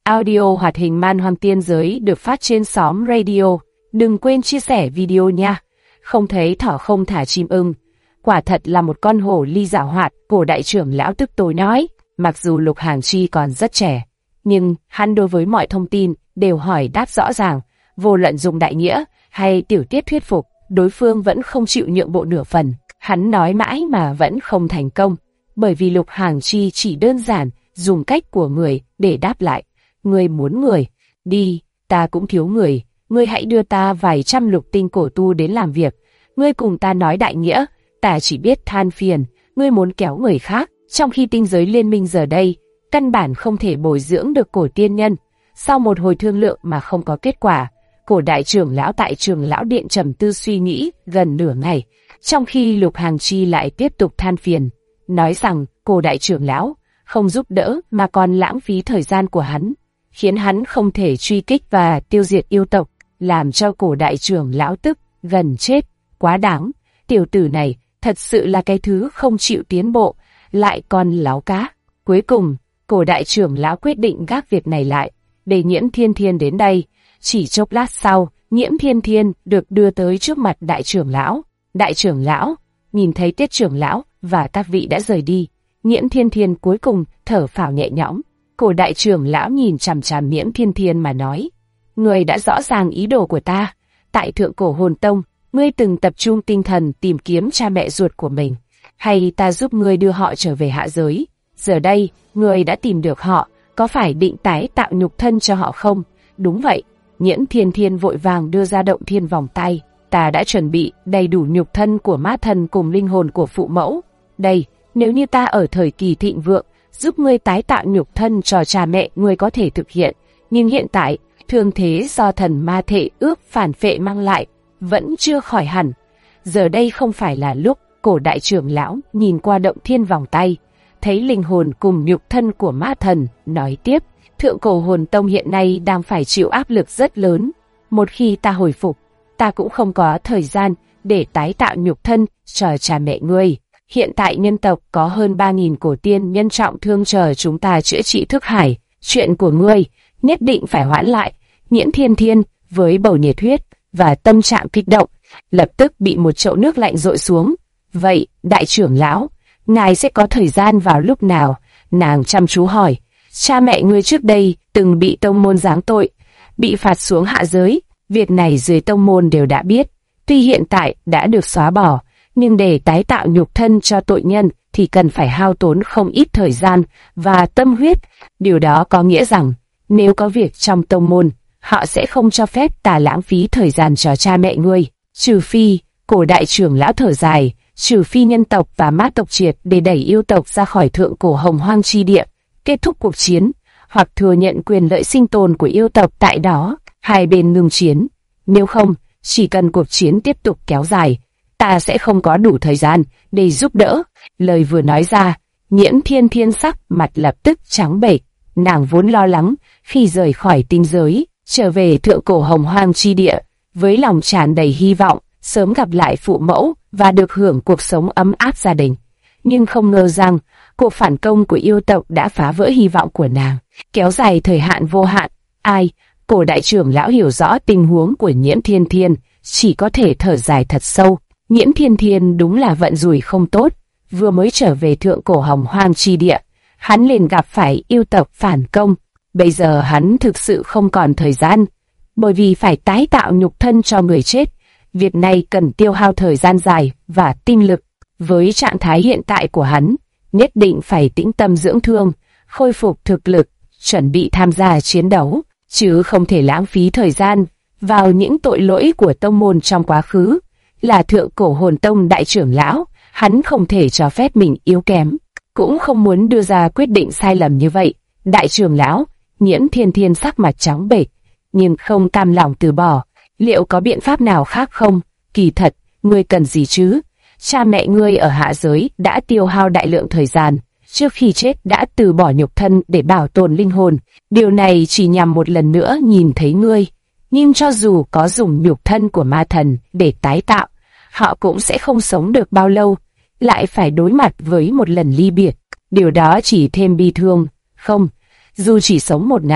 Audio hoạt hình Man Hoang Tiên Giới được phát trên xóm radio. Đừng quên chia sẻ video nha. Không thấy thỏ không thả chim ưng. Quả thật là một con hổ ly giảo hoạt, cổ đại trưởng lão tức tối nói. Mặc dù Lục Hàng Chi còn rất trẻ, nhưng hắn đối với mọi thông tin đều hỏi đáp rõ ràng, vô luận dùng đại nghĩa hay tiểu tiết thuyết phục, đối phương vẫn không chịu nhượng bộ nửa phần. Hắn nói mãi mà vẫn không thành công, bởi vì Lục Hàng Chi chỉ đơn giản dùng cách của người để đáp lại. Ngươi muốn người, đi, ta cũng thiếu người, ngươi hãy đưa ta vài trăm lục tinh cổ tu đến làm việc. Ngươi cùng ta nói đại nghĩa, ta chỉ biết than phiền, ngươi muốn kéo người khác, trong khi tinh giới liên minh giờ đây, căn bản không thể bồi dưỡng được cổ tiên nhân. Sau một hồi thương lượng mà không có kết quả, cổ đại trưởng lão tại Trường Lão Điện trầm tư suy nghĩ gần nửa ngày, trong khi Lục Hàng Chi lại tiếp tục than phiền, nói rằng cổ đại trưởng lão không giúp đỡ mà còn lãng phí thời gian của hắn, khiến hắn không thể truy kích và tiêu diệt yêu tộc, làm cho cổ đại trưởng lão tức gần chết. Quá đáng, tiểu tử này thật sự là cái thứ không chịu tiến bộ, lại còn láo cá. Cuối cùng, cổ đại trưởng lão quyết định gác việc này lại, để Nhiễm Thiên Thiên đến đây. Chỉ chốc lát sau, Nhiễm Thiên Thiên được đưa tới trước mặt đại trưởng lão. Đại trưởng lão nhìn thấy Tiết trưởng lão và các vị đã rời đi, Nhiễm Thiên Thiên cuối cùng thở phào nhẹ nhõm. Cổ đại trưởng lão nhìn chằm chằm Nhiễm Thiên Thiên mà nói: "Ngươi đã rõ ràng ý đồ của ta. Tại Thượng Cổ Hồn Tông, ngươi từng tập trung tinh thần tìm kiếm cha mẹ ruột của mình, hay ta giúp ngươi đưa họ trở về hạ giới? Giờ đây, ngươi đã tìm được họ, có phải định tái tạo nhục thân cho họ không?" "Đúng vậy." Nhiễm Thiên Thiên vội vàng đưa ra động thiên vòng tay. "Ta đã chuẩn bị đầy đủ nhục thân của ma thần cùng linh hồn của phụ mẫu. Đây, nếu như ta ở thời kỳ thịnh vượng, giúp ngươi tái tạo nhục thân cho cha mẹ ngươi có thể thực hiện. Nhưng hiện tại, thương thế do thần ma thể ước phản phệ mang lại, vẫn chưa khỏi hẳn. Giờ đây không phải là lúc." Cổ đại trưởng lão nhìn qua động thiên vòng tay, thấy linh hồn cùng nhục thân của ma thần, nói tiếp: "Thượng Cổ Hồn Tông hiện nay đang phải chịu áp lực rất lớn. Một khi ta hồi phục, ta cũng không có thời gian để tái tạo nhục thân cho cha mẹ ngươi. Hiện tại nhân tộc có hơn 3.000 cổ tiên nhân trọng thương chờ chúng ta chữa trị thức hải. Chuyện của ngươi nhất định phải hoãn lại." Nhiễm Thiên Thiên với bầu nhiệt huyết và tâm trạng kích động, lập tức bị một chậu nước lạnh dội xuống. "Vậy, đại trưởng lão, ngài sẽ có thời gian vào lúc nào?" Nàng chăm chú hỏi. "Cha mẹ ngươi trước đây từng bị tông môn giáng tội, bị phạt xuống hạ giới. Việc này dưới tông môn đều đã biết. Tuy hiện tại đã được xóa bỏ, nhưng để tái tạo nhục thân cho tội nhân thì cần phải hao tốn không ít thời gian và tâm huyết. Điều đó có nghĩa rằng, nếu có việc trong tông môn, họ sẽ không cho phép ta lãng phí thời gian cho cha mẹ ngươi. Trừ phi," cổ đại trưởng lão thở dài, "trừ phi nhân tộc và ma tộc triệt để đẩy yêu tộc ra khỏi Thượng Cổ Hồng Hoang chi địa, kết thúc cuộc chiến, hoặc thừa nhận quyền lợi sinh tồn của yêu tộc tại đó, hai bên ngừng chiến. Nếu không, chỉ cần cuộc chiến tiếp tục kéo dài, ta sẽ không có đủ thời gian để giúp đỡ." Lời vừa nói ra, Nhiễm Thiên Thiên sắc mặt lập tức trắng bệch. Nàng vốn lo lắng khi rời khỏi tinh giới, trở về Thượng Cổ Hồng Hoang chi địa, với lòng tràn đầy hy vọng sớm gặp lại phụ mẫu và được hưởng cuộc sống ấm áp gia đình. Nhưng không ngờ rằng, cuộc phản công của yêu tộc đã phá vỡ hy vọng của nàng, kéo dài thời hạn vô hạn. Ai? Cổ đại trưởng lão hiểu rõ tình huống của Nhiễm Thiên Thiên, chỉ có thể thở dài thật sâu. Nhiễm Thiên Thiên đúng là vận rủi không tốt, vừa mới trở về Thượng Cổ Hồng Hoang chi địa, hắn liền gặp phải yêu tộc phản công. Bây giờ hắn thực sự không còn thời gian, bởi vì phải tái tạo nhục thân cho người chết. Việc này cần tiêu hao thời gian dài và tinh lực. Với trạng thái hiện tại của hắn, nhất định phải tĩnh tâm dưỡng thương, khôi phục thực lực, chuẩn bị tham gia chiến đấu, chứ không thể lãng phí thời gian vào những tội lỗi của tông môn trong quá khứ. Là Thượng Cổ Hồn Tông đại trưởng lão, hắn không thể cho phép mình yếu kém, cũng không muốn đưa ra quyết định sai lầm như vậy. "Đại trưởng lão." Nhiễm Thiên Thiên sắc mặt trắng bệch, nhưng không cam lòng từ bỏ. "Liệu có biện pháp nào khác không?" "Kỳ thật, ngươi cần gì chứ? Cha mẹ ngươi ở hạ giới đã tiêu hao đại lượng thời gian, trước khi chết đã từ bỏ nhục thân để bảo tồn linh hồn. Điều này chỉ nhằm một lần nữa nhìn thấy ngươi. Nhưng cho dù có dùng nhục thân của ma thần để tái tạo, họ cũng sẽ không sống được bao lâu, lại phải đối mặt với một lần ly biệt. Điều đó chỉ thêm bi thương. Không, dù chỉ sống một ngày,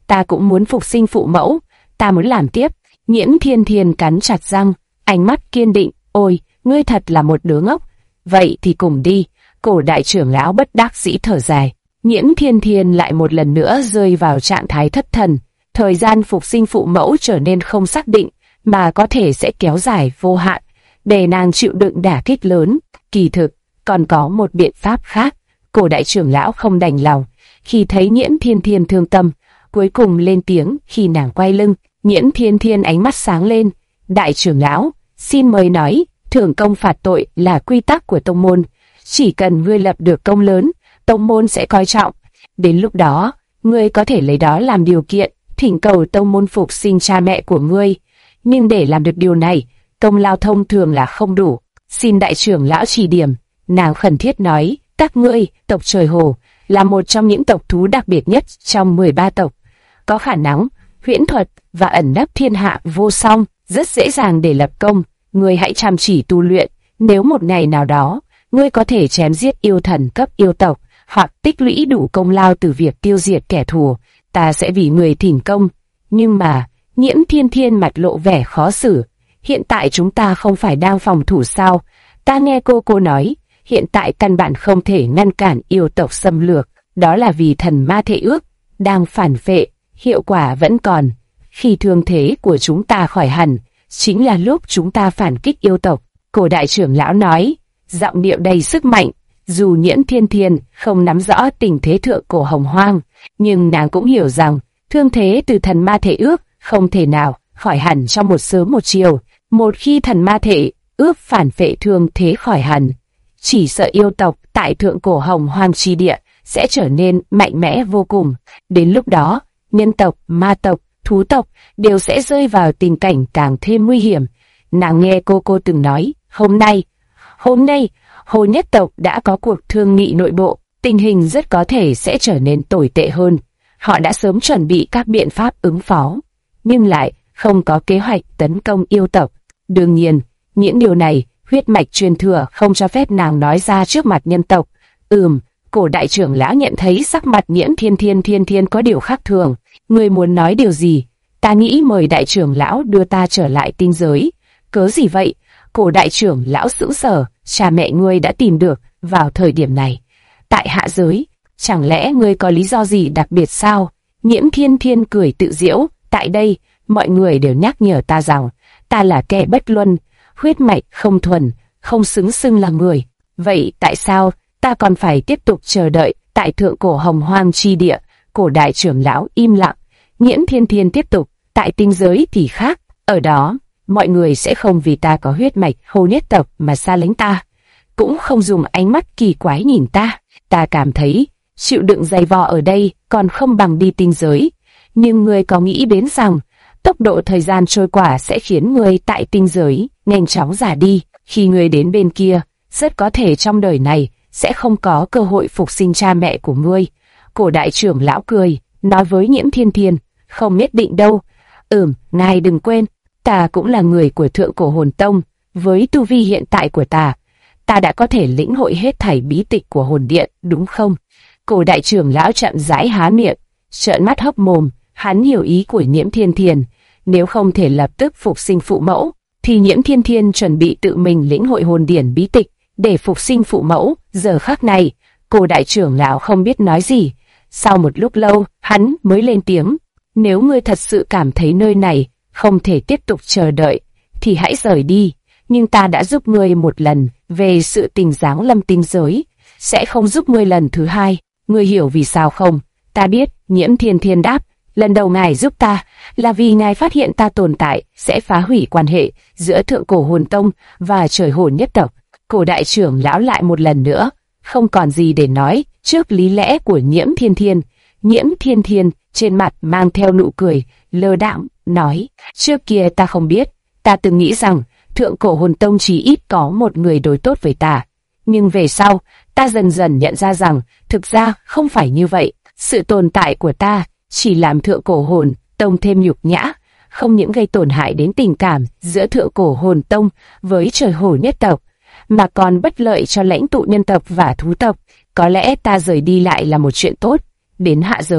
ta cũng muốn phục sinh phụ mẫu, ta muốn làm tiếp. Nhiễm Thiên Thiên cắn chặt răng, ánh mắt kiên định. Ôi, ngươi thật là một đứa ngốc. Vậy thì cùng đi. Cổ đại trưởng lão bất đắc dĩ thở dài. Nhiễm Thiên Thiên lại một lần nữa rơi vào trạng thái thất thần. Thời gian phục sinh phụ mẫu trở nên không xác định, mà có thể sẽ kéo dài vô hạn, để nàng chịu đựng đả kích lớn. Kỳ thực, còn có một biện pháp khác. Cổ đại trưởng lão không đành lòng khi thấy Nhiễm Thiên Thiên thương tâm, cuối cùng lên tiếng. Khi nàng quay lưng, Nhiễm Thiên Thiên ánh mắt sáng lên. Đại trưởng lão, xin mời nói, thưởng công phạt tội là quy tắc của tông môn. Chỉ cần ngươi lập được công lớn, tông môn sẽ coi trọng. Đến lúc đó, ngươi có thể lấy đó làm điều kiện, thỉnh cầu tông môn phục sinh cha mẹ của ngươi. Nhưng để làm được điều này, công lao thông thường là không đủ. Xin đại trưởng lão chỉ điểm. Nàng khẩn thiết nói, các ngươi, tộc Trời Hồ, là một trong những tộc thú đặc biệt nhất trong 13 tộc. Có khả năng, huyễn thuật và ẩn nấp thiên hạ vô song, rất dễ dàng để lập công. Ngươi hãy chăm chỉ tu luyện, nếu một ngày nào đó, ngươi có thể chém giết yêu thần cấp yêu tộc, hoặc tích lũy đủ công lao từ việc tiêu diệt kẻ thù, ta sẽ vì người thỉnh công. Nhưng mà, Nhiễm Thiên Thiên mặt lộ vẻ khó xử. Hiện tại chúng ta không phải đang phòng thủ sao? Ta nghe cô nói, hiện tại căn bản không thể ngăn cản yêu tộc xâm lược, đó là vì thần ma thể ước đang phản phệ, hiệu quả vẫn còn. Khi thương thế của chúng ta khỏi hẳn, chính là lúc chúng ta phản kích yêu tộc. Cổ đại trưởng lão nói, giọng điệu đầy sức mạnh. Dù Nhiễm Thiên Thiên không nắm rõ tình thế thượng cổ hồng hoang, nhưng nàng cũng hiểu rằng thương thế từ thần ma thể ước không thể nào khỏi hẳn trong một sớm một chiều. Một khi thần ma thể ước phản phệ thương thế khỏi hẳn, chỉ sợ yêu tộc tại thượng cổ hồng hoang chi địa sẽ trở nên mạnh mẽ vô cùng. Đến lúc đó, nhân tộc, ma tộc, thú tộc đều sẽ rơi vào tình cảnh càng thêm nguy hiểm. Nàng nghe cô từng nói, hôm nay, Hồ nhất tộc đã có cuộc thương nghị nội bộ, tình hình rất có thể sẽ trở nên tồi tệ hơn. Họ đã sớm chuẩn bị các biện pháp ứng phó, nhưng lại không có kế hoạch tấn công yêu tộc. Đương nhiên, những điều này, huyết mạch truyền thừa không cho phép nàng nói ra trước mặt nhân tộc. Cổ đại trưởng lão nhận thấy sắc mặt Nhiễm Thiên Thiên có điều khác thường. Ngươi muốn nói điều gì? Ta nghĩ mời đại trưởng lão đưa ta trở lại tinh giới. Cớ gì vậy? Cổ đại trưởng lão sững sờ. Cha mẹ ngươi đã tìm được vào thời điểm này tại hạ giới, chẳng lẽ ngươi có lý do gì đặc biệt sao? Nhiễm Thiên Thiên cười tự giễu. Tại đây, mọi người đều nhắc nhở ta rằng ta là kẻ bất luân, huyết mạch không thuần, không xứng xưng là người. Vậy tại sao ta còn phải tiếp tục chờ đợi tại thượng cổ hồng hoang chi địa? Cổ đại trưởng lão im lặng. Nhiễm Thiên Thiên tiếp tục, tại tinh giới thì khác, ở đó mọi người sẽ không vì ta có huyết mạch Hồ nhất tộc mà xa lánh ta, cũng không dùng ánh mắt kỳ quái nhìn ta. Ta cảm thấy chịu đựng dày vò ở đây còn không bằng đi tinh giới. Nhưng ngươi có nghĩ đến rằng tốc độ thời gian trôi qua sẽ khiến ngươi tại tinh giới nhanh chóng già đi. Khi ngươi đến bên kia, rất có thể trong đời này sẽ không có cơ hội phục sinh cha mẹ của ngươi. Cổ đại trưởng lão cười, nói với Nhiễm Thiên Thiên, không nhất định đâu. Ngài đừng quên, ta cũng là người của thượng cổ hồn tông. Với tu vi hiện tại của ta đã có thể lĩnh hội hết thảy bí tịch của hồn điện, đúng không? Cổ đại trưởng lão chậm rãi há miệng, trợn mắt hốc mồm. Hắn hiểu ý của Nhiễm Thiên Thiên. Nếu không thể lập tức phục sinh phụ mẫu, thì Nhiễm Thiên Thiên chuẩn bị tự mình lĩnh hội hồn điển bí tịch để phục sinh phụ mẫu. Giờ khắc này, cổ đại trưởng lão không biết nói gì. Sau một lúc lâu, hắn mới lên tiếng. Nếu ngươi thật sự cảm thấy nơi này không thể tiếp tục chờ đợi, thì hãy rời đi. Nhưng ta đã giúp ngươi một lần về sự tình giáng lâm tinh giới, sẽ không giúp ngươi lần thứ hai. Ngươi hiểu vì sao không? Ta biết. Nhiễm Thiên Thiên đáp. Lần đầu ngài giúp ta là vì ngài phát hiện ta tồn tại sẽ phá hủy quan hệ giữa thượng cổ hồn tông và trời hồn nhất tộc. Cổ đại trưởng lão lại một lần nữa không còn gì để nói trước lý lẽ của Nhiễm Thiên Thiên. Nhiễm Thiên Thiên trên mặt mang theo nụ cười lơ đãng nói, trước kia ta không biết, ta từng nghĩ rằng thượng cổ hồn tông chỉ ít có một người đối tốt với ta, nhưng về sau ta dần dần nhận ra rằng thực ra không phải như vậy. Sự tồn tại của ta chỉ làm thượng cổ hồn tông thêm nhục nhã, không những gây tổn hại đến tình cảm giữa thượng cổ hồn tông với trời hồn nhất tộc, mà còn bất lợi cho lãnh tụ nhân tộc và thú tộc. Có lẽ ta rời đi lại là một chuyện tốt. Đến hạ giới,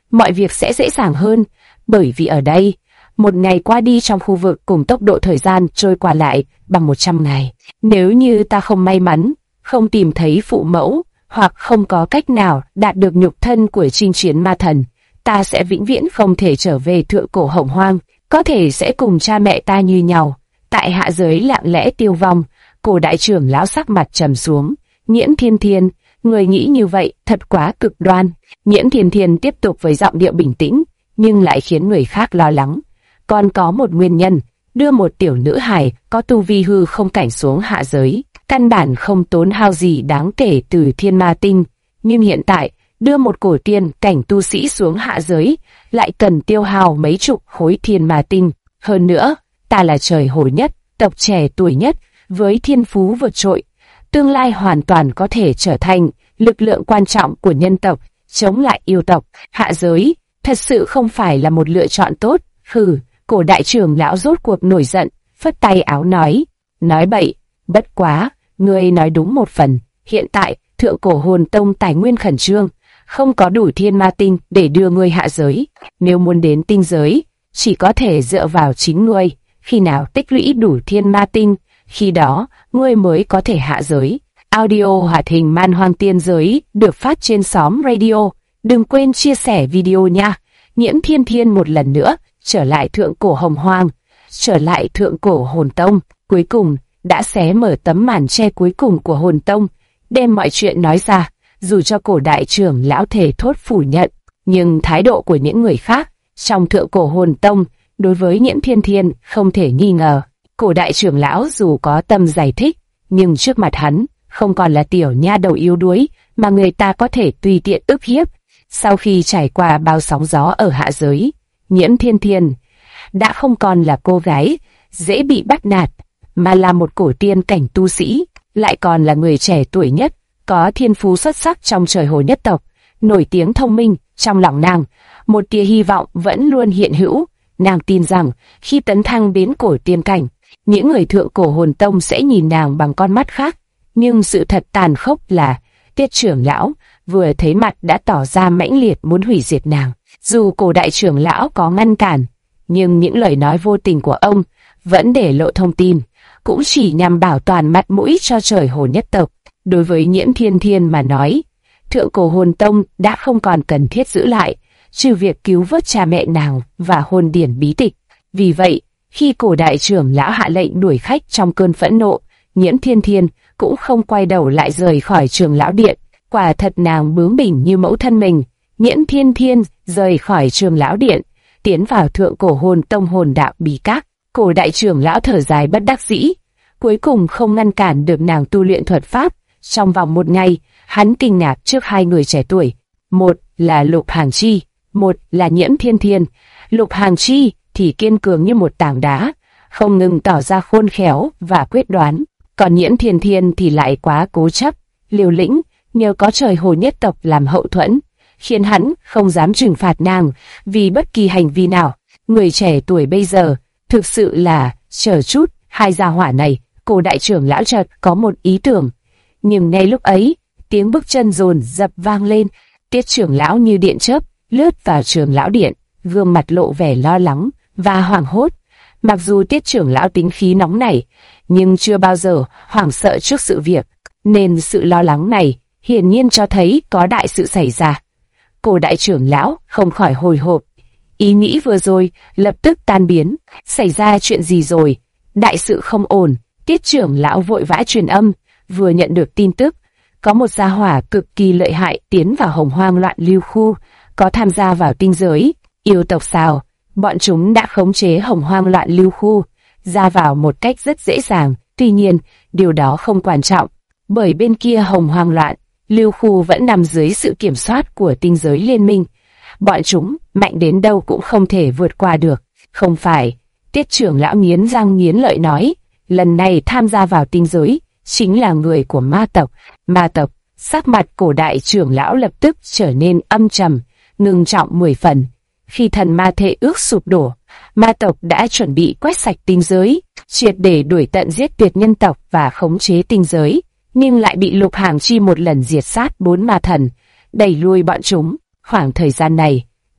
mọi việc sẽ dễ dàng hơn, bởi vì ở đây, một ngày qua đi trong khu vực cùng tốc độ thời gian trôi qua lại bằng 100 ngày. Nếu như ta không may mắn, không tìm thấy phụ mẫu, hoặc không có cách nào đạt được nhục thân của chinh chiến ma thần, ta sẽ vĩnh viễn không thể trở về thượng cổ hồng hoang, có thể sẽ cùng cha mẹ ta như nhau, tại hạ giới lặng lẽ tiêu vong. Cổ đại trưởng lão sắc mặt trầm xuống. Nhiễm Thiên Thiên, người nghĩ như vậy thật quá cực đoan. Nhiễm Thiên Thiên tiếp tục với giọng điệu bình tĩnh, nhưng lại khiến người khác lo lắng. Còn có một nguyên nhân, đưa một tiểu nữ hài có tu vi hư không cảnh xuống hạ giới, căn bản không tốn hao gì đáng kể từ thiên ma tinh. Nhưng hiện tại, đưa một cổ tiên cảnh tu sĩ xuống hạ giới, lại cần tiêu hao mấy chục khối thiên ma tinh. Hơn nữa, ta là trời hổ nhất, tộc trẻ tuổi nhất, với thiên phú vượt trội, tương lai hoàn toàn có thể trở thành lực lượng quan trọng của nhân tộc, chống lại yêu tộc. Hạ giới, thật sự không phải là một lựa chọn tốt. Hừ, cổ đại trưởng lão rốt cuộc nổi giận, phất tay áo nói bậy, bất quá, ngươi nói đúng một phần, hiện tại, thượng cổ hồn tông tài nguyên khẩn trương, không có đủ thiên ma tinh để đưa ngươi hạ giới. Nếu muốn đến tinh giới, chỉ có thể dựa vào chính ngươi, khi nào tích lũy đủ thiên ma tinh, khi đó, ngươi mới có thể hạ giới. Audio hoạt hình Man Hoang Tiên Giới được phát trên xóm radio. Đừng quên chia sẻ video nha. Nhiễm Thiên Thiên một lần nữa, trở lại thượng cổ hồng hoang, trở lại thượng cổ hồn tông. Cuối cùng, đã xé mở tấm màn che cuối cùng của hồn tông, đem mọi chuyện nói ra. Dù cho cổ đại trưởng lão thể thốt phủ nhận, nhưng thái độ của những người khác trong thượng cổ hồn tông đối với Nhiễm Thiên Thiên không thể nghi ngờ. Cổ đại trưởng lão dù có tâm giải thích, nhưng trước mặt hắn, không còn là tiểu nha đầu yếu đuối, mà người ta có thể tùy tiện ức hiếp. Sau khi trải qua bao sóng gió ở hạ giới, Nhiễm Thiên Thiên đã không còn là cô gái dễ bị bắt nạt, mà là một cổ tiên cảnh tu sĩ, lại còn là người trẻ tuổi nhất, có thiên phú xuất sắc trong trời hồ nhất tộc, nổi tiếng thông minh. Trong lòng nàng, một tia hy vọng vẫn luôn hiện hữu. Nàng tin rằng khi tấn thăng đến cổ tiên cảnh, những người thượng cổ hồn tông sẽ nhìn nàng bằng con mắt khác. Nhưng sự thật tàn khốc là Tiết trưởng lão vừa thấy mặt đã tỏ ra mãnh liệt muốn hủy diệt nàng. Dù cổ đại trưởng lão có ngăn cản, nhưng những lời nói vô tình của ông vẫn để lộ thông tin, cũng chỉ nhằm bảo toàn mặt mũi cho trời hồ nhất tộc. Đối với Nhiễm Thiên Thiên mà nói, thượng cổ hồn tông đã không còn cần thiết giữ lại, trừ việc cứu vớt cha mẹ nàng và hồn điển bí tịch. Vì vậy, khi cổ đại trưởng lão hạ lệnh đuổi khách trong cơn phẫn nộ, Nhiễm Thiên Thiên cũng không quay đầu lại rời khỏi trường lão điện. Quả thật nàng bướng bỉnh như mẫu thân mình. Nhiễm Thiên Thiên rời khỏi trường lão điện, tiến vào thượng cổ hồn tông hồn đạo bí các. Cổ đại trưởng lão thở dài bất đắc dĩ, cuối cùng không ngăn cản được nàng tu luyện thuật pháp. Trong vòng một ngày, hắn kinh ngạc trước hai người trẻ tuổi, một là Lục Hàng Chi, một là Nhiễm Thiên Thiên. Lục Hàng Chi thì kiên cường như một tảng đá, không ngừng tỏ ra khôn khéo và quyết đoán, còn Nhiễm Thiên Thiên thì lại quá cố chấp, liều lĩnh, nhờ có trời hồ nhất tộc làm hậu thuẫn, khiến hắn không dám trừng phạt nàng vì bất kỳ hành vi nào. Người trẻ tuổi bây giờ thực sự là chờ chút. Hai gia hỏa này, cổ đại trưởng lão chợt có một ý tưởng, nhưng ngay lúc ấy, tiếng bước chân dồn dập vang lên. Tiết trưởng lão như điện chớp lướt vào trường lão điện, gương mặt lộ vẻ lo lắng và hoảng hốt. Mặc dù Tiết trưởng lão tính khí nóng nảy, nhưng chưa bao giờ hoảng sợ trước sự việc, nên sự lo lắng này hiển nhiên cho thấy có đại sự xảy ra. Cổ đại trưởng lão không khỏi hồi hộp, ý nghĩ vừa rồi lập tức tan biến. Xảy ra chuyện gì rồi? Đại sự không ổn. Tiết trưởng lão vội vã truyền âm, vừa nhận được tin tức, có một gia hỏa cực kỳ lợi hại tiến vào hồng hoang loạn lưu khu, có tham gia vào tinh giới. Yêu tộc sao? Bọn chúng đã khống chế hồng hoang loạn lưu khu, ra vào một cách rất dễ dàng. Tuy nhiên, điều đó không quan trọng, bởi bên kia hồng hoang loạn lưu khu vẫn nằm dưới sự kiểm soát của tinh giới liên minh. Bọn chúng mạnh đến đâu cũng không thể vượt qua được. Không phải, Tiết trưởng lão nghiến răng nghiến lợi nói, lần này tham gia vào tinh giới chính là người của ma tộc. Ma tộc? Sắc mặt cổ đại trưởng lão lập tức trở nên âm trầm, ngưng trọng 10 phần. Khi thần ma thệ ước sụp đổ, ma tộc đã chuẩn bị quét sạch tinh giới, triệt để đuổi tận giết tuyệt nhân tộc và khống chế tinh giới, nhưng lại bị Lục Hàng Chi một lần diệt sát 4 ma thần, đẩy lui bọn chúng. Khoảng thời gian này,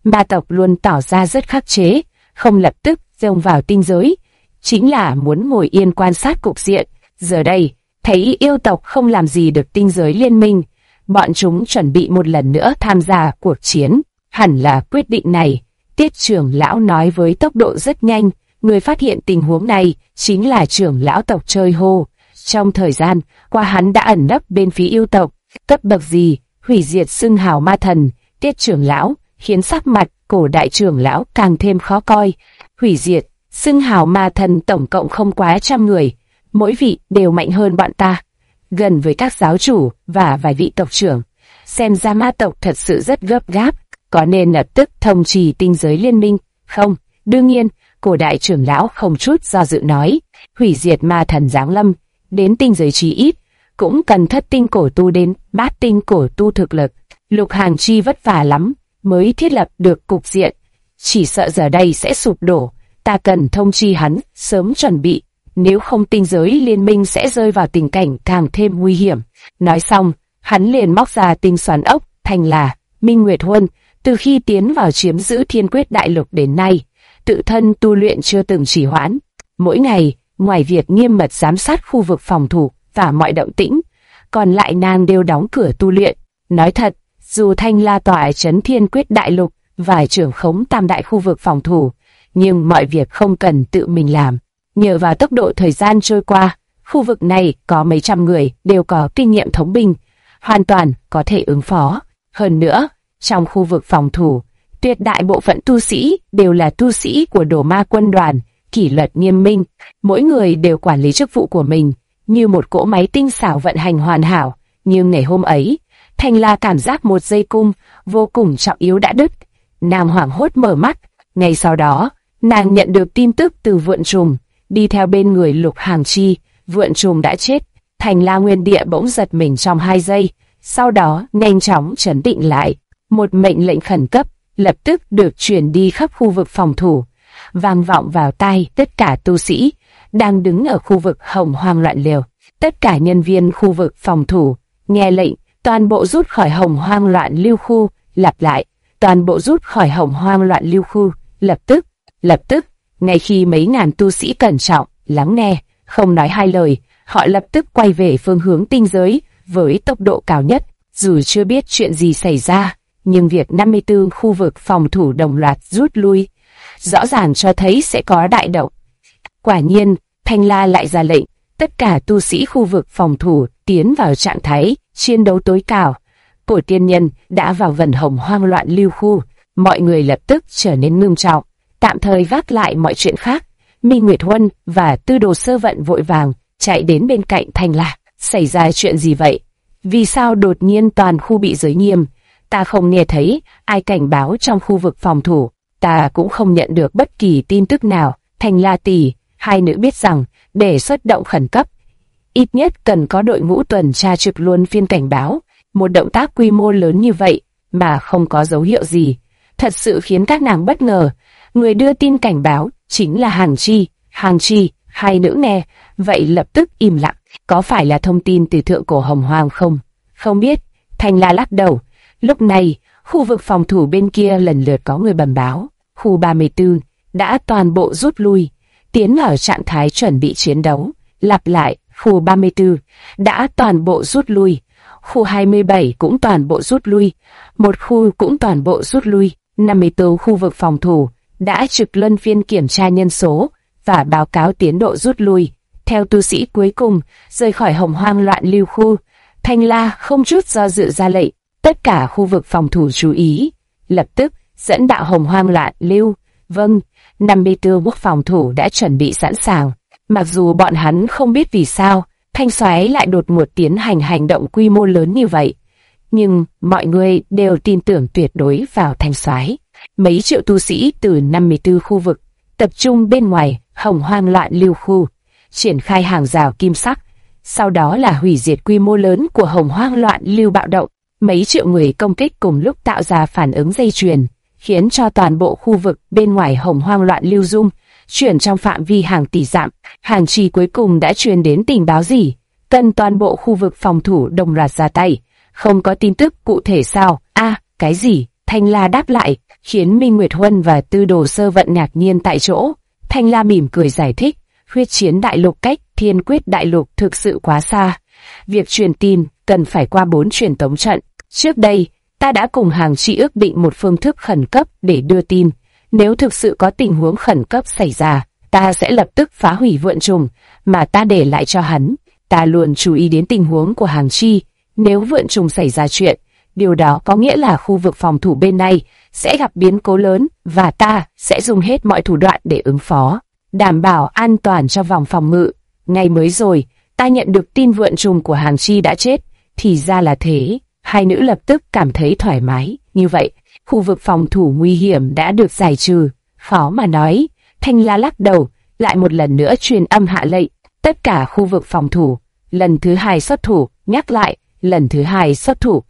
Ma tộc luôn tỏ ra rất khắc chế, không lập tức xông vào tinh giới, chính là muốn ngồi yên quan sát cục diện. Giờ đây, thấy yêu tộc không làm gì được tinh giới liên minh, bọn chúng chuẩn bị một lần nữa tham gia cuộc chiến. Hẳn là quyết định này, Tiết trưởng lão nói với tốc độ rất nhanh. Người phát hiện tình huống này chính là trưởng lão tộc Chơi Hô. Trong thời gian qua hắn đã ẩn nấp bên phía yêu tộc. Cấp bậc gì, hủy diệt xưng hào ma thần. Tiết trưởng lão khiến sắc mặt Cổ đại trưởng lão càng thêm khó coi. Hủy diệt xưng hào ma thần tổng cộng không quá 100 người, mỗi vị đều mạnh hơn bọn ta, gần với các giáo chủ và vài vị tộc trưởng. Xem ra ma tộc thật sự rất gấp gáp, có nên lập tức thông trì tinh giới liên minh không? Đương nhiên, Cổ đại trưởng lão không chút do dự nói, hủy diệt ma thần giáng lâm đến tinh giới chí ít cũng cần thất tinh cổ tu đến bát tinh cổ tu thực lực. Lục Hàng Chi vất vả lắm mới thiết lập được cục diện, chỉ sợ giờ đây sẽ sụp đổ. Ta cần thông chi hắn sớm chuẩn bị, nếu không tinh giới liên minh sẽ rơi vào tình cảnh càng thêm nguy hiểm. Nói xong, hắn liền móc ra tinh xoắn ốc, thành là Minh Nguyệt Huân. Từ khi tiến vào chiếm giữ Thiên Quyết Đại Lục đến nay, tự thân tu luyện chưa từng trì hoãn. Mỗi ngày, ngoài việc nghiêm mật giám sát khu vực phòng thủ và mọi động tĩnh, còn lại nàng đều đóng cửa tu luyện. Nói thật, dù Thanh La tọa trấn Thiên Quyết Đại Lục và trưởng khống tam đại khu vực phòng thủ, nhưng mọi việc không cần tự mình làm. Nhờ vào tốc độ thời gian trôi qua, khu vực này có mấy trăm người đều có kinh nghiệm thống binh, hoàn toàn có thể ứng phó. Hơn nữa, trong khu vực phòng thủ, tuyệt đại bộ phận tu sĩ đều là tu sĩ của Đồ Ma quân đoàn, kỷ luật nghiêm minh, mỗi người đều quản lý chức vụ của mình, như một cỗ máy tinh xảo vận hành hoàn hảo. Nhưng ngày hôm ấy, Thanh La cảm giác một dây cung vô cùng trọng yếu đã đứt. Nàng hoảng hốt mở mắt, ngay sau đó, nàng nhận được tin tức từ Vượn Trùng, đi theo bên người Lục Hàng Chi. Vượn Trùng đã chết. Thanh La nguyên địa bỗng giật mình trong 2 giây, sau đó nhanh chóng trấn định lại. Một mệnh lệnh khẩn cấp lập tức được truyền đi khắp khu vực phòng thủ, vang vọng vào tai tất cả tu sĩ đang đứng ở khu vực Hồng Hoang Loạn Liều. Tất cả nhân viên khu vực phòng thủ nghe lệnh, toàn bộ rút khỏi Hồng Hoang Loạn Lưu khu. Lặp lại, toàn bộ rút khỏi Hồng Hoang Loạn Lưu khu. Lập tức. Ngay khi mấy ngàn tu sĩ cẩn trọng lắng nghe, không nói hai lời, họ lập tức quay về phương hướng tinh giới với tốc độ cao nhất. Dù chưa biết chuyện gì xảy ra, nhưng việc 54 khu vực phòng thủ đồng loạt rút lui rõ ràng cho thấy sẽ có đại động. Quả nhiên, Thanh La lại ra lệnh, tất cả tu sĩ khu vực phòng thủ tiến vào trạng thái chiến đấu tối cao. Cổ tiên nhân đã vào gần Hồng Hoang Loạn Lưu khu, mọi người lập tức trở nên ngưng trọng, tạm thời gác lại mọi chuyện khác. Minh Nguyệt Huân và Tư Đồ Sơ Vận vội vàng chạy đến bên cạnh Thanh La. Xảy ra chuyện gì vậy? Vì sao đột nhiên toàn khu bị giới nghiêm? Ta không nghe thấy ai cảnh báo trong khu vực phòng thủ, ta cũng không nhận được bất kỳ tin tức nào. Thanh La tỷ, hai nữ biết rằng để xuất động khẩn cấp, ít nhất cần có đội ngũ tuần tra trực luân phiên cảnh báo. Một động tác quy mô lớn như vậy mà không có dấu hiệu gì, thật sự khiến các nàng bất ngờ. Người đưa tin cảnh báo chính là Hàng Chi. Hai nữ nghe vậy lập tức im lặng. Có phải là thông tin từ thượng cổ Hồng Hoang không? Không biết. Thanh La lắc đầu. Lúc này, khu vực phòng thủ bên kia lần lượt có người bẩm báo. Khu 34 đã toàn bộ rút lui, tiến vào trạng thái chuẩn bị chiến đấu. Lặp lại, khu 34 đã toàn bộ rút lui. Khu 27 cũng toàn bộ rút lui. Một khu cũng toàn bộ rút lui. 54 khu vực phòng thủ đã trực luân phiên kiểm tra nhân số và báo cáo tiến độ rút lui. Theo tu sĩ cuối cùng rời khỏi Hồng Hoang Loạn Lưu khu, Thanh La không chút do dự ra lệnh, tất cả khu vực phòng thủ chú ý, lập tức dẫn đạo Hồng Hoang Loạn Lưu. Vâng, 54 quốc phòng thủ đã chuẩn bị sẵn sàng. Mặc dù bọn hắn không biết vì sao Thanh Soái lại đột ngột tiến hành hành động quy mô lớn như vậy, nhưng mọi người đều tin tưởng tuyệt đối vào Thanh Soái. Mấy triệu tu sĩ từ 54 khu vực tập trung bên ngoài Hồng Hoang Loạn Lưu khu, triển khai hàng rào kim sắc. Sau đó là hủy diệt quy mô lớn của Hồng Hoang Loạn Lưu bạo động. Mấy triệu người công kích cùng lúc tạo ra phản ứng dây chuyền, khiến cho toàn bộ khu vực bên ngoài Hồng Hoang Loạn Lưu rung chuyển trong phạm vi hàng tỷ dặm. Hàng Chi cuối cùng đã truyền đến tình báo gì? Cần toàn bộ khu vực phòng thủ đồng loạt ra tay. Không có tin tức cụ thể sao? Cái gì? Thanh La đáp lại, khiến Minh Nguyệt Huân và Tư Đồ Sơ Vận ngạc nhiên tại chỗ. Thanh La mỉm cười giải thích, huyết chiến đại lục cách Thiên Quyết đại lục thực sự quá xa. Việc truyền tin cần phải qua 4 truyền tống trận. Trước đây, ta đã cùng Hàng Chi ước định một phương thức khẩn cấp để đưa tin. Nếu thực sự có tình huống khẩn cấp xảy ra, ta sẽ lập tức phá hủy vượn trùng mà ta để lại cho hắn. Ta luôn chú ý đến tình huống của Hàng Chi. Nếu vượn trùng xảy ra chuyện, điều đó có nghĩa là khu vực phòng thủ bên này sẽ gặp biến cố lớn và ta sẽ dùng hết mọi thủ đoạn để ứng phó, đảm bảo an toàn cho vòng phòng ngự. Ngày mới rồi, ta nhận được tin vượn trùng của Hàng Chi đã chết. Thì ra là thế. Hai nữ lập tức cảm thấy thoải mái. Như vậy, khu vực phòng thủ nguy hiểm đã được giải trừ. Khó mà nói. Thanh La lắc đầu, lại một lần nữa truyền âm hạ lệnh. Tất cả khu vực phòng thủ. Lần thứ 2 xuất thủ, nhắc lại, lần thứ 2 xuất thủ.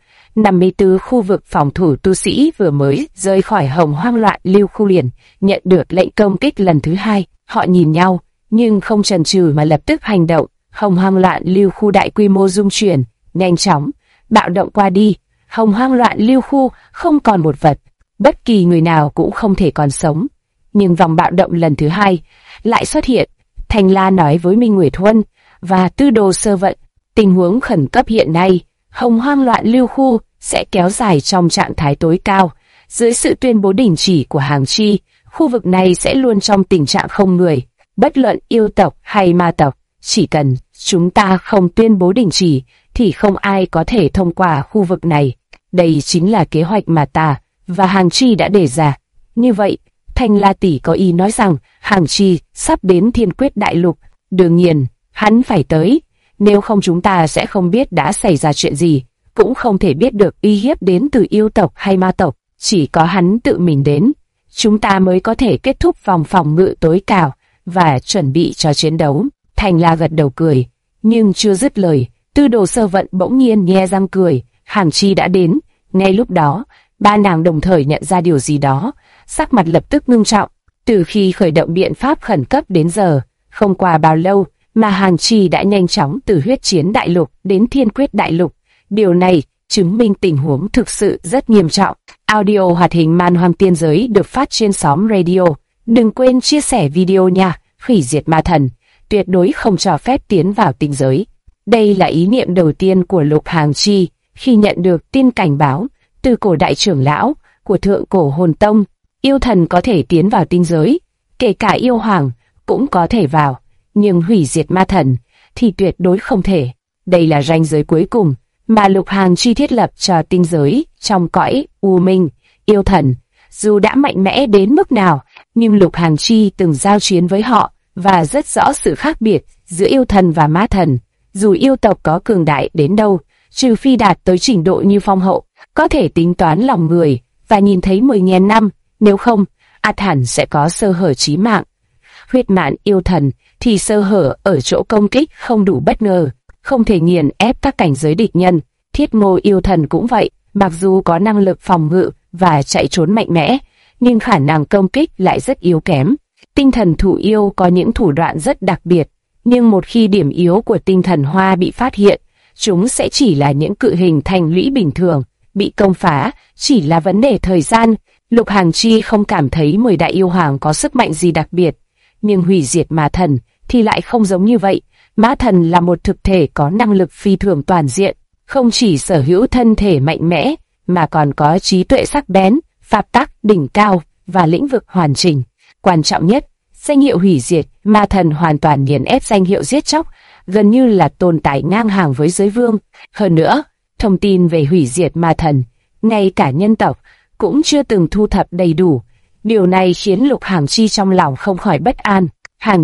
54 khu vực phòng thủ tu sĩ vừa mới rời khỏi Hồng Hoang Loạn Lưu khu liền nhận được lệnh công kích lần thứ 2. Họ nhìn nhau, nhưng không chần chừ mà lập tức hành động. Hồng Hoang Loạn Lưu khu đại quy mô rung chuyển, nhanh chóng, bạo động qua đi. Hồng Hoang Loạn Lưu khu không còn một vật, bất kỳ người nào cũng không thể còn sống. Nhưng vòng bạo động lần thứ 2 lại xuất hiện. Thanh La nói với Minh Nguyệt Huân và Tư Đồ Sơ Vận, tình huống khẩn cấp hiện nay, Hồng Hoang Loạn Lưu khu sẽ kéo dài trong trạng thái tối cao. Dưới sự tuyên bố đình chỉ của Hàng Chi, khu vực này sẽ luôn trong tình trạng không người, bất luận yêu tộc hay ma tộc. Chỉ cần chúng ta không tuyên bố đình chỉ, thì không ai có thể thông qua khu vực này. Đây chính là kế hoạch mà ta và Hàng Chi đã đề ra. Như vậy, Thanh La tỷ có ý nói rằng Hàng Chi sắp đến Thiên Quyết đại lục. Đương nhiên, hắn phải tới. Nếu không chúng ta sẽ không biết đã xảy ra chuyện gì, cũng không thể biết được uy hiếp đến từ yêu tộc hay ma tộc. Chỉ có hắn tự mình đến, chúng ta mới có thể kết thúc vòng phòng ngự tối cao và chuẩn bị cho chiến đấu. Thanh La gật đầu cười, nhưng chưa dứt lời, Tư Đồ Sơ Vận bỗng nhiên nhe răng cười. Hàng Chi đã đến. Ngay lúc đó, ba nàng đồng thời nhận ra điều gì đó, sắc mặt lập tức ngưng trọng. Từ khi khởi động biện pháp khẩn cấp đến giờ, không qua bao lâu mà Hàng Chi đã nhanh chóng từ huyết chiến đại lục đến Thiên Quyết đại lục. Điều này chứng minh tình huống thực sự rất nghiêm trọng. Audio hoạt hình Man Hoang Tiên Giới được phát trên xóm radio. Đừng quên chia sẻ video nha. Hủy diệt ma thần, tuyệt đối không cho phép tiến vào tinh giới. Đây là ý niệm đầu tiên của Lục Hàng Chi khi nhận được tin cảnh báo từ cổ đại trưởng lão của Thượng Cổ Hồn Tông. Yêu thần có thể tiến vào tinh giới, kể cả yêu hoàng cũng có thể vào, nhưng hủy diệt ma thần thì tuyệt đối không thể. Đây là ranh giới cuối cùng mà Lục Hàng Chi thiết lập cho tinh giới trong cõi u minh. Yêu thần dù đã mạnh mẽ đến mức nào, nhưng Lục Hàng Chi từng giao chiến với họ và rất rõ sự khác biệt giữa yêu thần và ma thần. Dù yêu tộc có cường đại đến đâu, trừ phi đạt tới trình độ như Phong Hậu, có thể tính toán lòng người và nhìn thấy 10.000 năm, nếu không, ắt hẳn sẽ có sơ hở chí mạng. Huyết mạn yêu thần thì sơ hở ở chỗ công kích không đủ bất ngờ, không thể nghiền ép các cảnh giới địch nhân. Thiết Ngô yêu thần cũng vậy, mặc dù có năng lực phòng ngự và chạy trốn mạnh mẽ, nhưng khả năng công kích lại rất yếu kém. Tinh thần thụ yêu có những thủ đoạn rất đặc biệt, nhưng một khi điểm yếu của tinh thần hoa bị phát hiện, chúng sẽ chỉ là những cự hình thành lũy bình thường, bị công phá chỉ là vấn đề thời gian. Lục Hàng Chi không cảm thấy 10 đại yêu hoàng có sức mạnh gì đặc biệt, nhưng hủy diệt ma thần thì lại không giống như vậy. Ma thần là một thực thể có năng lực phi thường toàn diện, không chỉ sở hữu thân thể mạnh mẽ, mà còn có trí tuệ sắc bén, pháp tắc đỉnh cao và lĩnh vực hoàn chỉnh. Quan trọng nhất, danh hiệu hủy diệt ma thần hoàn toàn nghiền ép danh hiệu giết chóc, gần như là tồn tại ngang hàng với giới vương. Hơn nữa, thông tin về hủy diệt ma thần, ngay cả nhân tộc cũng chưa từng thu thập đầy đủ. Điều này khiến Lục Hàng Chi trong lòng không khỏi bất an. Hàng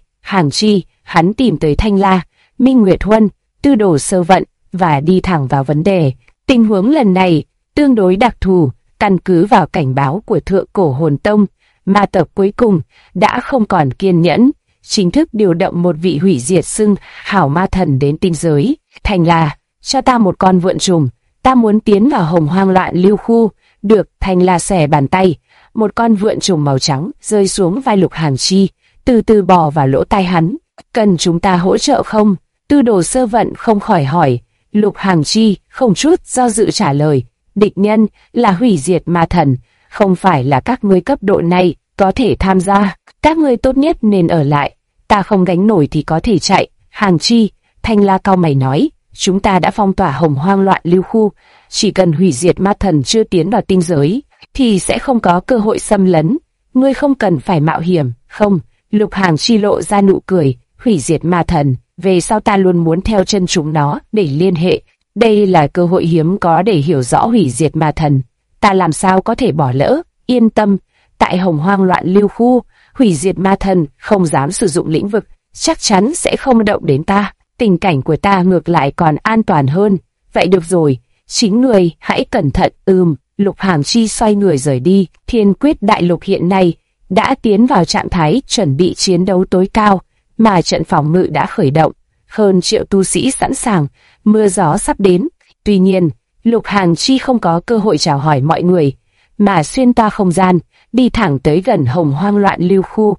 Chi, hắn tìm tới Thanh La, Minh Nguyệt Huân, Tư Đồ Sơ Vận và đi thẳng vào vấn đề. Tình huống lần này tương đối đặc thù, căn cứ vào cảnh báo của Thượng Cổ Hồn Tông, ma tộc cuối cùng đã không còn kiên nhẫn, chính thức điều động một vị hủy diệt xưng hảo ma thần đến tinh giới. Thanh La, cho ta một con vượn trùng, ta muốn tiến vào Hồng Hoang Loạn Lưu khu. Được. Thanh La xẻ bàn tay, một con vượn trùng màu trắng rơi xuống vai Lục Hàng Chi, từ từ bò vào lỗ tai hắn. Cần chúng ta hỗ trợ không? Tư Đồ Sơ Vận không khỏi hỏi. Lục Hàng Chi không chút do dự trả lời, địch nhân là hủy diệt ma thần, không phải là các ngươi cấp độ này có thể tham gia, các ngươi tốt nhất nên ở lại, ta không gánh nổi thì có thể chạy. Hàng Chi, Thanh La cau mày nói, chúng ta đã phong tỏa Hồng Hoang Loạn Lưu khu, chỉ cần hủy diệt ma thần chưa tiến vào tinh giới, thì sẽ không có cơ hội xâm lấn. Ngươi không cần phải mạo hiểm, không? Lục Hàng Chi lộ ra nụ cười, hủy diệt ma thần, về sau ta luôn muốn theo chân chúng nó để liên hệ. Đây là cơ hội hiếm có để hiểu rõ hủy diệt ma thần, ta làm sao có thể bỏ lỡ. Yên tâm, tại Hồng Hoang Loạn Lưu khu, hủy diệt ma thần không dám sử dụng lĩnh vực, chắc chắn sẽ không động đến ta. Tình cảnh của ta ngược lại còn an toàn hơn. Vậy được rồi, chính người hãy cẩn thận. Lục Hàng Chi xoay người rời đi. Thiên Quyết Đại Lục hiện nay đã tiến vào trạng thái chuẩn bị chiến đấu tối cao, mà trận phòng ngự đã khởi động. Hơn triệu tu sĩ sẵn sàng, mưa gió sắp đến. Tuy nhiên, Lục Hàng Chi không có cơ hội chào hỏi mọi người, mà xuyên toa không gian, đi thẳng tới gần Hồng Hoang Loạn Lưu khu.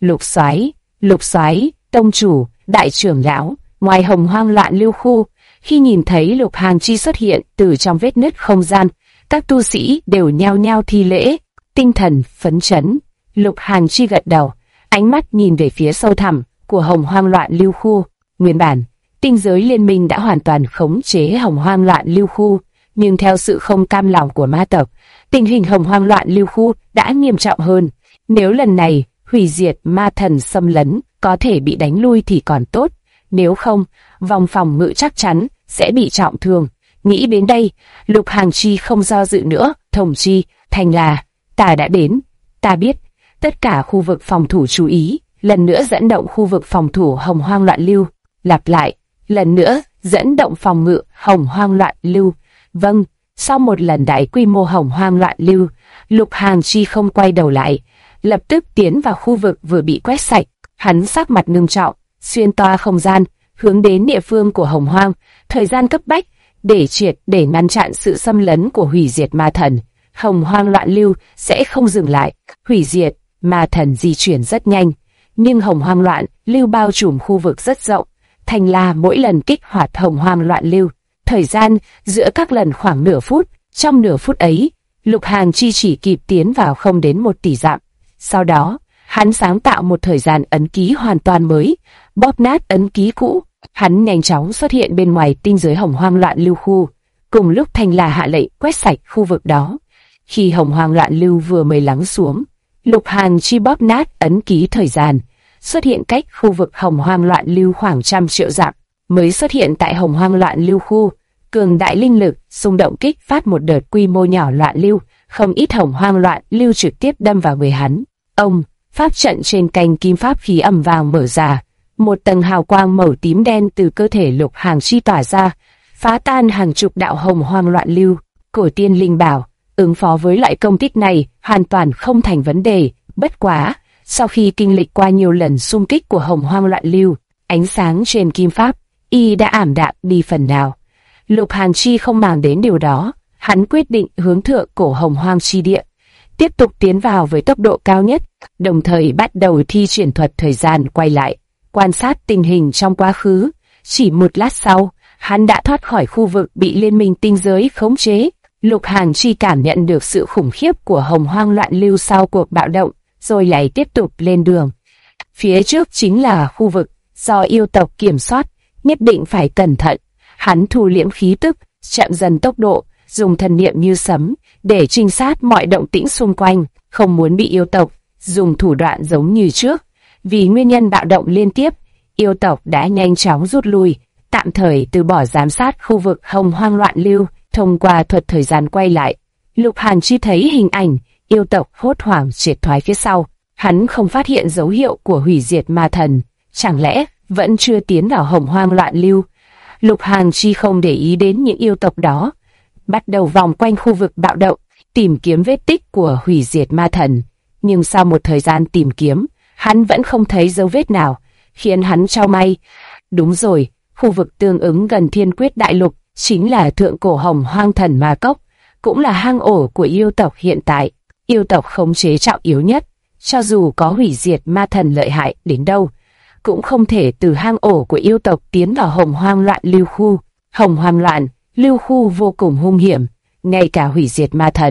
Lục Soái, tông chủ, đại trưởng lão, ngoài Hồng Hoang Loạn Lưu khu, khi nhìn thấy Lục Hàng Chi xuất hiện từ trong vết nứt không gian, các tu sĩ đều nhao nhao thi lễ, tinh thần phấn chấn. Lục Hàng Chi gật đầu, ánh mắt nhìn về phía sâu thẳm của Hồng Hoang Loạn Lưu khu. Nguyên bản, tinh giới liên minh đã hoàn toàn khống chế Hồng Hoang Loạn Lưu khu, nhưng theo sự không cam lòng của ma tộc, tình hình Hồng Hoang Loạn Lưu khu đã nghiêm trọng hơn. Nếu lần này hủy diệt ma thần xâm lấn có thể bị đánh lui thì còn tốt, nếu không, vòng phòng ngự chắc chắn sẽ bị trọng thương. Nghĩ đến đây, Lục Hàng Chi không do dự nữa. Thống Chi, Thanh La, ta đã đến. Ta biết, tất cả khu vực phòng thủ chú ý, lần nữa dẫn động khu vực phòng thủ Hồng Hoang Loạn Lưu. Lặp lại, lần nữa dẫn động phòng ngự Hồng Hoang Loạn Lưu. Vâng. Sau một lần đại quy mô Hồng Hoang Loạn Lưu, Lục Hàng Chi không quay đầu lại, lập tức tiến vào khu vực vừa bị quét sạch. Hắn sắc mặt ngưng trọng, xuyên toa không gian, hướng đến địa phương của Hồng Hoang. Thời gian cấp bách để ngăn chặn sự xâm lấn của hủy diệt ma thần. Hồng Hoang Loạn Lưu sẽ không dừng lại. Hủy diệt ma thần di chuyển rất nhanh, nhưng Hồng Hoang Loạn Lưu bao trùm khu vực rất rộng. Thanh La mỗi lần kích hoạt Hồng Hoang Loạn Lưu, thời gian giữa các lần khoảng nửa phút. Trong nửa phút ấy, Lục Hàng Chi chỉ kịp tiến vào không đến 1 tỷ dặm. Sau đó, hắn sáng tạo một thời gian ấn ký hoàn toàn mới, bóp nát ấn ký cũ. Hắn nhanh chóng xuất hiện bên ngoài tinh giới Hồng Hoang Loạn Lưu khu. Cùng lúc Thanh La hạ lệnh quét sạch khu vực đó. Khi Hồng Hoang Loạn Lưu vừa mới lắng xuống, Lục Hàng Chi bóp nát ấn ký thời gian, xuất hiện cách khu vực Hồng Hoang Loạn Lưu khoảng 100 triệu dặm. Mới xuất hiện tại Hồng Hoang Loạn Lưu khu, cường đại linh lực xung động kích phát một đợt quy mô nhỏ loạn lưu, không ít Hồng Hoang Loạn Lưu trực tiếp đâm vào người hắn. Pháp trận trên cành kim pháp khí ầm vang mở ra, một tầng hào quang màu tím đen từ cơ thể Lục Hàng Chi tỏa ra, phá tan hàng chục đạo Hồng Hoang Loạn Lưu. Cổ tiên linh bảo, ứng phó với loại công kích này hoàn toàn không thành vấn đề. Bất quá, sau khi kinh lịch qua nhiều lần xung kích của Hồng Hoang Loạn Lưu, ánh sáng trên kim pháp đã ảm đạm đi phần nào. Lục Hàng Chi không màng đến điều đó, hắn quyết định hướng thượng cổ Hồng Hoang chi địa, tiếp tục tiến vào với tốc độ cao nhất, đồng thời bắt đầu thi triển thuật thời gian quay lại, quan sát tình hình trong quá khứ. Chỉ một lát sau, hắn đã thoát khỏi khu vực bị liên minh tinh giới khống chế. Lục Hàng Chi cảm nhận được sự khủng khiếp của Hồng Hoang Loạn Lưu sau cuộc bạo động, rồi lại tiếp tục lên đường. Phía trước chính là khu vực do yêu tộc kiểm soát, nhất định phải cẩn thận. Hắn thu liễm khí tức, chậm dần tốc độ, dùng thần niệm như sấm để trinh sát mọi động tĩnh xung quanh, không muốn bị yêu tộc dùng thủ đoạn giống như trước. Vì nguyên nhân bạo động liên tiếp, yêu tộc đã nhanh chóng rút lui, tạm thời từ bỏ giám sát khu vực Hồng Hoang Loạn Lưu. Thông qua thuật thời gian quay lại, Lục Hàng Chi thấy hình ảnh yêu tộc hốt hoảng triệt thoái phía sau. Hắn không phát hiện dấu hiệu của hủy diệt ma thần, chẳng lẽ vẫn chưa tiến vào Hồng Hoang Loạn Lưu? Lục Hàng Chi không để ý đến những yêu tộc đó, bắt đầu vòng quanh khu vực bạo động, tìm kiếm vết tích của hủy diệt ma thần. Nhưng sau một thời gian tìm kiếm, hắn vẫn không thấy dấu vết nào, khiến hắn chau mày. Đúng rồi, khu vực tương ứng gần Thiên Quyết Đại Lục chính là thượng cổ Hồng Hoang Thần Ma Cốc, cũng là hang ổ của yêu tộc hiện tại. Yêu tộc khống chế trọng yếu nhất, cho dù có hủy diệt ma thần lợi hại đến đâu, cũng không thể từ hang ổ của yêu tộc tiến vào Hồng Hoang Loạn Lưu khu. Hồng Hoang Loạn Lưu khu vô cùng hung hiểm, ngay cả hủy diệt ma thần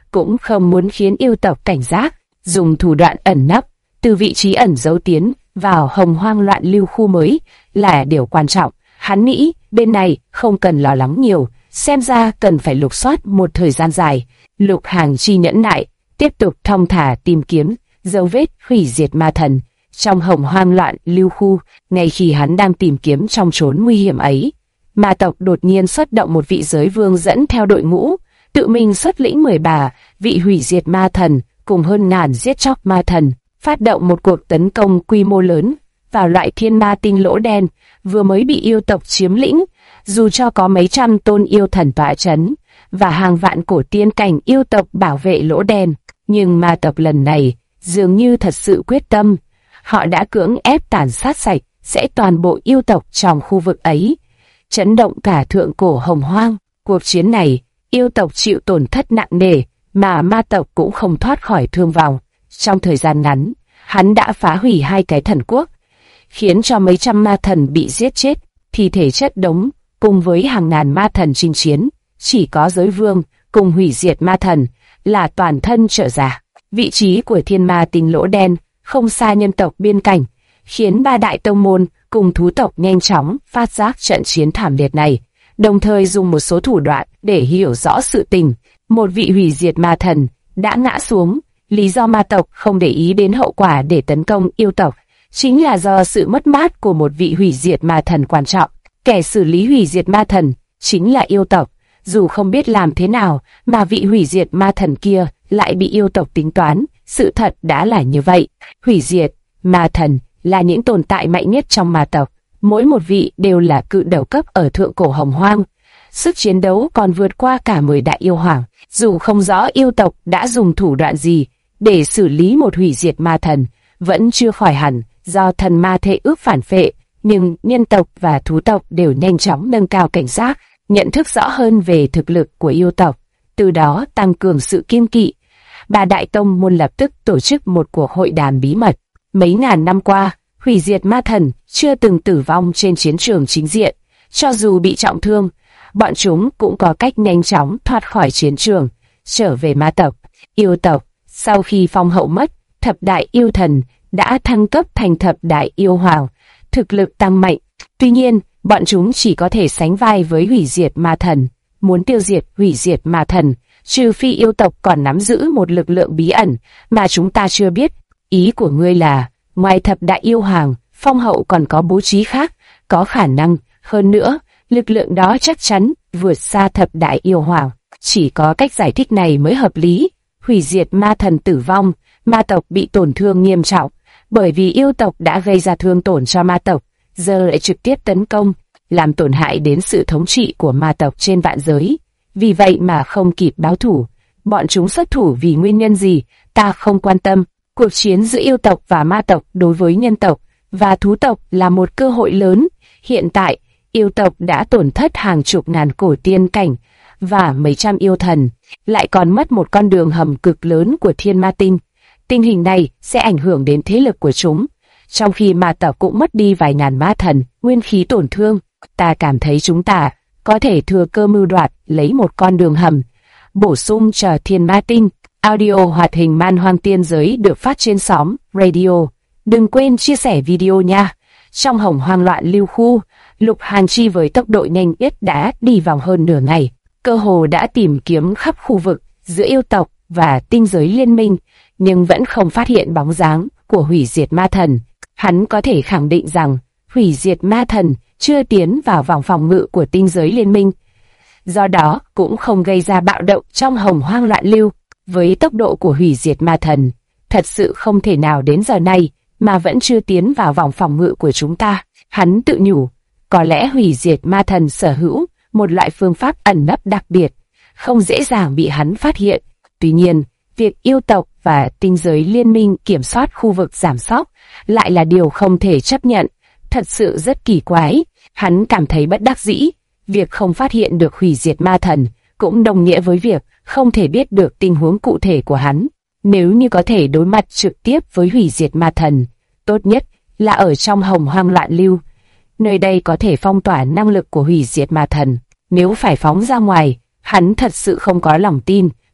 cũng không muốn khiến yêu tộc cảnh giác, dùng thủ đoạn ẩn nấp, từ vị trí ẩn giấu tiến vào Hồng Hoang Loạn Lưu khu mới là điều quan trọng. Hắn nghĩ bên này không cần lo lắng nhiều, xem ra cần phải lục soát một thời gian dài. Lục Hàng Chi nhẫn nại, tiếp tục thong thả tìm kiếm dấu vết hủy diệt ma thần trong Hồng Hoang Loạn Lưu khu. Ngay khi hắn đang tìm kiếm trong chốn nguy hiểm ấy, ma tộc đột nhiên xuất động một vị giới vương dẫn theo đội ngũ, tự mình xuất lĩnh 13 vị hủy diệt ma thần cùng hơn ngàn giết chóc ma thần, phát động một cuộc tấn công quy mô lớn vào loại thiên ma tinh lỗ đen vừa mới bị yêu tộc chiếm lĩnh. Dù cho có mấy trăm tôn yêu thần tọa chấn và hàng vạn cổ tiên cảnh yêu tộc bảo vệ lỗ đen, nhưng ma tộc lần này dường như thật sự quyết tâm. Họ đã cưỡng ép tàn sát sạch sẽ toàn bộ yêu tộc trong khu vực ấy, chấn động cả thượng cổ Hồng Hoang. Cuộc chiến này, yêu tộc chịu tổn thất nặng nề, mà ma tộc cũng không thoát khỏi thương vong. Trong thời gian ngắn, hắn đã phá hủy 2 cái thần quốc, khiến cho mấy trăm ma thần bị giết chết, thi thể chất đống, cùng với hàng ngàn ma thần chinh chiến. Chỉ có giới vương cùng hủy diệt ma thần là toàn thân trợ giả. Vị trí của thiên ma tinh lỗ đen không xa nhân tộc biên cảnh, khiến 3 đại tông môn cùng thú tộc nhanh chóng phát giác trận chiến thảm liệt này, đồng thời dùng một số thủ đoạn để hiểu rõ sự tình. Một vị hủy diệt ma thần đã ngã xuống. Lý do ma tộc không để ý đến hậu quả để tấn công yêu tộc chính là do sự mất mát của một vị hủy diệt ma thần quan trọng. Kẻ xử lý hủy diệt ma thần chính là yêu tộc. Dù không biết làm thế nào mà vị hủy diệt ma thần kia lại bị yêu tộc tính toán, sự thật đã là như vậy. Hủy diệt ma thần là những tồn tại mạnh nhất trong ma tộc, mỗi một vị đều là cự đầu cấp ở thượng cổ Hồng Hoang. Sức chiến đấu còn vượt qua cả 10 đại yêu hoàng. Dù không rõ yêu tộc đã dùng thủ đoạn gì để xử lý một hủy diệt ma thần, vẫn chưa khỏi hẳn do thần ma thệ ước phản phệ, nhưng nhân tộc và thú tộc đều nhanh chóng nâng cao cảnh giác, nhận thức rõ hơn về thực lực của yêu tộc, từ đó tăng cường sự kiêng kỵ. 3 đại tông môn lập tức tổ chức một cuộc hội đàm bí mật. Mấy ngàn năm qua, hủy diệt ma thần chưa từng tử vong trên chiến trường chính diện. Cho dù bị trọng thương, bọn chúng cũng có cách nhanh chóng thoát khỏi chiến trường, trở về ma tộc. Yêu tộc, sau khi phong hậu mất, thập đại yêu thần đã thăng cấp thành thập đại yêu hoàng, thực lực tăng mạnh. Tuy nhiên, bọn chúng chỉ có thể sánh vai với hủy diệt ma thần. Muốn tiêu diệt hủy diệt ma thần, trừ phi yêu tộc còn nắm giữ một lực lượng bí ẩn mà chúng ta chưa biết. Ý của ngươi là, ngoài thập đại yêu hoàng, phong hậu còn có bố trí khác, có khả năng. Hơn nữa, lực lượng đó chắc chắn vượt xa thập đại yêu hoàng. Chỉ có cách giải thích này mới hợp lý. Hủy diệt ma thần tử vong, ma tộc bị tổn thương nghiêm trọng, bởi vì yêu tộc đã gây ra thương tổn cho ma tộc, giờ lại trực tiếp tấn công, làm tổn hại đến sự thống trị của ma tộc trên vạn giới. Vì vậy mà không kịp báo thủ. Bọn chúng xuất thủ vì nguyên nhân gì, ta không quan tâm. Cuộc chiến giữa yêu tộc và ma tộc đối với nhân tộc và thú tộc là một cơ hội lớn. Hiện tại, yêu tộc đã tổn thất hàng chục ngàn cổ tiên cảnh và mấy trăm yêu thần, lại còn mất một con đường hầm cực lớn của thiên ma tinh. Tình hình này sẽ ảnh hưởng đến thế lực của chúng, trong khi ma tộc cũng mất đi vài ngàn ma thần, nguyên khí tổn thương. Ta cảm thấy chúng ta có thể thừa cơ mưu đoạt lấy một con đường hầm, bổ sung cho thiên ma tinh. Audio hoạt hình Man Hoang Tiên Giới được phát trên xóm Radio. Đừng quên chia sẻ video nha. Trong Hồng Hoang Loạn Lưu khu, Lục Hàn Chi với tốc độ nhanh nhất đã đi vòng hơn nửa ngày, cơ hồ đã tìm kiếm khắp khu vực giữa yêu tộc và tinh giới liên minh, nhưng vẫn không phát hiện bóng dáng của hủy diệt ma thần. Hắn có thể khẳng định rằng hủy diệt ma thần chưa tiến vào vòng phòng ngự của tinh giới liên minh, do đó cũng không gây ra bạo động trong Hồng Hoang Loạn Lưu. Với tốc độ của hủy diệt ma thần, thật sự không thể nào đến giờ này mà vẫn chưa tiến vào vòng phòng ngự của chúng ta. Hắn tự nhủ, có lẽ hủy diệt ma thần sở hữu một loại phương pháp ẩn nấp đặc biệt, không dễ dàng bị hắn phát hiện. Tuy nhiên, việc yêu tộc và tinh giới liên minh kiểm soát khu vực giảm sóc lại là điều không thể chấp nhận, thật sự rất kỳ quái. Hắn cảm thấy bất đắc dĩ, việc không phát hiện được hủy diệt ma thần cũng đồng nghĩa với việc không thể biết được tình huống cụ thể của hắn. Nếu như có thể đối mặt trực tiếp với hủy diệt ma thần, tốt nhất là ở trong Hồng Hoang Loạn Lưu. Nơi đây có thể phong tỏa năng lực của hủy diệt ma thần. Nếu phải phóng ra ngoài, hắn thật sự không có lòng tin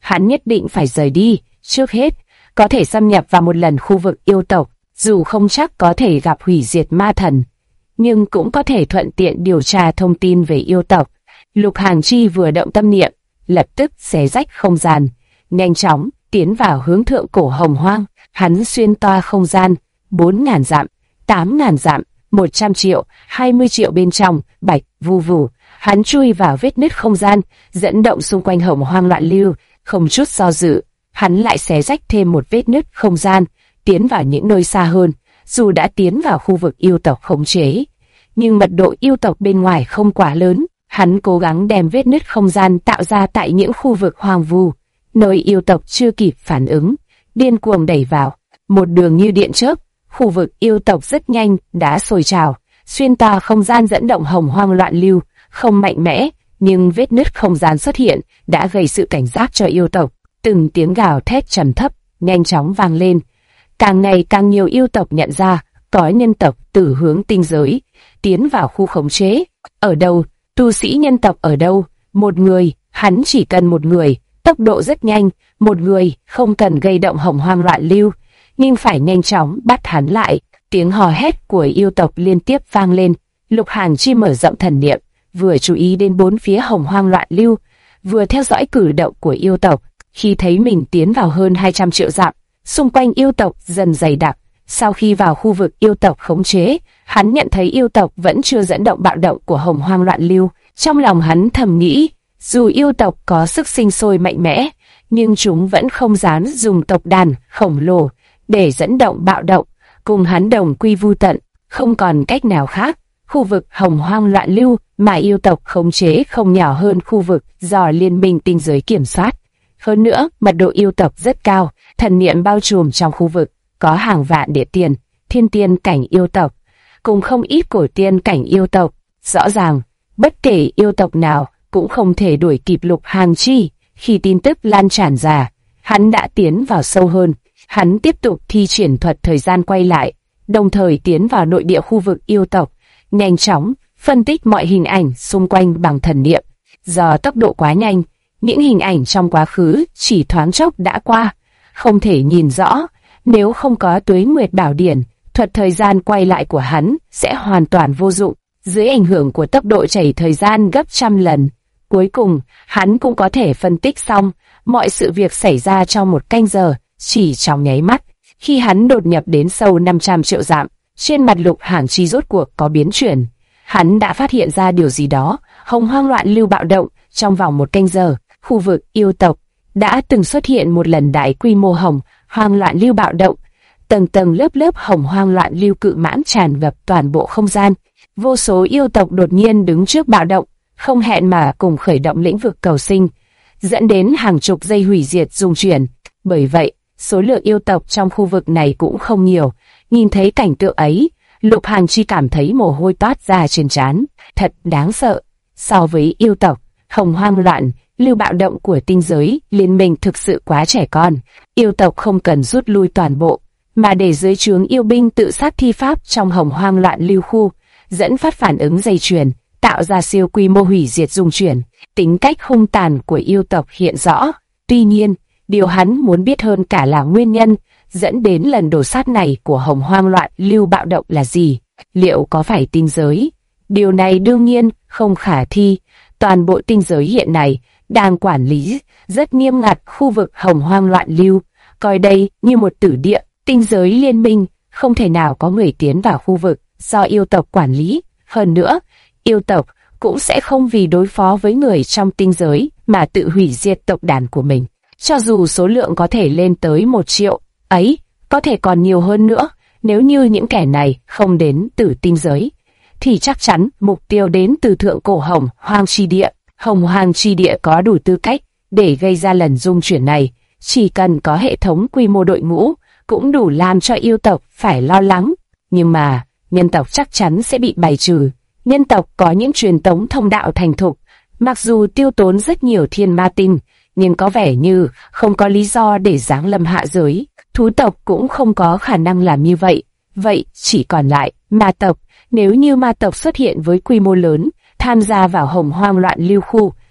hắn nhất định phải rời đi. Trước hết, có thể xâm nhập vào một lần khu vực yêu tộc, dù không chắc có thể gặp hủy diệt ma thần, nhưng cũng có thể thuận tiện điều tra thông tin về yêu tộc. Lục Hàn Chi vừa động tâm niệm, lập tức xé rách không gian, nhanh chóng tiến vào hướng thượng cổ hồng hoang. Hắn xuyên toa không gian 4.000 dặm, 8.000 dặm, 100 triệu, 20 triệu bên trong, bạch vu vù. Hắn chui vào vết nứt không gian, dẫn động xung quanh hồng hoang loạn lưu, không chút do dự. Hắn lại xé rách thêm một vết nứt không gian, tiến vào những nơi xa hơn. Dù đã tiến vào khu vực yêu tộc khống chế, nhưng mật độ yêu tộc bên ngoài không quá lớn. Hắn cố gắng đem vết nứt không gian tạo ra tại những khu vực hoang vu, nơi yêu tộc chưa kịp phản ứng, điên cuồng đẩy vào. Một đường như điện chớp, khu vực yêu tộc rất nhanh đã sôi trào, xuyên toa không gian dẫn động hồng hoang loạn lưu, không mạnh mẽ, nhưng vết nứt không gian xuất hiện đã gây sự cảnh giác cho yêu tộc. Từng tiếng gào thét trầm thấp nhanh chóng vang lên. Càng ngày càng nhiều yêu tộc nhận ra có nhân tộc từ hướng tinh giới tiến vào khu khống chế. Ở đâu? Tu sĩ nhân tộc ở đâu? Một người, hắn chỉ cần một người, tốc độ rất nhanh, một người không cần gây động hồng hoang loạn lưu, nhưng phải nhanh chóng bắt hắn lại. Tiếng hò hét của yêu tộc liên tiếp vang lên. Lục Hàn Chi mở rộng thần niệm, vừa chú ý đến bốn phía hồng hoang loạn lưu, vừa theo dõi cử động của yêu tộc. Khi thấy mình tiến vào hơn 200 triệu dặm, xung quanh yêu tộc dần dày đặc. Sau khi vào khu vực yêu tộc khống chế, hắn nhận thấy yêu tộc vẫn chưa dẫn động bạo động của hồng hoang loạn lưu. Trong lòng hắn thầm nghĩ, dù yêu tộc có sức sinh sôi mạnh mẽ, nhưng chúng vẫn không dám dùng tộc đàn khổng lồ để dẫn động bạo động, cùng hắn đồng quy vu tận. Không còn cách nào khác, khu vực hồng hoang loạn lưu mà yêu tộc khống chế không nhỏ hơn khu vực do liên minh tinh giới kiểm soát. Hơn nữa, mật độ yêu tộc rất cao, thần niệm bao trùm trong khu vực, có hàng vạn địa tiên, thiên tiên cảnh yêu tộc, cùng không ít cổ tiên cảnh yêu tộc. Rõ ràng, bất kể yêu tộc nào cũng không thể đuổi kịp Lục Hàn Chi. Khi tin tức lan tràn ra, hắn đã tiến vào sâu hơn. Hắn tiếp tục thi triển thuật thời gian quay lại, đồng thời tiến vào nội địa khu vực yêu tộc, nhanh chóng phân tích mọi hình ảnh xung quanh bằng thần niệm. Do tốc độ quá nhanh, những hình ảnh trong quá khứ chỉ thoáng chốc đã qua, không thể nhìn rõ. Nếu không có Tuế Nguyệt Bảo Điển, thuật thời gian quay lại của hắn sẽ hoàn toàn vô dụng. Dưới ảnh hưởng của tốc độ chảy thời gian gấp trăm lần, cuối cùng hắn cũng có thể phân tích xong mọi sự việc xảy ra trong một canh giờ, chỉ trong nháy mắt. Khi hắn đột nhập đến sâu 500 triệu dặm, trên mặt Lục Hàn Chi rốt cuộc có biến chuyển. Hắn đã phát hiện ra điều gì đó. Hồng hoang loạn lưu bạo động trong vòng một canh giờ. Khu vực yêu tộc đã từng xuất hiện một lần đại quy mô hồng hoang loạn lưu bạo động, tầng tầng lớp lớp hồng hoang loạn lưu cự mãn tràn ngập toàn bộ không gian. Vô số yêu tộc đột nhiên đứng trước bạo động, không hẹn mà cùng khởi động lĩnh vực cầu sinh, dẫn đến hàng chục giây hủy diệt dung chuyển. Bởi vậy, số lượng yêu tộc trong khu vực này cũng không nhiều. Nhìn thấy cảnh tượng ấy, Lục Hàn Chi cảm thấy mồ hôi toát ra trên trán. Thật đáng sợ. So với yêu tộc, hồng hoang loạn lưu bạo động của tinh giới liên minh thực sự quá trẻ con. Yêu tộc không cần rút lui toàn bộ, mà để dưới trướng yêu binh tự sát thi pháp trong hồng hoang loạn lưu khu, dẫn phát phản ứng dây chuyền, tạo ra siêu quy mô hủy diệt dung chuyển. Tính cách hung tàn của yêu tộc hiện rõ. Tuy nhiên, điều hắn muốn biết hơn cả là nguyên nhân dẫn đến lần đổ sát này của hồng hoang loạn lưu bạo động là gì. Liệu có phải tinh giới? Điều này đương nhiên không khả thi. Toàn bộ tinh giới hiện nay đang quản lý rất nghiêm ngặt khu vực hồng hoang loạn lưu, coi đây như một tử địa. Tinh giới liên minh không thể nào có người tiến vào khu vực do yêu tộc quản lý. Hơn nữa, yêu tộc cũng sẽ không vì đối phó với người trong tinh giới mà tự hủy diệt tộc đàn của mình. Cho dù số lượng có thể lên tới 1 triệu, ấy có thể còn nhiều hơn nữa. Nếu như những kẻ này không đến từ tinh giới, thì chắc chắn mục tiêu đến từ thượng cổ hồng hoang chi địa. Hồng hoang chi địa có đủ tư cách để gây ra lần dung chuyển này. Chỉ cần có hệ thống quy mô đội ngũ, cũng đủ làm cho yêu tộc phải lo lắng. Nhưng mà, nhân tộc chắc chắn sẽ bị bài trừ. Nhân tộc có những truyền thống thông đạo thành thục, mặc dù tiêu tốn rất nhiều thiên ma tinh, nhưng có vẻ như không có lý do để giáng lâm hạ giới. Thú tộc cũng không có khả năng làm như vậy. Vậy chỉ còn lại ma tộc. Nếu như ma tộc xuất hiện với quy mô lớn, tham gia vào hồng hoang loạn lưu khu,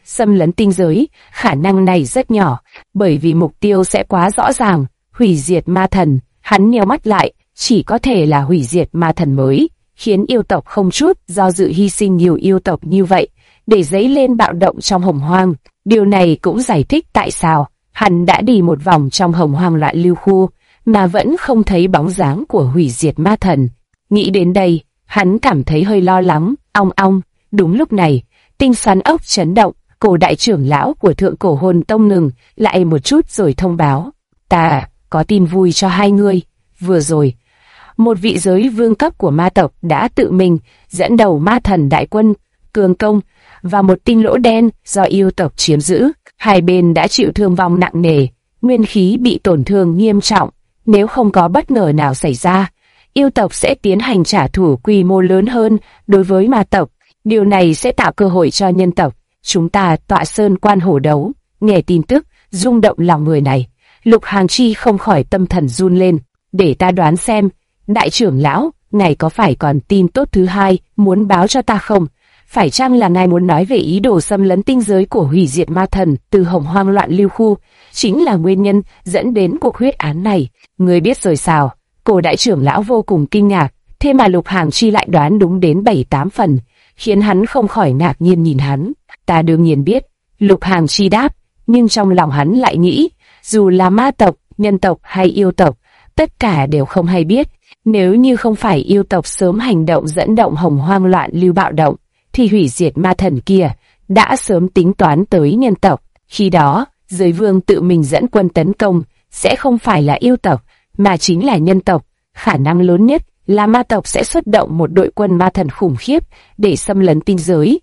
xâm lấn tinh giới, khả năng này rất nhỏ, bởi vì mục tiêu sẽ quá rõ ràng, hủy diệt ma thần. Hắn nheo mắt lại, chỉ có thể là hủy diệt ma thần mới, khiến yêu tộc không chút do dự hy sinh nhiều yêu tộc như vậy, để dấy lên bạo động trong hồng hoang. Điều này cũng giải thích tại sao hắn đã đi một vòng trong hồng hoang loạn lưu khu, mà vẫn không thấy bóng dáng của hủy diệt ma thần. Nghĩ đến đây, hắn cảm thấy hơi lo lắng, ong ong. Đúng lúc này, tinh xoắn ốc chấn động, cổ đại trưởng lão của Thượng Cổ Hồn Tông ngừng lại một chút rồi thông báo. Ta có tin vui cho hai người. Vừa rồi, một vị giới vương cấp của ma tộc đã tự mình dẫn đầu ma thần đại quân cường công và một tinh lỗ đen do yêu tộc chiếm giữ. Hai bên đã chịu thương vong nặng nề, nguyên khí bị tổn thương nghiêm trọng. Nếu không có bất ngờ nào xảy ra, yêu tộc sẽ tiến hành trả thù quy mô lớn hơn đối với ma tộc. Điều này sẽ tạo cơ hội cho nhân tộc chúng ta tọa sơn quan hổ đấu. Nghe tin tức rung động lòng người này, Lục Hàng Chi không khỏi tâm thần run lên. Để ta đoán xem, đại trưởng lão, ngài có phải còn tin tốt thứ hai muốn báo cho ta không? Phải chăng là ngài muốn nói về ý đồ xâm lấn tinh giới của hủy diệt ma thần từ hồng hoang loạn lưu khu, chính là nguyên nhân dẫn đến cuộc huyết án này? Ngươi biết rồi sao? Cổ đại trưởng lão vô cùng kinh ngạc, thế mà Lục Hàng Chi lại đoán đúng đến 7-8 phần, khiến hắn không khỏi ngạc nhiên nhìn hắn. Ta đương nhiên biết, Lục Hàng Chi đáp, nhưng trong lòng hắn lại nghĩ, dù là ma tộc, nhân tộc hay yêu tộc, tất cả đều không hay biết. Nếu như không phải yêu tộc sớm hành động dẫn động hồng hoang loạn lưu bạo động, thì hủy diệt ma thần kia đã sớm tính toán tới nhân tộc. Khi đó, giới vương tự mình dẫn quân tấn công, sẽ không phải là yêu tộc, mà chính là nhân tộc. Khả năng lớn nhất là ma tộc sẽ xuất động một đội quân ma thần khủng khiếp để xâm lấn tinh giới,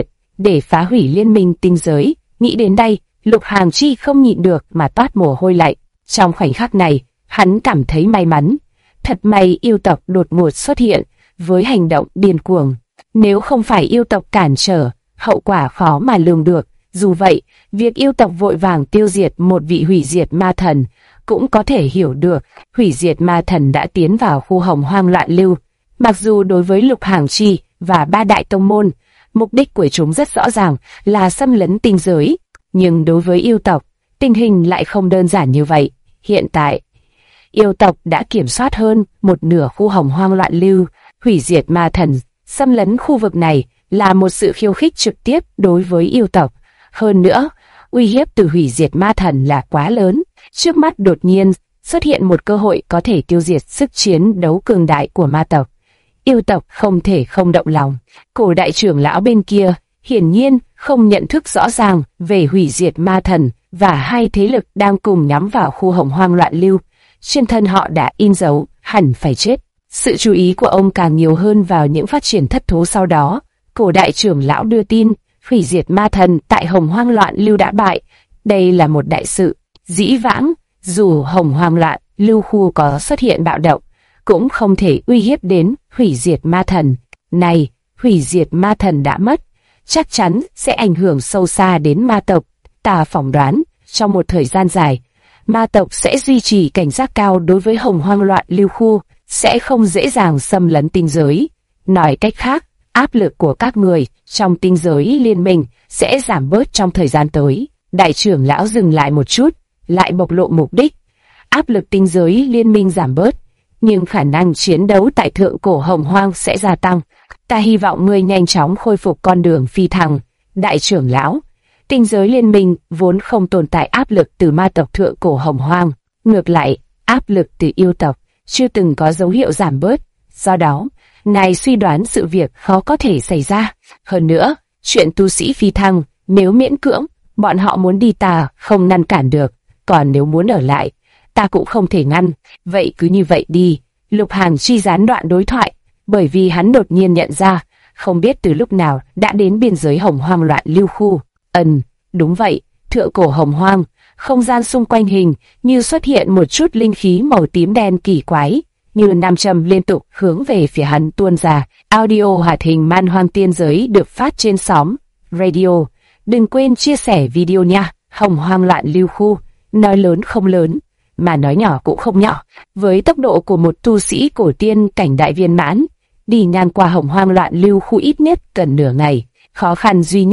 để phá hủy liên minh tinh giới. Nghĩ đến đây, Lục Hàng Chi không nhịn được mà toát mồ hôi lạnh. Trong khoảnh khắc này, hắn cảm thấy may mắn. Thật may yêu tộc đột ngột xuất hiện với hành động điên cuồng. Nếu không phải yêu tộc cản trở, hậu quả khó mà lường được. Dù vậy, việc yêu tộc vội vàng tiêu diệt một vị hủy diệt ma thần cũng có thể hiểu được. Hủy diệt ma thần đã tiến vào khu hồng hoang loạn lưu. Mặc dù đối với Lục Hàng Chi và ba đại tông môn, mục đích của chúng rất rõ ràng là xâm lấn tinh giới, nhưng đối với yêu tộc, tình hình lại không đơn giản như vậy. Hiện tại, yêu tộc đã kiểm soát hơn một nửa khu hồng hoang loạn lưu. Hủy diệt ma thần xâm lấn khu vực này là một sự khiêu khích trực tiếp đối với yêu tộc. Hơn nữa, uy hiếp từ hủy diệt ma thần là quá lớn. Trước mắt đột nhiên xuất hiện một cơ hội có thể tiêu diệt sức chiến đấu cường đại của ma tộc. Yêu tộc không thể không động lòng. Cổ đại trưởng lão bên kia hiển nhiên không nhận thức rõ ràng về hủy diệt ma thần và hai thế lực đang cùng nhắm vào khu hồng hoang loạn lưu. Trên thân họ đã in dấu hẳn phải chết. Sự chú ý của ông càng nhiều hơn vào những phát triển thất thố sau đó. Cổ đại trưởng lão đưa tin hủy diệt ma thần tại hồng hoang loạn lưu đã bại. Đây là một đại sự. Dĩ vãng, dù hồng hoang loạn lưu khu có xuất hiện bạo động, cũng không thể uy hiếp đến hủy diệt ma thần. Này, hủy diệt ma thần đã mất, chắc chắn sẽ ảnh hưởng sâu xa đến ma tộc. Ta phỏng đoán, trong một thời gian dài, ma tộc sẽ duy trì cảnh giác cao đối với hồng hoang loạn lưu khu, sẽ không dễ dàng xâm lấn tinh giới. Nói cách khác, áp lực của các người trong tinh giới liên minh sẽ giảm bớt trong thời gian tới. Đại trưởng lão dừng lại một chút, lại bộc lộ mục đích. Áp lực tinh giới liên minh giảm bớt, nhưng khả năng chiến đấu tại thượng cổ hồng hoang sẽ gia tăng. Ta hy vọng ngươi nhanh chóng khôi phục con đường phi thăng. Đại trưởng lão, tinh giới liên minh vốn không tồn tại áp lực từ ma tộc thượng cổ hồng hoang. Ngược lại, áp lực từ yêu tộc chưa từng có dấu hiệu giảm bớt. Do đó, ngài suy đoán sự việc khó có thể xảy ra. Hơn nữa, chuyện tu sĩ phi thăng, nếu miễn cưỡng, bọn họ muốn đi ta không ngăn cản được. Còn nếu muốn ở lại, ta cũng không thể ngăn. Vậy cứ như vậy đi. Lục Hàng Chi gián đoạn đối thoại, bởi vì hắn đột nhiên nhận ra, không biết từ lúc nào đã đến biên giới hồng hoang loạn lưu khu. Đúng vậy, thượng cổ hồng hoang, không gian xung quanh hình như xuất hiện một chút linh khí màu tím đen kỳ quái, như nam châm liên tục hướng về phía hắn tuôn ra. Audio hoạt hình Man Hoang Tiên Giới được phát trên xóm Radio. Đừng quên chia sẻ video nha. Hồng hoang loạn lưu khu, nói lớn không lớn, mà nói nhỏ cũng không nhỏ. Với tốc độ của một tu sĩ cổ tiên cảnh đại viên mãn, đi ngang qua hồng hoang loạn lưu khu ít nhất cần nửa ngày. Khó khăn duy nhất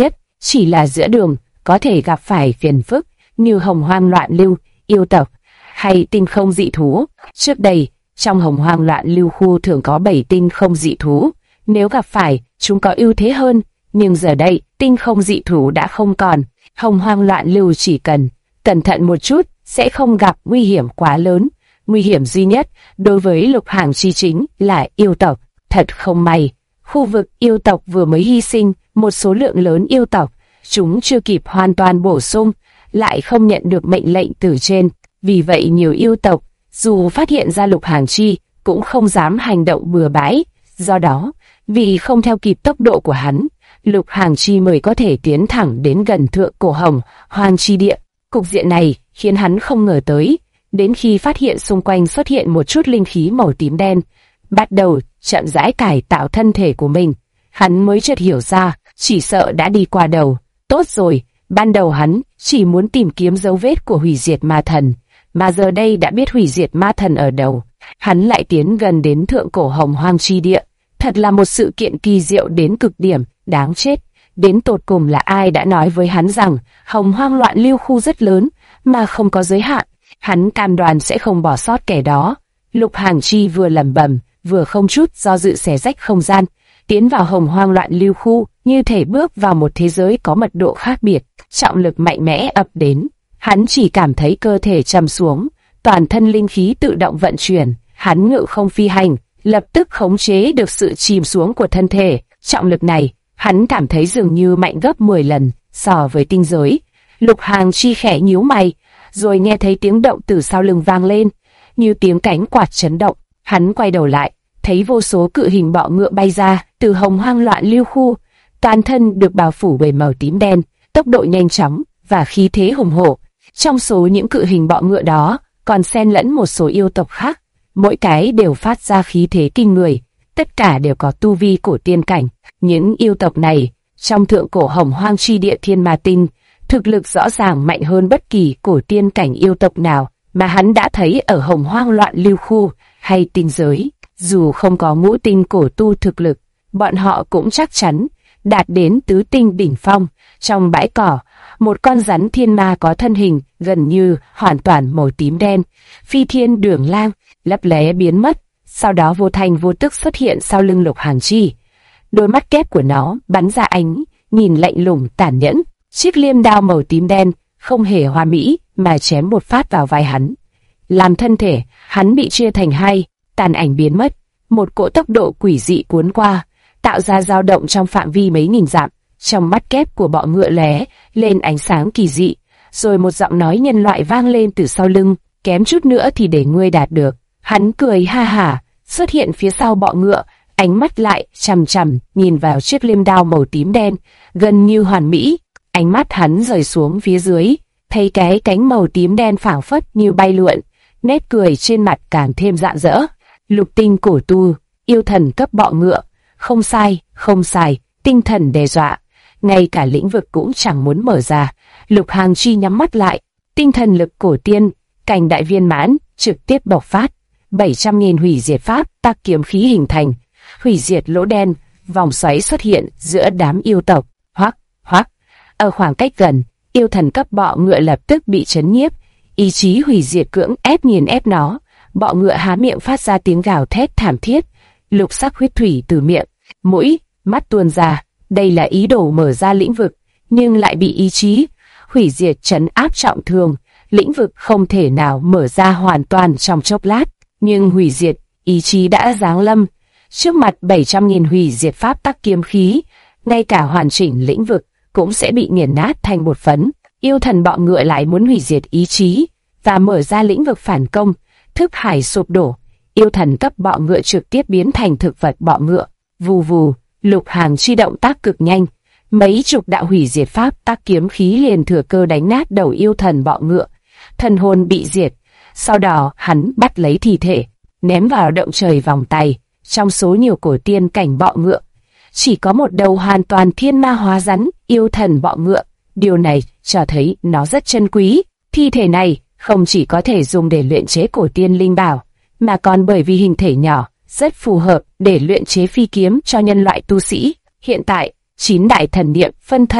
chỉ là giữa đường có thể gặp phải phiền phức như hồng hoang loạn lưu, yêu tộc hay tinh không dị thú. Trước đây, trong hồng hoang loạn lưu khu thường có 7 tinh không dị thú, nếu gặp phải, chúng có ưu thế hơn, nhưng giờ đây, tinh không dị thú đã không còn. Hồng hoang loạn lưu chỉ cần cẩn thận một chút, sẽ không gặp nguy hiểm quá lớn. Nguy hiểm duy nhất đối với Lục Hàng Chi chính là yêu tộc. Thật không may, khu vực yêu tộc vừa mới hy sinh một số lượng lớn yêu tộc, chúng chưa kịp hoàn toàn bổ sung, lại không nhận được mệnh lệnh từ trên. Vì vậy nhiều yêu tộc, dù phát hiện ra Lục Hàng Chi, cũng không dám hành động bừa bãi. Do đó, vì không theo kịp tốc độ của hắn, Lục Hàng Chi mới có thể tiến thẳng đến gần thượng cổ hồng hoang chi địa. Cục diện này khiến hắn không ngờ tới, đến khi phát hiện xung quanh xuất hiện một chút linh khí màu tím đen, bắt đầu chậm rãi cải tạo thân thể của mình, hắn mới chợt hiểu ra, chỉ sợ đã đi qua đầu. Tốt rồi, ban đầu hắn chỉ muốn tìm kiếm dấu vết của hủy diệt ma thần, mà giờ đây đã biết hủy diệt ma thần ở đâu, hắn lại tiến gần đến thượng cổ hồng hoang chi địa. Thật là một sự kiện kỳ diệu đến cực điểm, đáng chết. Đến tột cùng là ai đã nói với hắn rằng hồng hoang loạn lưu khu rất lớn mà không có giới hạn, hắn cam đoan sẽ không bỏ sót kẻ đó. Lục Hàng Chi vừa lẩm bẩm, vừa không chút do dự xé rách không gian, tiến vào hồng hoang loạn lưu khu, như thể bước vào một thế giới có mật độ khác biệt. Trọng lực mạnh mẽ ập đến, hắn chỉ cảm thấy cơ thể trầm xuống, toàn thân linh khí tự động vận chuyển, hắn ngự không phi hành, lập tức khống chế được sự chìm xuống của thân thể. Trọng lực này, hắn cảm thấy dường như mạnh gấp 10 lần so với tinh giới. Lục Hàng Chi khẽ nhíu mày, rồi nghe thấy tiếng động từ sau lưng vang lên, như tiếng cánh quạt chấn động. Hắn quay đầu lại, thấy vô số cự hình bọ ngựa bay ra từ hồng hoang loạn lưu khu, toàn thân được bao phủ bởi màu tím đen, tốc độ nhanh chóng và khí thế hùng hổ. Trong số những cự hình bọ ngựa đó, còn xen lẫn một số yêu tộc khác, mỗi cái đều phát ra khí thế kinh người, tất cả đều có tu vi cổ tiên cảnh. Những yêu tộc này, trong thượng cổ hồng hoang chi địa thiên ma tinh, thực lực rõ ràng mạnh hơn bất kỳ cổ tiên cảnh yêu tộc nào mà hắn đã thấy ở hồng hoang loạn lưu khu hay tinh giới. Dù không có ngũ tinh cổ tu thực lực, bọn họ cũng chắc chắn đạt đến tứ tinh đỉnh phong. Trong bãi cỏ, một con rắn thiên ma có thân hình gần như hoàn toàn màu tím đen, phi thiên đường lang, lấp lé biến mất, sau đó vô thành vô tức xuất hiện sau lưng Lục Hàng Chi. Đôi mắt kép của nó bắn ra ánh nhìn lạnh lùng tàn nhẫn, chiếc liêm đao màu tím đen không hề hoa mỹ mà chém một phát vào vai hắn, làm thân thể hắn bị chia thành hai. Tàn ảnh biến mất, một cỗ tốc độ quỷ dị cuốn qua, tạo ra dao động trong phạm vi mấy nghìn dặm. Trong mắt kép của bọ ngựa lóe lên ánh sáng kỳ dị, rồi một giọng nói nhân loại vang lên từ sau lưng, kém chút nữa thì để ngươi đạt được. Hắn cười ha hả, xuất hiện phía sau bọ ngựa, ánh mắt lại chằm chằm nhìn vào chiếc liêm đao màu tím đen, gần như hoàn mỹ. Ánh mắt hắn rời xuống phía dưới, thấy cái cánh màu tím đen phảng phất như bay lượn, nét cười trên mặt càng thêm rạng rỡ. Lục tinh cổ tu, yêu thần cấp bọ ngựa, không sai, không sai, tinh thần đe dọa, ngay cả lĩnh vực cũng chẳng muốn mở ra. Lục Hàng Chi nhắm mắt lại, tinh thần lực cổ tiên, cảnh đại viên mãn, trực tiếp bộc phát. 700.000 hủy diệt pháp tác kiếm khí hình thành, hủy diệt lỗ đen, vòng xoáy xuất hiện giữa đám yêu tộc. Hoắc, hoắc, ở khoảng cách gần, yêu thần cấp bọ ngựa lập tức bị chấn nhiếp, ý chí hủy diệt cưỡng ép nghiền ép nó. Bọ ngựa há miệng phát ra tiếng gào thét thảm thiết, lục sắc huyết thủy từ miệng, mũi, mắt tuôn ra. Đây là ý đồ mở ra lĩnh vực, nhưng lại bị ý chí hủy diệt trấn áp trọng thương. Lĩnh vực không thể nào mở ra hoàn toàn trong chốc lát, nhưng hủy diệt ý chí đã giáng lâm. Trước mặt 700.000 hủy diệt pháp tắc kiếm khí, ngay cả hoàn chỉnh lĩnh vực cũng sẽ bị nghiền nát thành bột phấn. Yêu thần bọ ngựa lại muốn hủy diệt ý chí và mở ra lĩnh vực phản công. Thức hải sụp đổ, yêu thần cấp bọ ngựa trực tiếp biến thành thực vật bọ ngựa. Vù vù, Lục Hàng Chi động tác cực nhanh, mấy chục đạo hủy diệt pháp tác kiếm khí liền thừa cơ đánh nát đầu yêu thần bọ ngựa. Thần hồn bị diệt, sau đó hắn bắt lấy thi thể, ném vào động trời vòng tay. Trong số nhiều cổ tiên cảnh bọ ngựa, chỉ có một đầu hoàn toàn thiên ma hóa rắn, yêu thần bọ ngựa. Điều này cho thấy nó rất chân quý. Thi thể này không chỉ có thể dùng để luyện chế cổ tiên linh bảo, mà còn bởi vì hình thể nhỏ, rất phù hợp để luyện chế phi kiếm cho nhân loại tu sĩ. Hiện tại, 9 đại thần niệm phân thân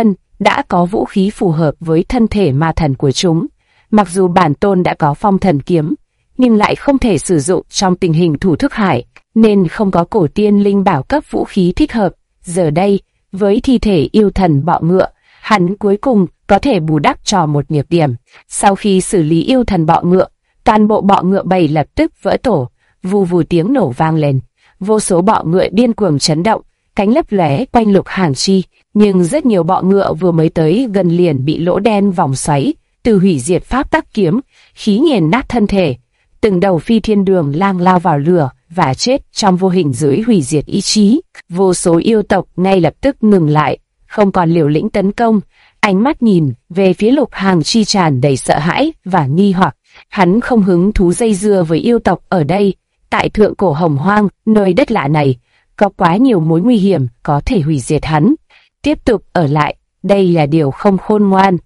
đã có vũ khí phù hợp với thân thể ma thần của chúng. Mặc dù bản tôn đã có phong thần kiếm, nhưng lại không thể sử dụng trong tình hình thủ thức hải, nên không có cổ tiên linh bảo cấp vũ khí thích hợp. Giờ đây, với thi thể yêu thần bọ ngựa, hắn cuối cùng có thể bù đắp cho một nhược điểm. Sau khi xử lý yêu thần bọ ngựa, toàn bộ bọ ngựa bầy lập tức vỡ tổ, vù vù tiếng nổ vang lên. Vô số bọ ngựa điên cuồng chấn động, cánh lấp lóe quanh Lục Hàn Chi, nhưng rất nhiều bọ ngựa vừa mới tới gần liền bị lỗ đen vòng xoáy từ hủy diệt pháp tắc kiếm khí nghiền nát thân thể. Từng đầu phi thiên đường lang lao vào lửa và chết trong vô hình dưới hủy diệt ý chí. Vô số yêu tộc ngay lập tức ngừng lại, không còn liều lĩnh tấn công, ánh mắt nhìn về phía Lục Hàn Chi tràn đầy sợ hãi và nghi hoặc. Hắn không hứng thú dây dưa với yêu tộc ở đây. Tại thượng cổ hồng hoang, nơi đất lạ này, có quá nhiều mối nguy hiểm có thể hủy diệt hắn. Tiếp tục ở lại, đây là điều không khôn ngoan.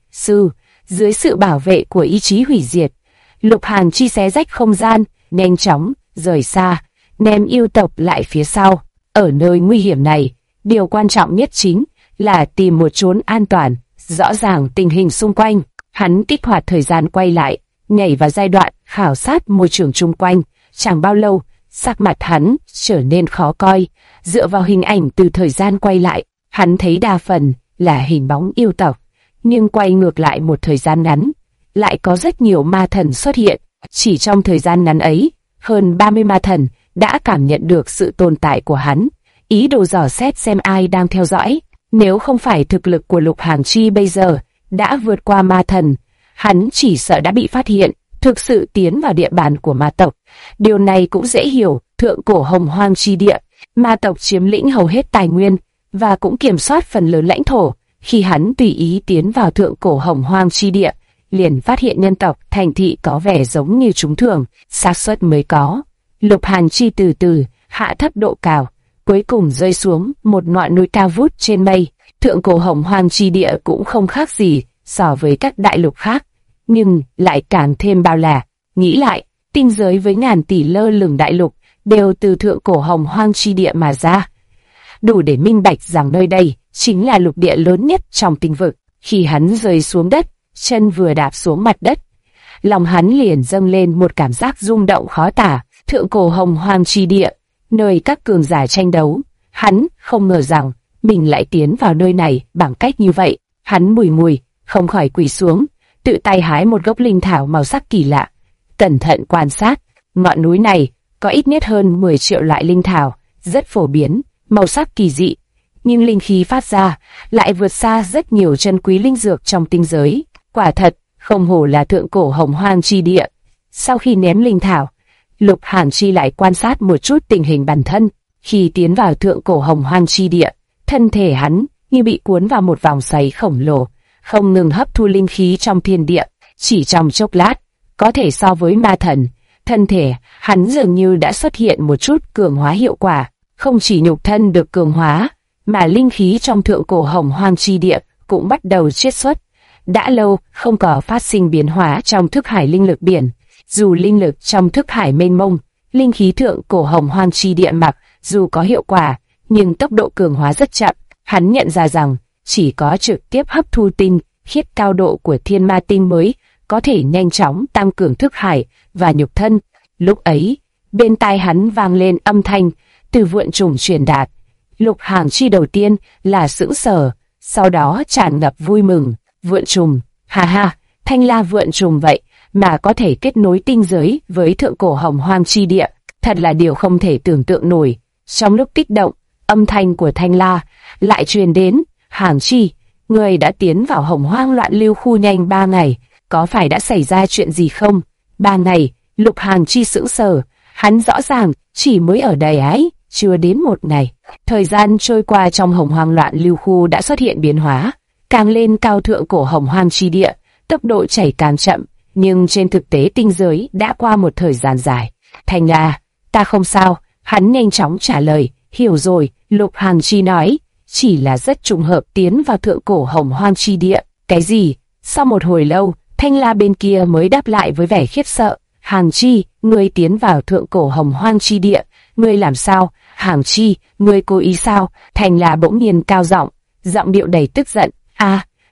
Dưới sự bảo vệ của ý chí hủy diệt, Lục Hàn Chi xé rách không gian, nhanh chóng rời xa, ném yêu tộc lại phía sau. Ở nơi nguy hiểm này, điều quan trọng nhất chính là tìm một chốn an toàn. Rõ ràng tình hình xung quanh, hắn kích hoạt thời gian quay lại, nhảy vào giai đoạn khảo sát môi trường chung quanh. Chẳng bao lâu, sắc mặt hắn trở nên khó coi. Dựa vào hình ảnh từ thời gian quay lại, hắn thấy đa phần là hình bóng yêu tộc. Nhưng quay ngược lại một thời gian ngắn, lại có rất nhiều ma thần xuất hiện. Chỉ trong thời gian ngắn ấy, hơn 30 ma thần đã cảm nhận được sự tồn tại của hắn, ý đồ dò xét xem ai đang theo dõi. Nếu không phải thực lực của Lục Hàn Chi bây giờ đã vượt qua ma thần, hắn chỉ sợ đã bị phát hiện, thực sự tiến vào địa bàn của ma tộc. Điều này cũng dễ hiểu, thượng cổ hồng hoang chi địa, ma tộc chiếm lĩnh hầu hết tài nguyên và cũng kiểm soát phần lớn lãnh thổ. Khi hắn tùy ý tiến vào thượng cổ hồng hoang chi địa, liền phát hiện nhân tộc thành thị có vẻ giống như chúng thường, xác suất mới có. Lục Hàn Chi từ từ hạ thấp độ cao, cuối cùng rơi xuống một ngọn núi cao vút trên mây. Thượng cổ hồng hoang chi địa cũng không khác gì so với các đại lục khác, nhưng lại càng thêm bao la. Nghĩ lại, tinh giới với ngàn tỷ lơ lửng đại lục đều từ thượng cổ hồng hoang chi địa mà ra, đủ để minh bạch rằng nơi đây chính là lục địa lớn nhất trong tinh vực. Khi hắn rơi xuống đất, chân vừa đạp xuống mặt đất, lòng hắn liền dâng lên một cảm giác rung động khó tả. Thượng cổ hồng hoang chi địa, nơi các cường giả tranh đấu, hắn không ngờ rằng mình lại tiến vào nơi này bằng cách như vậy. Hắn bùi ngùi, không khỏi quỳ xuống, tự tay hái một gốc linh thảo màu sắc kỳ lạ, cẩn thận quan sát. Ngọn núi này có ít nhất hơn 10 triệu loại linh thảo, rất phổ biến, màu sắc kỳ dị, nhưng linh khí phát ra lại vượt xa rất nhiều chân quý linh dược trong tinh giới. Quả thật, không hổ là thượng cổ hồng hoang chi địa. Sau khi ném linh thảo, Lục Hàn Chi lại quan sát một chút tình hình bản thân. Khi tiến vào thượng cổ hồng hoang chi địa, thân thể hắn như bị cuốn vào một vòng xoáy khổng lồ, không ngừng hấp thu linh khí trong thiên địa. Chỉ trong chốc lát, có thể so với ma thần, thân thể hắn dường như đã xuất hiện một chút cường hóa hiệu quả. Không chỉ nhục thân được cường hóa, mà linh khí trong thượng cổ hồng hoang chi địa cũng bắt đầu chiết xuất. Đã lâu không có phát sinh biến hóa trong thức hải linh lực biển. Dù linh lực trong thức hải mênh mông, linh khí thượng cổ hồng hoang chi địa mặc dù có hiệu quả, nhưng tốc độ cường hóa rất chậm. Hắn nhận ra rằng chỉ có trực tiếp hấp thu tinh khiết cao độ của thiên ma tinh mới có thể nhanh chóng tăng cường thức hải và nhục thân. Lúc ấy, bên tai hắn vang lên âm thanh từ vượn trùng truyền đạt. Lục Hàn Chi đầu tiên là sững sờ, sau đó tràn ngập vui mừng. Vượn trùng, ha ha, thanh la vượn trùng vậy mà có thể kết nối tinh giới với thượng cổ hồng hoang chi địa, thật là điều không thể tưởng tượng nổi. Trong lúc kích động, âm thanh của thanh la lại truyền đến. Hàn Chi, người đã tiến vào hồng hoang loạn lưu khu nhanh 3 ngày, có phải đã xảy ra chuyện gì không? 3 ngày, Lục Hàn Chi sững sờ, hắn rõ ràng chỉ mới ở đây ấy, chưa đến 1 ngày. Thời gian trôi qua trong hồng hoang loạn lưu khu đã xuất hiện biến hóa, càng lên cao thượng cổ hồng hoang chi địa, tốc độ chảy càng chậm, nhưng trên thực tế tinh giới đã qua một thời gian dài. Thanh la, ta không sao, hắn nhanh chóng trả lời. Hiểu rồi, Lục Hàn Chi nói, chỉ là rất trùng hợp tiến vào thượng cổ hồng hoang chi địa. Cái gì? Sau một hồi lâu, thanh la bên kia mới đáp lại với vẻ khiếp sợ. Hàn Chi, ngươi tiến vào thượng cổ hồng hoang chi địa, ngươi làm sao? Hàn Chi, ngươi cố ý sao? Thanh la bỗng nhiên cao giọng, giọng điệu đầy tức giận. À,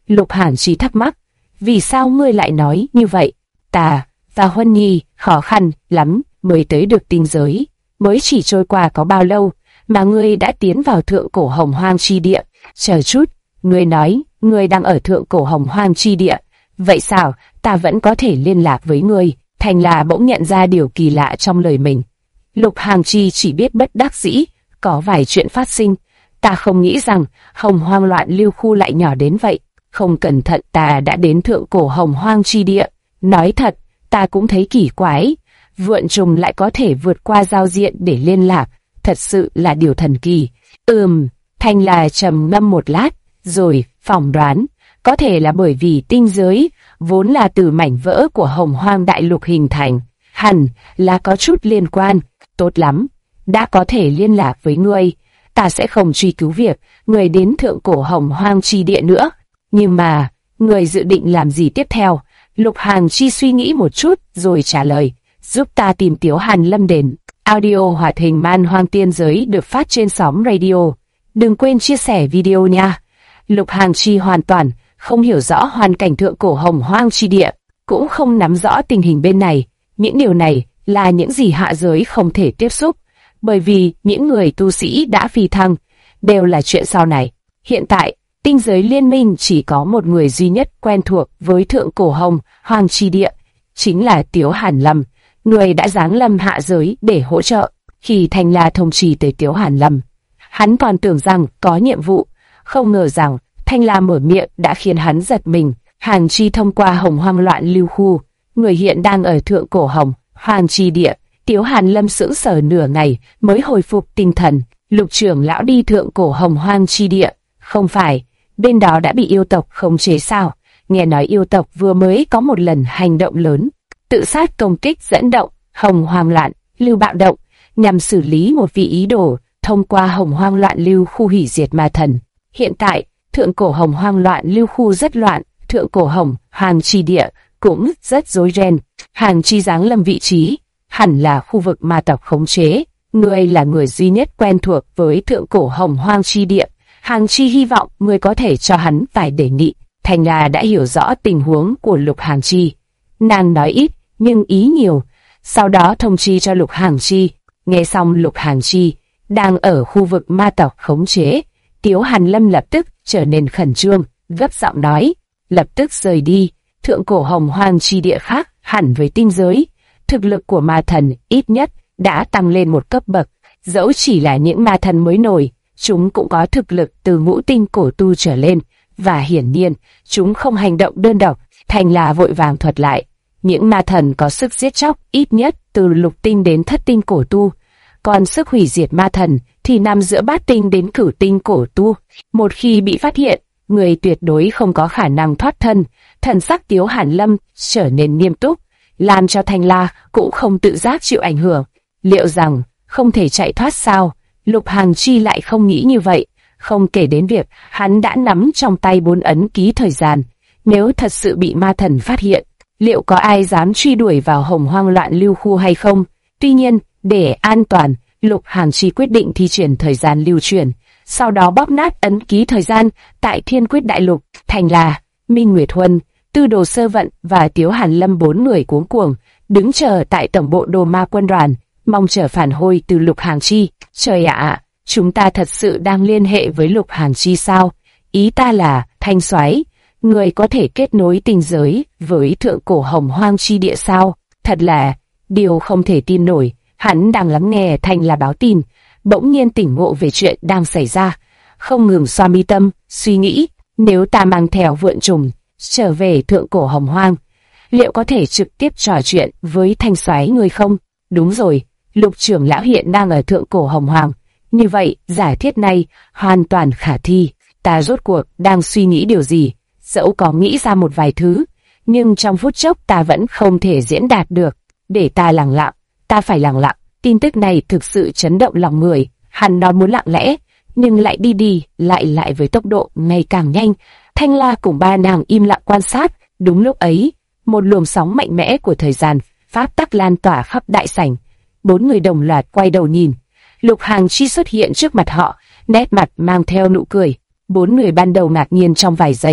Lục Hàng Chi thắc mắc, vì sao ngươi lại nói như vậy? Ta và Huân Nhi khó khăn lắm mới tới được tinh giới, mới chỉ trôi qua có bao lâu mà ngươi đã tiến vào thượng cổ hồng hoang chi địa? Chờ chút, ngươi nói ngươi đang ở thượng cổ hồng hoang chi địa, vậy sao ta vẫn có thể liên lạc với ngươi? Thành là bỗng nhận ra điều kỳ lạ trong lời mình. Lục Hàng Chi chỉ biết bất đắc dĩ, có vài chuyện phát sinh. Ta không nghĩ rằng hồng hoang loạn lưu khu lại nhỏ đến vậy. Không cẩn thận ta đã đến thượng cổ hồng hoang chi địa. Nói thật, ta cũng thấy kỳ quái. Vượn trùng lại có thể vượt qua giao diện để liên lạc. Thật sự là điều thần kỳ. Thanh là trầm ngâm một lát, rồi phỏng đoán. Có thể là bởi vì tinh giới vốn là từ mảnh vỡ của hồng hoang đại lục hình thành. Hẳn là có chút liên quan. Tốt lắm, đã có thể liên lạc với ngươi. Ta sẽ không truy cứu việc người đến thượng cổ hồng hoang chi địa nữa. Nhưng mà, người dự định làm gì tiếp theo? Lục Hàng Chi suy nghĩ một chút rồi trả lời, giúp ta tìm Tiếu Hàn Lâm đến. Audio hoạt hình Man Hoang Tiên Giới được phát trên sóng radio. Đừng quên chia sẻ video nha. Lục Hàng Chi hoàn toàn không hiểu rõ hoàn cảnh thượng cổ hồng hoang chi địa, cũng không nắm rõ tình hình bên này. Những điều này là những gì hạ giới không thể tiếp xúc, bởi vì những người tu sĩ đã phi thăng đều là chuyện sau này. Hiện tại, tinh giới liên minh chỉ có một người duy nhất quen thuộc với thượng cổ hồng hoang chi địa, chính là Tiếu Hàn Lâm, người đã giáng lâm hạ giới để hỗ trợ. Khi Thanh La thông trì tới Tiếu Hàn Lâm, hắn còn tưởng rằng có nhiệm vụ, không ngờ rằng Thanh La mở miệng đã khiến hắn giật mình. Hàng Chi thông qua hồng hoang loạn lưu khu, người hiện đang ở thượng cổ hồng hoang chi địa. Tiếu Hàn Lâm sững sờ nửa ngày mới hồi phục tinh thần. Lục trưởng lão đi thượng cổ hồng hoang chi địa, không phải bên đó đã bị yêu tộc khống chế sao? Nghe nói yêu tộc vừa mới có một lần hành động lớn, tự sát công kích dẫn động hồng hoang loạn lưu bạo động, nhằm xử lý một vị ý đồ thông qua hồng hoang loạn lưu khu hủy diệt ma thần. Hiện tại thượng cổ hồng hoang loạn lưu khu rất loạn, thượng cổ hồng hoang chi địa cũng rất rối ren. Hàng Chi giáng lâm vị trí hẳn là khu vực ma tộc khống chế. Ngươi là người duy nhất quen thuộc với thượng cổ hồng hoang chi địa. Hàng Chi hy vọng ngươi có thể cho hắn vài đề nghị. Thành là đã hiểu rõ tình huống của Lục Hàng Chi. Nàng nói ít nhưng ý nhiều, sau đó thông chi cho Lục Hàng Chi. Nghe xong Lục Hàng Chi đang ở khu vực ma tộc khống chế, Tiếu Hàn Lâm lập tức trở nên khẩn trương, gấp giọng nói, lập tức rời đi. Thượng cổ hồng hoang chi địa khác hẳn với tinh giới, thực lực của ma thần ít nhất đã tăng lên một cấp bậc. Dẫu chỉ là những ma thần mới nổi, chúng cũng có thực lực từ ngũ tinh cổ tu trở lên, và hiển nhiên chúng không hành động đơn độc. Thành là vội vàng thuật lại, những ma thần có sức giết chóc ít nhất từ lục tinh đến thất tinh cổ tu, còn sức hủy diệt ma thần thì nằm giữa bát tinh đến cửu tinh cổ tu. Một khi bị phát hiện, người tuyệt đối không có khả năng thoát thân. Thần sắc Tiếu Hàn Lâm trở nên nghiêm túc, làm cho Thanh La cũng không tự giác chịu ảnh hưởng. Liệu rằng không thể chạy thoát sao? Lục Hàng Chi lại không nghĩ như vậy, không kể đến việc hắn đã nắm trong tay 4 ấn ký thời gian. Nếu thật sự bị ma thần phát hiện, liệu có ai dám truy đuổi vào hồng hoang loạn lưu khu hay không? Tuy nhiên, để an toàn, Lục Hàng Chi quyết định thi triển thời gian lưu chuyển, sau đó bóp nát ấn ký thời gian tại Thiên Quyết Đại Lục. Thành là Minh Nguyệt Huân, Tư Đồ Sơ Vận và Tiếu Hàn Lâm 4 người cuống cuồng đứng chờ tại tổng bộ Đồ Ma Quân đoàn, mong chờ phản hồi từ Lục Hàng Chi. Trời ạ, chúng ta thật sự đang liên hệ với Lục Hàng Chi sao? Ý ta là, Thanh Soái, người có thể kết nối tinh giới với thượng cổ hồng hoang chi địa sao? Thật là điều không thể tin nổi. Hắn đang lắng nghe Thanh La báo tin, bỗng nhiên tỉnh ngộ về chuyện đang xảy ra, không ngừng xoa mi tâm, suy nghĩ, nếu ta mang theo vượn trùng trở về thượng cổ hồng hoang, liệu có thể trực tiếp trò chuyện với Thanh Soái người không? Đúng rồi, Lục trưởng lão hiện đang ở thượng cổ hồng hoang, như vậy giả thiết này hoàn toàn khả thi. Ta rốt cuộc đang suy nghĩ điều gì? Dẫu có nghĩ ra một vài thứ, nhưng trong phút chốc ta vẫn không thể diễn đạt được. Để ta lặng lặng, ta phải lặng lặng. Tin tức này thực sự chấn động lòng người. Hắn nói muốn lặng lẽ, nhưng lại đi lại với tốc độ ngày càng nhanh. Thanh La cùng ba nàng im lặng quan sát. Đúng lúc ấy, một luồng sóng mạnh mẽ của thời gian pháp tắc lan tỏa khắp đại sảnh. 4 người đồng loạt quay đầu nhìn. Lục Hàng Chi xuất hiện trước mặt họ, nét mặt mang theo nụ cười. 4 người ban đầu ngạc nhiên trong vài giây,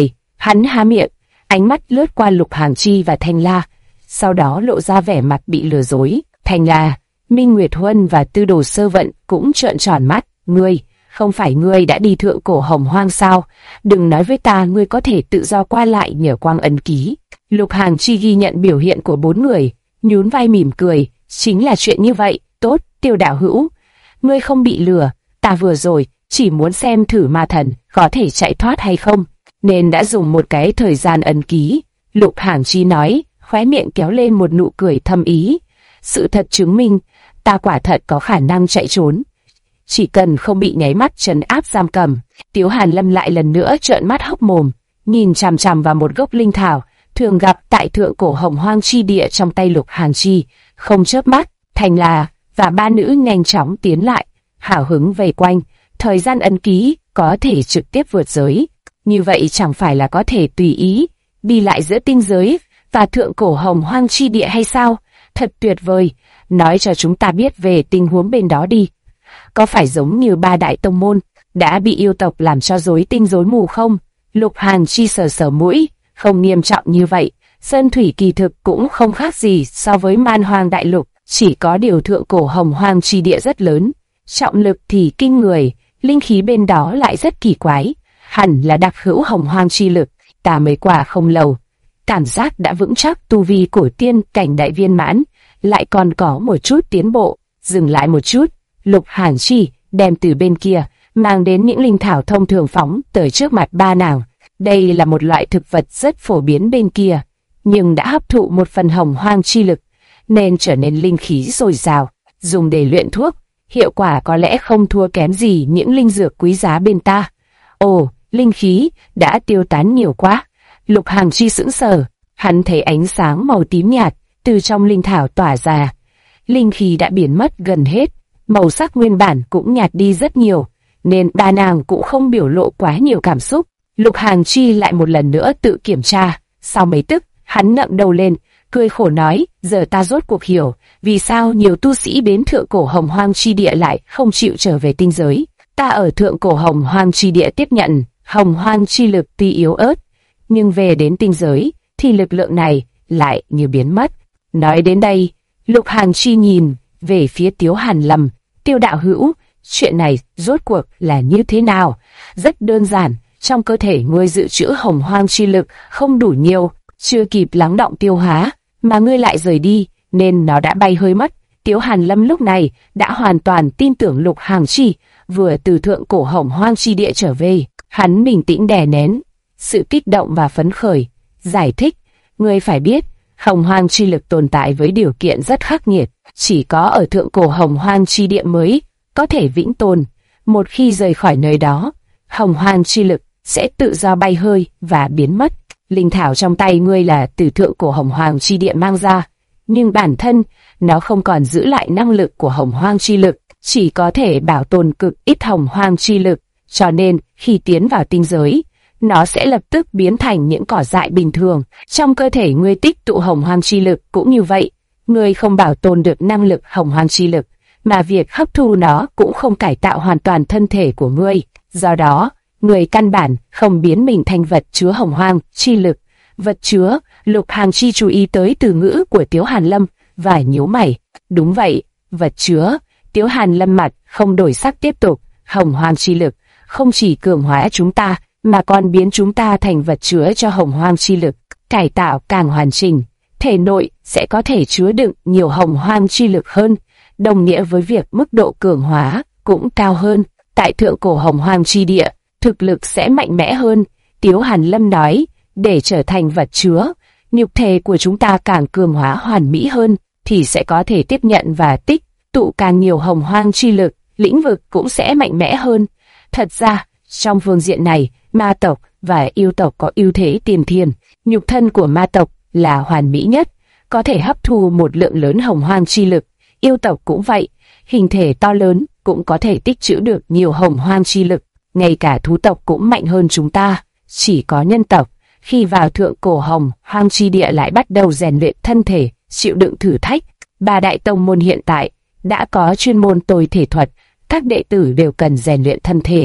Hắn há miệng, ánh mắt lướt qua Lục Hàng Chi và Thanh La, sau đó lộ ra vẻ mặt bị lừa dối. Thanh La, Minh Nguyệt Huân và Tư Đồ Sơ Vận cũng trợn tròn mắt. Ngươi, không phải ngươi đã đi thượng cổ Hồng Hoang sao? Đừng nói với ta ngươi có thể tự do qua lại nhờ quang ấn ký. Lục Hàng Chi ghi nhận biểu hiện của bốn người, nhún vai mỉm cười. Chính là chuyện như vậy. Tốt, Tiêu đạo hữu, ngươi không bị lừa. Ta vừa rồi chỉ muốn xem thử ma thần có thể chạy thoát hay không, nên đã dùng một cái thời gian ấn ký. Lục Hàng Chi nói, khóe miệng kéo lên một nụ cười thâm ý. Sự thật chứng minh, ta quả thật có khả năng chạy trốn, chỉ cần không bị nháy mắt trấn áp giam cầm. Tiếu Hàn Lâm lại lần nữa trợn mắt hốc mồm, nhìn chằm chằm vào một gốc linh thảo thường gặp tại thượng cổ Hồng Hoang chi địa trong tay Lục Hàng Chi, không chớp mắt. Thanh La và ba nữ nhanh chóng tiến lại, hào hứng vây quanh. Thời gian ấn ký có thể trực tiếp vượt giới, như vậy chẳng phải là có thể tùy ý đi lại giữa tinh giới và thượng cổ Hồng Hoang chi địa hay sao? Thật tuyệt vời, nói cho chúng ta biết về tình huống bên đó đi. Có phải giống như ba đại tông môn đã bị yêu tộc làm cho rối tinh rối mù không? Lục Hàn Chi sờ sờ mũi, không nghiêm trọng như vậy. Sơn thủy kỳ thực cũng không khác gì so với Man Hoang đại lục, chỉ có điều thượng cổ Hồng Hoang chi địa rất lớn, trọng lực thì kinh người, linh khí bên đó lại rất kỳ quái, hẳn là đặc hữu Hồng Hoang chi lực. Ta mới qua không lâu, cảm giác đã vững chắc tu vi của tiên cảnh đại viên mãn, lại còn có một chút tiến bộ. Dừng lại một chút, Lục Hàn Chi đem từ bên kia mang đến những linh thảo thông thường phóng tới trước mặt ba nàng. Đây là một loại thực vật rất phổ biến bên kia, nhưng đã hấp thụ một phần Hồng Hoang chi lực, nên trở nên linh khí dồi dào, dùng để luyện thuốc, hiệu quả có lẽ không thua kém gì những linh dược quý giá bên ta. Ồ, linh khí đã tiêu tán nhiều quá. Lục Hàn Chi sững sờ, hắn thấy ánh sáng màu tím nhạt từ trong linh thảo tỏa ra. Linh khí đã biến mất gần hết, màu sắc nguyên bản cũng nhạt đi rất nhiều, nên ba nàng cũng không biểu lộ quá nhiều cảm xúc. Lục Hàn Chi lại một lần nữa tự kiểm tra, sau mấy tức, hắn ngẩng đầu lên, cười khổ nói, giờ ta rốt cuộc hiểu, vì sao nhiều tu sĩ đến thượng cổ Hồng Hoang chi địa lại không chịu trở về tinh giới. Ta ở thượng cổ Hồng Hoang chi địa tiếp nhận Hồng Hoang chi lực tuy yếu ớt, nhưng về đến tinh giới thì lực lượng này lại như biến mất. Nói đến đây, Lục Hàn Chi nhìn về phía Tiếu Hàn Lâm. Tiêu đạo hữu, chuyện này rốt cuộc là như thế nào? Rất đơn giản, trong cơ thể ngươi dự trữ Hồng Hoang chi lực không đủ nhiều, chưa kịp lắng đọng tiêu hóa, mà ngươi lại rời đi, nên nó đã bay hơi mất. Tiếu Hàn Lâm lúc này đã hoàn toàn tin tưởng Lục Hàn Chi vừa từ thượng cổ Hồng Hoang chi địa trở về. Hắn bình tĩnh đè nén sự kích động và phấn khởi, giải thích, ngươi phải biết, Hồng Hoang chi lực tồn tại với điều kiện rất khắc nghiệt, chỉ có ở thượng cổ Hồng Hoang chi địa mới có thể vĩnh tồn. Một khi rời khỏi nơi đó, Hồng Hoang chi lực sẽ tự do bay hơi và biến mất. Linh thảo trong tay ngươi là từ thượng cổ Hồng Hoang chi địa mang ra, nhưng bản thân nó không còn giữ lại năng lực của Hồng Hoang chi lực, chỉ có thể bảo tồn cực ít Hồng Hoang chi lực, cho nên khi tiến vào tinh giới, nó sẽ lập tức biến thành những cỏ dại bình thường. Trong cơ thể ngươi tích tụ Hồng Hoang chi lực cũng như vậy, ngươi không bảo tồn được năng lực Hồng Hoang chi lực, mà việc hấp thu nó cũng không cải tạo hoàn toàn thân thể của ngươi. Do đó, người căn bản không biến mình thành vật chứa Hồng Hoang chi lực. Vật chứa, Lục Hàn Chi chú ý tới từ ngữ của Tiếu Hàn Lâm và nhíu mày. Đúng vậy, vật chứa. Tiếu Hàn Lâm mặt không đổi sắc tiếp tục. Hồng Hoang chi lực không chỉ cường hóa chúng ta, mà còn biến chúng ta thành vật chứa cho Hồng Hoang chi lực. Cải tạo càng hoàn chỉnh, thể nội sẽ có thể chứa đựng nhiều Hồng Hoang chi lực hơn, đồng nghĩa với việc mức độ cường hóa cũng cao hơn. Tại thượng cổ Hồng Hoang chi địa, thực lực sẽ mạnh mẽ hơn. Tiếu Hàn Lâm nói, để trở thành vật chứa, nhục thể của chúng ta càng cường hóa hoàn mỹ hơn, thì sẽ có thể tiếp nhận và tích tụ càng nhiều Hồng Hoang chi lực, lĩnh vực cũng sẽ mạnh mẽ hơn. Thật ra, trong phương diện này, ma tộc và yêu tộc có ưu thế tiên thiên. Nhục thân của ma tộc là hoàn mỹ nhất, có thể hấp thu một lượng lớn Hồng Hoang chi lực. Yêu tộc cũng vậy, hình thể to lớn cũng có thể tích trữ được nhiều Hồng Hoang chi lực. Ngay cả thú tộc cũng mạnh hơn chúng ta. Chỉ có nhân tộc, khi vào thượng cổ Hồng Hoang chi địa lại bắt đầu rèn luyện thân thể, chịu đựng thử thách. Ba đại tông môn hiện tại đã có chuyên môn tôi thể thuật, các đệ tử đều cần rèn luyện thân thể.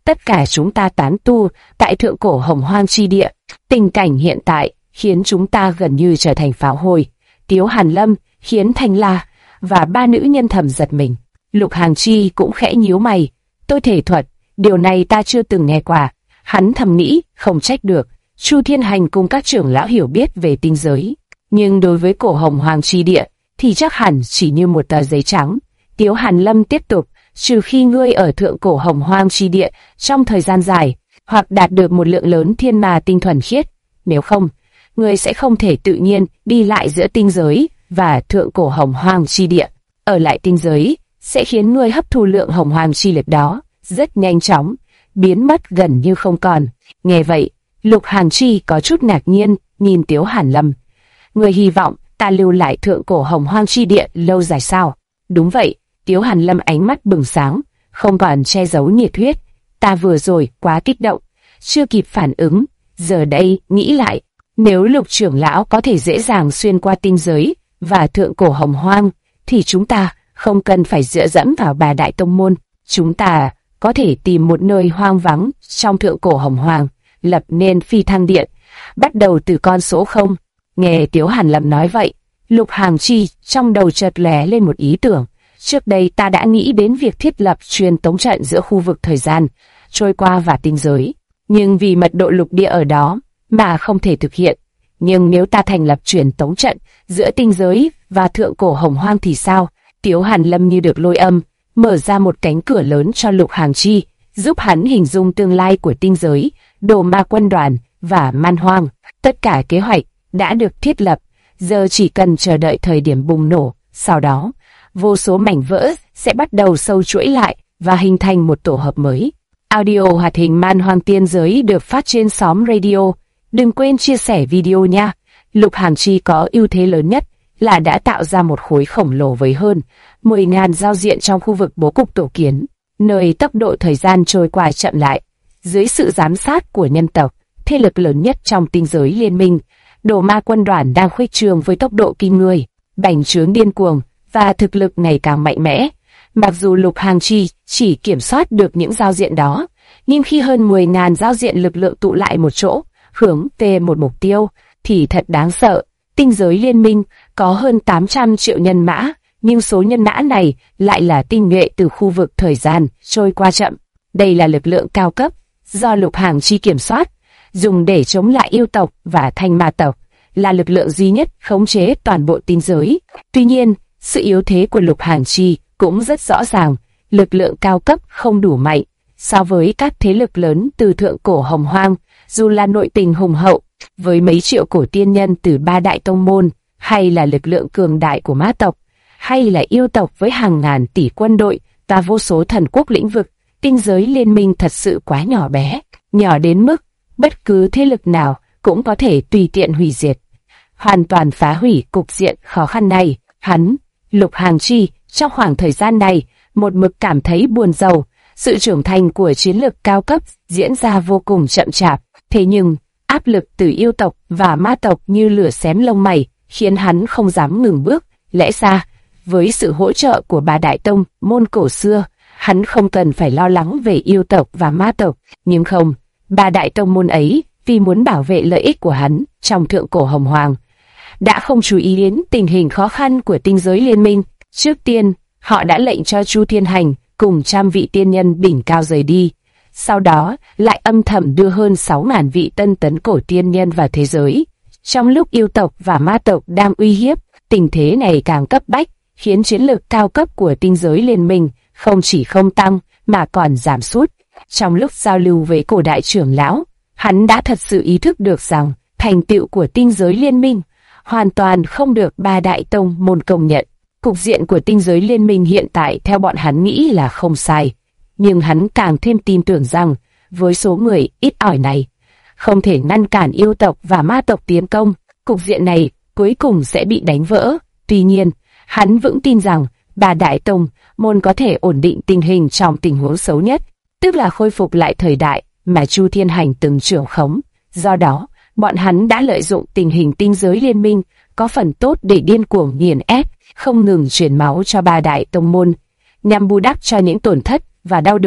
tất cả chúng ta tán tu tại thượng cổ Hồng Hoang chi địa. Tình cảnh hiện tại khiến chúng ta gần như trở thành pháo hôi. Tiếu Hàn Lâm, Hiến Thanh La và ba nữ nhân thầm giật mình. Lục Hàng Chi cũng khẽ nhíu mày. Tôi thể thuật, điều này ta chưa từng nghe qua. Hắn thầm nghĩ, không trách được. Chu Thiên Hành cùng các trưởng lão hiểu biết về tinh giới, nhưng đối với cổ Hồng Hoang chi địa thì chắc hẳn chỉ như một tờ giấy trắng. Tiếu Hàn Lâm tiếp tục, trừ khi ngươi ở thượng cổ Hồng Hoang chi địa trong thời gian dài, hoặc đạt được một lượng lớn thiên ma tinh thuần khiết, nếu không, ngươi sẽ không thể tự nhiên đi lại giữa tinh giới và thượng cổ Hồng Hoang chi địa. Ở lại tinh giới sẽ khiến ngươi hấp thu lượng Hồng Hoang chi lực đó rất nhanh chóng, biến mất gần như không còn. Nghe vậy, Lục Hàng Chi có chút ngạc nhiên nhìn Tiếu Hàn Lâm. Ngươi hy vọng ta lưu lại thượng cổ Hồng Hoang chi địa lâu dài sao? Đúng vậy. Tiếu Hàn Lâm ánh mắt bừng sáng, không còn che giấu nhiệt huyết. Ta vừa rồi quá kích động, chưa kịp phản ứng. Giờ đây nghĩ lại, nếu Lục trưởng lão có thể dễ dàng xuyên qua tinh giới và thượng cổ Hồng Hoang, thì chúng ta không cần phải dựa dẫm vào ba đại tông môn. Chúng ta có thể tìm một nơi hoang vắng trong thượng cổ Hồng Hoang, lập nên phi thăng điện, bắt đầu từ con số 0. Nghe Tiếu Hàn Lâm nói vậy, Lục Hàng Chi trong đầu chợt lóe lên một ý tưởng. Trước đây ta đã nghĩ đến việc thiết lập truyền tống trận giữa khu vực thời gian trôi qua và tinh giới, nhưng vì mật độ lục địa ở đó mà không thể thực hiện. Nhưng nếu ta thành lập truyền tống trận giữa tinh giới và thượng cổ Hồng Hoang thì sao? Tiếu Hàn Lâm như được lôi âm, mở ra một cánh cửa lớn cho Lục Hàng Chi, giúp hắn hình dung tương lai của tinh giới, Đồ Ma Quân Đoàn và Man Hoang. Tất cả kế hoạch đã được thiết lập, giờ chỉ cần chờ đợi thời điểm bùng nổ. Sau đó, vô số mảnh vỡ sẽ bắt đầu sâu chuỗi lại và hình thành một tổ hợp mới. Audio hoạt hình Man Hoang Tiên Giới được phát trên xóm radio. Đừng quên chia sẻ video nha. Lục Hàng Chi có ưu thế lớn nhất là đã tạo ra một khối khổng lồ với hơn 10.000 giao diện trong khu vực bố cục tổ kiến, nơi tốc độ thời gian trôi qua chậm lại. Dưới sự giám sát của nhân tộc, thế lực lớn nhất trong tinh giới liên minh, Đồ Ma Quân Đoàn đang khuếch trương với tốc độ kinh người, bành trướng điên cuồng và thực lực ngày càng mạnh mẽ. Mặc dù Lục Hàng Chi chỉ kiểm soát được những giao diện đó, nhưng khi hơn 10.000 giao diện lực lượng tụ lại một chỗ, hướng về một mục tiêu, thì thật đáng sợ. Tinh giới liên minh có hơn 800 triệu nhân mã, nhưng số nhân mã này lại là tinh nhuệ từ khu vực thời gian trôi qua chậm. Đây là lực lượng cao cấp do Lục Hàng Chi kiểm soát, dùng để chống lại yêu tộc và thanh ma tộc, là lực lượng duy nhất khống chế toàn bộ tinh giới. Tuy nhiên, sự yếu thế của Lục Hàng Chi cũng rất rõ ràng, lực lượng cao cấp không đủ mạnh so với các thế lực lớn từ thượng cổ Hồng Hoang. Dù là nội tình hùng hậu với mấy triệu cổ tiên nhân từ ba đại tông môn, hay là lực lượng cường đại của ma tộc, hay là yêu tộc với hàng ngàn tỷ quân đội và vô số thần quốc lĩnh vực, tinh giới liên minh thật sự quá nhỏ bé, nhỏ đến mức bất cứ thế lực nào cũng có thể tùy tiện hủy diệt, hoàn toàn phá hủy cục diện khó khăn này. Hắn, Lục Hàng Chi, trong khoảng thời gian này, một mực cảm thấy buồn rầu. Sự trưởng thành của chiến lược cao cấp diễn ra vô cùng chậm chạp, thế nhưng áp lực từ yêu tộc và ma tộc như lửa xém lông mày, khiến hắn không dám ngừng bước. Lẽ ra, với sự hỗ trợ của ba đại tông môn cổ xưa, hắn không cần phải lo lắng về yêu tộc và ma tộc. Nhưng không, ba đại tông môn ấy, vì muốn bảo vệ lợi ích của hắn trong thượng cổ Hồng Hoang, đã không chú ý đến tình hình khó khăn của tinh giới liên minh. Trước tiên, họ đã lệnh cho Chu Thiên Hành cùng trăm vị tiên nhân đỉnh cao rời đi. Sau đó, lại âm thầm đưa hơn 6.000 vị tân tấn cổ tiên nhân vào thế giới. Trong lúc yêu tộc và ma tộc đang uy hiếp, tình thế này càng cấp bách, khiến chiến lược cao cấp của tinh giới liên minh không chỉ không tăng, mà còn giảm sút. Trong lúc giao lưu với cổ đại trưởng lão, hắn đã thật sự ý thức được rằng thành tựu của tinh giới liên minh hoàn toàn không được ba đại tông môn công nhận. Cục diện của tinh giới liên minh hiện tại theo bọn hắn nghĩ là không sai, nhưng hắn càng thêm tin tưởng rằng với số người ít ỏi này, không thể ngăn cản yêu tộc và ma tộc tiến công, cục diện này cuối cùng sẽ bị đánh vỡ. Tuy nhiên, hắn vững tin rằng ba đại tông môn có thể ổn định tình hình trong tình huống xấu nhất, tức là khôi phục lại thời đại mà Chu Thiên Hành từng trưởng khống. Do đó, bọn hắn đã lợi dụng tình hình tinh giới liên minh có phần tốt để điên cuồng nghiền ép, không ngừng truyền máu cho ba đại tông môn, nhằm bù đắp cho những tổn thất và đau đớn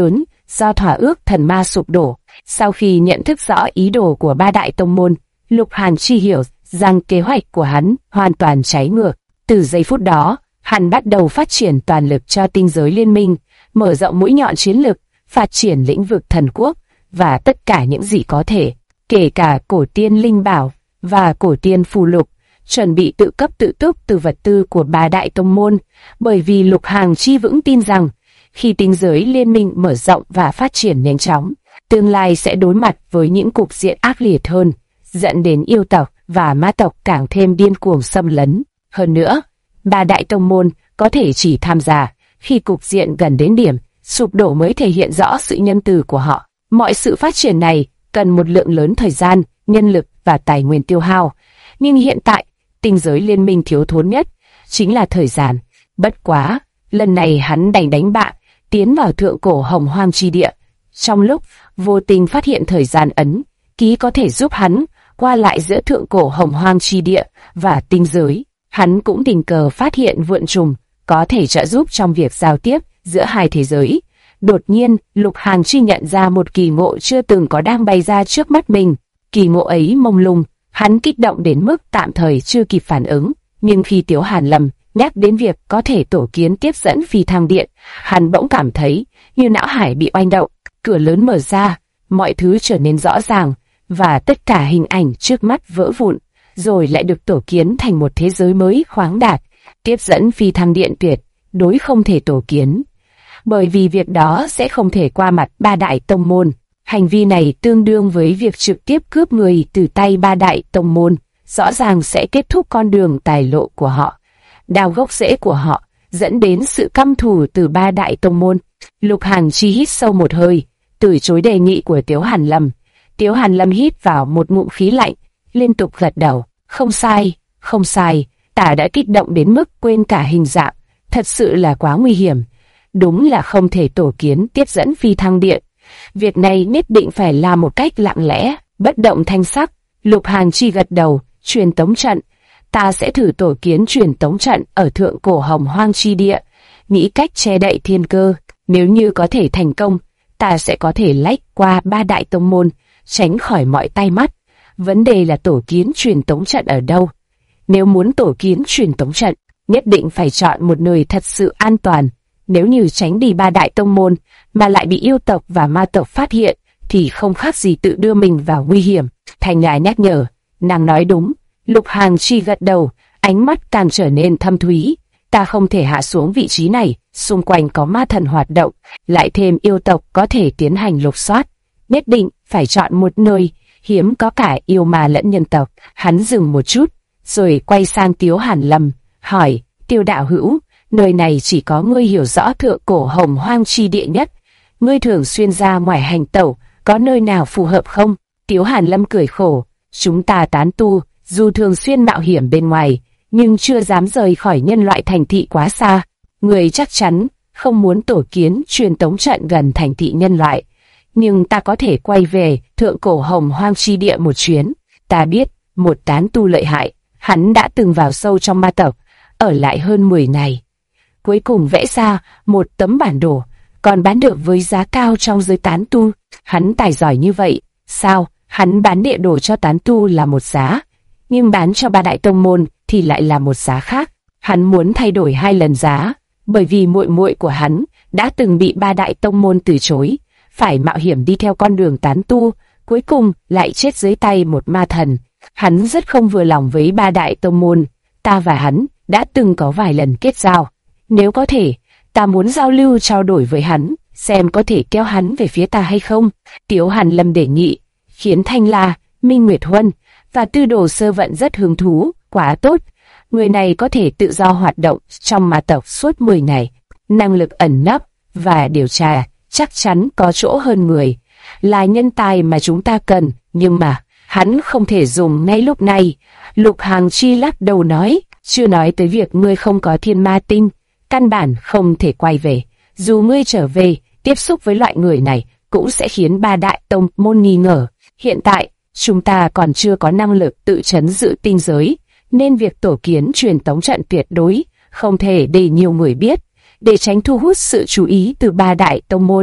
do thỏa ước thần ma sụp đổ. Sau khi nhận thức rõ ý đồ của ba đại tông môn, Lục Hàn Chi hiểu rằng kế hoạch của hắn hoàn toàn trái ngược. Từ giây phút đó, hắn bắt đầu phát triển toàn lực cho tinh giới liên minh, mở rộng mũi nhọn chiến lực, phát triển lĩnh vực thần quốc và tất cả những gì có thể, kể cả cổ tiên linh bảo và cổ tiên phù lục, chuẩn bị tự cấp tự túc từ vật tư của ba đại tông môn, bởi vì Lục Hàn Chi vững tin rằng khi tinh giới liên minh mở rộng và phát triển nhanh chóng, tương lai sẽ đối mặt với những cục diện ác liệt hơn, dẫn đến yêu tộc và ma tộc càng thêm điên cuồng xâm lấn. Hơn nữa, ba đại tông môn có thể chỉ tham gia khi cục diện gần đến điểm sụp đổ mới thể hiện rõ sự nhân từ của họ. Mọi sự phát triển này cần một lượng lớn thời gian, nhân lực và tài nguyên tiêu hao, nhưng hiện tại tinh giới liên minh thiếu thốn nhất chính là thời gian. Bất quá, lần này hắn đành đánh bại, tiến vào thượng cổ hồng hoang chi địa. Trong lúc vô tình phát hiện thời gian ấn ký có thể giúp hắn qua lại giữa thượng cổ hồng hoang chi địa và tinh giới, hắn cũng tình cờ phát hiện vượn trùng có thể trợ giúp trong việc giao tiếp giữa hai thế giới. Đột nhiên, Lục Hàn Chi nhận ra một kỳ ngộ chưa từng có đang bày ra trước mắt mình. Kỳ ngộ ấy mông lung, hắn kích động đến mức tạm thời chưa kịp phản ứng. Nhưng khi Tiếu Hàn Lâm nhắc đến việc có thể tổ kiến tiếp dẫn phi thăng điện, hắn bỗng cảm thấy như não hải bị oanh động. Cửa lớn mở ra, mọi thứ trở nên rõ ràng, và tất cả hình ảnh trước mắt vỡ vụn, rồi lại được tổ kiến thành một thế giới mới khoáng đạt. Tiếp dẫn phi thăng điện tuyệt đối không thể tổ kiến, bởi vì việc đó sẽ không thể qua mặt ba đại tông môn. Hành vi này tương đương với việc trực tiếp cướp người từ tay ba đại tông môn, rõ ràng sẽ kết thúc con đường tài lộ của họ, đào gốc rễ của họ, dẫn đến sự căm thù từ ba đại tông môn. Lục Hàn Chi hít sâu một hơi, từ chối đề nghị của Tiếu Hàn Lâm. Tiếu Hàn Lâm hít vào một ngụm khí lạnh, liên tục gật đầu. Không sai, không sai, ta đã kích động đến mức quên cả hình dạng, thật sự là quá nguy hiểm. Đúng là không thể tổ kiến tiếp dẫn phi thăng điện. Việc này nhất định phải làm một cách lặng lẽ, bất động thanh sắc. Lục Hàn Chi gật đầu. Truyền tống trận, ta sẽ thử tổ kiến truyền tống trận ở thượng cổ hồng hoang chi địa, nghĩ cách che đậy thiên cơ. Nếu như có thể thành công, ta sẽ có thể lách qua ba đại tông môn, tránh khỏi mọi tai mắt. Vấn đề là tổ kiến truyền tống trận ở đâu? Nếu muốn tổ kiến truyền tống trận, nhất định phải chọn một nơi thật sự an toàn. Nếu như tránh đi ba đại tông môn mà lại bị yêu tộc và ma tộc phát hiện, thì không khác gì tự đưa mình vào nguy hiểm. Thành Ngài nhắc nhở. Nàng nói đúng. Lục Hàn Chi gật đầu, ánh mắt càng trở nên thâm thúy. Ta không thể hạ xuống vị trí này, xung quanh có ma thần hoạt động, lại thêm yêu tộc có thể tiến hành lục soát. Nhất định phải chọn một nơi hiếm có cả yêu ma lẫn nhân tộc. Hắn dừng một chút, rồi quay sang Tiếu Hàn Lâm, hỏi: Tiêu đạo hữu, nơi này chỉ có ngươi hiểu rõ thượng cổ hồng hoang chi địa nhất. Ngươi thường xuyên ra ngoài hành tẩu, có nơi nào phù hợp không? Tiếu Hàn Lâm cười khổ. Chúng ta tán tu, dù thường xuyên mạo hiểm bên ngoài, nhưng chưa dám rời khỏi nhân loại thành thị quá xa. Người chắc chắn không muốn tổ kiến truyền tống trận gần thành thị nhân loại. Nhưng ta có thể quay về thượng cổ hồng hoang chi địa một chuyến. Ta biết một tán tu lợi hại, hắn đã từng vào sâu trong ma tộc, ở lại hơn 10 ngày. Cuối cùng vẽ ra một tấm bản đồ, còn bán được với giá cao trong giới tán tu. Hắn tài giỏi như vậy, sao? Hắn bán địa đồ cho tán tu là một giá, nhưng bán cho ba đại tông môn thì lại là một giá khác. Hắn muốn thay đổi 2 lần giá, bởi vì muội muội của hắn đã từng bị ba đại tông môn từ chối, phải mạo hiểm đi theo con đường tán tu, cuối cùng lại chết dưới tay một ma thần. Hắn rất không vừa lòng với ba đại tông môn. Ta và hắn đã từng có vài lần kết giao. Nếu có thể, ta muốn giao lưu trao đổi với hắn, xem có thể kéo hắn về phía ta hay không. Tiếu Hàn Lâm đề nghị, khiến Thanh La, Minh Nguyệt Huân và Tư Đồ Sơ Vận rất hứng thú. Quá tốt, người này có thể tự do hoạt động trong ma tộc suốt 10 ngày, năng lực ẩn nấp và điều tra chắc chắn có chỗ hơn người, là nhân tài mà chúng ta cần, nhưng mà hắn không thể dùng ngay lúc này. Lục Hàn Chi lắc đầu nói, chưa nói tới việc ngươi không có thiên ma tinh, căn bản không thể quay về. Dù ngươi trở về, tiếp xúc với loại người này cũng sẽ khiến ba đại tông môn nghi ngờ. Hiện tại, chúng ta còn chưa có năng lực tự trấn giữ tinh giới, nên việc tổ kiến truyền tống trận tuyệt đối không thể để nhiều người biết. Để tránh thu hút sự chú ý từ ba đại tông môn,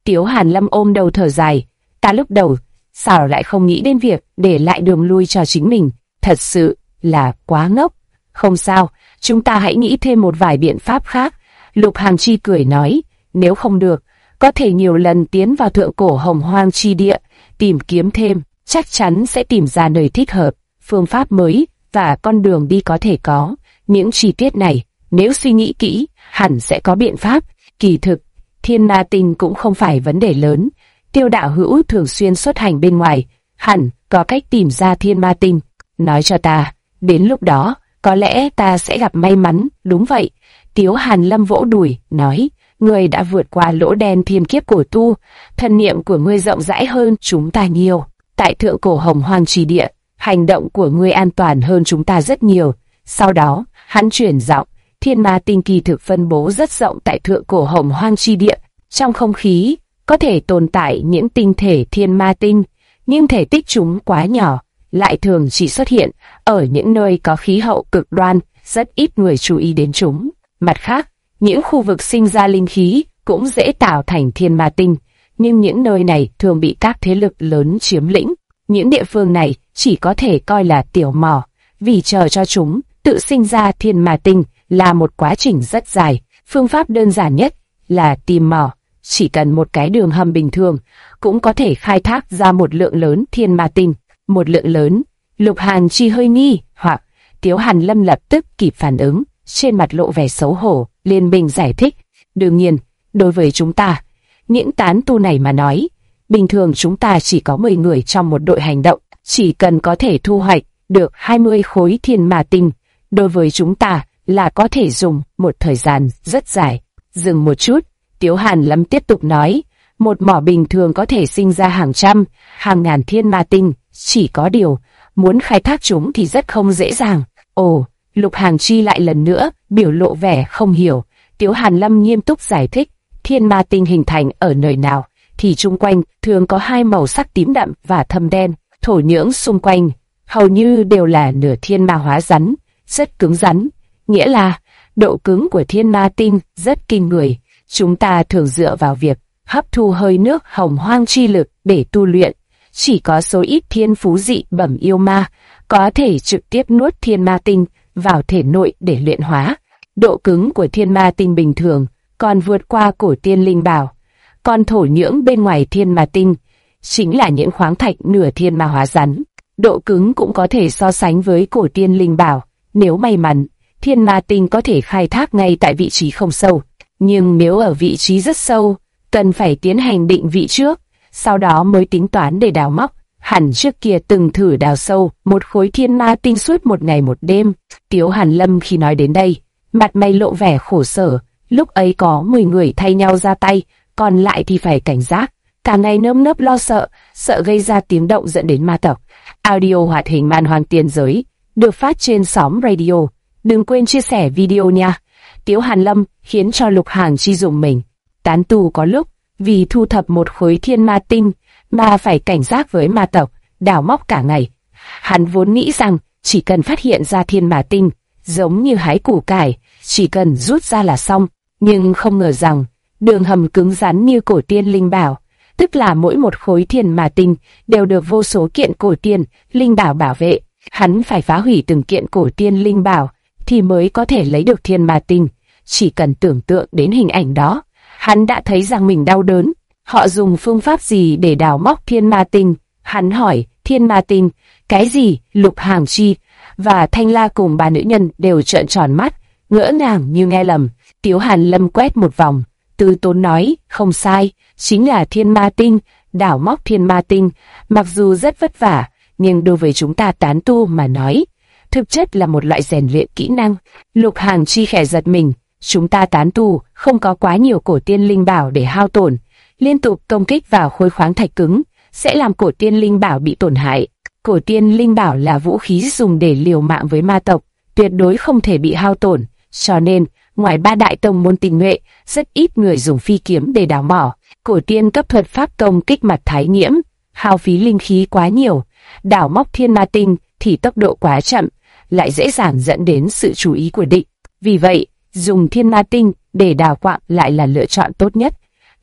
Tiếu Hàn Lâm ôm đầu thở dài. Ta lúc đầu, sao lại không nghĩ đến việc để lại đường lui cho chính mình, thật sự là quá ngốc. Không sao, chúng ta hãy nghĩ thêm một vài biện pháp khác. Lục Hàm Chi cười nói, nếu không được, có thể nhiều lần tiến vào thượng cổ hồng hoang chi địa, tìm kiếm thêm, chắc chắn sẽ tìm ra nơi thích hợp, phương pháp mới và con đường đi có thể có. Những chi tiết này, nếu suy nghĩ kỹ, hẳn sẽ có biện pháp. Kỳ thực, thiên ma tinh cũng không phải vấn đề lớn. Tiêu đạo hữu thường xuyên xuất hành bên ngoài, hẳn có cách tìm ra thiên ma tinh. Nói cho ta, đến lúc đó, có lẽ ta sẽ gặp may mắn. Đúng vậy. Tiếu Hàn Lâm vỗ đùi, nói, ngươi đã vượt qua lỗ đen thiên kiếp cổ tu, thần niệm của ngươi rộng rãi hơn chúng ta nhiều. Tại thượng cổ hồng hoang trì địa, hành động của ngươi an toàn hơn chúng ta rất nhiều. Sau đó, hắn chuyển giọng, thiên ma tinh kỳ thực phân bố rất rộng tại thượng cổ hồng hoang chi địa. Trong không khí, có thể tồn tại những tinh thể thiên ma tinh, nhưng thể tích chúng quá nhỏ, lại thường chỉ xuất hiện ở những nơi có khí hậu cực đoan, rất ít người chú ý đến chúng. Mặt khác, những khu vực sinh ra linh khí cũng dễ tạo thành thiên ma tinh, nhưng những nơi này thường bị các thế lực lớn chiếm lĩnh. Những địa phương này chỉ có thể coi là tiểu mỏ, vì chờ cho chúng tự sinh ra thiên ma tinh là một quá trình rất dài. Phương pháp đơn giản nhất là tìm mỏ, chỉ cần một cái đường hầm bình thường cũng có thể khai thác ra một lượng lớn thiên ma tinh. Một lượng lớn. Lục Hàn Chi hơi nghi hoặc. Tiếu Hàn Lâm lập tức kịp phản ứng, trên mặt lộ vẻ xấu hổ, liền bình giải thích. Đương nhiên, đối với chúng ta, những tán tu này mà nói, bình thường chúng ta chỉ có 10 người trong một đội hành động, chỉ cần có thể thu hoạch được 20 khối thiên ma tinh, đối với chúng ta là có thể dùng một thời gian rất dài. Dừng một chút, Tiếu Hàn Lâm tiếp tục nói, một mỏ bình thường có thể sinh ra hàng trăm, hàng ngàn thiên ma tinh, chỉ có điều, muốn khai thác chúng thì rất không dễ dàng. Ồ, Lục Hàn Chi lại lần nữa biểu lộ vẻ không hiểu. Tiếu Hàn Lâm nghiêm túc giải thích, thiên ma tinh hình thành ở nơi nào thì chung quanh thường có hai màu sắc tím đậm và thâm đen. Thổ nhưỡng xung quanh hầu như đều là nửa thiên ma hóa rắn, rất cứng rắn, nghĩa là độ cứng của thiên ma tinh rất kinh người. Chúng ta thường dựa vào việc hấp thu hơi nước hồng hoang chi lực để tu luyện. Chỉ có số ít thiên phú dị bẩm yêu ma có thể trực tiếp nuốt thiên ma tinh vào thể nội để luyện hóa. Độ cứng của thiên ma tinh bình thường còn vượt qua cổ tiên linh bảo. Còn thổ nhưỡng bên ngoài thiên ma tinh chính là những khoáng thạch nửa thiên ma hóa rắn. Độ cứng cũng có thể so sánh với cổ tiên linh bảo. Nếu may mắn, thiên ma tinh có thể khai thác ngay tại vị trí không sâu. Nhưng nếu ở vị trí rất sâu, cần phải tiến hành định vị trước, sau đó mới tính toán để đào móc. Hẳn trước kia từng thử đào sâu một khối thiên ma tinh suốt một ngày một đêm. Tiếu Hàn Lâm khi nói đến đây, mặt mày lộ vẻ khổ sở. Lúc ấy có 10 người thay nhau ra tay, còn lại thì phải cảnh giác. Cả ngày nơm nớp lo sợ, sợ gây ra tiếng động dẫn đến ma tộc. Audio hoạt hình Man Hoang Tiên Giới được phát trên Xóm Radio. Đừng quên chia sẻ video nha. Tiếu Hàn Lâm khiến cho Lục Hàn Chi dùng mình. Tán tu có lúc vì thu thập một khối thiên ma tinh mà phải cảnh giác với ma tộc, đào móc cả ngày. Hắn vốn nghĩ rằng chỉ cần phát hiện ra thiên ma tinh, giống như hái củ cải, chỉ cần rút ra là xong. Nhưng không ngờ rằng đường hầm cứng rắn như cổ tiên linh bảo, tức là mỗi một khối thiên ma tinh đều được vô số kiện cổ tiên linh bảo bảo vệ. Hắn phải phá hủy từng kiện cổ tiên linh bảo thì mới có thể lấy được thiên ma tinh. Chỉ cần tưởng tượng đến hình ảnh đó, hắn đã thấy rằng mình đau đớn. Họ dùng phương pháp gì để đào móc thiên ma tinh? Hắn hỏi. Thiên ma tinh? Cái gì? Lục Hàn Chi và Thanh La cùng ba nữ nhân đều trợn tròn mắt, ngỡ ngàng như nghe lầm. Tiếu Hàn Lâm quét một vòng, từ tốn nói, không sai, chính là thiên ma tinh. Đào móc thiên ma tinh, mặc dù rất vất vả, nhưng đối với chúng ta tán tu mà nói, thực chất là một loại rèn luyện kỹ năng. Lục Hàn Chi khẽ giật mình. Chúng ta tán tu không có quá nhiều cổ tiên linh bảo để hao tổn, liên tục công kích vào khối khoáng thạch cứng sẽ làm cổ tiên linh bảo bị tổn hại. Cổ tiên linh bảo là vũ khí dùng để liều mạng với ma tộc, tuyệt đối không thể bị hao tổn. Cho nên, ngoài ba đại tông môn tinh nhuệ, rất ít người dùng phi kiếm để đào mỏ. Cổ tiên cấp thuật pháp công kích mặt thái nhiễm, hao phí linh khí quá nhiều. Đào móc thiên ma tinh thì tốc độ quá chậm, lại dễ dàng dẫn đến sự chú ý của địch. Vì vậy, dùng thiên ma tinh để đào quạng lại là lựa chọn tốt nhất.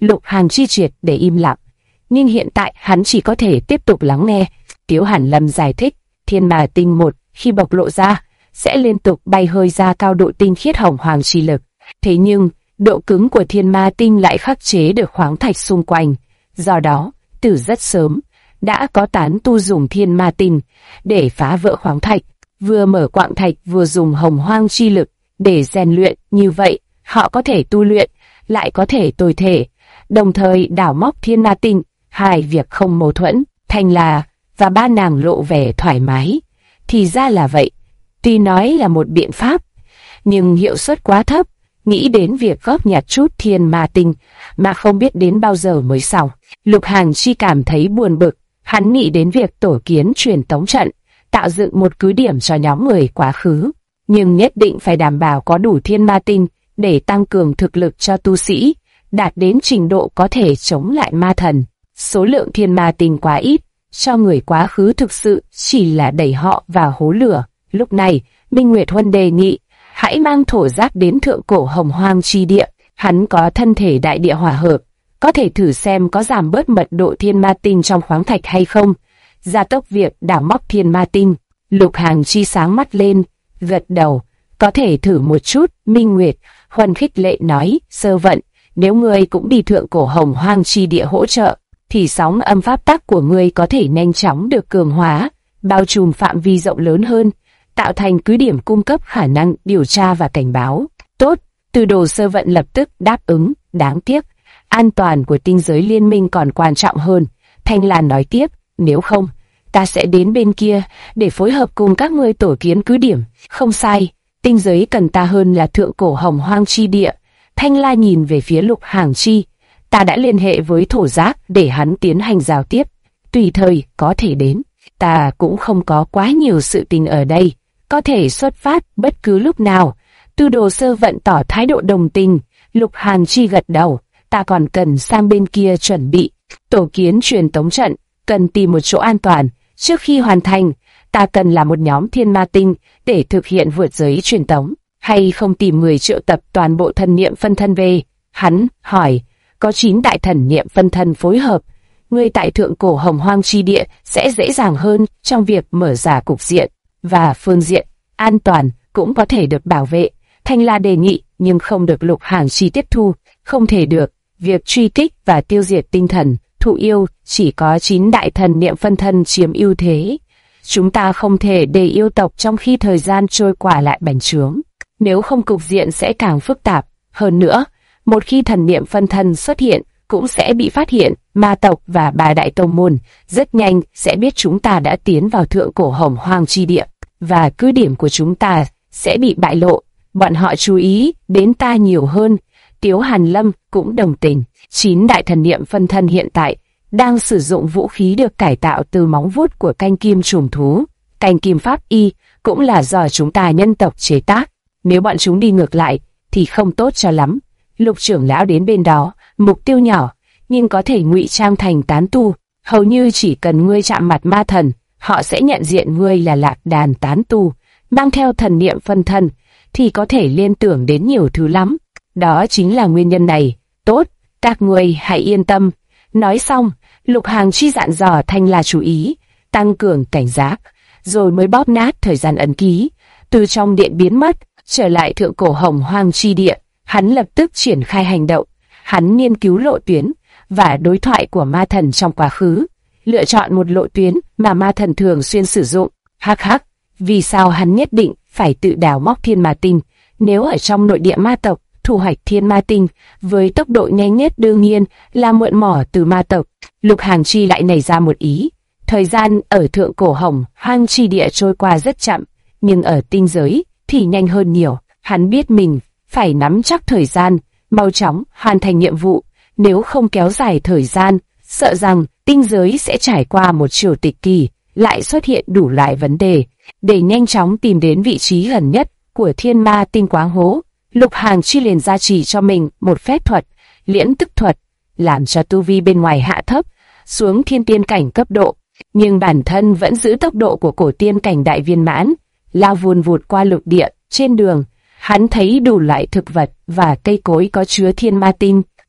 Lục Hàn Chi triệt để im lặng, nhưng hiện tại hắn chỉ có thể tiếp tục lắng nghe. Tiếu Hàn Lâm giải thích, thiên ma tinh một khi bộc lộ ra, sẽ liên tục bay hơi ra cao độ tinh khiết hồng hoàng chi lực. Thế nhưng, độ cứng của thiên ma tinh lại khắc chế được khoáng thạch xung quanh. Do đó, từ rất sớm, đã có tán tu dùng thiên ma tinh để phá vỡ khoáng thạch, vừa mở quạng thạch vừa dùng hồng hoang chi lực để rèn luyện. Như vậy, họ có thể tu luyện, lại có thể tồi thể, đồng thời đào móc thiên ma tinh. Hai việc không mâu thuẫn. Thanh La và ba nàng lộ vẻ thoải mái. Thì ra là vậy. Tuy nói là một biện pháp, nhưng hiệu suất quá thấp. Nghĩ đến việc góp nhặt chút thiên ma tinh mà không biết đến bao giờ mới xong. Lục Hàn Chi cảm thấy buồn bực. Hắn nghĩ đến việc tổ kiến truyền tống trận, tạo dựng một cứ điểm cho nhóm người quá khứ, nhưng nhất định phải đảm bảo có đủ thiên ma tinh để tăng cường thực lực cho tu sĩ, đạt đến trình độ có thể chống lại ma thần. Số lượng thiên ma tinh quá ít, cho người quá khứ thực sự chỉ là đẩy họ vào hố lửa. Lúc này, Minh Nguyệt Huân đề nghị, hãy mang thổ giác đến thượng cổ hồng hoang chi địa. Hắn có thân thể đại địa hòa hợp, có thể thử xem có giảm bớt mật độ thiên ma tinh trong khoáng thạch hay không, gia tốc việc đào móc thiên ma tinh. Lục Hàn Chi sáng mắt lên, gật đầu, có thể thử một chút. Minh Nguyệt Huân khích lệ nói, Sơ Vận, nếu ngươi cũng đi thượng cổ hồng hoang chi địa hỗ trợ, thì sóng âm pháp tắc của ngươi có thể nhanh chóng được cường hóa, bao trùm phạm vi rộng lớn hơn, tạo thành cứ điểm cung cấp khả năng điều tra và cảnh báo. Tốt, Từ Đồ Sơ Vận lập tức đáp ứng. Đáng tiếc, an toàn của tinh giới liên minh còn quan trọng hơn. Thanh Lan nói tiếp, nếu không, ta sẽ đến bên kia để phối hợp cùng các ngươi tổ kiến cứ điểm. Không sai, tinh giới cần ta hơn là thượng cổ hồng hoang chi địa. Thanh La nhìn về phía Lục Hàn Chi, ta đã liên hệ với thổ giác để hắn tiến hành giao tiếp, tùy thời có thể đến. Ta cũng không có quá nhiều sự tình ở đây, có thể xuất phát bất cứ lúc nào. Từ Đồ Sơ Vận tỏ thái độ đồng tình. Lục Hàn Chi gật đầu, ta còn cần sang bên kia chuẩn bị. Tổ kiến truyền tống trận, cần tìm một chỗ an toàn. Trước khi hoàn thành, ta cần là một nhóm thiên ma tinh để thực hiện vượt giới truyền tống. Hay không tìm người triệu tập toàn bộ thần niệm phân thân về? Hắn hỏi, có 9 đại thần niệm phân thân phối hợp. Người tại thượng cổ hồng hoang chi địa sẽ dễ dàng hơn trong việc mở ra cục diện, và phương diện an toàn cũng có thể được bảo vệ. Thanh La đề nghị, nhưng không được Lục Hàn Chi tiếp thu. Không thể được, việc truy kích và tiêu diệt tinh thần, thụ yêu, chỉ có 9 đại thần niệm phân thân chiếm ưu thế. Chúng ta không thể để yêu tộc trong khi thời gian trôi qua lại bành trướng. Nếu không cục diện sẽ càng phức tạp. Hơn nữa, một khi thần niệm phân thân xuất hiện, cũng sẽ bị phát hiện. Ma tộc và ba đại tông môn rất nhanh sẽ biết chúng ta đã tiến vào thượng cổ hồng hoang chi địa, và cứ điểm của chúng ta sẽ bị bại lộ. Bọn họ chú ý đến ta nhiều hơn. Tiếu Hàn Lâm cũng đồng tình. 9 đại thần niệm phân thân hiện tại đang sử dụng vũ khí được cải tạo từ móng vuốt của canh kim trùng thú. Canh kim pháp y cũng là do chúng ta nhân tộc chế tác. Nếu bọn chúng đi ngược lại thì không tốt cho lắm. Lục trưởng lão đến bên đó, mục tiêu nhỏ nhưng có thể ngụy trang thành tán tu. Hầu như chỉ cần ngươi chạm mặt ma thần, họ sẽ nhận diện ngươi là lạc đàn tán tu. Mang theo thần niệm phân thân thì có thể liên tưởng đến nhiều thứ lắm. Đó chính là nguyên nhân này. Tốt, các ngươi hãy yên tâm. Nói xong, Lục Hàn Chi dặn dò Thanh La chú ý, tăng cường cảnh giác, rồi mới bóp nát thời gian ấn ký. Từ trong điện biến mất, trở lại thượng cổ hồng hoang chi địa, hắn lập tức triển khai hành động. Hắn nghiên cứu lộ tuyến và đối thoại của ma thần trong quá khứ, lựa chọn một lộ tuyến mà ma thần thường xuyên sử dụng. Hắc hắc, vì sao hắn nhất định phải tự đào móc thiên ma tinh? Nếu ở trong nội địa ma tộc, thu hoạch thiên ma tinh với tốc độ nhanh nhất đương nhiên là mượn mỏ từ ma tộc. Lục Hàn Chi lại nảy ra một ý. Thời gian ở thượng cổ hồng hoang chi địa trôi qua rất chậm, nhưng ở tinh giới thì nhanh hơn nhiều. Hắn biết mình phải nắm chắc thời gian, mau chóng hoàn thành nhiệm vụ. Nếu không kéo dài thời gian, sợ rằng tinh giới sẽ trải qua một triều tịch kỳ, lại xuất hiện đủ loại vấn đề. Để nhanh chóng tìm đến vị trí gần nhất của thiên ma tinh quáng hố, Lục Hàn Chi liền gia trì cho mình một phép thuật, liễn tức thuật, làm cho tu vi bên ngoài hạ thấp xuống thiên tiên cảnh cấp độ, nhưng bản thân vẫn giữ tốc độ của cổ tiên cảnh đại viên mãn, lao vùn vụt qua lục địa. Trên đường, hắn thấy đủ loại thực vật và cây cối có chứa thiên ma tinh,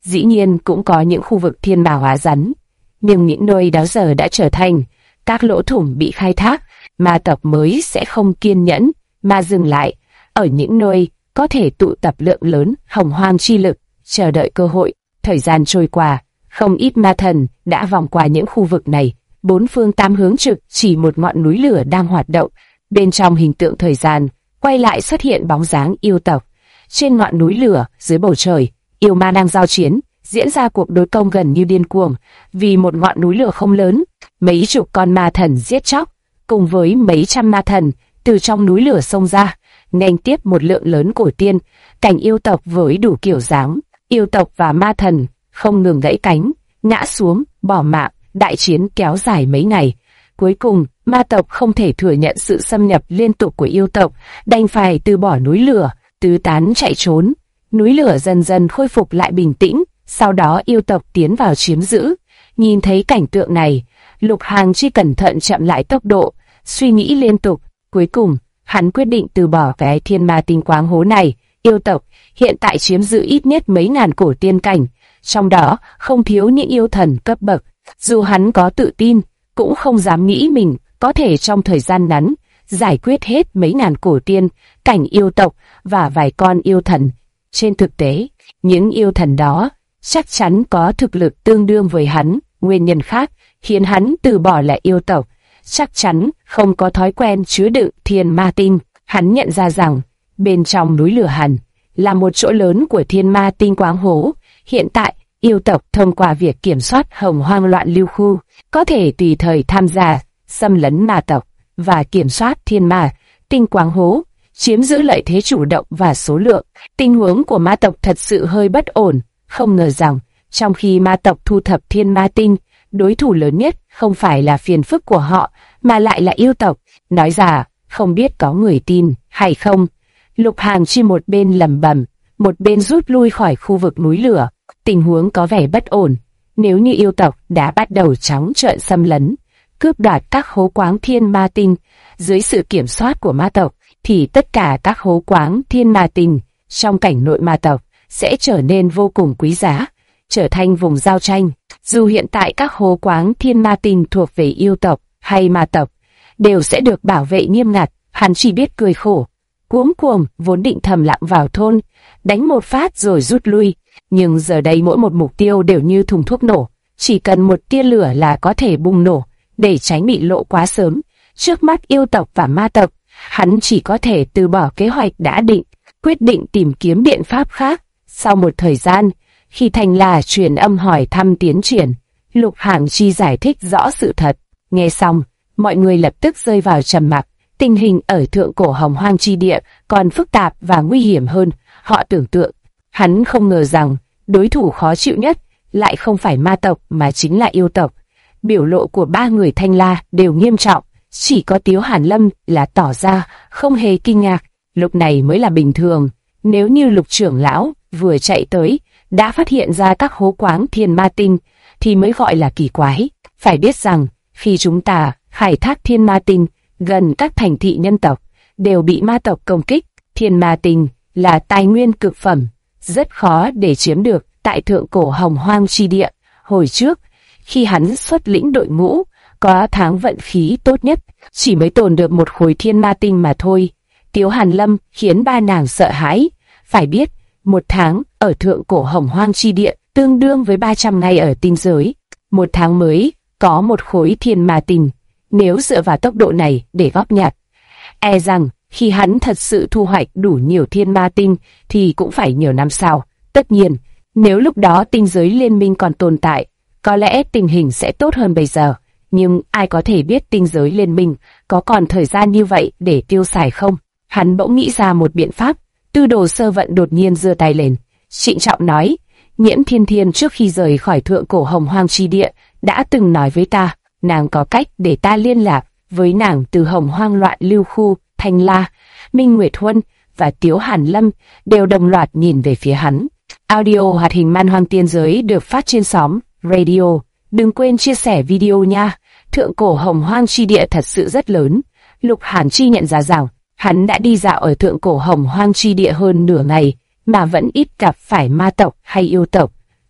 Dĩ nhiên cũng có những khu vực thiên ma hóa rắn, nhưng những nơi đó giờ đã trở thành các lỗ thủng bị khai thác. Ma tộc mới sẽ không kiên nhẫn mà dừng lại ở những nơi có thể tụ tập lượng lớn hồng hoang chi lực, chờ đợi cơ hội. Thời gian trôi qua, không ít ma thần đã vòng qua những khu vực này. Bốn phương tám hướng trực chỉ một ngọn núi lửa đang hoạt động. Bên trong hình tượng thời gian, quay lại xuất hiện bóng dáng yêu tộc. Trên ngọn núi lửa, dưới bầu trời, yêu ma đang giao chiến, diễn ra cuộc đối công gần như điên cuồng. Vì một ngọn núi lửa không lớn, mấy chục con ma thần giết chóc, cùng với mấy trăm ma thần từ trong núi lửa xông ra, nghênh tiếp một lượng lớn cổ tiên, cảnh yêu tộc với đủ kiểu dáng. Yêu tộc và ma thần không ngừng gãy cánh, ngã xuống, bỏ mạng. Đại chiến kéo dài mấy ngày. Cuối cùng, ma tộc không thể thừa nhận sự xâm nhập liên tục của yêu tộc, đành phải từ bỏ núi lửa, tứ tán chạy trốn. Núi lửa dần dần khôi phục lại bình tĩnh, sau đó yêu tộc tiến vào chiếm giữ. Nhìn thấy cảnh tượng này, Lục Hàng Chi cẩn thận chậm lại tốc độ, suy nghĩ liên tục. Cuối cùng, hắn quyết định từ bỏ cái thiên ma tinh quáng hố này. Yêu tộc hiện tại chiếm giữ ít nhất mấy ngàn cổ tiên cảnh, trong đó không thiếu những yêu thần cấp bậc. Dù hắn có tự tin, cũng không dám nghĩ mình có thể trong thời gian ngắn giải quyết hết mấy ngàn cổ tiên cảnh yêu tộc và vài con yêu thần. Trên thực tế, những yêu thần đó chắc chắn có thực lực tương đương với hắn. Nguyên nhân khác khiến hắn từ bỏ lại yêu tộc, chắc chắn không có thói quen chứa đựng thiên ma tinh. Hắn nhận ra rằng bên trong núi lửa hẳn là một chỗ lớn của thiên ma tinh quáng hố. Hiện tại, yêu tộc thông qua việc kiểm soát hồng hoang loạn lưu khu, có thể tùy thời tham gia xâm lấn ma tộc và kiểm soát thiên ma tinh quáng hố, chiếm giữ lợi thế chủ động và số lượng. Tình huống của ma tộc thật sự hơi bất ổn. Không ngờ rằng trong khi ma tộc thu thập thiên ma tinh, đối thủ lớn nhất không phải là phiền phức của họ mà lại là yêu tộc. Nói ra, không biết có người tin hay không. Lục Hàng Chi một bên lẩm bẩm, một bên rút lui khỏi khu vực núi lửa. Tình huống có vẻ bất ổn. Nếu như yêu tộc đã bắt đầu trắng trợn xâm lấn, cướp đoạt các hố quáng thiên ma tinh dưới sự kiểm soát của ma tộc, thì tất cả các hố quáng thiên ma tinh trong cảnh nội ma tộc sẽ trở nên vô cùng quý giá, trở thành vùng giao tranh. Dù hiện tại các hố quáng thiên ma tinh thuộc về yêu tộc hay ma tộc đều sẽ được bảo vệ nghiêm ngặt, hắn chỉ biết cười khổ. Cuống cuồng vốn định thầm lặng vào thôn, đánh một phát rồi rút lui, nhưng giờ đây mỗi một mục tiêu đều như thùng thuốc nổ, chỉ cần một tia lửa là có thể bùng nổ. Để tránh bị lộ quá sớm trước mắt yêu tộc và ma tộc, hắn chỉ có thể từ bỏ kế hoạch đã định, quyết định tìm kiếm biện pháp khác. Sau một thời gian, khi Thanh La truyền âm hỏi thăm tiến triển, Lục Hàng Chi giải thích rõ sự thật. Nghe xong, mọi người lập tức rơi vào trầm mặc. Tình hình ở thượng cổ hồng hoang chi địa còn phức tạp và nguy hiểm hơn họ tưởng tượng. Hắn không ngờ rằng đối thủ khó chịu nhất lại không phải ma tộc mà chính là yêu tộc. Biểu lộ của ba người Thanh La đều nghiêm trọng, chỉ có Tiếu Hàn Lâm là tỏ ra không hề kinh ngạc. Lúc này mới là bình thường. Nếu như Lục trưởng lão vừa chạy tới đã phát hiện ra các hố quáng thiên ma tinh thì mới gọi là kỳ quái. Phải biết rằng khi chúng ta khai thác thiên ma tinh, gần các thành thị nhân tộc đều bị ma tộc công kích. Thiên ma tinh là tài nguyên cực phẩm, rất khó để chiếm được tại thượng cổ hồng hoang chi địa. Hồi trước, khi hắn xuất lĩnh đội ngũ, có tháng vận khí tốt nhất, chỉ mới tồn được một khối thiên ma tinh mà thôi. Tiếu Hàn Lâm khiến ba nàng sợ hãi. Phải biết, một tháng ở thượng cổ hồng hoang chi địa tương đương với 300 ngày ở tinh giới. Một tháng mới có một khối thiên ma tinh. Nếu dựa vào tốc độ này để góp nhặt, e rằng khi hắn thật sự thu hoạch đủ nhiều thiên ma tinh thì cũng phải nhiều năm sau. Tất nhiên, nếu lúc đó tinh giới liên minh còn tồn tại, có lẽ tình hình sẽ tốt hơn bây giờ. Nhưng ai có thể biết tinh giới liên minh có còn thời gian như vậy để tiêu xài không? Hắn bỗng nghĩ ra một biện pháp. Tư Đồ Sơ Vận đột nhiên giơ tay lên, trịnh trọng nói: Nhiễm Thiên Thiên trước khi rời khỏi thượng cổ hồng hoang chi địa đã từng nói với ta, nàng có cách để ta liên lạc với nàng từ hồng hoang loạn lưu khu. Thanh La, Minh Nguyệt Huân và Tiếu Hàn Lâm đều đồng loạt nhìn về phía hắn. Audio hoạt hình Man Hoang Tiên Giới được phát trên xóm Radio. Đừng quên chia sẻ video nha. Thượng cổ hồng hoang chi địa thật sự rất lớn. Lục Hàn Chi nhận ra rằng hắn đã đi dạo ở thượng cổ hồng hoang chi địa hơn nửa ngày mà vẫn ít gặp phải ma tộc hay yêu tộc.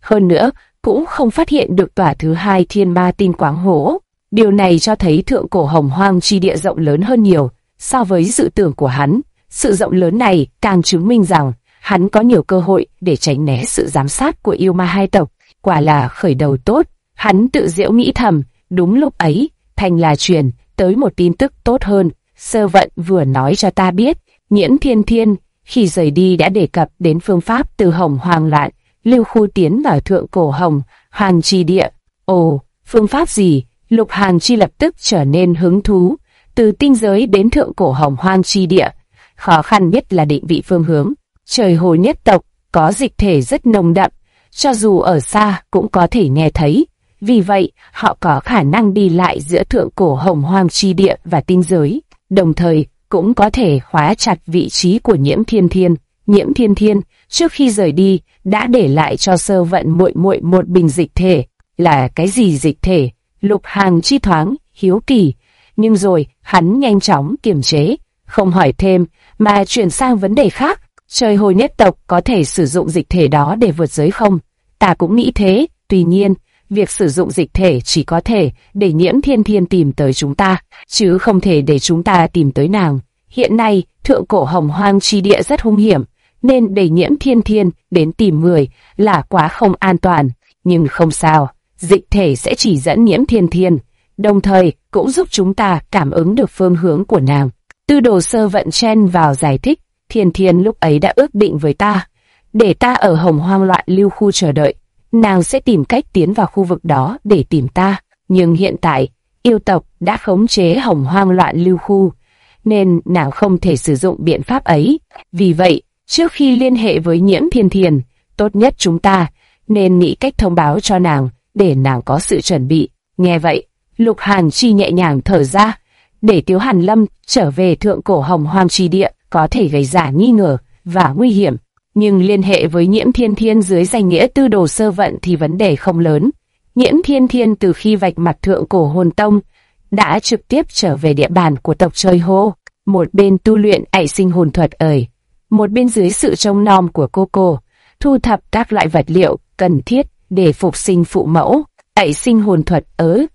Hơn nữa, cũng không phát hiện được tòa thứ hai Thiên Ma Tinh Quáng Hố. Điều này cho thấy thượng cổ Hồng Hoang chi địa rộng lớn hơn nhiều so với dự tưởng của hắn. Sự rộng lớn này càng chứng minh rằng hắn có nhiều cơ hội để tránh né sự giám sát của yêu ma hai tộc. Quả là khởi đầu tốt. Hắn tự giễu nghĩ thầm. Đúng lúc ấy, Thanh La truyền tới một tin tức tốt hơn. Sơ Vận vừa nói cho ta biết, Nhiễm Thiên Thiên khi rời đi đã đề cập đến phương pháp từ Hồng Hoang loạn lưu khu tiến vào thượng cổ Hồng Hoang chi địa. Ồ, phương pháp gì? Lục Hàn Chi lập tức trở nên hứng thú. Từ tinh giới đến thượng cổ Hồng Hoang chi địa, khó khăn nhất là định vị phương hướng. Trời Hồ nhất tộc có dịch thể rất nồng đậm, cho dù ở xa cũng có thể nghe thấy. Vì vậy, họ có khả năng đi lại giữa thượng cổ Hồng Hoang chi địa và tinh giới, đồng thời cũng có thể khóa chặt vị trí của Nhiễm Thiên Thiên. Nhiễm Thiên Thiên trước khi rời đi đã để lại cho Sơ Vận muội muội một bình dịch thể. Là cái gì dịch thể? Lục Hàn Chi thoáng hiếu kỳ, nhưng rồi hắn nhanh chóng kiềm chế, không hỏi thêm mà chuyển sang vấn đề khác. Trời Hồ nhất tộc có thể sử dụng dịch thể đó để vượt giới không? Ta cũng nghĩ thế. Tuy nhiên, việc sử dụng dịch thể chỉ có thể để Nhiễm Thiên Thiên tìm tới chúng ta, chứ không thể để chúng ta tìm tới nàng. Hiện nay, thượng cổ Hồng Hoang chi địa rất hung hiểm, nên để Nhiễm Thiên Thiên đến tìm người là quá không an toàn. Nhưng không sao, dịch thể sẽ chỉ dẫn Nhiễm Thiên Thiên, đồng thời cũng giúp chúng ta cảm ứng được phương hướng của nàng. Tư Đồ Sơ Vận chen vào giải thích, Thiên Thiên lúc ấy đã ước định với ta, để ta ở Hồng Hoang loạn lưu khu chờ đợi. Nàng sẽ tìm cách tiến vào khu vực đó để tìm ta. Nhưng hiện tại, yêu tộc đã khống chế Hồng Hoang loạn lưu khu, nên nàng không thể sử dụng biện pháp ấy. Vì vậy, trước khi liên hệ với Nhiễm Thiên Thiên, tốt nhất chúng ta nên nghĩ cách thông báo cho nàng, để nàng có sự chuẩn bị. Nghe vậy, Lục Hàn Chi nhẹ nhàng thở ra. Để Tiếu Hàn Lâm trở về thượng cổ Hồng Hoang chi địa có thể gây ra nghi ngờ và nguy hiểm, nhưng liên hệ với Nhiễm Thiên Thiên dưới danh nghĩa Tư Đồ Sơ Vận thì vấn đề không lớn. Nhiễm Thiên Thiên từ khi vạch mặt thượng cổ Hồn Tông đã trực tiếp trở về địa bàn của tộc Trời Hồ, một bên tu luyện ảy sinh hồn thuật một bên dưới sự trông nom của cô thu thập các loại vật liệu cần thiết để phục sinh phụ mẫu. Ảy sinh hồn thuật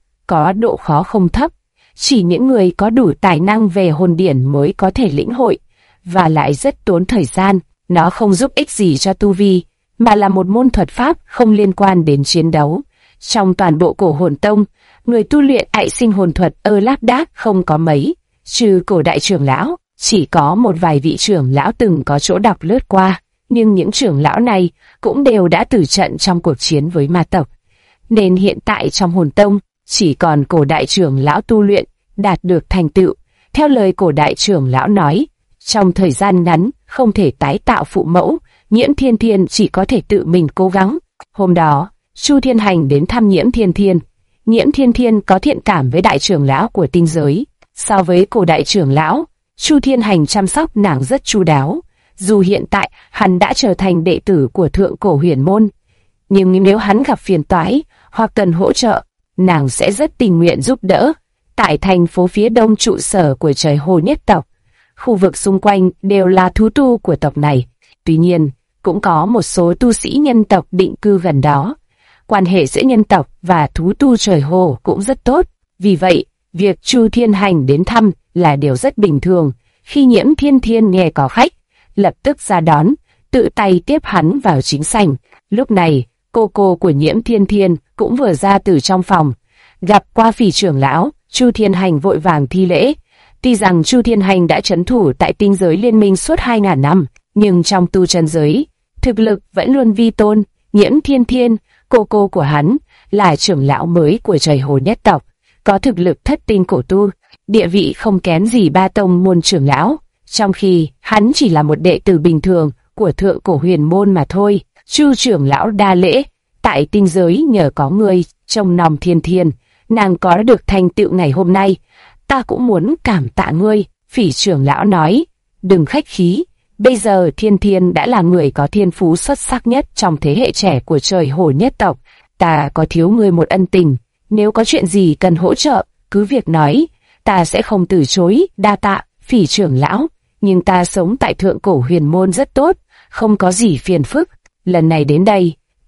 có độ khó không thấp, chỉ những người có đủ tài năng về hồn điển mới có thể lĩnh hội, và lại rất tốn thời gian. Nó không giúp ích gì cho tu vi, mà là một môn thuật pháp không liên quan đến chiến đấu. Trong toàn bộ cổ Hồn Tông, người tu luyện ảy sinh hồn thuật lác đác không có mấy, trừ cổ đại trưởng lão, chỉ có một vài vị trưởng lão từng có chỗ đọc lướt qua, nhưng những trưởng lão này cũng đều đã tử trận trong cuộc chiến với ma tộc. Nên hiện tại trong Hồn Tông, chỉ còn cổ đại trưởng lão tu luyện, đạt được thành tựu. Theo lời cổ đại trưởng lão nói, trong thời gian ngắn, không thể tái tạo phụ mẫu, Nhiễm Thiên Thiên chỉ có thể tự mình cố gắng. Hôm đó, Chu Thiên Hành đến thăm Nhiễm Thiên Thiên. Nhiễm Thiên Thiên có thiện cảm với đại trưởng lão của tinh giới. So với cổ đại trưởng lão, Chu Thiên Hành chăm sóc nàng rất chu đáo. Dù hiện tại hắn đã trở thành đệ tử của thượng cổ huyền môn, nhưng nếu hắn gặp phiền toái hoặc cần hỗ trợ, nàng sẽ rất tình nguyện giúp đỡ. Tại thành phố phía đông trụ sở của Trời Hồ nhất tộc, khu vực xung quanh đều là thú tu của tộc này. Tuy nhiên, cũng có một số tu sĩ nhân tộc định cư gần đó. Quan hệ giữa nhân tộc và thú tu Trời Hồ cũng rất tốt. Vì vậy, việc Chu Thiên Hành đến thăm là điều rất bình thường. Khi Nhiễm Thiên Thiên nghe có khách, lập tức ra đón, tự tay tiếp hắn vào chính sảnh. Lúc này, cô của Nhiễm Thiên Thiên cũng vừa ra từ trong phòng. Gặp qua Phỉ trưởng lão, Chu Thiên Hành vội vàng thi lễ. Tuy rằng Chu Thiên Hành đã trấn thủ tại tinh giới liên minh suốt 2000 năm, nhưng trong tu chân giới, thực lực vẫn luôn vi tôn. Nhiễm Thiên Thiên, cô của hắn, là trưởng lão mới của Trời Hồ nhất tộc, có thực lực thất tinh cổ tu, địa vị không kém gì ba tông môn trưởng lão, trong khi hắn chỉ là một đệ tử bình thường của thượng cổ huyền môn mà thôi. Chu trưởng lão đa lễ, tại tinh giới nhờ có người trông nom Thiên Thiên, nàng có được thành tựu ngày hôm nay, ta cũng muốn cảm tạ ngươi. Phỉ trưởng lão nói, đừng khách khí, bây giờ Thiên Thiên đã là người có thiên phú xuất sắc nhất trong thế hệ trẻ của Trời Hồ nhất tộc, ta có thiếu ngươi một ân tình, nếu có chuyện gì cần hỗ trợ, cứ việc nói, ta sẽ không từ chối. Đa tạ, Phỉ trưởng lão, nhưng ta sống tại thượng cổ huyền môn rất tốt, không có gì phiền phức, lần này đến đây,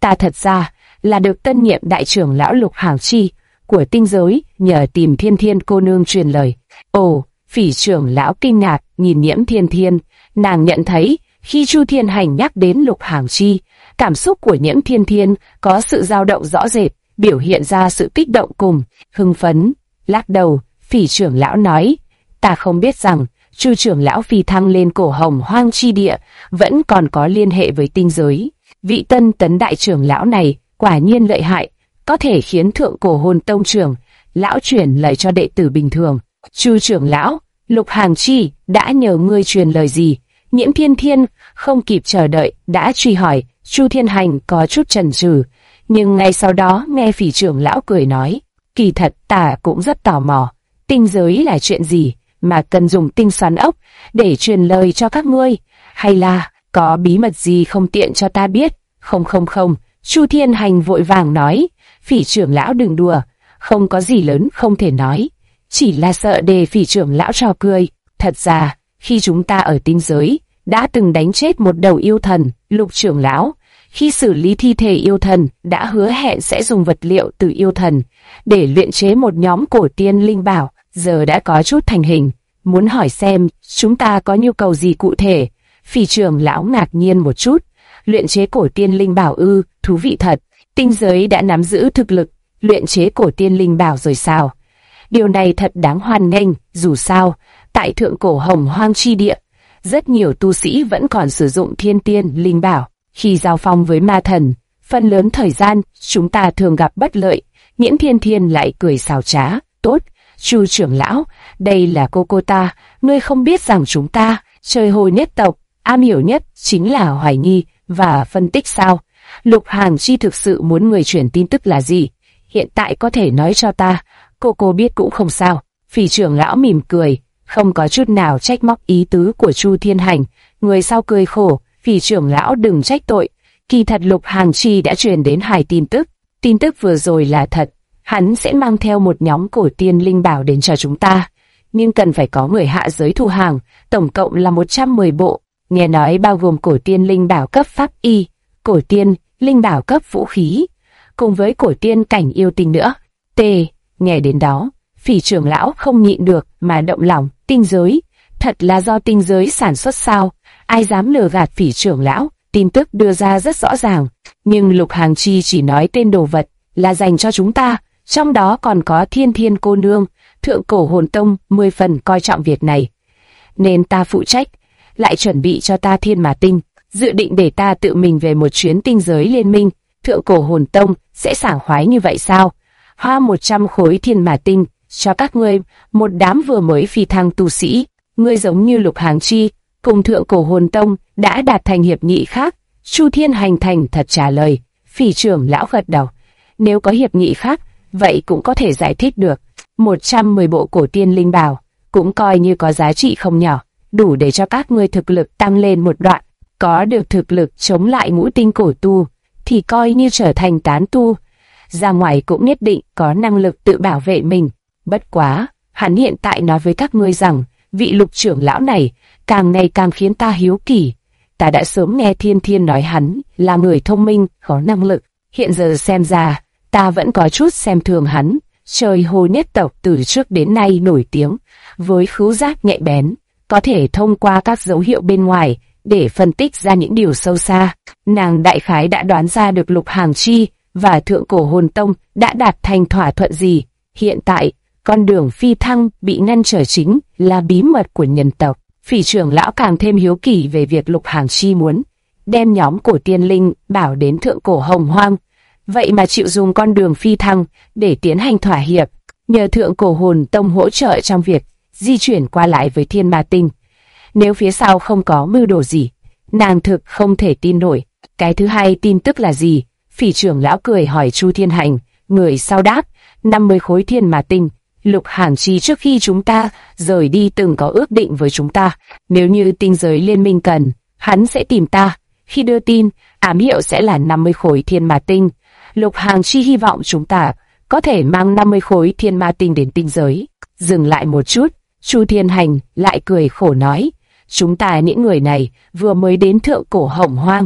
Ta thật ra là được tân nhiệm đại trưởng lão Lục Hàng Chi của tinh giới nhờ tìm Thiên Thiên cô nương truyền lời. Ồ, Phỉ trưởng lão kinh ngạc nhìn Nhiễm Thiên Thiên, nàng nhận thấy khi Chu Thiên Hành nhắc đến Lục Hàng Chi, cảm xúc của Nhiễm Thiên Thiên có sự dao động rõ rệt, biểu hiện ra sự kích động cùng hưng phấn. Lắc đầu, Phỉ trưởng lão nói, ta không biết rằng Chu trưởng lão phi thăng lên cổ Hồng Hoang chi địa vẫn còn có liên hệ với tinh giới. Vị tân tấn đại trưởng lão này quả nhiên lợi hại, có thể khiến thượng cổ hồn tông trưởng lão truyền lời cho đệ tử bình thường. Chu trưởng lão, Lục Hàng Chi đã nhờ ngươi truyền lời gì? Nhiễm Thiên Thiên không kịp chờ đợi đã truy hỏi. Chu Thiên Hành có chút chần chừ, nhưng ngay sau đó nghe Phỉ trưởng lão cười nói, kỳ thật ta cũng rất tò mò, tinh giới là chuyện gì mà cần dùng tinh xoắn ốc để truyền lời cho các ngươi, hay là có bí mật gì không tiện cho ta biết? Không, Chu Thiên Hành vội vàng nói, Phỉ trưởng lão đừng đùa, không có gì lớn không thể nói, chỉ là sợ để Phỉ trưởng lão trò cười. Thật ra, khi chúng ta ở tinh giới, đã từng đánh chết một đầu yêu thần. Lục trưởng lão, khi xử lý thi thể yêu thần, đã hứa hẹn sẽ dùng vật liệu từ yêu thần để luyện chế một nhóm cổ tiên linh bảo, giờ đã có chút thành hình. Muốn hỏi xem chúng ta có nhu cầu gì cụ thể? Phỉ trưởng lão ngạc nhiên một chút. Luyện chế cổ tiên linh bảo ư? Thú vị thật. Tinh giới đã nắm giữ thực lực luyện chế cổ tiên linh bảo rồi sao? Điều này thật đáng hoan nghênh. Dù sao, tại thượng cổ Hồng Hoang chi địa, rất nhiều tu sĩ vẫn còn sử dụng thiên tiên linh bảo. Khi giao phong với ma thần, phần lớn thời gian chúng ta thường gặp bất lợi. Nhiễm Thiên Thiên lại cười xảo trá. Tốt, Chu trưởng lão, đây là cô ta. Ngươi không biết rằng chúng ta, trời hồi nhất tộc, am hiểu nhất chính là hoài nghi và phân tích sao? Lục Hàng Chi thực sự muốn người chuyển tin tức là gì? Hiện tại có thể nói cho ta, cô biết cũng không sao. Phỉ trưởng lão mỉm cười, không có chút nào trách móc ý tứ của Chu Thiên Hành. Người sau cười khổ, Phỉ trưởng lão đừng trách tội. Kỳ thật Lục Hàng Chi đã truyền đến 2 tin tức. Tin tức vừa rồi là thật, hắn sẽ mang theo một nhóm cổ tiên linh bảo đến cho chúng ta. Nhưng cần phải có người hạ giới thu hàng, tổng cộng là 110 bộ. Nghe nói bao gồm cổ tiên linh bảo cấp pháp y, cổ tiên linh bảo cấp vũ khí, cùng với cổ tiên cảnh yêu tinh nữa. Nghe đến đó, Phỉ trưởng lão không nhịn được mà động lòng. Tinh giới, thật là do tinh giới sản xuất sao? Ai dám lừa gạt Phỉ trưởng lão? Tin tức đưa ra rất rõ ràng, nhưng Lục Hàng Chi chỉ nói tên đồ vật là dành cho chúng ta, trong đó còn có Thiên Thiên cô nương. Thượng cổ hồn tông 10 phần coi trọng việc này, nên ta phụ trách, lại chuẩn bị cho ta thiên mà tinh, dự định để ta tự mình về một chuyến tinh giới liên minh. Thượng cổ hồn tông sẽ sảng khoái như vậy sao? Hoa 100 khối thiên mà tinh cho các ngươi, một đám vừa mới phi thăng tu sĩ. Ngươi giống như Lục Hàng Chi cùng thượng cổ hồn tông đã đạt thành hiệp nghị khác. Chu Thiên Hành thành thật trả lời. Phỉ trưởng lão gật đầu, nếu có hiệp nghị khác, vậy cũng có thể giải thích được. 110 bộ cổ tiên linh bảo cũng coi như có giá trị không nhỏ, đủ để cho các ngươi thực lực tăng lên một đoạn. Có được thực lực chống lại ngũ tinh cổ tu thì coi như trở thành tán tu, ra ngoài cũng nhất định có năng lực tự bảo vệ mình. Bất quá, hắn hiện tại nói với các ngươi rằng vị Lục trưởng lão này càng ngày càng khiến ta hiếu kỳ. Ta đã sớm nghe Thiên Thiên nói hắn là người thông minh, có năng lực, hiện giờ xem ra ta vẫn có chút xem thường hắn. Trời Hồ nhất tộc từ trước đến nay nổi tiếng với khứu giác nhạy bén, có thể thông qua các dấu hiệu bên ngoài để phân tích ra những điều sâu xa. Nàng đại khái đã đoán ra được Lục Hàng Chi và thượng cổ hồn tông đã đạt thành thỏa thuận gì. Hiện tại, con đường phi thăng bị ngăn trở chính là bí mật của nhân tộc. Phỉ trưởng lão càng thêm hiếu kỳ về việc Lục Hàng Chi muốn đem nhóm cổ tiên linh bảo đến thượng cổ Hồng Hoang, vậy mà chịu dùng con đường phi thăng để tiến hành thỏa hiệp, nhờ thượng cổ hồn tông hỗ trợ trong việc di chuyển qua lại với thiên ma tinh. Nếu phía sau không có mưu đồ gì, nàng thực không thể tin nổi. Cái thứ hai tin tức là gì? Phỉ trưởng lão cười hỏi Chu Thiên Hành. Người sau đáp, 50 khối thiên ma tinh. Lục Hàng Chi trước khi chúng ta rời đi từng có ước định với chúng ta, nếu như tinh giới liên minh cần, hắn sẽ tìm ta. Khi đưa tin, ám hiệu sẽ là 50 khối thiên ma tinh. Lục Hàng Chi hy vọng chúng ta có thể mang 50 khối thiên ma tinh đến tinh giới. Dừng lại một chút, Chu Thiên Hành lại cười khổ nói, chúng ta những người này vừa mới đến thượng cổ Hồng Hoang,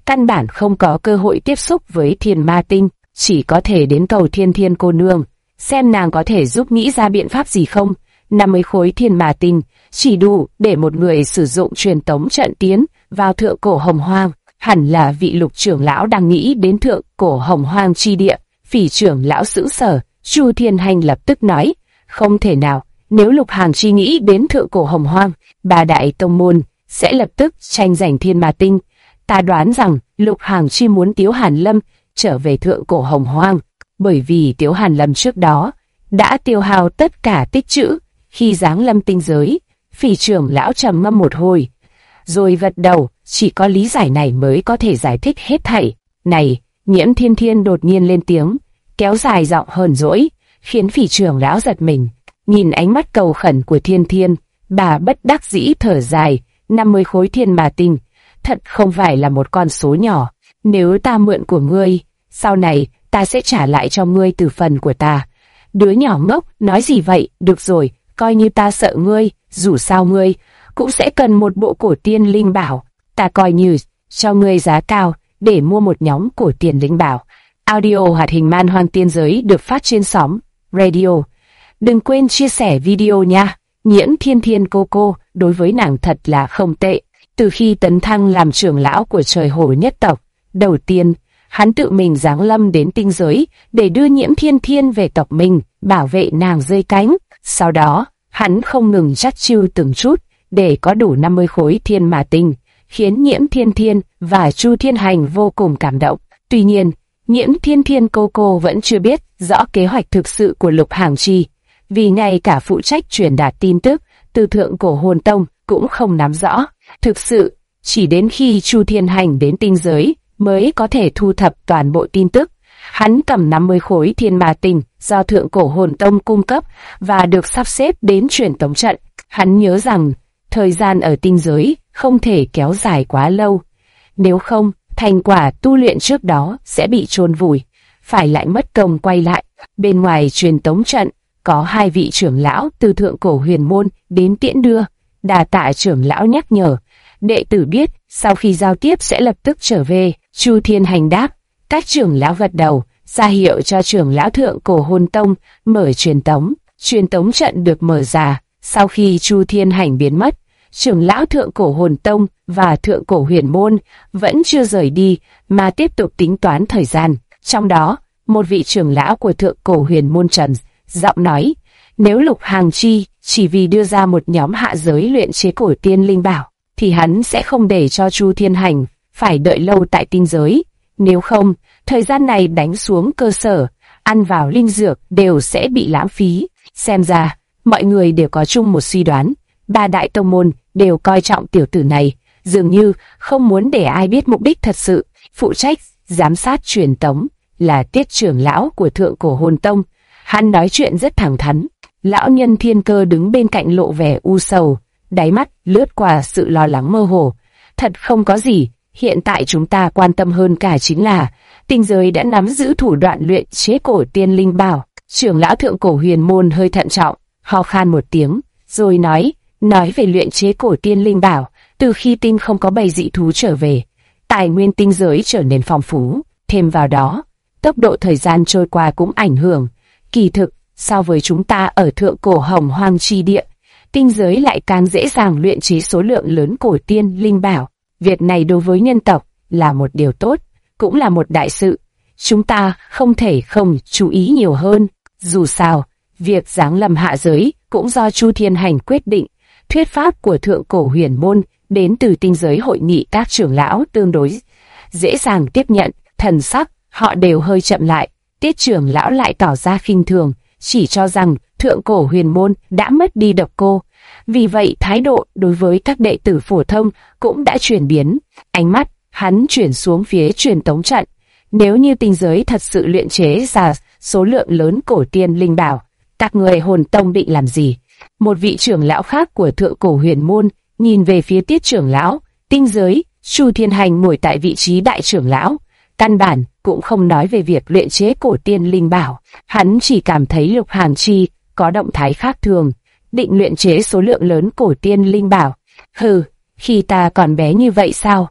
căn bản không có cơ hội tiếp xúc với Thiên Ma Tinh, chỉ có thể đến cầu Thiên Thiên cô nương, xem nàng có thể giúp nghĩ ra biện pháp gì không. 50 khối Thiên Ma Tinh chỉ đủ để một người sử dụng truyền tống trận tiến vào thượng cổ Hồng Hoang. Hẳn là vị Lục trưởng lão đang nghĩ đến thượng cổ Hồng Hoang chi địa. Phỉ trưởng lão sững sờ, Chu Thiên Hành lập tức nói, không thể nào, nếu Lục Hàng Chi nghĩ đến thượng cổ Hồng Hoang, ba đại tông môn sẽ lập tức tranh giành Thiên Ma Tinh. Ta đoán rằng Lục Hàng Chi muốn Tiếu Hàn Lâm trở về thượng cổ Hồng Hoang, bởi vì Tiếu Hàn Lâm trước đó đã tiêu hao tất cả tích trữ khi giáng lâm tinh giới. Phỉ trưởng lão trầm ngâm một hồi, rồi gật đầu, chỉ có lý giải này mới có thể giải thích hết thảy. Này, Nhiễm Thiên Thiên đột nhiên lên tiếng, kéo dài giọng hờn dỗi, khiến Phỉ trưởng lão giật mình. Nhìn ánh mắt cầu khẩn của Thiên Thiên, bà bất đắc dĩ thở dài, 50 khối Thiên Ma Tinh, thật không phải là một con số nhỏ. Nếu ta mượn của ngươi, sau này ta sẽ trả lại cho ngươi từ phần của ta. Đứa nhỏ ngốc, nói gì vậy? Được rồi, coi như ta sợ ngươi, dù sao ngươi cũng sẽ cần một bộ cổ tiên linh bảo. Ta coi như cho ngươi giá cao để mua một nhóm cổ tiên linh bảo. Audio hoạt hình Man Hoang Tiên Giới được phát trên sóng radio. Đừng quên chia sẻ video nha. Nhiễm Thiên Thiên cô đối với nàng thật là không tệ. Từ khi tấn thăng làm trưởng lão của Trời Hổ nhất tộc, đầu tiên hắn tự mình giáng lâm đến tinh giới để đưa Nhiễm Thiên Thiên về tộc mình, bảo vệ nàng rơi cánh. Sau đó hắn không ngừng chắt chiu từng chút để có đủ 50 khối Thiên Ma Tinh, khiến Nhiễm Thiên Thiên và Chu Thiên Hành vô cùng cảm động. Tuy nhiên, Nhiễm Thiên Thiên cô vẫn chưa biết rõ kế hoạch thực sự của Lục Hàng Chi, vì ngay cả phụ trách truyền đạt tin tức từ thượng cổ Hồn Tông cũng không nắm rõ. Thực sự, chỉ đến khi Chu Thiên Hành đến tinh giới mới có thể thu thập toàn bộ tin tức. Hắn cầm 50 khối Thiên Ma Tinh do thượng cổ Hồn Tông cung cấp và được sắp xếp đến truyền tống trận. Hắn nhớ rằng thời gian ở tinh giới không thể kéo dài quá lâu, nếu không thành quả tu luyện trước đó sẽ bị chôn vùi, phải lại mất công quay lại. Bên ngoài truyền tống trận có 2 vị trưởng lão từ thượng cổ Huyền Môn đến tiễn đưa. Đà tạ trưởng lão nhắc nhở, đệ tử biết sau khi giao tiếp sẽ lập tức trở về. Chu Thiên Hành đáp. Các trưởng lão gật đầu, ra hiệu cho trưởng lão thượng cổ Hồn Tông mở truyền tống. Truyền tống trận được mở ra. Sau khi Chu Thiên Hành biến mất, trưởng lão thượng cổ Hồn Tông và thượng cổ Huyền Môn vẫn chưa rời đi mà tiếp tục tính toán thời gian. Trong đó, một vị trưởng lão của thượng cổ Huyền Môn trầm giọng nói, nếu Lục Hàng Chi chỉ vì đưa ra một nhóm hạ giới luyện chế cổ tiên linh bảo, thì hắn sẽ không để cho Chu Thiên Hành phải đợi lâu tại tinh giới. Nếu không, thời gian này đánh xuống cơ sở, ăn vào linh dược đều sẽ bị lãng phí. Xem ra, mọi người đều có chung một suy đoán. 3 đại tông môn đều coi trọng tiểu tử này, dường như không muốn để ai biết mục đích thật sự. Phụ trách giám sát truyền tống là Tiết trưởng lão của thượng cổ Hồn Tông. Hắn nói chuyện rất thẳng thắn. Lão nhân Thiên Cơ đứng bên cạnh lộ vẻ u sầu, đáy mắt lướt qua sự lo lắng mơ hồ. Thật không có gì, hiện tại chúng ta quan tâm hơn cả chính là tinh giới đã nắm giữ thủ đoạn luyện chế cổ tiên linh bảo. Trưởng lão thượng cổ Huyền Môn hơi thận trọng, ho khan một tiếng, rồi nói về luyện chế cổ tiên linh bảo. Từ khi tinh không có bầy dị thú trở về, tài nguyên tinh giới trở nên phong phú, thêm vào đó, tốc độ thời gian trôi qua cũng ảnh hưởng. Kỳ thực, so với chúng ta ở thượng cổ Hồng Hoang chi địa, tinh giới lại càng dễ dàng luyện chế số lượng lớn cổ tiên linh bảo. Việc này đối với nhân tộc là một điều tốt, cũng là một đại sự. Chúng ta không thể không chú ý nhiều hơn. Dù sao, việc giáng lâm hạ giới cũng do Chu Thiên Hành quyết định. Thuyết pháp của thượng cổ Huyền Môn đến từ tinh giới hội nghị các trưởng lão tương đối dễ dàng tiếp nhận. Thần sắc họ đều hơi chậm lại. Tiết trưởng lão lại tỏ ra khinh thường, chỉ cho rằng thượng cổ Huyền Môn đã mất đi độc cô. Vì vậy thái độ đối với các đệ tử phổ thông cũng đã chuyển biến. Ánh mắt hắn chuyển xuống phía truyền tống trận. Nếu như tinh giới thật sự luyện chế ra số lượng lớn cổ tiên linh bảo, các người Hồn Tông định làm gì? Một vị trưởng lão khác của thượng cổ Huyền Môn nhìn về phía Tiết trưởng lão. Tinh giới, Chu Thiên Hành ngồi tại vị trí đại trưởng lão, căn bản cũng không nói về việc luyện chế cổ tiên linh bảo. Hắn chỉ cảm thấy Lục Hàng Chi có động thái khác thường, định luyện chế số lượng lớn cổ tiên linh bảo. Hừ, khi ta còn bé như vậy sao?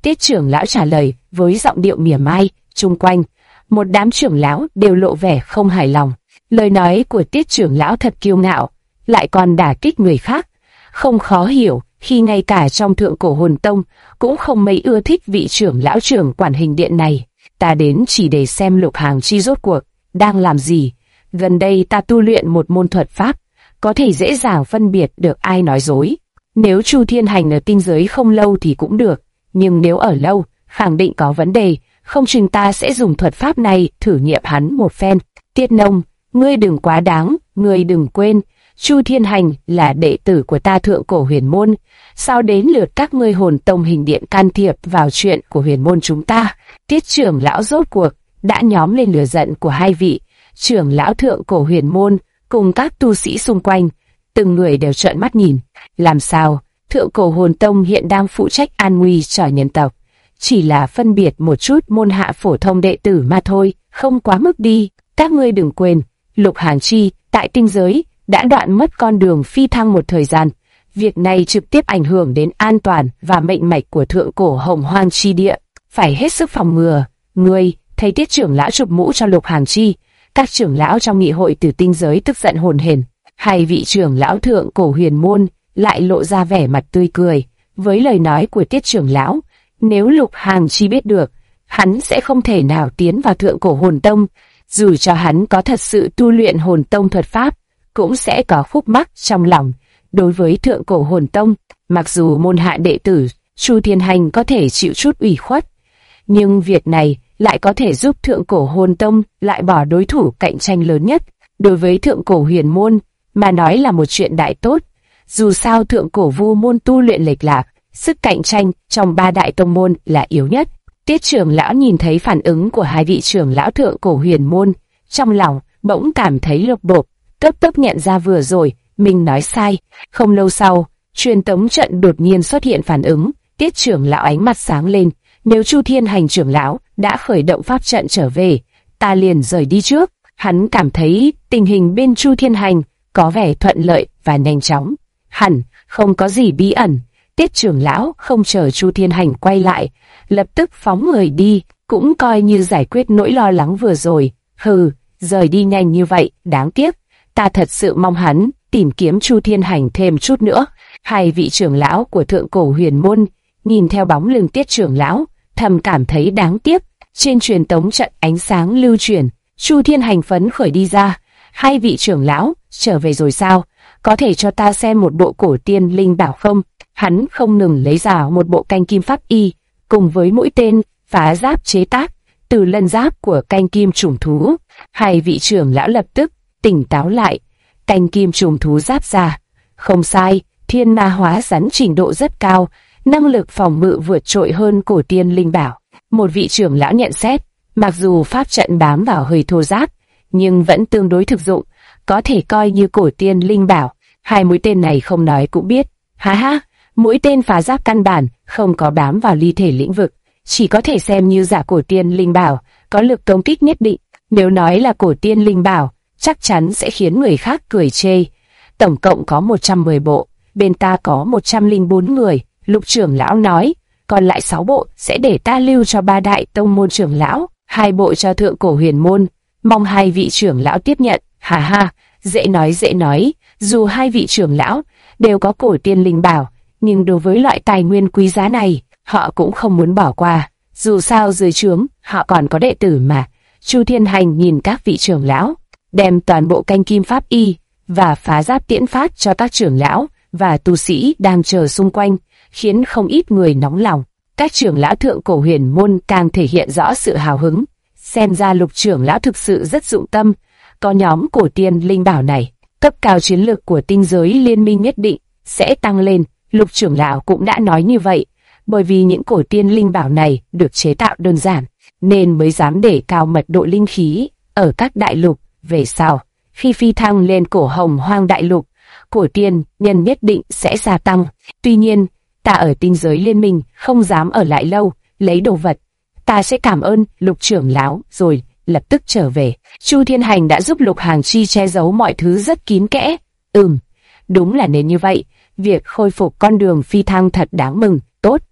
Tiết trưởng lão trả lời với giọng điệu mỉa mai. Chung quanh, một đám trưởng lão đều lộ vẻ không hài lòng. Lời nói của Tiết trưởng lão thật kiêu ngạo, lại còn đả kích người khác. Không khó hiểu khi ngay cả trong Thượng Cổ Hồn Tông cũng không mấy ưa thích vị trưởng lão trưởng quản hình điện này. Ta đến chỉ để xem Lục Hằng Chi rốt cuộc đang làm gì. Gần đây ta tu luyện một môn thuật pháp, có thể dễ dàng phân biệt được ai nói dối. Nếu Chu Thiên Hành ở tinh giới không lâu thì cũng được, nhưng nếu ở lâu, khẳng định có vấn đề. Không chừng ta sẽ dùng thuật pháp này thử nghiệm hắn một phen. Tiết Nông, ngươi đừng quá đáng, ngươi đừng quên, Chu Thiên Hành là đệ tử của ta Thượng Cổ Huyền Môn, sao đến lượt các ngươi Hồn Tông hình điện can thiệp vào chuyện của huyền môn chúng ta? Tiết trưởng lão rốt cuộc đã nhóm lên lửa giận của hai vị trưởng lão Thượng Cổ Huyền Môn cùng các tu sĩ xung quanh, từng người đều trợn mắt nhìn. Làm sao? Thượng Cổ Hồn Tông hiện đang phụ trách an nguy cho nhân tộc, chỉ là phân biệt một chút môn hạ phổ thông đệ tử mà thôi, không quá mức đi. Các ngươi đừng quên, Lục Hằng Chi tại tinh giới đã đoạn mất con đường phi thăng một thời gian. Việc này trực tiếp ảnh hưởng đến an toàn và mệnh mạch của Thượng Cổ Hồng Hoang chi địa, phải hết sức phòng ngừa. Ngươi, thấy Tiết trưởng lão chụp mũ cho Lục Hằng Chi, các trưởng lão trong nghị hội từ tinh giới tức giận hồn hển. Hai vị trưởng lão Thượng Cổ Huyền Môn lại lộ ra vẻ mặt tươi cười với lời nói của Tiết trưởng lão. Nếu Lục Hằng Chi biết được, hắn sẽ không thể nào tiến vào Thượng Cổ Hồn Tông. Dù cho hắn có thật sự tu luyện Hồn Tông thuật pháp, cũng sẽ có khúc mắc trong lòng. Đối với Thượng Cổ Hồn Tông, mặc dù môn hạ đệ tử Chu Thiên Hành có thể chịu chút ủy khuất, nhưng việc này lại có thể giúp Thượng Cổ Hồn Tông lại bỏ đối thủ cạnh tranh lớn nhất. Đối với Thượng Cổ Huyền Môn mà nói là một chuyện đại tốt. Dù sao Thượng Cổ Vu môn tu luyện lệch lạc, sức cạnh tranh trong ba đại tông môn là yếu nhất. Tiết trưởng lão nhìn thấy phản ứng của hai vị trưởng lão Thượng Cổ Huyền Môn, trong lòng bỗng cảm thấy lột bột, cấp tốc nhận ra vừa rồi mình nói sai. Không lâu sau, truyền tống trận đột nhiên xuất hiện phản ứng. Tiết trưởng lão ánh mắt sáng lên. Nếu Chu Thiên Hành trưởng lão đã khởi động pháp trận trở về, ta liền rời đi trước. Hắn cảm thấy tình hình bên Chu Thiên Hành có vẻ thuận lợi và nhanh chóng, hẳn không có gì bí ẩn. Tiết trưởng lão không chờ Chu Thiên Hành quay lại, lập tức phóng người đi, cũng coi như giải quyết nỗi lo lắng vừa rồi. Hừ, rời đi nhanh như vậy, đáng tiếc. Ta thật sự mong hắn tìm kiếm Chu Thiên Hành thêm chút nữa. Hai vị trưởng lão của Thượng Cổ Huyền Môn nhìn theo bóng lưng Tiết trưởng lão, thầm cảm thấy đáng tiếc. Trên truyền tống trận ánh sáng lưu chuyển, Chu Thiên Hành phấn khởi đi ra. Hai vị trưởng lão, trở về rồi sao? Có thể cho ta xem một bộ cổ tiên linh bảo không? Hắn không ngừng lấy ra một bộ canh kim pháp y, cùng với mũi tên phá giáp chế tác từ lân giáp của canh kim trùng thú. Hai vị trưởng lão lập tức tỉnh táo lại. Canh kim trùng thú giáp ra, không sai, thiên ma hóa rắn trình độ rất cao, năng lực phòng ngự vượt trội hơn cổ tiên linh bảo. Một vị trưởng lão nhận xét, mặc dù pháp trận bám vào hơi thô ráp, nhưng vẫn tương đối thực dụng, có thể coi như cổ tiên linh bảo. Hai mũi tên này không nói cũng biết. Ha ha, mũi tên phá giáp căn bản không có bám vào ly thể lĩnh vực, chỉ có thể xem như giả cổ tiên linh bảo, có lực công kích nhất định. Nếu nói là cổ tiên linh bảo, chắc chắn sẽ khiến người khác cười chê. Tổng cộng có 110 bộ, bên ta có 104 người, Lục trưởng lão nói, còn lại 6 bộ sẽ để ta lưu cho ba đại tông môn trưởng lão, 2 bộ cho Thượng Cổ Huyền Môn, mong hai vị trưởng lão tiếp nhận. Ha ha, dễ nói, dù hai vị trưởng lão đều có cổ tiên linh bảo, nhưng đối với loại tài nguyên quý giá này, họ cũng không muốn bỏ qua. Dù sao dưới trướng, họ còn có đệ tử mà. Chu Thiên Hành nhìn các vị trưởng lão, đem toàn bộ canh kim pháp y và phá giáp tiễn phát cho các trưởng lão và tu sĩ đang chờ xung quanh, khiến không ít người nóng lòng. Các trưởng lão Thượng Cổ Huyền Môn càng thể hiện rõ sự hào hứng. Xem ra Lục trưởng lão thực sự rất dụng tâm. Có nhóm cổ tiên linh bảo này, cấp cao chiến lược của tinh giới liên minh nhất định sẽ tăng lên. Lục trưởng lão cũng đã nói như vậy, bởi vì những cổ tiên linh bảo này được chế tạo đơn giản, nên mới dám để cao mật độ linh khí ở các đại lục. Về sau, khi phi thăng lên cổ Hồng Hoang đại lục, cổ tiên nhân nhất định sẽ gia tăng. Tuy nhiên, ta ở tinh giới liên minh không dám ở lại lâu, lấy đồ vật. Ta sẽ cảm ơn Lục trưởng lão rồi lập tức trở về. Chu Thiên Hành đã giúp Lục Hằng Chi che giấu mọi thứ rất kín kẽ. Đúng là nên như vậy. Việc khôi phục con đường phi thăng thật đáng mừng. Tốt,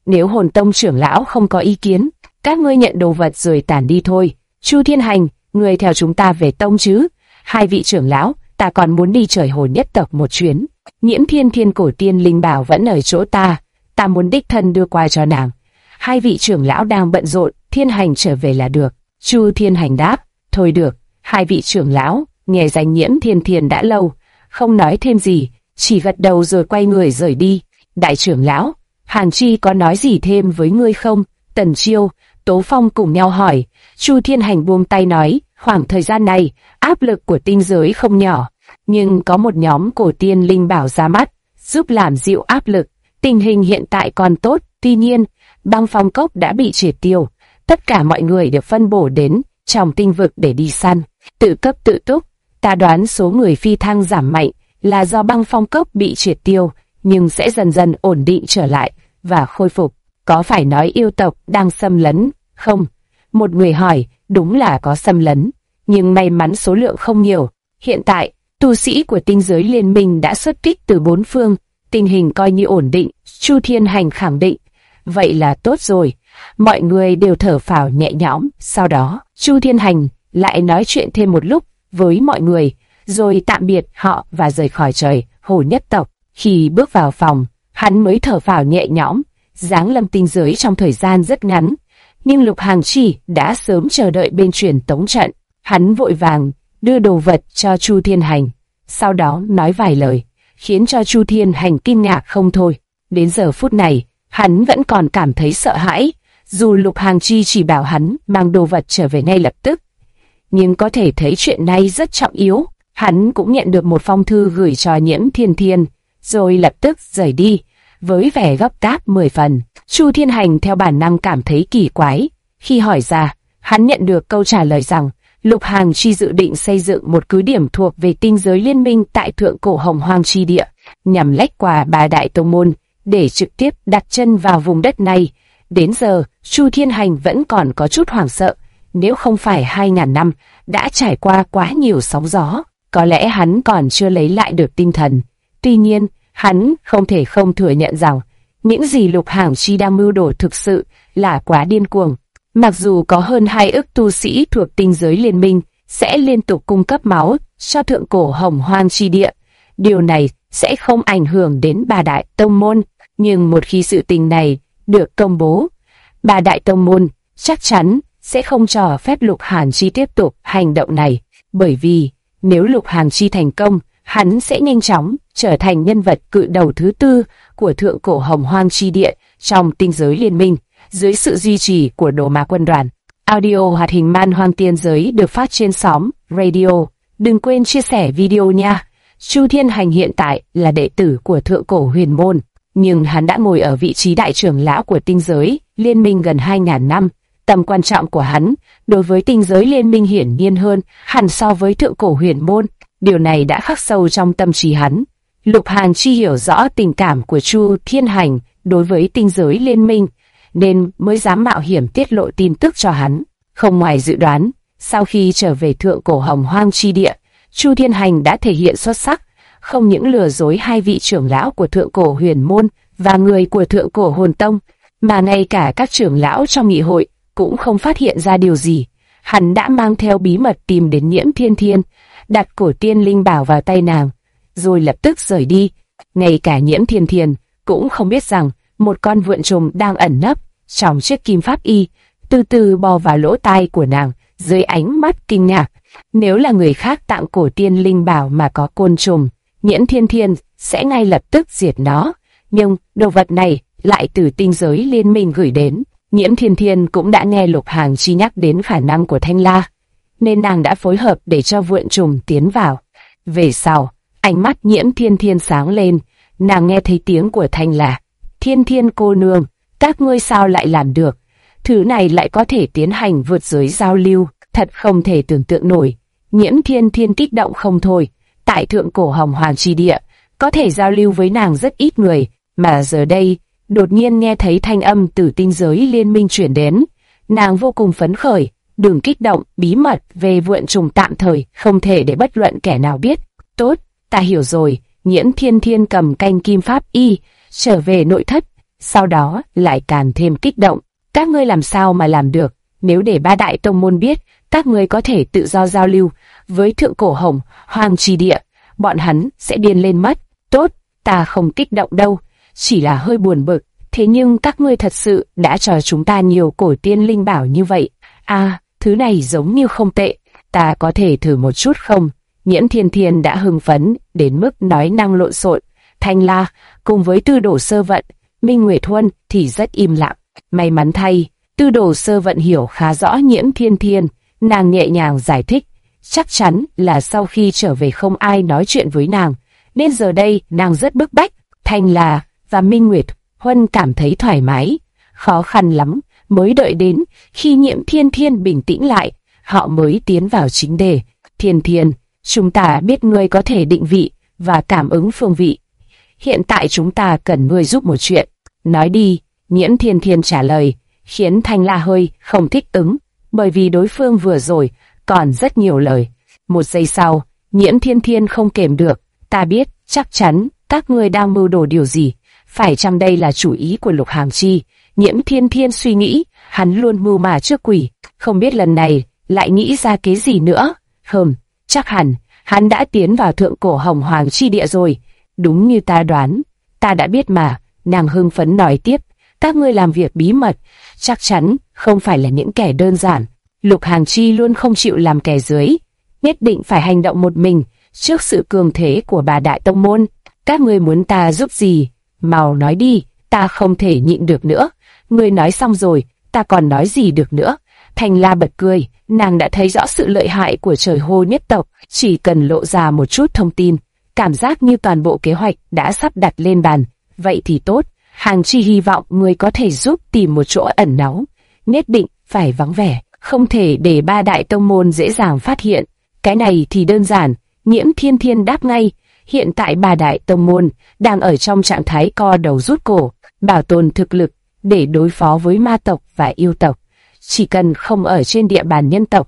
nếu hồn tông trưởng lão không có ý kiến, các ngươi nhận đồ vật rồi tản đi thôi. Chu Thiên Hành, ngươi theo chúng ta về tông chứ? Hai vị trưởng lão, ta còn muốn đi trời hồn nhất tộc một chuyến. Nhiễm Thiên Thiên cổ tiên linh bảo vẫn ở chỗ ta muốn đích thân đưa qua cho nàng. Hai vị trưởng lão đang bận rộn, Thiên Hành trở về là được. Chu Thiên Hành đáp, thôi được. Hai vị trưởng lão nghe danh Nhiễm Thiên Thiên đã lâu, không nói thêm gì, chỉ gật đầu rồi quay người rời đi. Đại trưởng lão, Hàn Chi có nói gì thêm với ngươi không? Tần Chiêu, Tố Phong cùng nhau hỏi. Chu Thiên Hành buông tay nói, khoảng thời gian này, áp lực của tinh giới không nhỏ, nhưng có một nhóm cổ tiên linh bảo ra mắt, giúp làm dịu áp lực. Tình hình hiện tại còn tốt, tuy nhiên, băng phong cốc đã bị triệt tiêu. Tất cả mọi người được phân bổ đến trong tinh vực để đi săn, tự cấp tự túc. Ta đoán số người phi thăng giảm mạnh là do băng phong cốc bị triệt tiêu, nhưng sẽ dần dần ổn định trở lại và khôi phục. Có phải nói yêu tộc đang xâm lấn không? Một người hỏi, đúng là có xâm lấn, nhưng may mắn số lượng không nhiều. Hiện tại, tu sĩ của tinh giới liên minh đã xuất kích từ bốn phương, tình hình coi như ổn định. Chu Thiên Hành khẳng định, vậy là tốt rồi. Mọi người đều thở phào nhẹ nhõm. Sau đó, Chu Thiên Hành lại nói chuyện thêm một lúc với mọi người, rồi tạm biệt họ và rời khỏi trời hồ nhất tộc. Khi bước vào phòng, hắn mới thở phào nhẹ nhõm. Giáng lâm tinh giới trong thời gian rất ngắn, nhưng Lục Hàng Chi đã sớm chờ đợi bên truyền tống trận. Hắn vội vàng đưa đồ vật cho Chu Thiên Hành, sau đó nói vài lời, khiến cho Chu Thiên Hành kinh ngạc không thôi. Đến giờ phút này, hắn vẫn còn cảm thấy sợ hãi, dù Lục Hàng Chi chỉ bảo hắn mang đồ vật trở về ngay lập tức. Nhưng có thể thấy chuyện này rất trọng yếu. Hắn cũng nhận được một phong thư gửi cho Nhiễm Thiên Thiên, rồi lập tức rời đi, với vẻ gấp gáp 10 phần. Chu Thiên Hành theo bản năng cảm thấy kỳ quái. Khi hỏi ra, hắn nhận được câu trả lời rằng Lục Hàng Chi dự định xây dựng một cứ điểm thuộc về tinh giới liên minh tại thượng cổ Hồng Hoang chi địa, nhằm lách qua ba đại tông môn để trực tiếp đặt chân vào vùng đất này. Đến giờ, Chu Thiên Hành vẫn còn có chút hoảng sợ. Nếu không phải 2000 năm đã trải qua quá nhiều sóng gió, có lẽ hắn còn chưa lấy lại được tinh thần. Tuy nhiên, hắn không thể không thừa nhận rằng những gì Lục Hàng Chi đang mưu đồ thực sự là quá điên cuồng. Mặc dù có hơn 2 ức tu sĩ thuộc tinh giới liên minh sẽ liên tục cung cấp máu cho thượng cổ Hồng Hoang chi địa, điều này sẽ không ảnh hưởng đến ba đại tông môn. Nhưng một khi sự tình này được công bố, ba đại tông môn chắc chắn sẽ không cho phép Lục Hàng Chi tiếp tục hành động này, bởi vì nếu Lục Hàng Chi thành công, hắn sẽ nhanh chóng trở thành nhân vật cự đầu thứ tư của thượng cổ Hồng Hoang chi địa trong tinh giới liên minh, dưới sự duy trì của Đồ Ma Quân đoàn. Audio hoạt hình Man Hoang Tiên Giới được phát trên xóm Radio. Đừng quên chia sẻ video nha. Chu Thiên Hành hiện tại là đệ tử của thượng cổ huyền môn, nhưng hắn đã ngồi ở vị trí đại trưởng lão của tinh giới liên minh gần 2000 năm. Tầm quan trọng của hắn đối với tinh giới liên minh hiển nhiên hơn hẳn so với thượng cổ huyền môn. Điều này đã khắc sâu trong tâm trí hắn. Lục Hàng Chi hiểu rõ tình cảm của Chu Thiên Hành đối với tinh giới liên minh, nên mới dám mạo hiểm tiết lộ tin tức cho hắn. Không ngoài dự đoán, sau khi trở về thượng cổ Hồng Hoang chi địa, Chu Thiên Hành đã thể hiện xuất sắc, không những lừa dối hai vị trưởng lão của thượng cổ huyền môn và người của thượng cổ hồn tông, mà ngay cả các trưởng lão trong nghị hội cũng không phát hiện ra điều gì. Hắn đã mang theo bí mật tìm đến Nhiễm Thiên Thiên, đặt cổ tiên linh bảo vào tay nàng, rồi lập tức rời đi. Ngay cả Nhiễm Thiên Thiên cũng không biết rằng một con vượn trùng đang ẩn nấp trong chiếc kim pháp y, từ từ bò vào lỗ tai của nàng dưới ánh mắt kinh ngạc. Nếu là người khác tặng cổ tiên linh bảo mà có côn trùng, Nhiễm Thiên Thiên sẽ ngay lập tức diệt nó. Nhưng đồ vật này lại từ tinh giới liên minh gửi đến. Nhiễm Thiên Thiên cũng đã nghe Lục Hàng Chi nhắc đến khả năng của Thanh La, nên nàng đã phối hợp để cho vượn trùng tiến vào. Về sau, ánh mắt Nhiễm Thiên Thiên sáng lên, nàng nghe thấy tiếng của Thanh La. Thiên Thiên cô nương, các ngươi sao lại làm được? Thứ này lại có thể tiến hành vượt giới giao lưu, thật không thể tưởng tượng nổi. Nhiễm Thiên Thiên kích động không thôi. Tại thượng cổ Hồng Hoang chi địa, có thể giao lưu với nàng rất ít người, mà giờ đây đột nhiên nghe thấy thanh âm từ tinh giới liên minh chuyển đến. Nàng vô cùng phấn khởi. Đừng kích động, bí mật về vượn trùng tạm thời không thể để bất luận kẻ nào biết. Tốt, ta hiểu rồi. Nhiễm Thiên Thiên cầm canh kim pháp y trở về nội thất, sau đó lại càng thêm kích động. Các ngươi làm sao mà làm được? Nếu để ba đại tông môn biết, các ngươi có thể tự do giao lưu với thượng cổ hồng hoang chi địa, bọn hắn sẽ điên lên mất. Tốt, ta không kích động đâu, chỉ là hơi buồn bực. Thế nhưng các ngươi thật sự đã cho chúng ta nhiều cổ tiên linh bảo như vậy. À, thứ này giống như không tệ, ta có thể thử một chút không? Nhiễm Thiên Thiên đã hưng phấn đến mức nói năng lộn xộn. Thanh La cùng với Tư Đồ Sơ Vận, Minh Nguyệt Huân thì rất im lặng. May mắn thay, Tư Đồ Sơ Vận hiểu khá rõ Nhiễm Thiên Thiên, nàng nhẹ nhàng giải thích, chắc chắn là sau khi trở về không ai nói chuyện với nàng, nên giờ đây nàng rất bức bách. Thanh La và Minh Nguyệt Huân cảm thấy thoải mái, khó khăn lắm mới đợi đến khi Nhiễm Thiên Thiên bình tĩnh lại, họ mới tiến vào chính đề. Thiên Thiên, chúng ta biết ngươi có thể định vị và cảm ứng phương vị. Hiện tại chúng ta cần ngươi giúp một chuyện. Nói đi, Nhiễm Thiên Thiên trả lời, khiến Thanh La hơi không thích ứng, bởi vì đối phương vừa rồi còn rất nhiều lời. Một giây sau, Nhiễm Thiên Thiên không kềm được, ta biết, chắc chắn, các ngươi đang mưu đồ điều gì. Phải chăng đây là chủ ý của Lục Hàm Chi? Nhiễm Thiên Thiên suy nghĩ, hắn luôn mưu mà trước quỷ, không biết lần này lại nghĩ ra cái gì nữa. Chắc hẳn, hắn đã tiến vào thượng cổ hồng hoàng chi địa rồi. Đúng như ta đoán, ta đã biết mà. Nàng hưng phấn nói tiếp, các ngươi làm việc bí mật, chắc chắn không phải là những kẻ đơn giản. Lục Hàm Chi luôn không chịu làm kẻ dưới, nhất định phải hành động một mình trước sự cường thế của bà đại tông môn. Các ngươi muốn ta giúp gì? Mau nói đi, ta không thể nhịn được nữa. Ngươi nói xong rồi, ta còn nói gì được nữa? Thanh La bật cười, nàng đã thấy rõ sự lợi hại của trời hô nhất tộc, chỉ cần lộ ra một chút thông tin, cảm giác như toàn bộ kế hoạch đã sắp đặt lên bàn. Vậy thì tốt, Hàng Chi hy vọng ngươi có thể giúp tìm một chỗ ẩn náu, nhất định phải vắng vẻ, không thể để ba đại tông môn dễ dàng phát hiện. Cái này thì đơn giản, Nhiễm Thiên Thiên đáp ngay. Hiện tại ba đại tông môn đang ở trong trạng thái co đầu rút cổ, bảo tồn thực lực để đối phó với ma tộc và yêu tộc. Chỉ cần không ở trên địa bàn nhân tộc,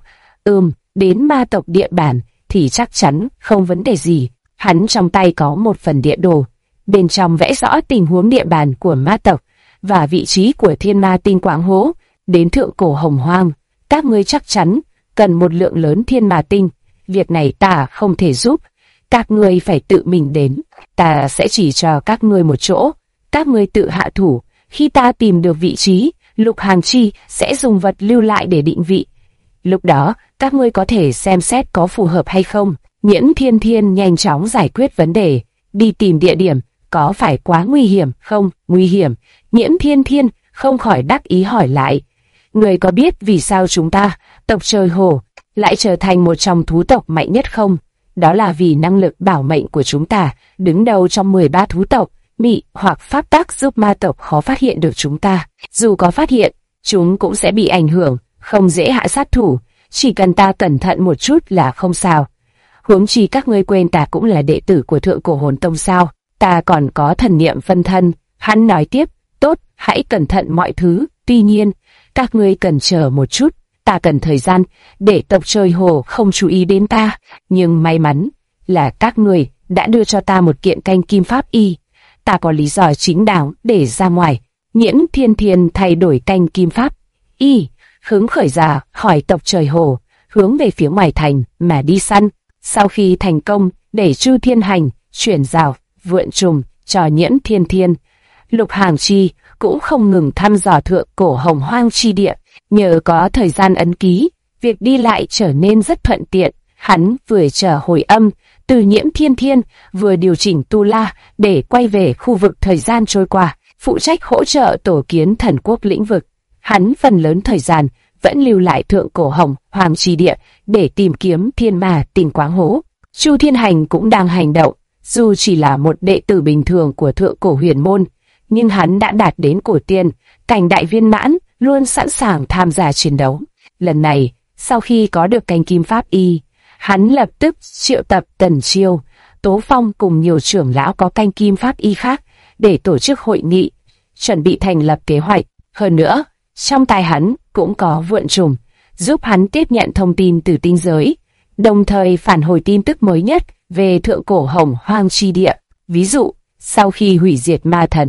đến ma tộc địa bàn thì chắc chắn không vấn đề gì. Hắn trong tay có một phần địa đồ, bên trong vẽ rõ tình huống địa bàn của ma tộc và vị trí của thiên ma tinh quáng hố. Đến thượng cổ hồng hoang, các ngươi chắc chắn cần một lượng lớn thiên ma tinh. Việc này ta không thể giúp, các ngươi phải tự mình đến. Ta sẽ chỉ cho các ngươi một chỗ, các ngươi tự hạ thủ. Khi ta tìm được vị trí, Lục Hàm Chi sẽ dùng vật lưu lại để định vị. Lúc đó, các ngươi có thể xem xét có phù hợp hay không. Nhiễm Thiên Thiên nhanh chóng giải quyết vấn đề. Đi tìm địa điểm, có phải quá nguy hiểm không? Nguy hiểm. Nhiễm Thiên Thiên không khỏi đắc ý hỏi lại. Người có biết vì sao chúng ta, tộc trời hổ, lại trở thành một trong thú tộc mạnh nhất không? Đó là vì năng lực bảo mệnh của chúng ta, đứng đầu trong 13 thú tộc, mị hoặc pháp tắc giúp ma tộc khó phát hiện được chúng ta. Dù có phát hiện, chúng cũng sẽ bị ảnh hưởng, không dễ hạ sát thủ, chỉ cần ta cẩn thận một chút là không sao. Huống chi các ngươi quên ta cũng là đệ tử của thượng cổ hồn tông sao? Ta còn có thần niệm phân thân. Hắn nói tiếp, tốt, hãy cẩn thận mọi thứ, tuy nhiên, các ngươi cần chờ một chút, ta cần thời gian để tộc trời hồ không chú ý đến ta. Nhưng may mắn là các ngươi đã đưa cho ta một kiện canh kim pháp y, ta có lý do chính đáng để ra ngoài. Nhiễm Thiên Thiên thay đổi canh kim pháp y, hứng khởi ra khỏi tộc trời hồ, hướng về phía ngoài thành mà đi săn. Sau khi thành công để Chu Thiên Hành chuyển rào vượn trùng cho Nhiễm Thiên Thiên, Lục Hàm Chi cũng không ngừng thăm dò thượng cổ hồng hoang chi địa. Nhờ có thời gian ấn ký, việc đi lại trở nên rất thuận tiện. Hắn vừa chờ hồi âm từ Nhiễm Thiên Thiên, vừa điều chỉnh tu la để quay về khu vực thời gian trôi qua, phụ trách hỗ trợ tổ kiến thần quốc lĩnh vực. Hắn phần lớn thời gian vẫn lưu lại thượng cổ hồng hoang chi địa để tìm kiếm thiên ma tinh quáng hố. Chu Thiên Hành cũng đang hành động, dù chỉ là một đệ tử bình thường của thượng cổ huyền môn, nhưng hắn đã đạt đến cổ tiên, cảnh đại viên mãn, luôn sẵn sàng tham gia chiến đấu. Lần này, sau khi có được canh kim pháp y, hắn lập tức triệu tập Tần Chiêu, Tố Phong cùng nhiều trưởng lão có canh kim pháp y khác để tổ chức hội nghị, chuẩn bị thành lập kế hoạch. Hơn nữa, trong tay hắn cũng có vượn trùng, giúp hắn tiếp nhận thông tin từ tinh giới, đồng thời phản hồi tin tức mới nhất về thượng cổ hồng hoang chi địa. Ví dụ, sau khi hủy diệt ma thần,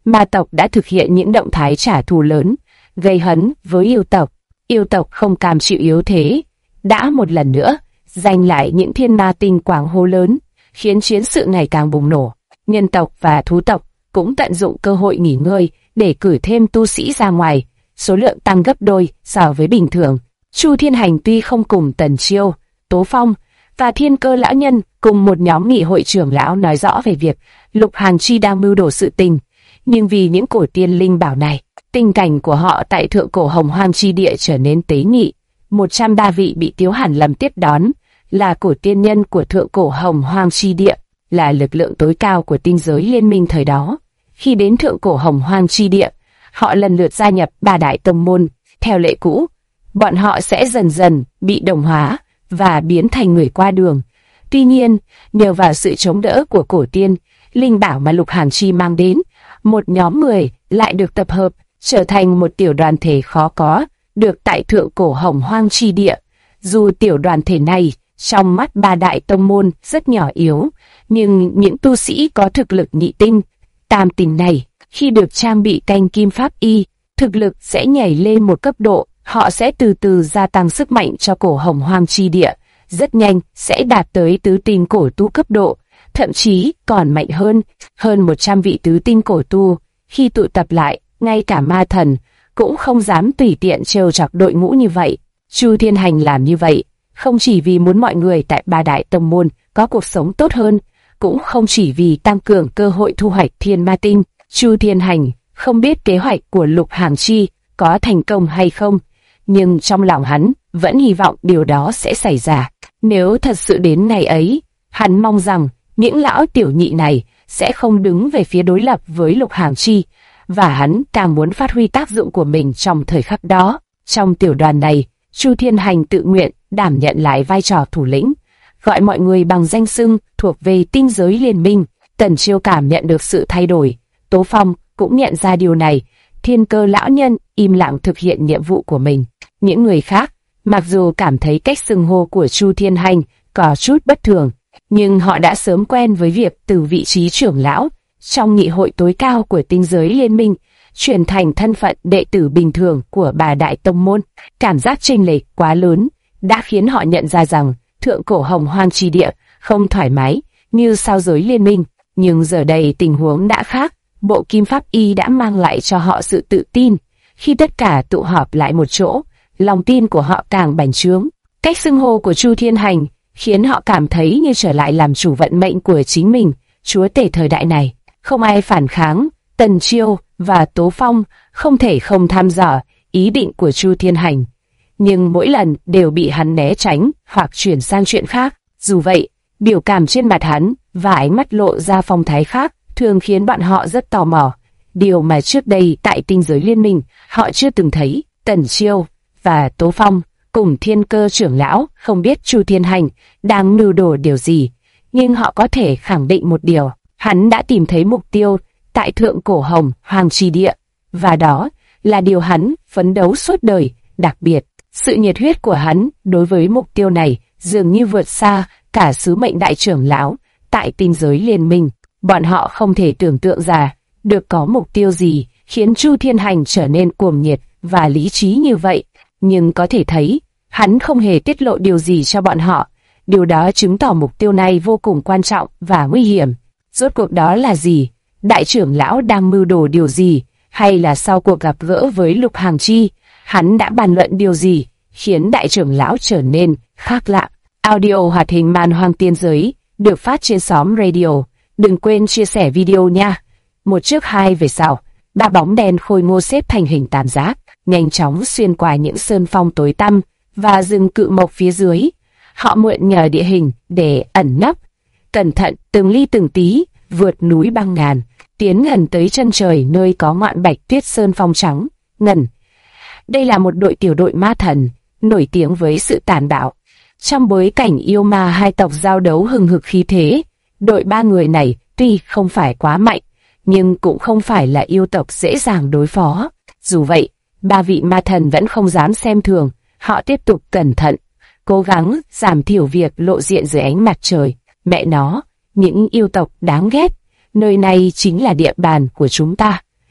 ma tộc đã thực hiện những động thái trả thù lớn, gây hấn với yêu tộc. Yêu tộc không cam chịu yếu thế, đã một lần nữa giành lại những thiên ma tinh quang hô lớn, khiến chiến sự ngày càng bùng nổ. Nhân tộc và thú tộc cũng tận dụng cơ hội nghỉ ngơi để cử thêm tu sĩ ra ngoài, số lượng tăng gấp đôi so với bình thường. Chu Thiên Hành tuy không cùng Tần Chiêu, Tố Phong và Thiên Cơ lão nhân cùng một nhóm nghị hội trưởng lão nói rõ về việc Lục Hàn Chi đang mưu đồ sự tình, nhưng vì những cổ tiên linh bảo này, tình cảnh của họ tại thượng cổ Hồng Hoang chi địa trở nên tế nhị. 103 vị bị Tiếu Hàn Lâm tiếp đón là cổ tiên nhân của thượng cổ Hồng Hoang chi địa, là lực lượng tối cao của tinh giới liên minh thời đó. Khi đến thượng cổ Hồng Hoang chi địa, họ lần lượt gia nhập ba đại tông môn. Theo lệ cũ, bọn họ sẽ dần dần bị đồng hóa và biến thành người qua đường. Tuy nhiên, nhờ vào sự chống đỡ của cổ tiên linh bảo mà Lục Hàn Chi mang đến, một nhóm người lại được tập hợp, trở thành một tiểu đoàn thể khó có được tại thượng cổ Hồng Hoang chi địa. Dù tiểu đoàn thể này trong mắt ba đại tông môn rất nhỏ yếu, nhưng những tu sĩ có thực lực nhị tinh, tam tinh này, khi được trang bị canh kim pháp y, thực lực sẽ nhảy lên một cấp độ. Họ sẽ từ từ gia tăng sức mạnh cho cổ Hồng Hoang chi địa, rất nhanh sẽ đạt tới tứ tinh cổ tu cấp độ, thậm chí còn mạnh hơn 100 vị tứ tinh cổ tu. Khi tụ tập lại, ngay cả ma thần cũng không dám tùy tiện trêu chọc đội ngũ như vậy. Chu Thiên Hành làm như vậy, không chỉ vì muốn mọi người tại ba đại tông môn có cuộc sống tốt hơn, cũng không chỉ vì tăng cường cơ hội thu hoạch thiên ma tinh. Chu Thiên Hành không biết kế hoạch của Lục Hàn Chi có thành công hay không, nhưng trong lòng hắn vẫn hy vọng điều đó sẽ xảy ra. Nếu thật sự đến ngày ấy, hắn mong rằng những lão tiểu nhị này sẽ không đứng về phía đối lập với Lục Hàn Chi, và hắn càng muốn phát huy tác dụng của mình trong thời khắc đó. Trong tiểu đoàn này, Chu Thiên Hành tự nguyện đảm nhận lại vai trò thủ lĩnh, gọi mọi người bằng danh xưng thuộc về tinh giới liên minh. Tần Chiêu cảm nhận được sự thay đổi, Tố Phong cũng nhận ra điều này. Thiên Cơ lão nhân im lặng thực hiện nhiệm vụ của mình. Những người khác, mặc dù cảm thấy cách xưng hô của Chu Thiên Hành có chút bất thường, nhưng họ đã sớm quen với việc từ vị trí trưởng lão trong nghị hội tối cao của tinh giới liên minh chuyển thành thân phận đệ tử bình thường của bà đại tông môn. Cảm giác chênh lệch quá lớn đã khiến họ nhận ra rằng thượng cổ Hồng Hoang chi địa không thoải mái như sao giới liên minh, nhưng giờ đây tình huống đã khác. Bộ kim pháp y đã mang lại cho họ sự tự tin. Khi tất cả tụ họp lại một chỗ, lòng tin của họ càng bành trướng. Cách xưng hô của Chu Thiên Hành khiến họ cảm thấy như trở lại làm chủ vận mệnh của chính mình, chúa tể thời đại này. Không ai phản kháng. Tần Chiêu và Tố Phong không thể không tham dò ý định của Chu Thiên Hành, nhưng mỗi lần đều bị hắn né tránh hoặc chuyển sang chuyện khác. Dù vậy, biểu cảm trên mặt hắn và ánh mắt lộ ra phong thái khác thường khiến bọn họ rất tò mò, điều mà trước đây tại tinh giới liên minh họ chưa từng thấy. Tần Chiêu và Tố Phong cùng Thiên Cơ trưởng lão không biết Chu Thiên Hành đang mưu đồ điều gì, nhưng họ có thể khẳng định một điều: hắn đã tìm thấy mục tiêu tại thượng cổ Hồng Hoang chi địa, và đó là điều hắn phấn đấu suốt đời. Đặc biệt, sự nhiệt huyết của hắn đối với mục tiêu này dường như vượt xa cả sứ mệnh đại trưởng lão tại tinh giới liên minh. Bọn họ không thể tưởng tượng ra được có mục tiêu gì khiến Chu Thiên Hành trở nên cuồng nhiệt và lý trí như vậy, nhưng có thể thấy hắn không hề tiết lộ điều gì cho bọn họ. Điều đó chứng tỏ mục tiêu này vô cùng quan trọng và nguy hiểm. Rốt cuộc đó là gì? Đại trưởng lão đang mưu đồ điều gì? Hay là sau cuộc gặp gỡ với Lục Hàn Chi, hắn đã bàn luận điều gì khiến đại trưởng lão trở nên khác lạ? Audio hoạt hình Man Hoang Tiên Giới được phát trên xóm radio. Đừng quên chia sẻ video nha. Một trước hai về sau, ba bóng đen khôi ngô xếp thành hình tam giác, nhanh chóng xuyên qua những sơn phong tối tăm và rừng cự mộc phía dưới. Họ mượn nhờ địa hình để ẩn nấp, cẩn thận từng ly từng tí vượt núi băng ngàn, tiến gần tới chân trời nơi có ngọn bạch tuyết sơn phong trắng ngần. Đây là một tiểu đội ma thần nổi tiếng với sự tàn bạo. Trong bối cảnh yêu ma hai tộc giao đấu hừng hực khí thế, đội ba người này tuy không phải quá mạnh, nhưng cũng không phải là yêu tộc dễ dàng đối phó. Dù vậy, ba vị ma thần vẫn không dám xem thường. Họ tiếp tục cẩn thận, cố gắng giảm thiểu việc lộ diện dưới ánh mặt trời. Mẹ nó, những yêu tộc đáng ghét, nơi này chính là địa bàn của chúng ta.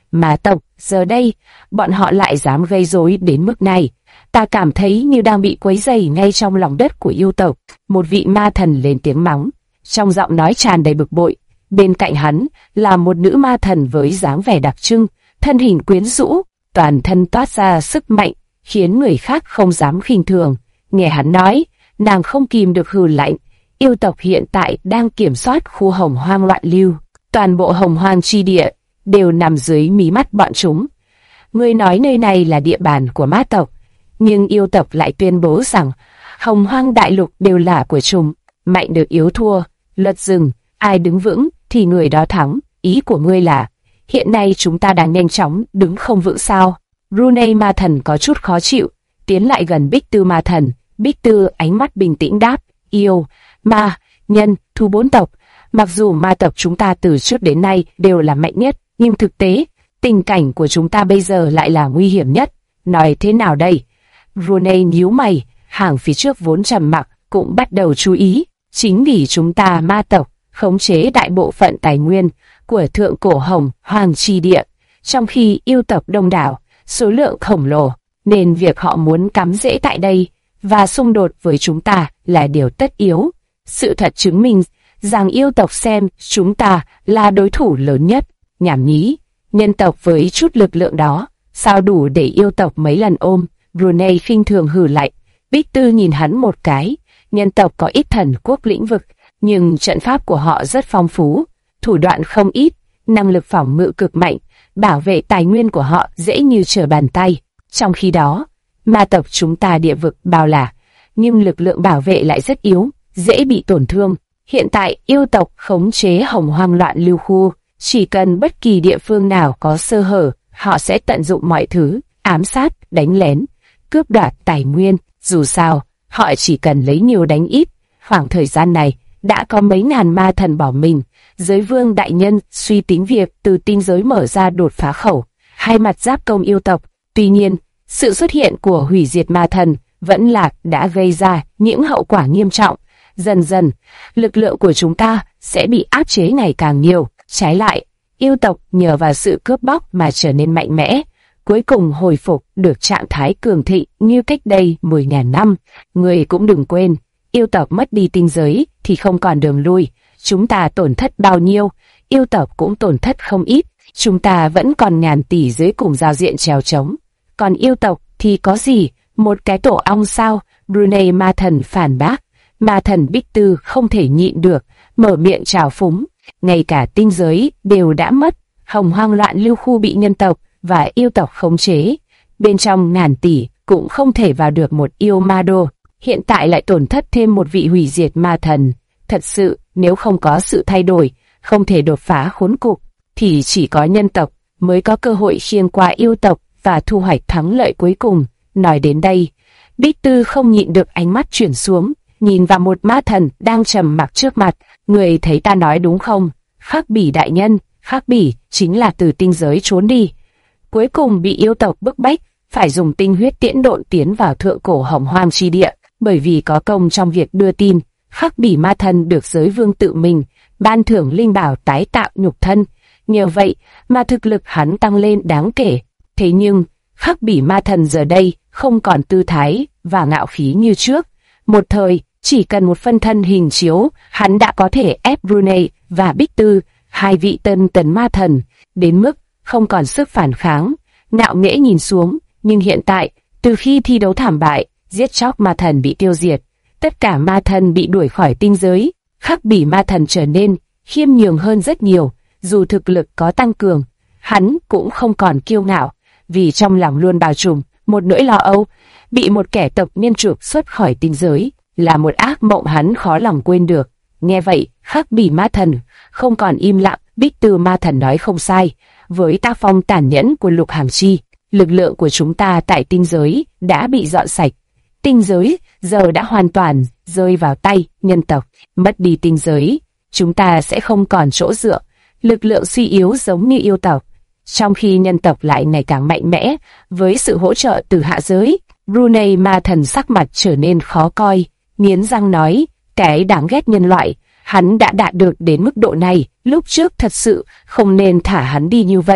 Ma tộc, giờ đây, bọn họ lại dám gây rối đến mức này. Ta cảm thấy như đang bị quấy rầy ngay trong lòng đất của yêu tộc. Một vị ma thần lên tiếng mắng, trong giọng nói tràn đầy bực bội. Bên cạnh hắn là một nữ ma thần với dáng vẻ đặc trưng, thân hình quyến rũ, toàn thân toát ra sức mạnh, khiến người khác không dám khinh thường. Nghe hắn nói, nàng không kìm được hừ lạnh. Yêu tộc hiện tại đang kiểm soát khu Hồng Hoang loạn lưu, toàn bộ Hồng Hoang chi địa đều nằm dưới mí mắt bọn chúng. Ngươi nói nơi này là địa bàn của ma tộc, nhưng yêu tộc lại tuyên bố rằng Hồng Hoang đại lục đều là của chúng. Mạnh được yếu thua, luật rừng, ai đứng vững thì người đó thắng. Ý của ngươi là hiện nay chúng ta đang nhanh chóng đứng không vững sao? Brunei ma thần có chút khó chịu, tiến lại gần Bích Tư ma thần. Bích Tư ánh mắt bình tĩnh đáp, yêu, ma, nhân, thú bốn tộc. Mặc dù ma tộc chúng ta từ trước đến nay đều là mạnh nhất, nhưng thực tế, tình cảnh của chúng ta bây giờ lại là nguy hiểm nhất. Nói thế nào đây? Brunei nhíu mày, hàng phía trước vốn trầm mặc cũng bắt đầu chú ý. Chính vì chúng ta ma tộc khống chế đại bộ phận tài nguyên của thượng cổ Hồng Hoang chi địa, trong khi yêu tộc đông đảo, số lượng khổng lồ, nên việc họ muốn cắm rễ tại đây và xung đột với chúng ta là điều tất yếu. Sự thật chứng minh rằng yêu tộc xem chúng ta là đối thủ lớn nhất. Nhảm nhí, nhân tộc với chút lực lượng đó, sao đủ để yêu tộc mấy lần ôm? Brunei khinh thường hừ lạnh. Bích Tư nhìn hắn một cái. Nhân tộc có ít thần quốc lĩnh vực, nhưng trận pháp của họ rất phong phú, thủ đoạn không ít, năng lực phòng ngự cực mạnh, bảo vệ tài nguyên của họ dễ như trở bàn tay. Trong khi đó, ma tộc chúng ta địa vực bao la, nhưng lực lượng bảo vệ lại rất yếu, dễ bị tổn thương. Hiện tại yêu tộc khống chế Hồng Hoang loạn lưu khu, chỉ cần bất kỳ địa phương nào có sơ hở, họ sẽ tận dụng mọi thứ, ám sát, đánh lén, cướp đoạt tài nguyên. Dù sao, họ chỉ cần lấy nhiều đánh ít. Khoảng thời gian này, đã có mấy ngàn ma thần bỏ mình. Giới vương đại nhân suy tính việc từ tinh giới mở ra đột phá khẩu, hai mặt giáp công yêu tộc. Tuy nhiên, sự xuất hiện của hủy diệt ma thần vẫn lạc đã gây ra những hậu quả nghiêm trọng. Dần dần, lực lượng của chúng ta sẽ bị áp chế ngày càng nhiều. Trái lại, yêu tộc nhờ vào sự cướp bóc mà trở nên mạnh mẽ, cuối cùng hồi phục được trạng thái cường thịnh như cách đây 10.000 năm. Người cũng đừng quên, yêu tộc mất đi tinh giới thì không còn đường lui. Chúng ta tổn thất bao nhiêu, yêu tộc cũng tổn thất không ít. Chúng ta vẫn còn ngàn tỷ dưới cùng giao diện trèo trống. Còn yêu tộc thì có gì, một cái tổ ong sao? Brunei ma thần phản bác. Ma thần Bích Tư không thể nhịn được, mở miệng trào phúng. Ngay cả tinh giới đều đã mất, Hồng Hoang loạn lưu khu bị nhân tộc và yêu tộc khống chế. Bên trong ngàn tỷ cũng không thể vào được một yêu ma đô. Hiện tại lại tổn thất thêm một vị hủy diệt ma thần. Thật sự, nếu không có sự thay đổi, không thể đột phá khốn cục, thì chỉ có nhân tộc mới có cơ hội khiêng qua yêu tộc và thu hoạch thắng lợi cuối cùng. Nói đến đây, Bích Tư không nhịn được ánh mắt chuyển xuống, nhìn vào một ma thần đang trầm mặc trước mặt. Người thấy ta nói đúng không? Khắc Bỉ đại nhân, Khắc Bỉ chính là từ tinh giới trốn đi, cuối cùng bị yêu tộc bức bách phải dùng tinh huyết tiễn độn tiến vào thượng cổ Hồng Hoang chi địa. Bởi vì có công trong việc đưa tin, Khắc Bỉ ma thần được giới vương tự mình ban thưởng linh bảo tái tạo nhục thân. Nhờ vậy mà thực lực hắn tăng lên đáng kể. Thế nhưng Khắc Bỉ ma thần giờ đây không còn tư thái và ngạo khí như trước. Một thời, chỉ cần một phân thân hình chiếu, hắn đã có thể ép Brunei và Bích Tư, hai vị tân tấn ma thần, đến mức không còn sức phản kháng. Ngạo nghễ nhìn xuống, nhưng hiện tại, từ khi thi đấu thảm bại, giết chóc ma thần bị tiêu diệt, tất cả ma thần bị đuổi khỏi tinh giới, Khắc Bỉ ma thần trở nên khiêm nhường hơn rất nhiều. Dù thực lực có tăng cường, hắn cũng không còn kiêu ngạo, vì trong lòng luôn bao trùm một nỗi lo âu. Bị một kẻ tộc nhân trục xuất khỏi tinh giới là một ác mộng hắn khó lòng quên được. Nghe vậy, Khắc Bỉ ma thần không còn im lặng. Bích Tư ma thần nói không sai. Với tác phong tàn nhẫn của Lục Hàm Chi, lực lượng của chúng ta tại tinh giới đã bị dọn sạch. Tinh giới giờ đã hoàn toàn rơi vào tay nhân tộc. Mất đi tinh giới, chúng ta sẽ không còn chỗ dựa, lực lượng suy yếu giống như yêu tộc, trong khi nhân tộc lại ngày càng mạnh mẽ với sự hỗ trợ từ hạ giới. Brunei ma thần sắc mặt trở nên khó coi, nghiến răng nói, cái đáng ghét nhân loại, hắn đã đạt được đến mức độ này, lúc trước thật sự không nên thả hắn đi như vậy.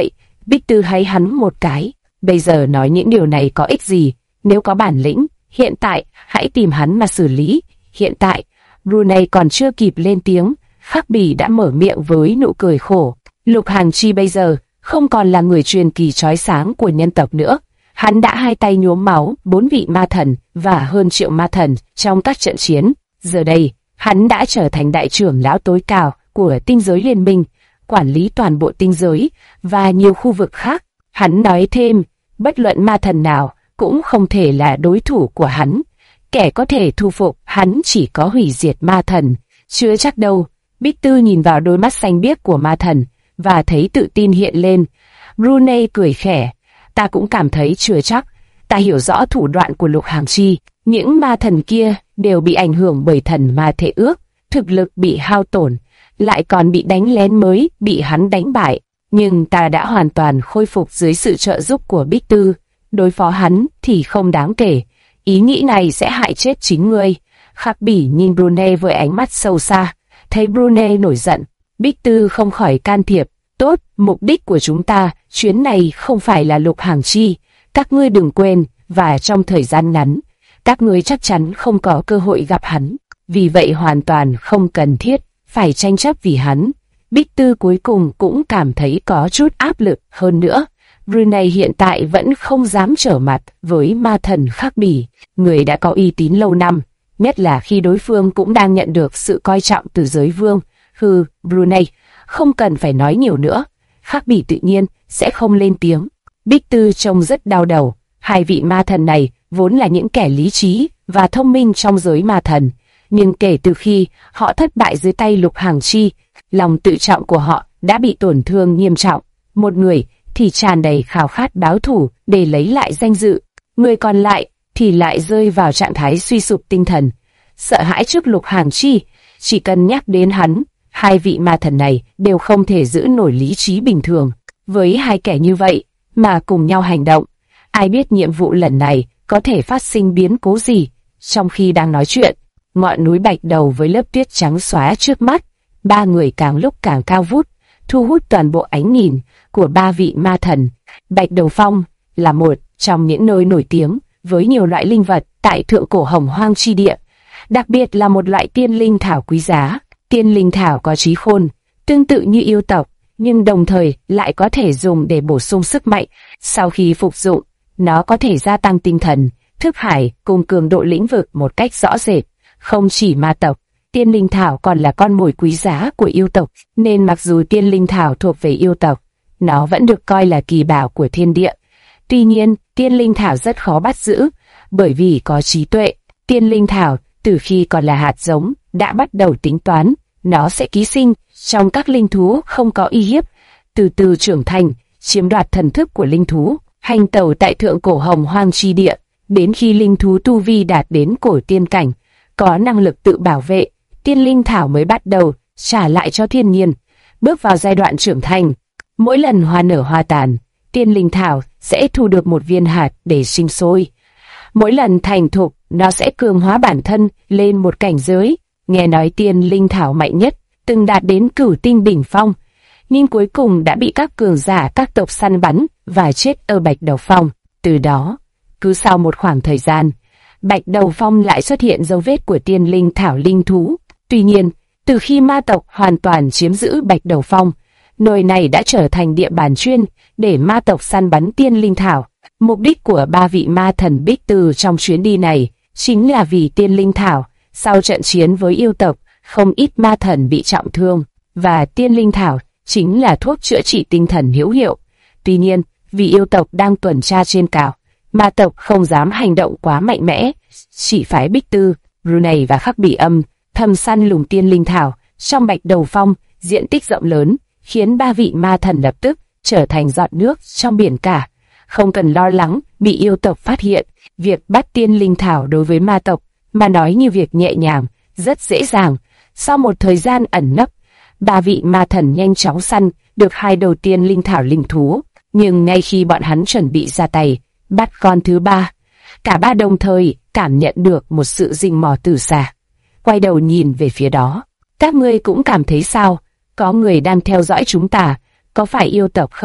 Bích Tư hay hắn một cái. Bây giờ nói những điều này có ích gì? Nếu có bản lĩnh, hiện tại hãy tìm hắn mà xử lý. Hiện tại, Brunei còn chưa kịp lên tiếng, Khắc Bỉ đã mở miệng với nụ cười khổ. Lục Hàng Chi bây giờ không còn là người truyền kỳ chói sáng của nhân tộc nữa. Hắn đã hai tay nhuốm máu 4 vị ma thần và hơn triệu ma thần trong các trận chiến. Giờ đây, hắn đã trở thành đại trưởng lão tối cao của tinh giới liên minh, quản lý toàn bộ tinh giới và nhiều khu vực khác. Hắn nói thêm, bất luận ma thần nào cũng không thể là đối thủ của hắn. Kẻ có thể thu phục hắn chỉ có hủy diệt ma thần. Chưa chắc đâu. Bích Tư nhìn vào đôi mắt xanh biếc của ma thần và thấy tự tin hiện lên. Brunei cười khẽ. Ta cũng cảm thấy chưa chắc. Ta hiểu rõ thủ đoạn của Lục Hàng Chi. Những ma thần kia đều bị ảnh hưởng bởi thần ma thể ước. Thực lực bị hao tổn, lại còn bị đánh lén mới bị hắn đánh bại. Nhưng ta đã hoàn toàn khôi phục dưới sự trợ giúp của Bích Tư. Đối phó hắn thì không đáng kể. Ý nghĩ này sẽ hại chết chính ngươi. Khắc Bỉ nhìn Brunei với ánh mắt sâu xa. Thấy Brunei nổi giận, Bích Tư không khỏi can thiệp. Tốt, mục đích của chúng ta chuyến này không phải là Lục Hàng Chi. Các ngươi đừng quên, và trong thời gian ngắn, các ngươi chắc chắn không có cơ hội gặp hắn. Vì vậy hoàn toàn không cần thiết phải tranh chấp vì hắn. Bích Tư cuối cùng cũng cảm thấy có chút áp lực hơn nữa. Brunei hiện tại vẫn không dám trở mặt với ma thần Khắc Bỉ, người đã có uy tín lâu năm, nhất là khi đối phương cũng đang nhận được sự coi trọng từ giới vương. Brunei, không cần phải nói nhiều nữa. Khắc Bỉ tự nhiên sẽ không lên tiếng. Bích Tư trông rất đau đầu. Hai vị ma thần này vốn là những kẻ lý trí và thông minh trong giới ma thần, nhưng kể từ khi họ thất bại dưới tay Lục Hàng Chi, lòng tự trọng của họ đã bị tổn thương nghiêm trọng. Một người thì tràn đầy khao khát báo thù để lấy lại danh dự, người còn lại thì lại rơi vào trạng thái suy sụp tinh thần, sợ hãi trước Lục Hàng Chi. Chỉ cần nhắc đến hắn, hai vị ma thần này đều không thể giữ nổi lý trí bình thường. Với hai kẻ như vậy mà cùng nhau hành động, ai biết nhiệm vụ lần này có thể phát sinh biến cố gì. Trong khi đang nói chuyện, ngọn núi Bạch Đầu với lớp tuyết trắng xóa trước mắt, ba người càng lúc càng cao vút, thu hút toàn bộ ánh nhìn của ba vị ma thần. Bạch Đầu Phong là một trong những nơi nổi tiếng với nhiều loại linh vật tại thượng cổ Hồng Hoang chi địa, đặc biệt là một loại tiên linh thảo quý giá. Tiên linh thảo có trí khôn, tương tự như yêu tộc, nhưng đồng thời lại có thể dùng để bổ sung sức mạnh. Sau khi phục dụng, nó có thể gia tăng tinh thần, thức hải cùng cường độ lĩnh vực một cách rõ rệt. Không chỉ ma tộc, tiên linh thảo còn là con mồi quý giá của yêu tộc, nên mặc dù tiên linh thảo thuộc về yêu tộc, nó vẫn được coi là kỳ bảo của thiên địa. Tuy nhiên, tiên linh thảo rất khó bắt giữ, bởi vì có trí tuệ. Tiên linh thảo, từ khi còn là hạt giống, đã bắt đầu tính toán, nó sẽ ký sinh trong các linh thú không có uy hiếp, từ từ trưởng thành, chiếm đoạt thần thức của linh thú, hành tẩu tại thượng cổ Hồng Hoang chi địa, đến khi linh thú tu vi đạt đến cổ tiên cảnh, có năng lực tự bảo vệ, tiên linh thảo mới bắt đầu trả lại cho thiên nhiên, bước vào giai đoạn trưởng thành. Mỗi lần hoa nở hoa tàn, tiên linh thảo sẽ thu được một viên hạt để sinh sôi. Mỗi lần thành thục, nó sẽ cường hóa bản thân lên một cảnh giới. Nghe nói tiên linh thảo mạnh nhất từng đạt đến cửu tinh đỉnh phong, nhưng cuối cùng đã bị các cường giả các tộc săn bắn và chết ở Bạch Đầu Phong. Từ đó, cứ sau một khoảng thời gian, Bạch Đầu Phong lại xuất hiện dấu vết của tiên linh thảo linh thú. Tuy nhiên, từ khi ma tộc hoàn toàn chiếm giữ Bạch Đầu Phong, nơi này đã trở thành địa bàn chuyên để ma tộc săn bắn tiên linh thảo. Mục đích của ba vị ma thần Bích Tư trong chuyến đi này chính là vì tiên linh thảo. Sau trận chiến với yêu tộc, không ít ma thần bị trọng thương, và tiên linh thảo chính là thuốc chữa trị tinh thần hữu hiệu. Tuy nhiên, vì yêu tộc đang tuần tra trên cao, ma tộc không dám hành động quá mạnh mẽ, chỉ phái Bích Tư, Brunei và Khắc Bỉ âm thầm săn lùng tiên linh thảo trong Bạch Đầu Phong, diện tích rộng lớn, khiến ba vị ma thần lập tức trở thành giọt nước trong biển cả. Không cần lo lắng bị yêu tộc phát hiện, việc bắt tiên linh thảo đối với ma tộc mà nói như việc nhẹ nhàng, rất dễ dàng. Sau một thời gian ẩn nấp, ba vị ma thần nhanh chóng săn được hai đầu tiên linh thảo linh thú. Nhưng ngay khi bọn hắn chuẩn bị ra tay bắt con thứ ba, cả ba đồng thời cảm nhận được một sự rình mò từ xa. Quay đầu nhìn về phía đó. Các ngươi cũng cảm thấy sao? Có người đang theo dõi chúng ta, có phải yêu tộc không?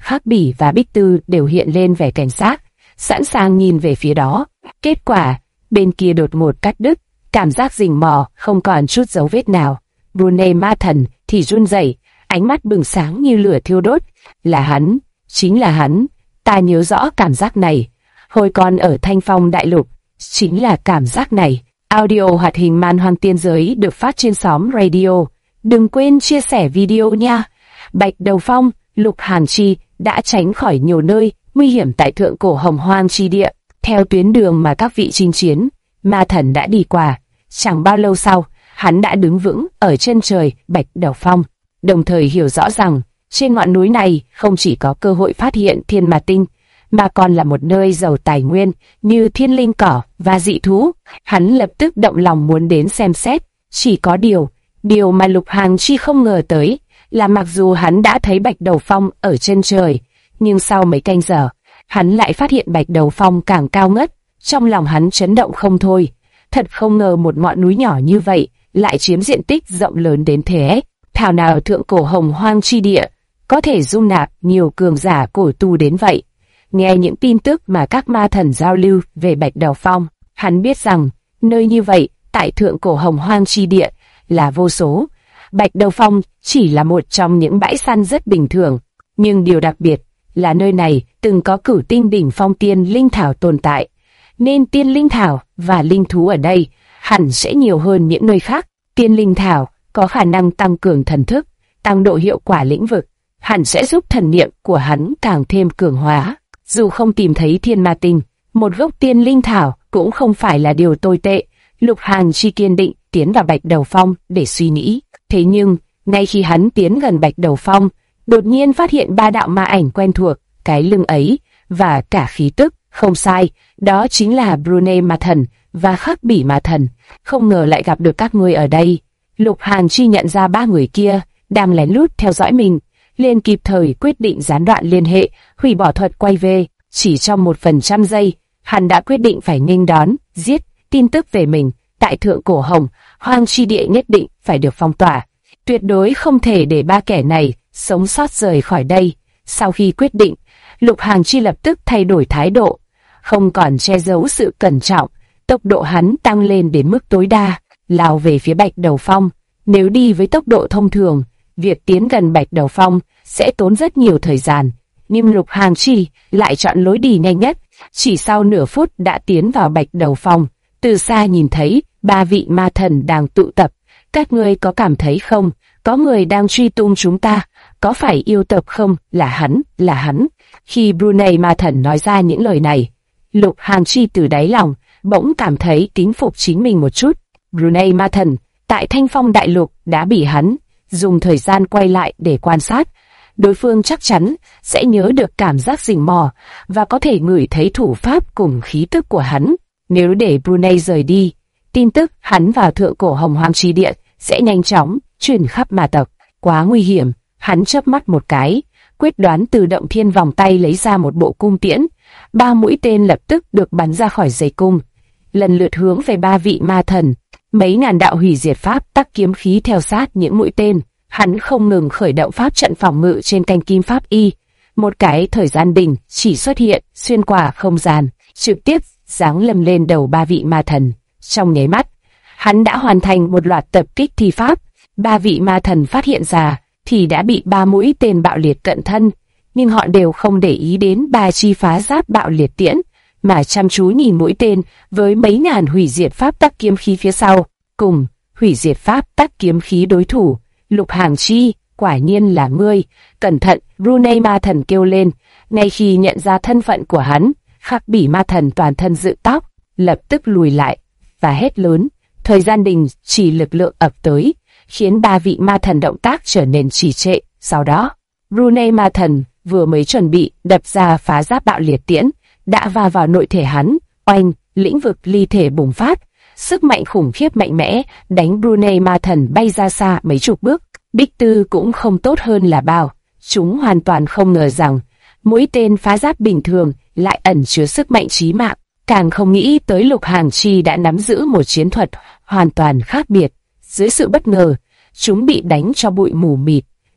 Khắc Bỉ và Bích Tư đều hiện lên vẻ cảnh giác, sẵn sàng nhìn về phía đó. Kết quả, bên kia đột ngột cắt đứt, cảm giác rình mò không còn chút dấu vết nào. Brunei ma thần thì run rẩy, ánh mắt bừng sáng như lửa thiêu đốt. Là hắn, chính là hắn, ta nhớ rõ cảm giác này. Hồi còn ở Thanh Phong Đại Lục, chính là cảm giác này. Audio hoạt hình Man Hoang Tiên Giới được phát trên xóm radio. Đừng quên chia sẻ video nha. Bạch Đầu Phong, Lục Hàn Chi đã tránh khỏi nhiều nơi nguy hiểm tại thượng cổ Hồng Hoang chi địa. Theo tuyến đường mà các vị chinh chiến, ma thần đã đi qua. Chẳng bao lâu sau, hắn đã đứng vững ở chân trời Bạch Đầu Phong, đồng thời hiểu rõ rằng trên ngọn núi này không chỉ có cơ hội phát hiện thiên ma tinh, mà còn là một nơi giàu tài nguyên như thiên linh cỏ và dị thú. Hắn lập tức động lòng muốn đến xem xét. Chỉ có điều mà Lục Hàn Chi không ngờ tới là mặc dù hắn đã thấy Bạch Đầu Phong ở chân trời, nhưng sau mấy canh giờ, hắn lại phát hiện Bạch Đầu Phong càng cao ngất. Trong lòng hắn chấn động không thôi. Thật không ngờ một ngọn núi nhỏ như vậy lại chiếm diện tích rộng lớn đến thế. Thảo nào thượng cổ Hồng Hoang chi địa có thể dung nạp nhiều cường giả cổ tu đến vậy. Nghe những tin tức mà các ma thần giao lưu về Bạch Đầu Phong, hắn biết rằng nơi như vậy tại thượng cổ Hồng Hoang chi địa là vô số. Bạch Đầu Phong chỉ là một trong những bãi săn rất bình thường, nhưng điều đặc biệt là nơi này từng có cửu tinh đỉnh phong tiên linh thảo tồn tại, nên tiên linh thảo và linh thú ở đây hẳn sẽ nhiều hơn những nơi khác. Tiên linh thảo có khả năng tăng cường thần thức, tăng độ hiệu quả lĩnh vực, hẳn sẽ giúp thần niệm của hắn càng thêm cường hóa. Dù không tìm thấy thiên ma tinh, một gốc tiên linh thảo cũng không phải là điều tồi tệ. Lục Hàn Chi kiên định tiến vào Bạch Đầu Phong để suy nghĩ. Thế nhưng, ngay khi hắn tiến gần Bạch Đầu Phong, đột nhiên phát hiện ba đạo ma ảnh quen thuộc, cái lưng ấy, và cả khí tức, không sai, đó chính là Brunei ma thần và Khắc Bỉ ma thần. Không ngờ lại gặp được các ngươi ở đây. Lục Hàn Chi nhận ra ba người kia đang lén lút theo dõi mình, liền kịp thời quyết định gián đoạn liên hệ, hủy bỏ thuật quay về. Chỉ trong 1% giây, hắn đã quyết định phải nghênh đón, giết. Tin tức về mình tại thượng cổ Hồng Hoang chi địa nhất định phải được phong tỏa, tuyệt đối không thể để ba kẻ này sống sót rời khỏi đây. Sau khi quyết định, Lục Hàn Chi lập tức thay đổi thái độ, không còn che giấu sự cẩn trọng, tốc độ hắn tăng lên đến mức tối đa, lao về phía Bạch Đầu Phong. Nếu đi với tốc độ thông thường, việc tiến gần Bạch Đầu Phong sẽ tốn rất nhiều thời gian, nhưng Lục Hàn Chi lại chọn lối đi nhanh nhất. Chỉ sau nửa phút đã tiến vào Bạch Đầu Phong. Từ xa nhìn thấy ba vị ma thần đang tụ tập. Các ngươi có cảm thấy không? Có người đang truy tung chúng ta. Có phải yêu tộc không? Là hắn, là hắn. Khi Brunei ma thần nói ra những lời này, Lục Hàn Chi từ đáy lòng bỗng cảm thấy kính phục chính mình một chút. Brunei ma thần tại Thanh Phong Đại Lục đã bị hắn dùng thời gian quay lại để quan sát. Đối phương chắc chắn sẽ nhớ được cảm giác rình mò và có thể ngửi thấy thủ pháp cùng khí tức của hắn. Nếu để Brunei rời đi, tin tức hắn vào thượng cổ Hồng Hoang chi địa sẽ nhanh chóng truyền khắp ma tộc. Quá nguy hiểm. Hắn chớp mắt một cái, quyết đoán từ động thiên vòng tay lấy ra một bộ cung tiễn. 3 mũi tên lập tức được bắn ra khỏi dây cung, lần lượt hướng về ba vị ma thần. Mấy ngàn đạo hủy diệt pháp tắc kiếm khí theo sát những mũi tên. Hắn không ngừng khởi động pháp trận phòng ngự trên canh kim pháp y. Một cái thời gian đỉnh chỉ xuất hiện xuyên qua không gian, trực tiếp giáng lâm lên đầu ba vị ma thần. Trong nháy mắt, hắn đã hoàn thành một loạt tập kích thi pháp. Ba vị ma thần phát hiện ra thì đã bị 3 mũi tên bạo liệt cận thân, nhưng họ đều không để ý đến 3 chi phá giáp bạo liệt tiễn, mà chăm chú nhìn mũi tên với mấy ngàn hủy diệt pháp tắc kiếm khí phía sau. Cùng hủy diệt pháp tắc kiếm khí đối thủ, Lục Hàn Chi, quả nhiên là ngươi. Cẩn thận! Brunei ma thần kêu lên. Ngay khi nhận ra thân phận của hắn, Khắc Bỉ ma thần toàn thân dựng tóc, lập tức lùi lại và hét lớn. Thời gian đình chỉ lực lượng ập tới, khiến ba vị ma thần động tác trở nên trì trệ. Sau đó, Brunei ma thần vừa mới chuẩn bị đập ra phá giáp bạo liệt tiễn, đã va vào nội thể hắn. Oanh! Lĩnh vực ly thể bùng phát, sức mạnh khủng khiếp mạnh mẽ đánh Brunei ma thần bay ra xa mấy chục bước. Bích Tư cũng không tốt hơn là bao. Chúng hoàn toàn không ngờ rằng mũi tên phá giáp bình thường lại ẩn chứa sức mạnh chí mạng. Càng không nghĩ tới Lục Hàn Chi đã nắm giữ một chiến thuật hoàn toàn khác biệt. Dưới sự bất ngờ, chúng bị đánh cho bụi mù mịt.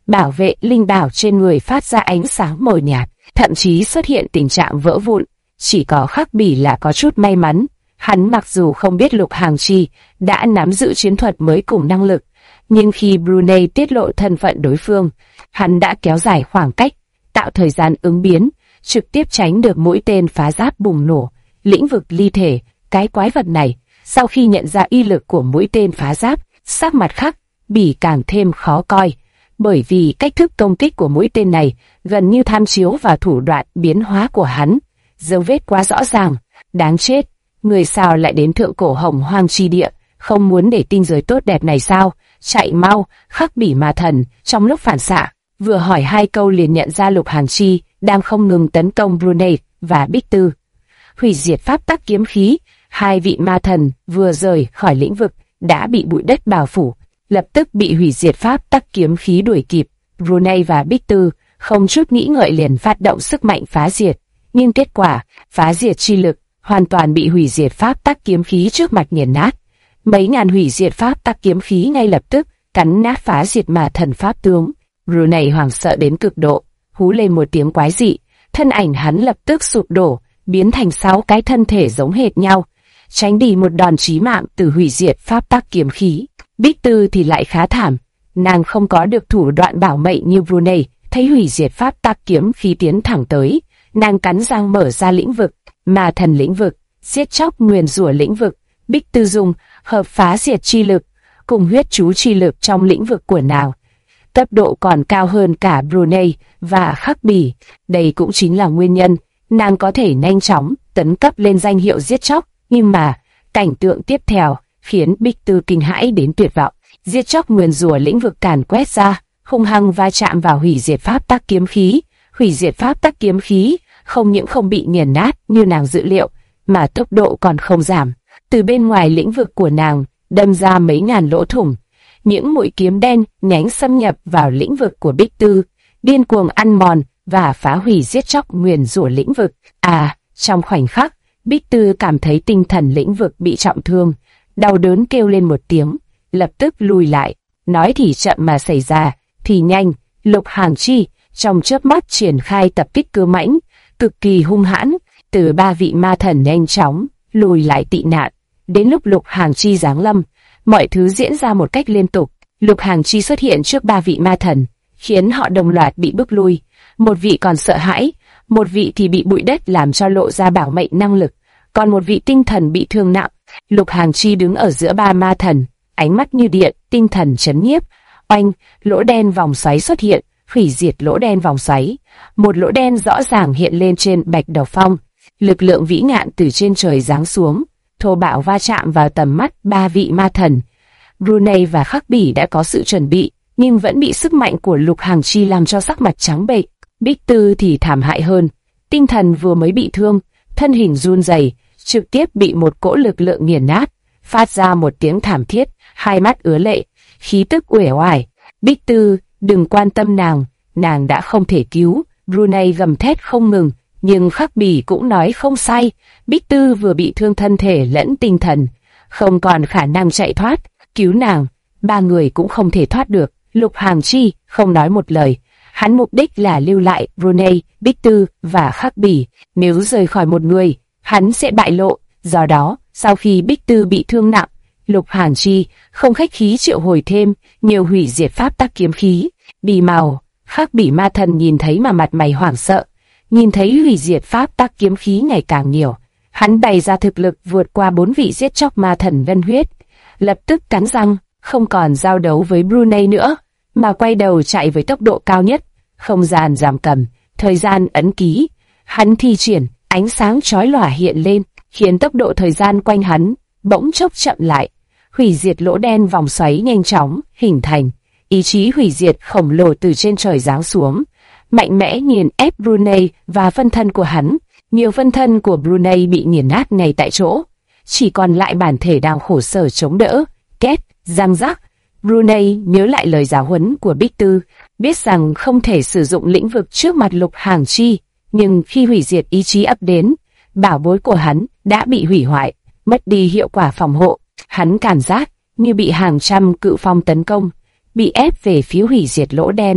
bảo vệ linh bảo trên người phát ra ánh sáng mờ nhạt, thậm chí xuất hiện tình trạng vỡ vụn. Chỉ có Khắc Bỉ là có chút may mắn. Hắn mặc dù không biết Lục Hàng Chi đã nắm giữ chiến thuật mới cùng năng lực, nhưng khi Brunei tiết lộ thân phận đối phương, hắn đã kéo dài khoảng cách, tạo thời gian ứng biến, trực tiếp tránh được mũi tên phá giáp bùng nổ. Lĩnh vực ly thể, cái quái vật này, sau khi nhận ra uy lực của mũi tên phá giáp, sắc mặt Khắc Bỉ càng thêm khó coi, bởi vì cách thức công kích của mũi tên này gần như tham chiếu vào thủ đoạn biến hóa của hắn. Dấu vết quá rõ ràng, đáng chết, người sao lại đến thượng cổ Hồng Hoang chi địa, không muốn để tinh giới tốt đẹp này sao? Chạy mau! Khắc Bỉ ma thần trong lúc phản xạ vừa hỏi hai câu liền nhận ra Lục Hàng Chi đang không ngừng tấn công Brunei và Bích Tư. Hủy diệt pháp tắc kiếm khí, hai vị ma thần vừa rời khỏi lĩnh vực đã bị bụi đất bao phủ, lập tức bị hủy diệt pháp tắc kiếm khí đuổi kịp. Brunei và Bích Tư không chút nghĩ ngợi liền phát động sức mạnh phá diệt, nhưng kết quả phá diệt chi lực hoàn toàn bị hủy diệt pháp tắc kiếm khí trước mặt nghiền nát. Mấy ngàn hủy diệt pháp tắc kiếm khí ngay lập tức cắn nát phá diệt mà thần pháp tướng. Brunei hoảng sợ đến cực độ, hú lên một tiếng quái dị, thân ảnh hắn lập tức sụp đổ, biến thành 6 cái thân thể giống hệt nhau, tránh đi một đòn chí mạng từ hủy diệt pháp tắc kiếm khí. Bích Tư thì lại khá thảm, nàng không có được thủ đoạn bảo mệnh như Brunei, thấy hủy diệt pháp tắc kiếm khí tiến thẳng tới, nàng cắn răng mở ra lĩnh vực, ma thần lĩnh vực, giết chóc nguyền rủa lĩnh vực. Bích Tư dùng hợp phá diệt chi lực cùng huyết chú chi lực trong lĩnh vực của nàng, cấp độ còn cao hơn cả Brunei và Khắc Bỉ. Đây cũng chính là nguyên nhân nàng có thể nhanh chóng tấn cấp lên danh hiệu giết chóc. Nhưng mà cảnh tượng tiếp theo khiến Bích Tư kinh hãi đến tuyệt vọng. Giết chóc nguyền rủa lĩnh vực càn quét ra, hung hăng va chạm vào hủy diệt pháp tắc kiếm khí. Hủy diệt pháp tắc kiếm khí không những không bị nghiền nát như nàng dự liệu, mà tốc độ còn không giảm. Từ bên ngoài lĩnh vực của nàng đâm ra mấy ngàn lỗ thủng, những mũi kiếm đen nhánh xâm nhập vào lĩnh vực của Bích Tư, điên cuồng ăn mòn và phá hủy giết chóc nguyền rủa lĩnh vực. Trong khoảnh khắc, Bích Tư cảm thấy tinh thần lĩnh vực bị trọng thương, đau đớn kêu lên một tiếng, lập tức lùi lại. Nói thì chậm mà xảy ra thì nhanh, Lục Hàng Chi trong chớp mắt triển khai tập kích cưa mãnh, cực kỳ hung hãn, từ 3 vị ma thần nhanh chóng lùi lại tị nạn. Đến lúc Lục Hàng Chi giáng lâm, mọi thứ diễn ra một cách liên tục. Lục Hàng Chi xuất hiện trước 3 vị ma thần, khiến họ đồng loạt bị bước lui. Một vị còn sợ hãi, một vị thì bị bụi đất làm cho lộ ra bảo mệnh năng lực, còn một vị tinh thần bị thương nặng. Lục Hàng Chi đứng ở giữa 3 ma thần, ánh mắt như điện, tinh thần chấn nhiếp. Oanh, lỗ đen vòng xoáy xuất hiện, hủy diệt lỗ đen vòng xoáy. Một lỗ đen rõ ràng hiện lên trên Bạch Đầu Phong. Lực lượng vĩ ngạn từ trên trời giáng xuống, thô bạo va chạm vào tầm mắt 3 vị ma thần. Brunei và Khắc Bỉ đã có sự chuẩn bị, nhưng vẫn bị sức mạnh của Lục Hàng Chi làm cho sắc mặt trắng bệch. Bích Tư thì thảm hại hơn, tinh thần vừa mới bị thương, thân hình run rẩy, trực tiếp bị một cỗ lực lượng nghiền nát, phát ra một tiếng thảm thiết, hai mắt ứa lệ, khí tức uể oải. Bích Tư, đừng quan tâm nàng đã không thể cứu. Brunei gầm thét không ngừng, nhưng Khắc Bỉ cũng nói không sai, Bích Tư vừa bị thương thân thể lẫn tinh thần, không còn khả năng chạy thoát, cứu nàng, 3 người cũng không thể thoát được. Lục Hàng Chi không nói một lời, hắn mục đích là lưu lại Brunei, Bích Tư và Khắc Bỉ, nếu rời khỏi một người, hắn sẽ bại lộ. Do đó, sau khi Bích Tư bị thương nặng, Lục Hàng Chi không khách khí triệu hồi thêm nhiều hủy diệt pháp tắc kiếm khí. Bì màu, Khắc Bỉ ma thần nhìn thấy mà mặt mày hoảng sợ, nhìn thấy hủy diệt pháp tắc kiếm khí ngày càng nhiều, hắn bày ra thực lực vượt qua 4 vị giết chóc ma thần ngân huyết, lập tức cắn răng, không còn giao đấu với Brunei nữa, mà quay đầu chạy với tốc độ cao nhất. Không gian giảm cầm, thời gian ấn ký, hắn thi triển, ánh sáng chói lòa hiện lên, khiến tốc độ thời gian quanh hắn bỗng chốc chậm lại. Hủy diệt lỗ đen vòng xoáy nhanh chóng hình thành, ý chí hủy diệt khổng lồ từ trên trời giáng xuống, mạnh mẽ nghiền ép Brunei và phân thân của hắn. Nhiều phân thân của Brunei bị nghiền nát ngay tại chỗ, chỉ còn lại bản thể đang khổ sở chống đỡ. Két, răng rắc. Brunei nhớ lại lời giáo huấn của Bích Tư, biết rằng không thể sử dụng lĩnh vực trước mặt Lục Hàng Chi, nhưng khi hủy diệt ý chí ập đến, bảo bối của hắn đã bị hủy hoại, mất đi hiệu quả phòng hộ. Hắn cảm giác như bị hàng trăm cự phong tấn công, bị ép về phía hủy diệt lỗ đen.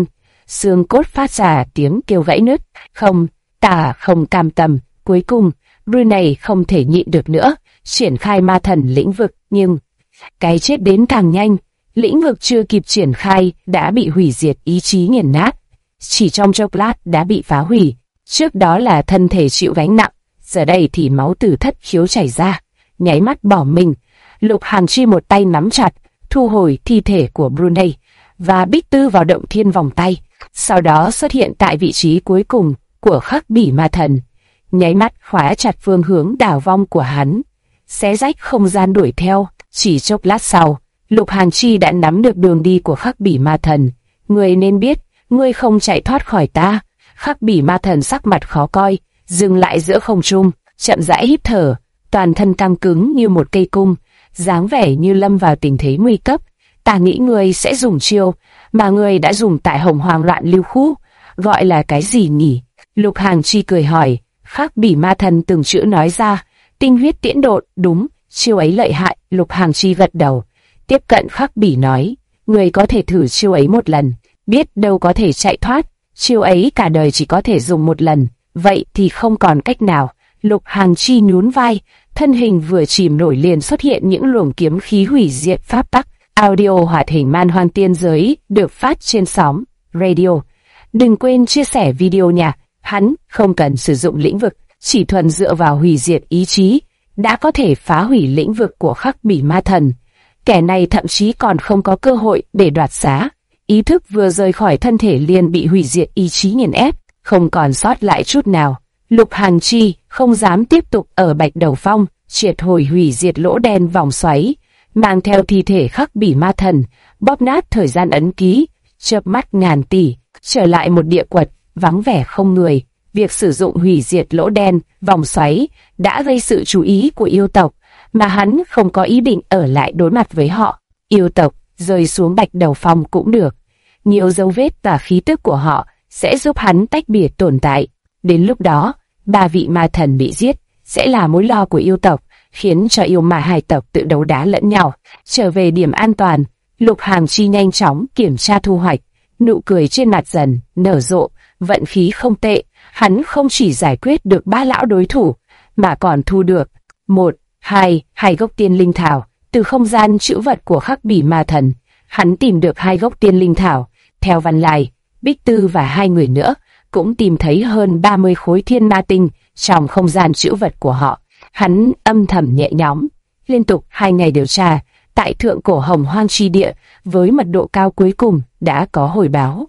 xương cốt phát ra tiếng kêu gãy nứt. Không, ta không cam tâm. Cuối cùng, Brunei không thể nhịn được nữa, triển khai ma thần lĩnh vực, nhưng cái chết đến càng nhanh. Lĩnh vực chưa kịp triển khai đã bị hủy diệt, ý chí nghiền nát. Chỉ trong chốc lát đã bị phá hủy. Trước đó là thân thể chịu gánh nặng, giờ đây thì máu từ thất khiếu chảy ra, nháy mắt bỏ mình. Lục Hàn Chi một tay nắm chặt, thu hồi thi thể của Brunei và Bích Tư vào động thiên vòng tay, sau đó xuất hiện tại vị trí cuối cùng của Khắc Bỉ Ma Thần, nháy mắt khóa chặt phương hướng đảo vong của hắn, xé rách không gian đuổi theo. Chỉ chốc lát sau, Lục Hàn Chi đã nắm được đường đi của Khắc Bỉ Ma Thần. Ngươi nên biết, ngươi không chạy thoát khỏi ta. Khắc Bỉ Ma Thần sắc mặt khó coi, dừng lại giữa không trung, chậm rãi hít thở, toàn thân căng cứng như một cây cung, dáng vẻ như lâm vào tình thế nguy cấp. Ta nghĩ ngươi sẽ dùng chiêu mà ngươi đã dùng tại Hồng Hoàng Loạn Lưu Khu, gọi là cái gì nhỉ? Lục Hàn Chi cười hỏi. Khắc Bỉ Ma Thần từng chữ nói ra, tinh huyết tiễn độn, đúng, chiêu ấy lợi hại. Lục Hàn Chi gật đầu, tiếp cận Khắc Bỉ nói, ngươi có thể thử chiêu ấy một lần, biết đâu có thể chạy thoát. Chiêu ấy cả đời chỉ có thể dùng một lần, vậy thì không còn cách nào. Lục Hàn Chi nhún vai, thân hình vừa chìm nổi liền xuất hiện những luồng kiếm khí hủy diệt pháp tắc. Audio hoạt hình Man Hoang Tiên Giới được phát trên sóng radio. Đừng quên chia sẻ video nha. Hắn không cần sử dụng lĩnh vực, chỉ thuần dựa vào hủy diệt ý chí đã có thể phá hủy lĩnh vực của Khắc Bỉ Ma Thần. Kẻ này thậm chí còn không có cơ hội để đoạt xá. Ý thức vừa rời khỏi thân thể liền bị hủy diệt ý chí nghiền ép, không còn sót lại chút nào. Lục Hàn Chi không dám tiếp tục ở Bạch Đầu Phong, triệt hồi hủy diệt lỗ đen vòng xoáy, mang theo thi thể Khắc Bỉ Ma Thần, bóp nát thời gian ấn ký, chớp mắt ngàn tỷ, trở lại một địa quật vắng vẻ không người. Việc sử dụng hủy diệt lỗ đen vòng xoáy đã gây sự chú ý của yêu tộc, mà hắn không có ý định ở lại đối mặt với họ. Yêu tộc rơi xuống Bạch Đầu Phong cũng được, nhiều dấu vết và khí tức của họ sẽ giúp hắn tách biệt tồn tại. Đến lúc đó, 3 vị ma thần bị giết sẽ là mối lo của yêu tộc, khiến cho yêu ma hai tộc tự đấu đá lẫn nhau. Trở về điểm an toàn, Lục Hàn Chi nhanh chóng kiểm tra thu hoạch, nụ cười trên mặt dần nở rộ. Vận khí không tệ, hắn không chỉ giải quyết được 3 lão đối thủ, mà còn thu được hai gốc tiên linh thảo từ không gian trữ vật của Khắc Bỉ Ma Thần. Hắn tìm được 2 gốc tiên linh thảo. Theo Văn Lai, Bích Tư và 2 người nữa cũng tìm thấy hơn 30 khối thiên ma tinh trong không gian trữ vật của họ. Hắn âm thầm nhẹ nhõm. Liên tục 2 ngày điều tra tại thượng cổ Hồng Hoang chi địa với mật độ cao, cuối cùng đã có hồi báo.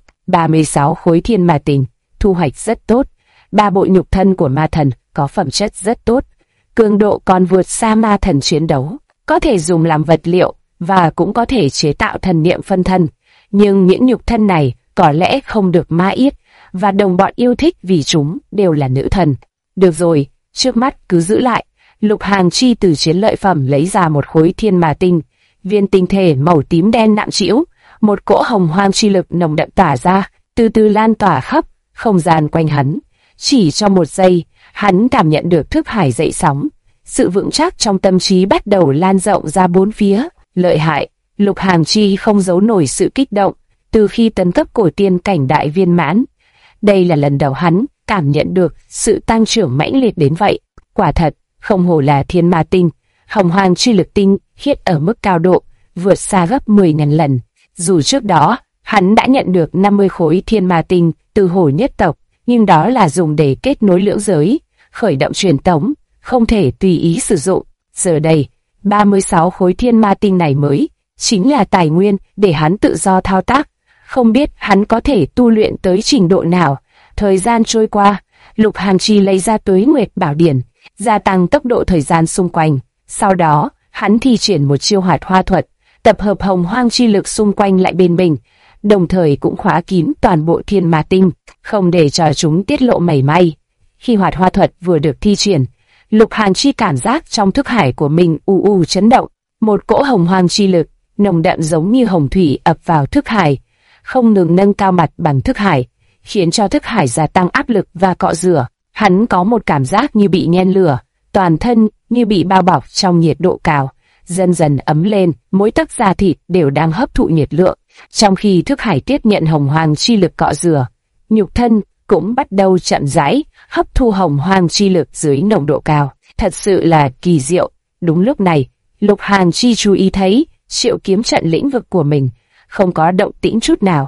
36 khối thiên ma tinh, thu hoạch rất tốt. 3 bộ nhục thân của ma thần có phẩm chất rất tốt, cường độ còn vượt xa ma thần chiến đấu, có thể dùng làm vật liệu và cũng có thể chế tạo thần niệm phân thân. Nhưng những nhục thân này có lẽ không được ma yết và đồng bọn yêu thích vì chúng đều là nữ thần. Được rồi, trước mắt cứ giữ lại. Lục Hàn Chi từ chiến lợi phẩm lấy ra một khối thiên ma tinh, viên tinh thể màu tím đen nặng trĩu, một cỗ hồng hoang chi lực nồng đậm tỏa ra, từ từ lan tỏa khắp không gian quanh hắn. Chỉ trong một giây, hắn cảm nhận được thức hải dậy sóng, sự vững chắc trong tâm trí bắt đầu lan rộng ra bốn phía. Lợi hại, Lục Hàn Chi không giấu nổi sự kích động từ khi tấn cấp cổ tiên cảnh đại viên mãn. Đây là lần đầu hắn cảm nhận được sự tăng trưởng mãnh liệt đến vậy. Quả thật, không hổ là thiên ma tinh, hồng hoang chi lực tinh khiết ở mức cao độ, vượt xa gấp 10.000 lần. Dù trước đó, hắn đã nhận được 50 khối thiên ma tinh từ Hổ Nhất tộc, nhưng đó là dùng để kết nối lưỡng giới, khởi động truyền tống, không thể tùy ý sử dụng. Giờ đây, 36 khối thiên ma tinh này mới chính là tài nguyên để hắn tự do thao tác. Không biết hắn có thể tu luyện tới trình độ nào. Thời gian trôi qua, Lục Hàn Chi lấy ra Tuế Nguyệt Bảo Điển, gia tăng tốc độ thời gian xung quanh. Sau đó, hắn thi triển một chiêu hoạt hoa thuật, tập hợp hồng hoang chi lực xung quanh lại bên mình, đồng thời cũng khóa kín toàn bộ thiên ma tinh, không để cho chúng tiết lộ mảy may. Khi hoạt hoa thuật vừa được thi triển, Lục Hàn Chi cảm giác trong thức hải của mình chấn động, một cỗ hồng hoang chi lực nồng đậm giống như hồng thủy ập vào thức hải, không ngừng nâng cao mặt bằng thức hải, khiến cho thức hải gia tăng áp lực và cọ rửa. Hắn có một cảm giác như bị nhen lửa, toàn thân như bị bao bọc trong nhiệt độ cao, dần dần ấm lên, mỗi tấc da thịt đều đang hấp thụ nhiệt lượng. Trong khi thức hải tiếp nhận hồng hoang chi lực cọ rửa, nhục thân cũng bắt đầu chậm rãi hấp thu hồng hoang chi lực dưới nồng độ cao. Thật sự là kỳ diệu. Đúng lúc này, Lục Hàn Chi chú ý thấy Triệu kiếm trận lĩnh vực của mình không có động tĩnh chút nào.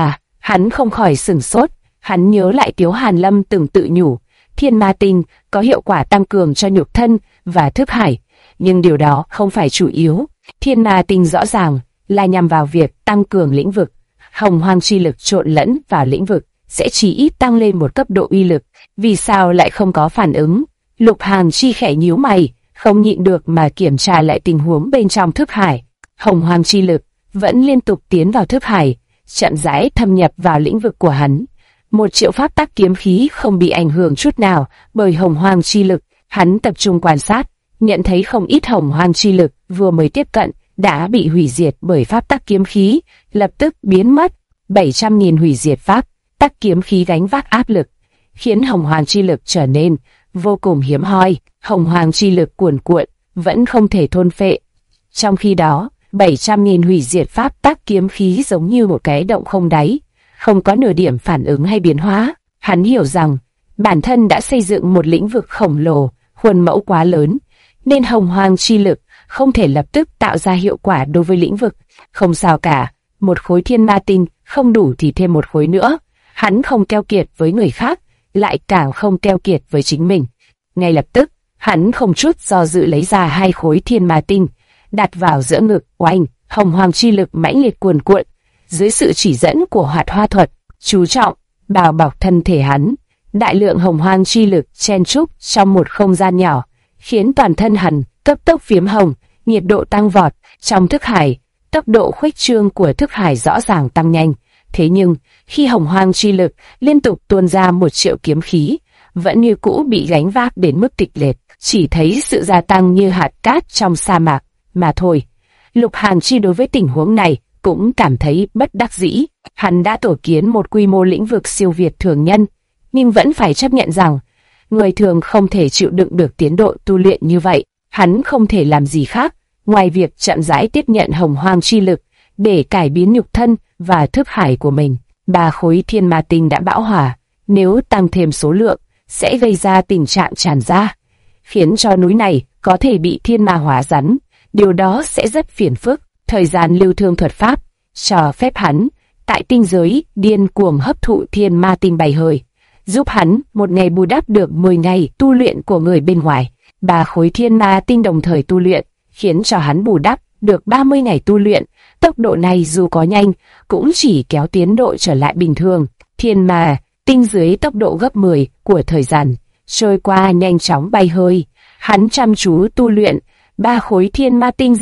Hắn không khỏi sửng sốt. Hắn nhớ lại Tiếu Hàn Lâm từng tự nhủ, Thiên Ma Tinh có hiệu quả tăng cường cho nhục thân và thức hải, nhưng điều đó không phải chủ yếu. Thiên Ma Tinh rõ ràng là nhằm vào việc tăng cường lĩnh vực. Hồng hoang chi lực trộn lẫn vào lĩnh vực sẽ chỉ ít tăng lên một cấp độ uy lực. Vì sao lại không có phản ứng? Lục Hàn Chi khẽ nhíu mày, không nhịn được mà kiểm tra lại tình huống bên trong thức hải. Hồng hoang chi lực vẫn liên tục tiến vào thức hải, chậm rãi thâm nhập vào lĩnh vực của hắn. 1.000.000 pháp tắc kiếm khí không bị ảnh hưởng chút nào bởi hồng hoang chi lực. Hắn tập trung quan sát, nhận thấy không ít hồng hoang chi lực vừa mới tiếp cận đã bị hủy diệt bởi pháp tắc kiếm khí, lập tức biến mất. 700.000 hủy diệt pháp tắc kiếm khí gánh vác áp lực, khiến hồng hoang chi lực trở nên vô cùng hiếm hoi. Hồng hoang chi lực cuồn cuộn vẫn không thể thôn phệ. Trong khi đó, 700.000 hủy diệt pháp tắc kiếm khí giống như một cái động không đáy, không có nửa điểm phản ứng hay biến hóa. Hắn hiểu rằng bản thân đã xây dựng một lĩnh vực khổng lồ, khuôn mẫu quá lớn, nên hồng hoang chi lực không thể lập tức tạo ra hiệu quả đối với lĩnh vực. Không sao cả, một khối thiên ma tinh không đủ thì thêm một khối nữa. Hắn không keo kiệt với người khác, lại càng không keo kiệt với chính mình. Ngay lập tức, hắn không chút do dự lấy ra 2 khối thiên ma tinh, đặt vào giữa ngực. Oanh, hồng hoang chi lực mãnh liệt cuồn cuộn, dưới sự chỉ dẫn của Hoạt Hoa thuật, chú trọng bao bọc thân thể hắn. Đại lượng hồng hoang chi lực chen chúc trong một không gian nhỏ, khiến toàn thân hắn cấp tốc phiếm hồng, nhiệt độ tăng vọt. Trong thức hải, tốc độ khuếch trương của thức hải rõ ràng tăng nhanh. Thế nhưng, khi hồng hoang chi lực liên tục tuôn ra 1.000.000 kiếm khí, vẫn như cũ bị gánh vác đến mức kịch liệt, chỉ thấy sự gia tăng như hạt cát trong sa mạc mà thôi. Lục Hàn Chi đối với tình huống này cũng cảm thấy bất đắc dĩ. Hắn đã tổ kiến một quy mô lĩnh vực siêu việt thường nhân, nhưng vẫn phải chấp nhận rằng người thường không thể chịu đựng được tiến độ tu luyện như vậy. Hắn không thể làm gì khác ngoài việc chậm rãi tiếp nhận hồng hoang chi lực để cải biến nhục thân và thức hải của mình. 3 khối thiên ma tinh đã bão hỏa, nếu tăng thêm số lượng sẽ gây ra tình trạng tràn ra, khiến cho núi này có thể bị thiên ma hóa rắn. Điều đó sẽ rất phiền phức. Thời gian lưu thương thuật pháp cho phép hắn tại tinh giới điên cuồng hấp thụ thiên ma tinh bày hơi, giúp hắn một ngày bù đắp được 10 ngày tu luyện của người bên ngoài. 3 khối thiên ma tinh đồng thời tu luyện, khiến cho hắn bù đắp được 30 ngày tu luyện. Tốc độ này dù có nhanh, cũng chỉ kéo tiến độ trở lại bình thường. Thiên ma tinh dưới tốc độ gấp 10 của thời gian trôi qua nhanh chóng bay hơi. Hắn chăm chú tu luyện, 3 khối thiên ma tinh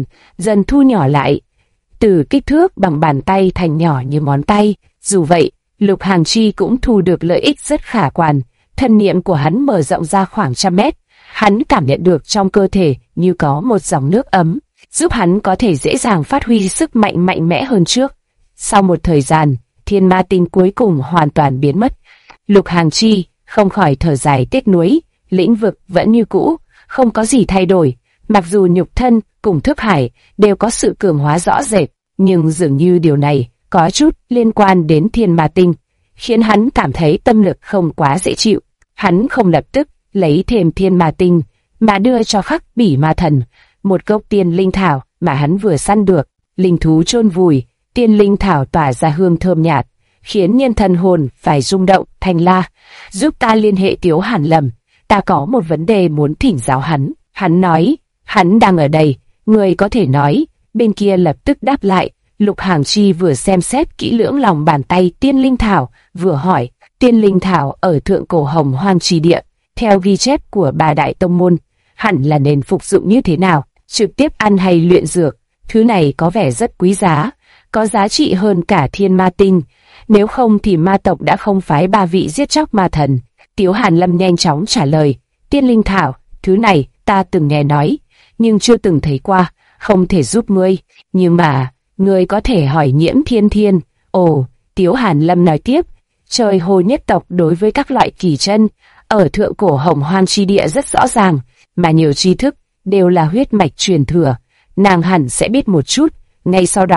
dần thu nhỏ lại, từ kích thước bằng bàn tay thành nhỏ như ngón tay. Dù vậy, Lục Hàn Chi cũng thu được lợi ích rất khả quan. Thân niệm của hắn mở rộng ra khoảng 100 mét. Hắn cảm nhận được trong cơ thể như có một dòng nước ấm, giúp hắn có thể dễ dàng phát huy sức mạnh mạnh mẽ hơn trước. Sau một thời gian, thiên ma tinh cuối cùng hoàn toàn biến mất. Lục Hàn Chi không khỏi thở dài tiếc nuối. Lĩnh vực vẫn như cũ, không có gì thay đổi. Mặc dù nhục thân cùng thức hải đều có sự cường hóa rõ rệt, nhưng dường như điều này có chút liên quan đến thiên ma tinh, khiến hắn cảm thấy tâm lực không quá dễ chịu. Hắn không lập tức lấy thêm thiên ma tinh, mà đưa cho Khắc Bỉ Ma Thần một gốc tiên linh thảo mà hắn vừa săn được. Linh thú chôn vùi, tiên linh thảo tỏa ra hương thơm nhạt, khiến nhân thần hồn phải rung động. Thành La, giúp ta liên hệ Tiếu Hàn Lâm, ta có một vấn đề muốn thỉnh giáo hắn. Hắn nói, hắn đang ở đây. Người có thể nói. Bên kia lập tức đáp lại. Lục Hàn Chi vừa xem xét kỹ lưỡng lòng bàn tay tiên linh thảo, vừa hỏi, tiên linh thảo ở thượng cổ hồng hoang trì địa, theo ghi chép của 3 đại tông môn, hẳn là nên phục dụng như thế nào? Trực tiếp ăn hay luyện dược? Thứ này có vẻ rất quý giá, có giá trị hơn cả thiên ma tinh. Nếu không thì ma tộc đã không phái 3 vị giết chóc ma thần. Tiếu Hàn Lâm nhanh chóng trả lời, tiên linh thảo, thứ này ta từng nghe nói, nhưng chưa từng thấy qua, không thể giúp ngươi. Nhưng mà, ngươi có thể hỏi Nhiễm Thiên Thiên. Ồ, Tiếu Hàn Lâm nói tiếp, trời Hồ nhất tộc đối với các loại kỳ chân ở thượng cổ hồng hoang chi địa rất rõ ràng, mà nhiều tri thức đều là huyết mạch truyền thừa. Nàng hẳn sẽ biết một chút. Ngay sau đó,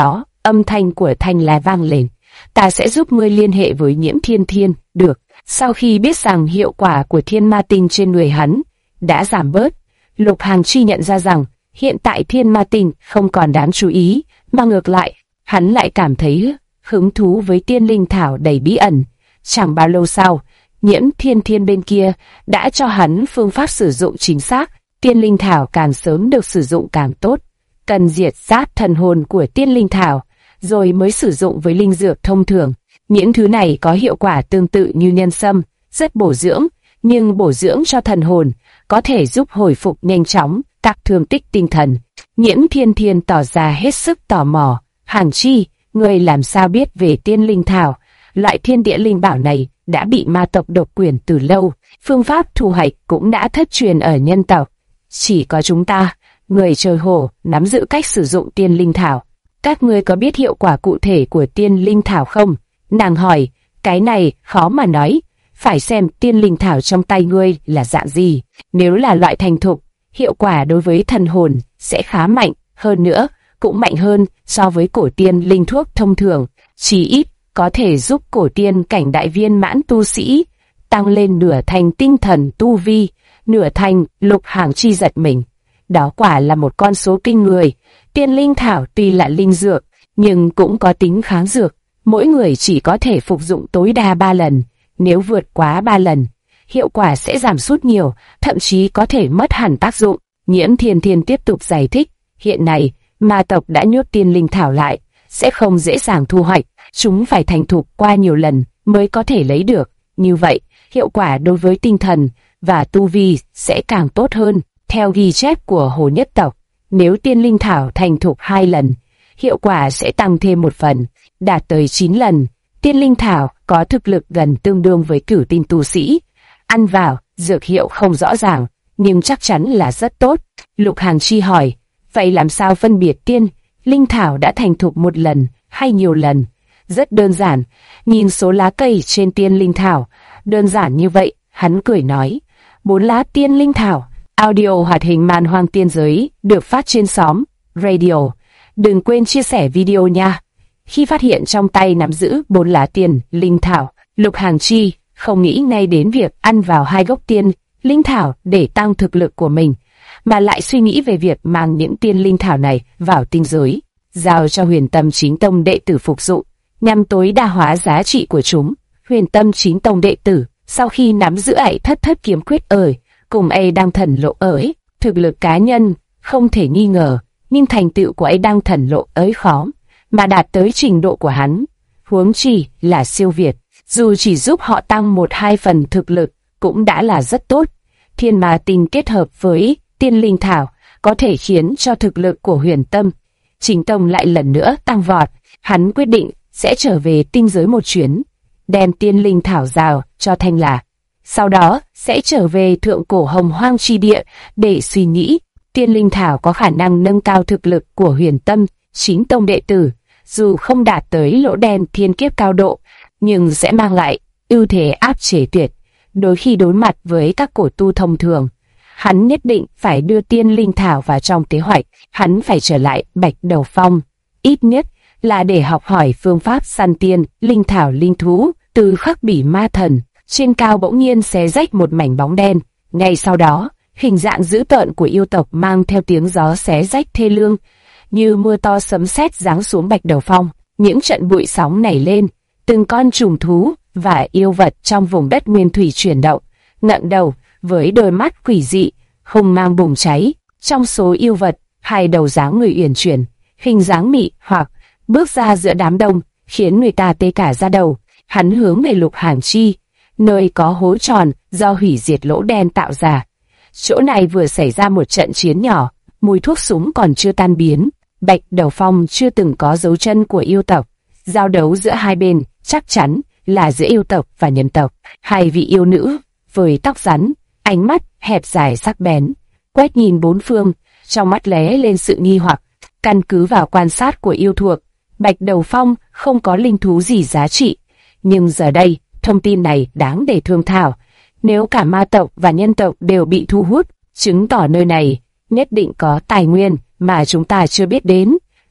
Âm thanh của Thanh La vang lên. Ta sẽ giúp ngươi liên hệ với Nhiễm Thiên Thiên. Được. Sau khi biết rằng hiệu quả của thiên ma tinh trên người hắn đã giảm bớt, Lục Hàng Chi nhận ra rằng hiện tại thiên ma tinh không còn đáng chú ý, mà ngược lại, hắn lại cảm thấy hứng thú với tiên linh thảo đầy bí ẩn. Chẳng bao lâu sau, Nhiễm Thiên Thiên bên kia đã cho hắn phương pháp sử dụng chính xác. Tiên linh thảo càng sớm được sử dụng càng tốt. Cần diệt sát thần hồn của tiên linh thảo, rồi mới sử dụng với linh dược thông thường. Những thứ này có hiệu quả tương tự như nhân sâm, rất bổ dưỡng, nhưng bổ dưỡng cho thần hồn, có thể giúp hồi phục nhanh chóng các thương tích tinh thần. Nhiễm Thiên Thiên tỏ ra hết sức tò mò. Hàng Chi, ngươi làm sao biết về tiên linh thảo? Loại thiên địa linh bảo này đã bị ma tộc độc quyền từ lâu. Phương pháp thu hoạch cũng đã thất truyền ở nhân tộc. Chỉ có chúng ta, người chơi hổ, nắm giữ cách sử dụng tiên linh thảo. Các ngươi có biết hiệu quả cụ thể của tiên linh thảo không? Nàng hỏi, cái này khó mà nói, phải xem tiên linh thảo trong tay ngươi là dạng gì. Nếu là loại thành thục, hiệu quả đối với thần hồn sẽ khá mạnh, hơn nữa, cũng mạnh hơn so với cổ tiên linh thuốc thông thường. Chỉ ít, có thể giúp cổ tiên cảnh đại viên mãn tu sĩ tăng lên nửa thành tinh thần tu vi, nửa thành. Lục Hàng Chi giật mình. Đó quả là một con số kinh người. Tiên linh thảo tuy là linh dược, nhưng cũng có tính kháng dược. Mỗi người chỉ có thể phục dụng tối đa 3 lần. Nếu vượt quá 3 lần, hiệu quả sẽ giảm sút nhiều, thậm chí có thể mất hẳn tác dụng. Nhiễm Thiên Thiên tiếp tục giải thích. Hiện nay, ma tộc đã nhốt tiên linh thảo lại, sẽ không dễ dàng thu hoạch. Chúng phải thành thục qua nhiều lần mới có thể lấy được. Như vậy, hiệu quả đối với tinh thần và tu vi sẽ càng tốt hơn. Theo ghi chép của Hồ Nhất tộc, nếu tiên linh thảo thành thục 2 lần, hiệu quả sẽ tăng thêm 1 phần, đạt tới 9 lần. Tiên linh thảo có thực lực gần tương đương với cửu tinh tu sĩ. Ăn vào, dược hiệu không rõ ràng, nhưng chắc chắn là rất tốt. Lục Hàng Chi hỏi, vậy làm sao phân biệt tiên linh thảo đã thành thục 1 lần hay nhiều lần? Rất đơn giản, nhìn số lá cây trên tiên linh thảo. Đơn giản như vậy, hắn cười nói. 4 lá tiên linh thảo. Audio hoạt hình Man Hoang Tiên Giới được phát trên xóm Radio. Đừng quên chia sẻ video nha. Khi phát hiện trong tay nắm giữ 4 lá tiên linh thảo, Lục Hàng Chi không nghĩ ngay đến việc ăn vào 2 gốc tiên linh thảo để tăng thực lực của mình, mà lại suy nghĩ về việc mang những tiên linh thảo này vào tinh giới, giao cho Huyền Tâm Chính Tông đệ tử phục dụng, nhằm tối đa hóa giá trị của chúng. Huyền Tâm Chính Tông đệ tử sau khi nắm giữ Ấy Thất Thất kiếm quyết cùng Ấy Đăng Thần Lộ thực lực cá nhân không thể nghi ngờ, nhưng thành tựu của Ấy Đăng Thần Lộ khó mà đạt tới trình độ của hắn, huống chi là siêu việt. Dù chỉ giúp họ tăng 1-2 phần thực lực cũng đã là rất tốt. Thiên ma tinh kết hợp với tiên linh thảo có thể khiến cho thực lực của Huyền Tâm Chính Tông lại lần nữa tăng vọt. Hắn quyết định sẽ trở về tinh giới một chuyến, đem tiên linh thảo giao cho Thanh La. Sau đó sẽ trở về thượng cổ Hồng Hoang chi địa để suy nghĩ. Tiên linh thảo có khả năng nâng cao thực lực của Huyền Tâm Chính Tông đệ tử, dù không đạt tới lỗ đen thiên kiếp cao độ, nhưng sẽ mang lại ưu thế áp chế tuyệt. Đôi khi đối mặt với các cổ tu thông thường, hắn nhất định phải đưa tiên linh thảo vào trong kế hoạch. Hắn phải trở lại Bạch Đầu Phong, ít nhất là để học hỏi phương pháp săn tiên linh thảo linh thú từ Khắc Bỉ Ma Thần. Trên cao bỗng nhiên xé rách một mảnh bóng đen. Ngay sau đó, hình dạng dữ tợn của yêu tộc mang theo tiếng gió xé rách thê lương, như mưa to sấm sét giáng xuống Bạch Đầu Phong. Những trận bụi sóng nảy lên, từng con trùng thú và yêu vật trong vùng đất nguyên thủy chuyển động, ngẩng đầu với đôi mắt quỷ dị, hung mang bùng cháy. Trong số yêu vật, 2 đầu dáng người uyển chuyển, hình dáng mị hoặc bước ra giữa đám đông, khiến người ta tê cả da đầu. Hắn hướng về Lục Hàng Chi, nơi có hố tròn do hủy diệt lỗ đen tạo ra. Chỗ này vừa xảy ra một trận chiến nhỏ, mùi thuốc súng còn chưa tan biến. Bạch Đầu Phong chưa từng có dấu chân của yêu tộc. Giao đấu giữa hai bên chắc chắn là giữa yêu tộc và nhân tộc. 2 vị yêu nữ với tóc rắn, ánh mắt hẹp dài sắc bén, quét nhìn bốn phương, trong mắt lóe lên sự nghi hoặc. Căn cứ vào quan sát của yêu thuộc, Bạch Đầu Phong không có linh thú gì giá trị, nhưng giờ đây thông tin này đáng để thương thảo. Nếu cả ma tộc và nhân tộc đều bị thu hút, chứng tỏ nơi này nhất định có tài nguyên mà chúng ta chưa biết đến.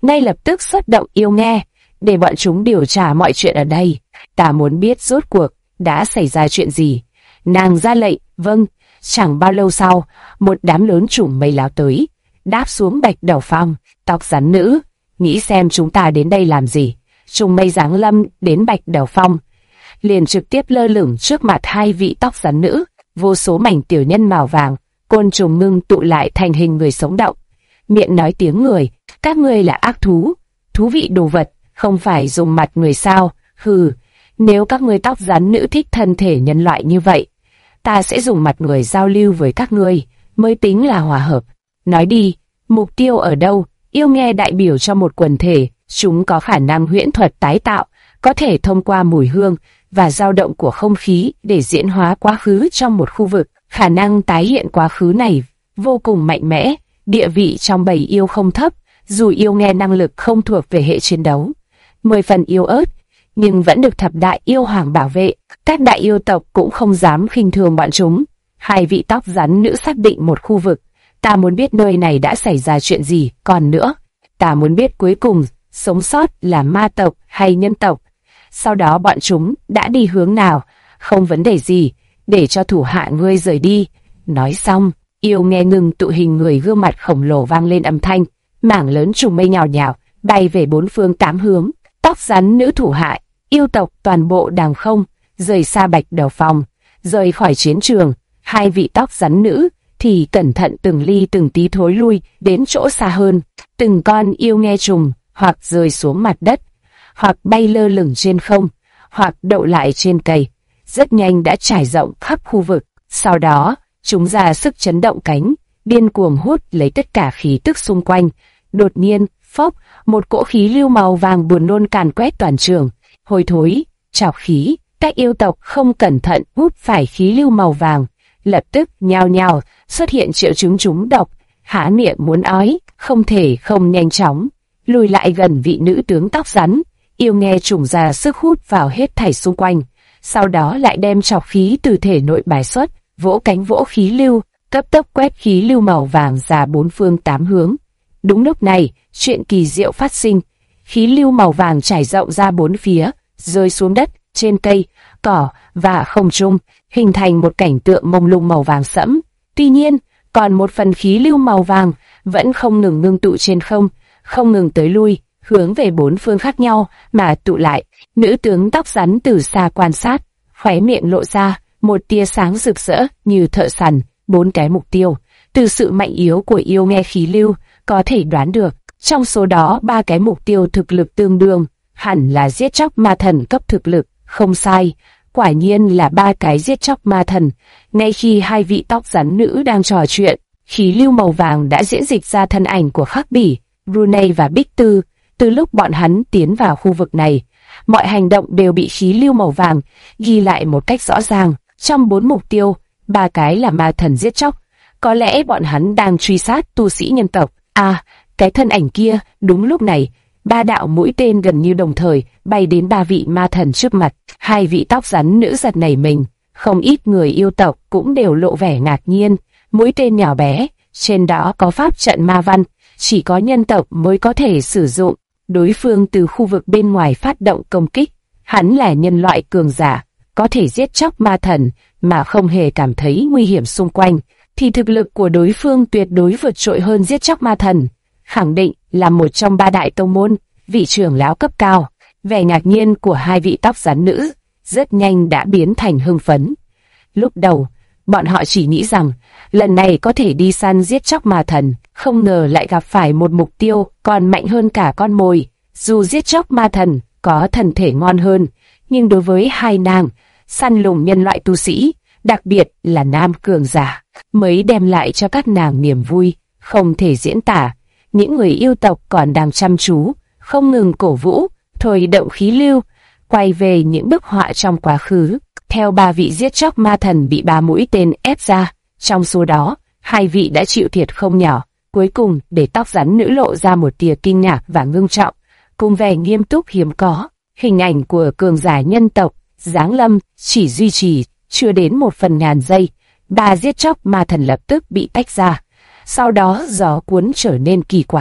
ngay lập tức xuất động yêu nghe, để bọn chúng điều tra mọi chuyện ở đây. Ta muốn biết rốt cuộc đã xảy ra chuyện gì. Nàng ra lệnh, vâng. Chẳng bao lâu sau, một đám lớn chủng mây lao tới, đáp xuống Bạch Đầu Phong. Tóc rắn nữ, nghĩ xem chúng ta đến đây làm gì. Trùng mây giáng lâm đến Bạch Đầu Phong, liền trực tiếp lơ lửng trước mặt hai vị tóc rắn nữ. Vô số mảnh tiểu nhân màu vàng, côn trùng ngưng tụ lại thành hình người sống động, miệng nói tiếng người. Các ngươi là ác thú, thú vị đồ vật, không phải dùng mặt người sao? Hừ, nếu các ngươi tóc rắn nữ thích thân thể nhân loại như vậy, ta sẽ dùng mặt người giao lưu với các ngươi, mới tính là hòa hợp. Nói đi, mục tiêu ở đâu? Yêu nghe đại biểu cho một quần thể, chúng có khả năng huyễn thuật tái tạo, có thể thông qua mùi hương và dao động của không khí để diễn hóa quá khứ trong một khu vực. Khả năng tái hiện quá khứ này vô cùng mạnh mẽ, địa vị trong bầy yêu không thấp, dù yêu nghe năng lực không thuộc về hệ chiến đấu. 10 phần yếu ớt, nhưng vẫn được thập đại yêu hoàng bảo vệ. Các đại yêu tộc cũng không dám khinh thường bọn chúng. Hai vị tóc rắn nữ xác định một khu vực. Ta muốn biết nơi này đã xảy ra chuyện gì, còn nữa, ta muốn biết cuối cùng sống sót là ma tộc hay nhân tộc. Sau đó bọn chúng đã đi hướng nào, không vấn đề gì, để cho thủ hạ ngươi rời đi. Nói xong, yêu nghe ngừng tụ hình người gương mặt khổng lồ vang lên âm thanh, mảng lớn trùng mây nhào nhào, bay về bốn phương tám hướng. Tóc rắn nữ thủ hạ, yêu tộc toàn bộ đàng không, rời xa Bạch Đầu Phong, rời khỏi chiến trường. Hai vị tóc rắn nữ thì cẩn thận từng ly từng tí thối lui đến chỗ xa hơn. Từng con yêu nghe trùng hoặc rơi xuống mặt đất, hoặc bay lơ lửng trên không, hoặc đậu lại trên cây, rất nhanh đã trải rộng khắp khu vực. Sau đó, chúng ra sức chấn động cánh, điên cuồng hút lấy tất cả khí tức xung quanh. Đột nhiên, phốc, một cỗ khí lưu màu vàng buồn nôn càn quét toàn trường. Hôi thối, trọc khí, các yêu tộc không cẩn thận hút phải khí lưu màu vàng, lập tức nhao nhao xuất hiện triệu chứng trúng độc, há miệng muốn ói, không thể không nhanh chóng lùi lại gần vị nữ tướng tóc rắn. Yêu nghe trùng ra sức hút vào hết thảy xung quanh, sau đó lại đem trọc khí từ thể nội bài xuất, vỗ cánh vỗ khí lưu, cấp tốc quét khí lưu màu vàng ra bốn phương tám hướng. Đúng lúc này, chuyện kỳ diệu phát sinh, khí lưu màu vàng trải rộng ra bốn phía, rơi xuống đất, trên cây, cỏ và không trung, hình thành một cảnh tượng mông lung màu vàng sẫm. Tuy nhiên, còn một phần khí lưu màu vàng vẫn không ngừng ngưng tụ trên không, không ngừng tới lui, hướng về bốn phương khác nhau mà tụ lại. Nữ tướng tóc rắn từ xa quan sát, khóe miệng lộ ra một tia sáng rực rỡ như thợ săn. 4 cái mục tiêu, từ sự mạnh yếu của yêu nghe khí lưu có thể đoán được, trong số đó 3 cái mục tiêu thực lực tương đương, hẳn là giết chóc ma thần cấp thực lực. Không sai, quả nhiên là 3 cái giết chóc ma thần. Ngay khi hai vị tóc rắn nữ đang trò chuyện, khí lưu màu vàng đã diễn dịch ra thân ảnh của Khắc Bỉ, Brunei và Bích Tư. Từ lúc bọn hắn tiến vào khu vực này, mọi hành động đều bị khí lưu màu vàng ghi lại một cách rõ ràng. Trong 4 mục tiêu, 3 cái là ma thần giết chóc. Có lẽ bọn hắn đang truy sát tu sĩ nhân tộc. À, cái thân ảnh kia, đúng lúc này, 3 đạo mũi tên gần như đồng thời bay đến 3 vị ma thần trước mặt. Hai vị tóc rắn nữ giật nảy mình, không ít người yêu tộc cũng đều lộ vẻ ngạc nhiên. Mũi tên nhỏ bé, trên đó có pháp trận ma văn, chỉ có nhân tộc mới có thể sử dụng. Đối phương từ khu vực bên ngoài phát động công kích, hắn là nhân loại cường giả, có thể giết chóc ma thần mà không hề cảm thấy nguy hiểm xung quanh, thì thực lực của đối phương tuyệt đối vượt trội hơn giết chóc ma thần. Khẳng định là một trong 3 đại tông môn, vị trưởng lão cấp cao. Vẻ ngạc nhiên của hai vị tóc rắn nữ rất nhanh đã biến thành hưng phấn. Lúc đầu, bọn họ chỉ nghĩ rằng lần này có thể đi săn giết chóc ma thần, không ngờ lại gặp phải một mục tiêu còn mạnh hơn cả con mồi. Dù giết chóc ma thần có thần thể ngon hơn, nhưng đối với hai nàng, săn lùng nhân loại tu sĩ, đặc biệt là nam cường giả, mới đem lại cho các nàng niềm vui không thể diễn tả. Những người yêu tộc còn đang chăm chú, không ngừng cổ vũ, thôi động khí lưu, quay về những bức họa trong quá khứ. Theo 3 vị giết chóc ma thần bị 3 mũi tên ép ra, trong số đó, 2 vị đã chịu thiệt không nhỏ. Cuối cùng, để tóc rắn nữ lộ ra một tia kinh ngạc và ngưng trọng, cùng vẻ nghiêm túc hiếm có. Hình ảnh của cường giả nhân tộc giáng lâm chỉ duy trì chưa đến 1/1000 giây, 3 giết chóc ma thần lập tức bị tách ra. Sau đó gió cuốn trở nên kỳ quái,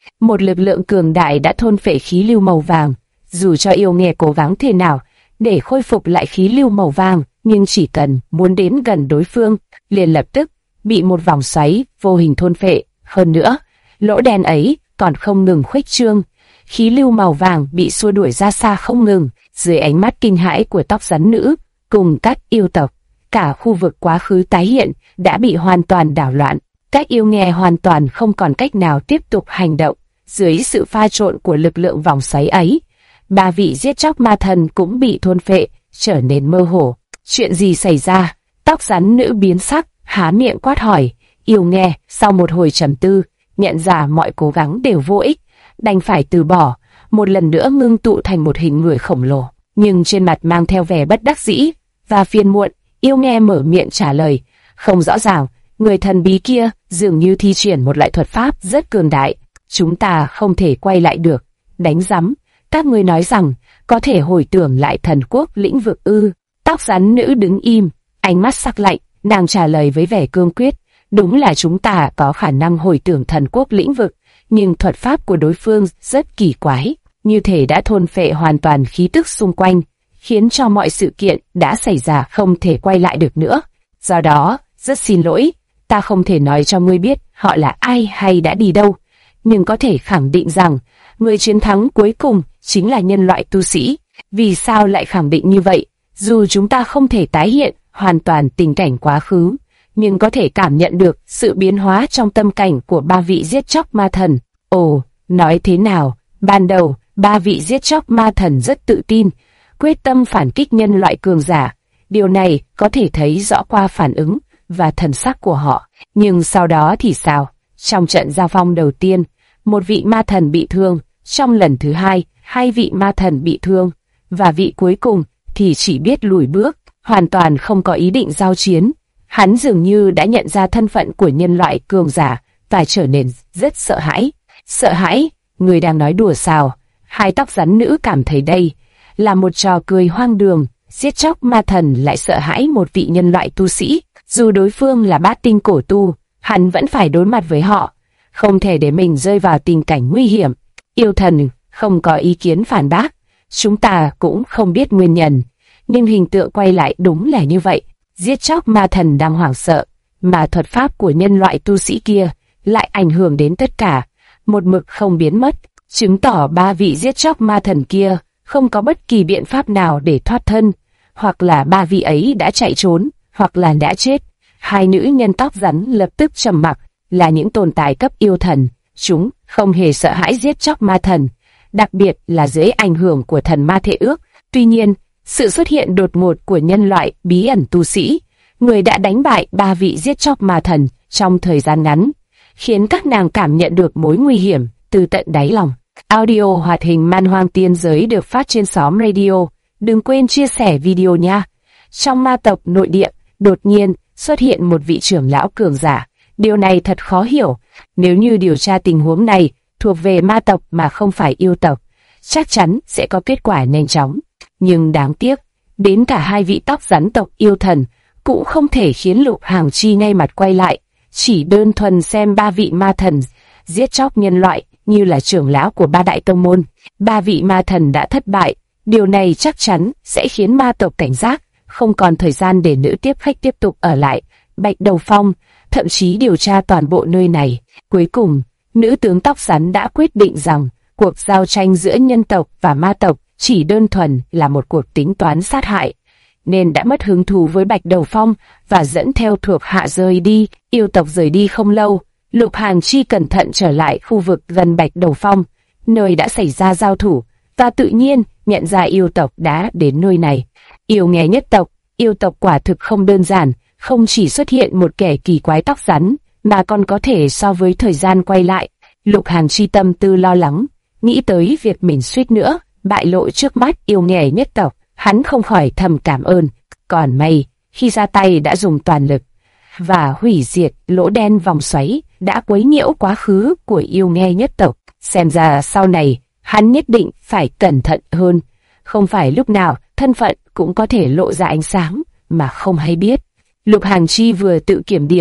Một lực lượng cường đại đã thôn phệ khí lưu màu vàng. Dù cho yêu nghe cố gắng thế nào để khôi phục lại khí lưu màu vàng, nhưng chỉ cần muốn đến gần đối phương, liền lập tức bị một vòng xoáy vô hình thôn phệ. Hơn nữa, lỗ đen ấy còn không ngừng khuếch trương, khí lưu màu vàng bị xua đuổi ra xa không ngừng. Dưới ánh mắt kinh hãi của tóc rắn nữ cùng các yêu tộc, cả khu vực quá khứ tái hiện đã bị hoàn toàn đảo loạn. Các yêu nghe hoàn toàn không còn cách nào tiếp tục hành động. Dưới sự pha trộn của lực lượng vòng xoáy ấy, 3 vị giết chóc ma thần cũng bị thôn phệ, trở nên mơ hồ. Chuyện gì xảy ra? Tóc rắn nữ biến sắc, há miệng quát hỏi. Yêu nghe sau một hồi trầm tư, nhận ra mọi cố gắng đều vô ích, đành phải từ bỏ, một lần nữa ngưng tụ thành một hình người khổng lồ, nhưng trên mặt mang theo vẻ bất đắc dĩ và phiền muộn. Yêu nghe mở miệng trả lời, không rõ ràng, người thần bí kia dường như thi triển một loại thuật pháp rất cường đại, chúng ta không thể quay lại được. Đánh rắm, các ngươi nói rằng có thể hồi tưởng lại thần quốc lĩnh vực ư? Tóc rắn nữ đứng im, ánh mắt sắc lạnh, nàng trả lời với vẻ cương quyết, đúng là chúng ta có khả năng hồi tưởng thần quốc lĩnh vực, nhưng thuật pháp của đối phương rất kỳ quái, như thể đã thôn phệ hoàn toàn khí tức xung quanh, khiến cho mọi sự kiện đã xảy ra không thể quay lại được nữa. Do đó, rất xin lỗi, ta không thể nói cho ngươi biết họ là ai hay đã đi đâu, nhưng có thể khẳng định rằng người chiến thắng cuối cùng chính là nhân loại tu sĩ. Vì sao lại khẳng định như vậy? Dù chúng ta không thể tái hiện hoàn toàn tình cảnh quá khứ, nhưng có thể cảm nhận được sự biến hóa trong tâm cảnh của 3 vị giết chóc ma thần. Ồ, nói thế nào? Ban đầu, 3 vị giết chóc ma thần rất tự tin, quyết tâm phản kích nhân loại cường giả. Điều này có thể thấy rõ qua phản ứng và thần sắc của họ. Nhưng sau đó thì sao? Trong trận giao phong đầu tiên, một vị ma thần bị thương. Trong lần thứ hai, 2 vị ma thần bị thương. Và vị cuối cùng thì chỉ biết lùi bước, hoàn toàn không có ý định giao chiến. Hắn dường như đã nhận ra thân phận của nhân loại cường giả và trở nên rất sợ hãi. Sợ hãi? Người đang nói đùa sao? Hai tóc rắn nữ cảm thấy đây là một trò cười hoang đường. Giết chóc ma thần lại sợ hãi một vị nhân loại tu sĩ. Dù đối phương là bát tinh cổ tu, hắn vẫn phải đối mặt với họ, không thể để mình rơi vào tình cảnh nguy hiểm. Yêu thần không có ý kiến phản bác. Chúng ta cũng không biết nguyên nhân, nhưng hình tượng quay lại đúng là như vậy. Giết chóc ma thần đang hoảng sợ, mà thuật pháp của nhân loại tu sĩ kia lại ảnh hưởng đến tất cả, một mực không biến mất, chứng tỏ 3 vị giết chóc ma thần kia không có bất kỳ biện pháp nào để thoát thân, hoặc là 3 vị ấy đã chạy trốn, hoặc là đã chết. Hai nữ nhân tóc rắn lập tức trầm mặc, là những tồn tại cấp yêu thần, chúng không hề sợ hãi giết chóc ma thần, đặc biệt là dưới ảnh hưởng của thần ma thệ ước. Tuy nhiên, sự xuất hiện đột ngột của nhân loại bí ẩn tu sĩ, người đã đánh bại 3 vị giết chóc ma thần trong thời gian ngắn, khiến các nàng cảm nhận được mối nguy hiểm từ tận đáy lòng. Audio hoạt hình Man Hoang Tiên Giới được phát trên xóm radio. Đừng quên chia sẻ video nha. Trong ma tộc nội địa, đột nhiên xuất hiện một vị trưởng lão cường giả. Điều này thật khó hiểu. Nếu như điều tra tình huống này thuộc về ma tộc mà không phải yêu tộc, chắc chắn sẽ có kết quả nhanh chóng. Nhưng đáng tiếc, đến cả 2 vị tóc rắn tộc yêu thần cũng không thể khiến Lục Hàng Chi ngay mặt quay lại, chỉ đơn thuần xem 3 vị ma thần giết chóc nhân loại như là trưởng lão của 3 đại tông môn. 3 vị ma thần đã thất bại, điều này chắc chắn sẽ khiến ma tộc cảnh giác, không còn thời gian để nữ tiếp khách tiếp tục ở lại Bạch Đầu Phong, thậm chí điều tra toàn bộ nơi này. Cuối cùng, nữ tướng tóc rắn đã quyết định rằng cuộc giao tranh giữa nhân tộc và ma tộc chỉ đơn thuần là một cuộc tính toán sát hại, nên đã mất hứng thú với Bạch Đầu Phong và dẫn theo thuộc hạ rời đi. Yêu tộc rời đi không lâu, Lục Hàng Chi cẩn thận trở lại khu vực gần Bạch Đầu Phong, nơi đã xảy ra giao thủ, và tự nhiên nhận ra yêu tộc đã đến nơi này. Yêu nghe nhất tộc, yêu tộc quả thực không đơn giản, không chỉ xuất hiện một kẻ kỳ quái tóc rắn, mà còn có thể so với thời gian quay lại. Lục Hàng Chi tâm tư lo lắng, nghĩ tới việc mình suýt nữa bại lộ trước mắt yêu nghe nhất tộc, hắn không khỏi thầm cảm ơn. Còn may, khi ra tay đã dùng toàn lực và hủy diệt lỗ đen vòng xoáy đã quấy nhiễu quá khứ của yêu nghe nhất tộc. Xem ra sau này hắn nhất định phải cẩn thận hơn, không phải lúc nào thân phận cũng có thể lộ ra ánh sáng mà không hay biết. Lục Hàng Chi vừa tự kiểm điểm,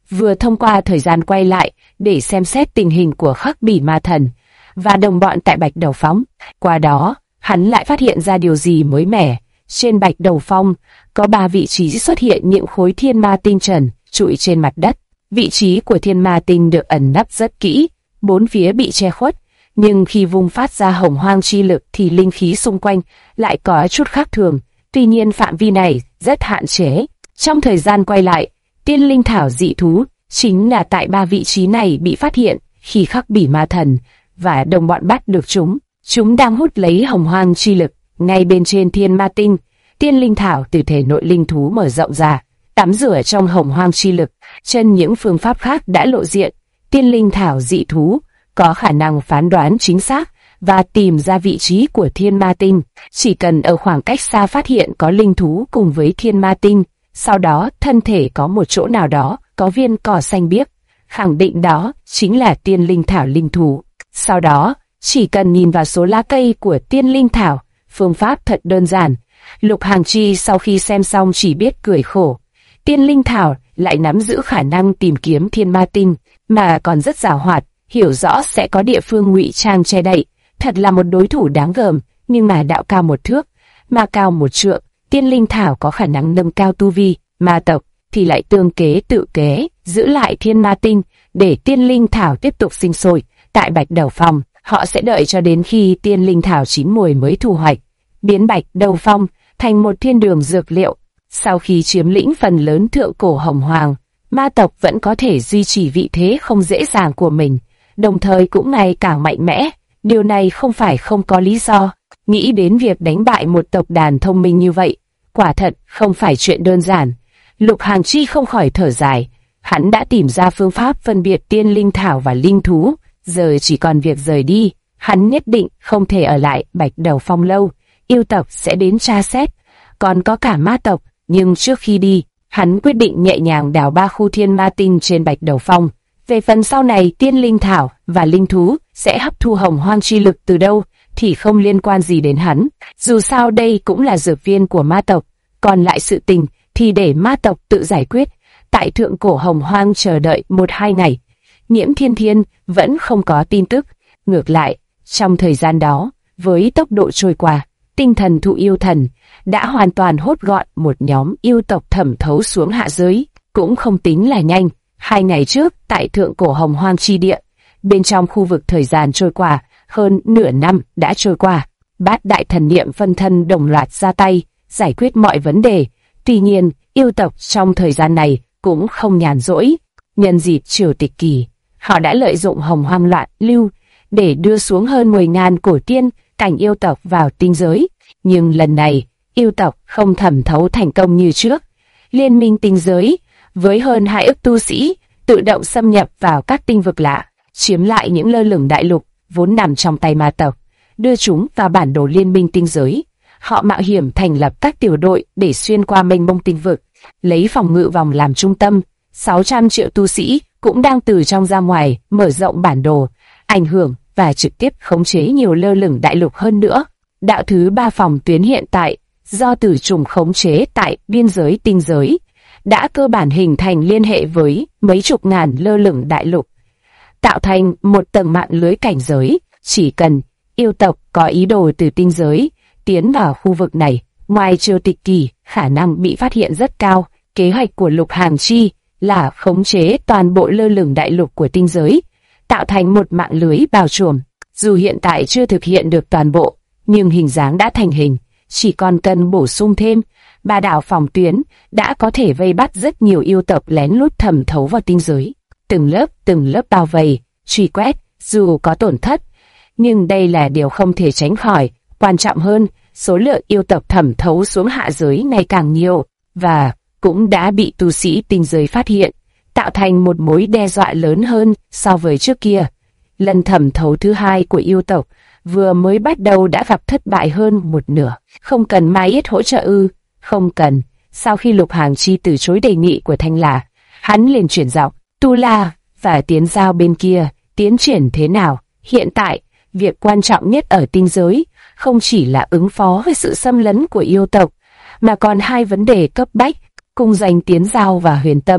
vừa thông qua thời gian quay lại để xem xét tình hình của Khắc Bỉ Ma Thần và đồng bọn tại Bạch Đầu Phong. Qua đó, hắn lại phát hiện ra điều gì mới mẻ. Trên Bạch Đầu Phong, có 3 vị trí xuất hiện những khối thiên ma tinh trần trụi trên mặt đất. Vị trí của thiên ma tinh được ẩn nấp rất kỹ, 4 phía bị che khuất, nhưng khi vung phát ra hồng hoang chi lực thì linh khí xung quanh lại có chút khác thường. Tuy nhiên phạm vi này rất hạn chế. Trong thời gian quay lại, tiên linh thảo dị thú chính là tại 3 vị trí này bị phát hiện khi Khắc Bỉ Ma Thần và đồng bọn bắt được chúng. Chúng đang hút lấy hồng hoang chi lực. Ngay bên trên thiên ma tinh, tiên linh thảo từ thể nội linh thú mở rộng ra, tắm rửa trong hồng hoang chi lực. Trên những phương pháp khác đã lộ diện, tiên linh thảo dị thú có khả năng phán đoán chính xác và tìm ra vị trí của thiên ma tinh. Chỉ cần ở khoảng cách xa phát hiện có linh thú cùng với thiên ma tinh, sau đó thân thể có một chỗ nào đó có viên cỏ xanh biếc, khẳng định đó chính là tiên linh thảo linh thú. Sau đó, chỉ cần nhìn vào số lá cây của tiên linh thảo, phương pháp thật đơn giản. Lục Hàng Chi sau khi xem xong chỉ biết cười khổ. Tiên linh thảo lại nắm giữ khả năng tìm kiếm thiên ma tinh, mà còn rất giàu hoạt, hiểu rõ sẽ có địa phương ngụy trang che đậy. Thật là một đối thủ đáng gờm, nhưng mà đạo cao 1 thước, ma cao 1 trượng. Tiên linh thảo có khả năng nâng cao tu vi, ma tộc thì lại tương kế tự kế, giữ lại thiên ma tinh để tiên linh thảo tiếp tục sinh sôi. Tại Bạch Đầu Phong, họ sẽ đợi cho đến khi tiên linh thảo chín mùi mới thu hoạch, biến Bạch Đầu Phong thành một thiên đường dược liệu. Sau khi chiếm lĩnh phần lớn thượng cổ hồng hoàng, ma tộc vẫn có thể duy trì vị thế không dễ dàng của mình, đồng thời cũng ngày càng mạnh mẽ. Điều này không phải không có lý do. Nghĩ đến việc đánh bại một tộc đàn thông minh như vậy, quả thật không phải chuyện đơn giản. Lục Hàng Chi không khỏi thở dài. Hắn đã tìm ra phương pháp phân biệt tiên linh thảo và linh thú, giờ chỉ còn việc rời đi. Hắn nhất định không thể ở lại Bạch Đầu Phong lâu, yêu tộc sẽ đến tra xét, còn có cả ma tộc. Nhưng trước khi đi, hắn quyết định nhẹ nhàng đào 3 khu thiên ma tinh trên Bạch Đầu Phong. Về phần sau này tiên linh thảo và linh thú sẽ hấp thu hồng hoang chi lực từ đâu thì không liên quan gì đến hắn. Dù sao đây cũng là dược viên của ma tộc, còn lại sự tình thì để ma tộc tự giải quyết. Tại thượng cổ hồng hoang chờ đợi 1-2 ngày, Nhiễm Thiên Thiên vẫn không có tin tức. Ngược lại, trong thời gian đó, với tốc độ trôi qua, tinh thần thụ yêu thần đã hoàn toàn hốt gọn một nhóm yêu tộc thẩm thấu xuống hạ giới, cũng không tính là nhanh. 2 ngày trước, tại thượng cổ hồng hoang chi địa, bên trong khu vực thời gian trôi qua, hơn nửa năm đã trôi qua. Bát đại thần niệm phân thân đồng loạt ra tay, giải quyết mọi vấn đề. Tuy nhiên, yêu tộc trong thời gian này cũng không nhàn rỗi. Nhân dịp triều tịch kỳ, họ đã lợi dụng hồng hoang loạn lưu để đưa xuống hơn 10.000 cổ tiên cảnh yêu tộc vào tinh giới. Nhưng lần này, yêu tộc không thẩm thấu thành công như trước. Liên minh tinh giới với hơn 2 ức tu sĩ tự động xâm nhập vào các tinh vực lạ, chiếm lại những lơ lửng đại lục vốn nằm trong tay ma tộc, đưa chúng vào bản đồ liên minh tinh giới. Họ mạo hiểm thành lập các tiểu đội để xuyên qua mênh mông tinh vực, lấy phòng ngự vòng làm trung tâm. 600 triệu tu sĩ cũng đang từ trong ra ngoài mở rộng bản đồ, ảnh hưởng và trực tiếp khống chế nhiều lơ lửng đại lục hơn nữa. Đạo thứ 3 phòng tuyến hiện tại do tử trùng khống chế tại biên giới tinh giới đã cơ bản hình thành liên hệ với mấy chục ngàn lơ lửng đại lục, tạo thành một tầng mạng lưới cảnh giới. Chỉ cần yêu tộc có ý đồ từ tinh giới tiến vào khu vực này, ngoài triều tịch kỳ, khả năng bị phát hiện rất cao. Kế hoạch của Lục Hàng Chi là khống chế toàn bộ lơ lửng đại lục của tinh giới, tạo thành một mạng lưới bao trùm. Dù hiện tại chưa thực hiện được toàn bộ, nhưng hình dáng đã thành hình, chỉ còn cần bổ sung thêm. 3 đạo phòng tuyến đã có thể vây bắt rất nhiều yêu tộc lén lút thẩm thấu vào tinh giới. Từng lớp bao vây, truy quét, dù có tổn thất, nhưng đây là điều không thể tránh khỏi. Quan trọng hơn, số lượng yêu tộc thẩm thấu xuống hạ giới ngày càng nhiều, và cũng đã bị tu sĩ tinh giới phát hiện, tạo thành một mối đe dọa lớn hơn so với trước kia. Lần thẩm thấu thứ 2 của yêu tộc vừa mới bắt đầu đã gặp thất bại hơn một nửa. Không cần Mai Yết hỗ trợ ư? Không cần. Sau khi Lục Hàng Chi từ chối đề nghị của Thanh Là, hắn liền chuyển giọng. Tu La và Tiến Giao bên kia tiến triển thế nào? Hiện tại, việc quan trọng nhất ở tinh giới không chỉ là ứng phó với sự xâm lấn của yêu tộc, mà còn 2 vấn đề cấp bách. Cung danh Tiến Giao và Huyền Tâm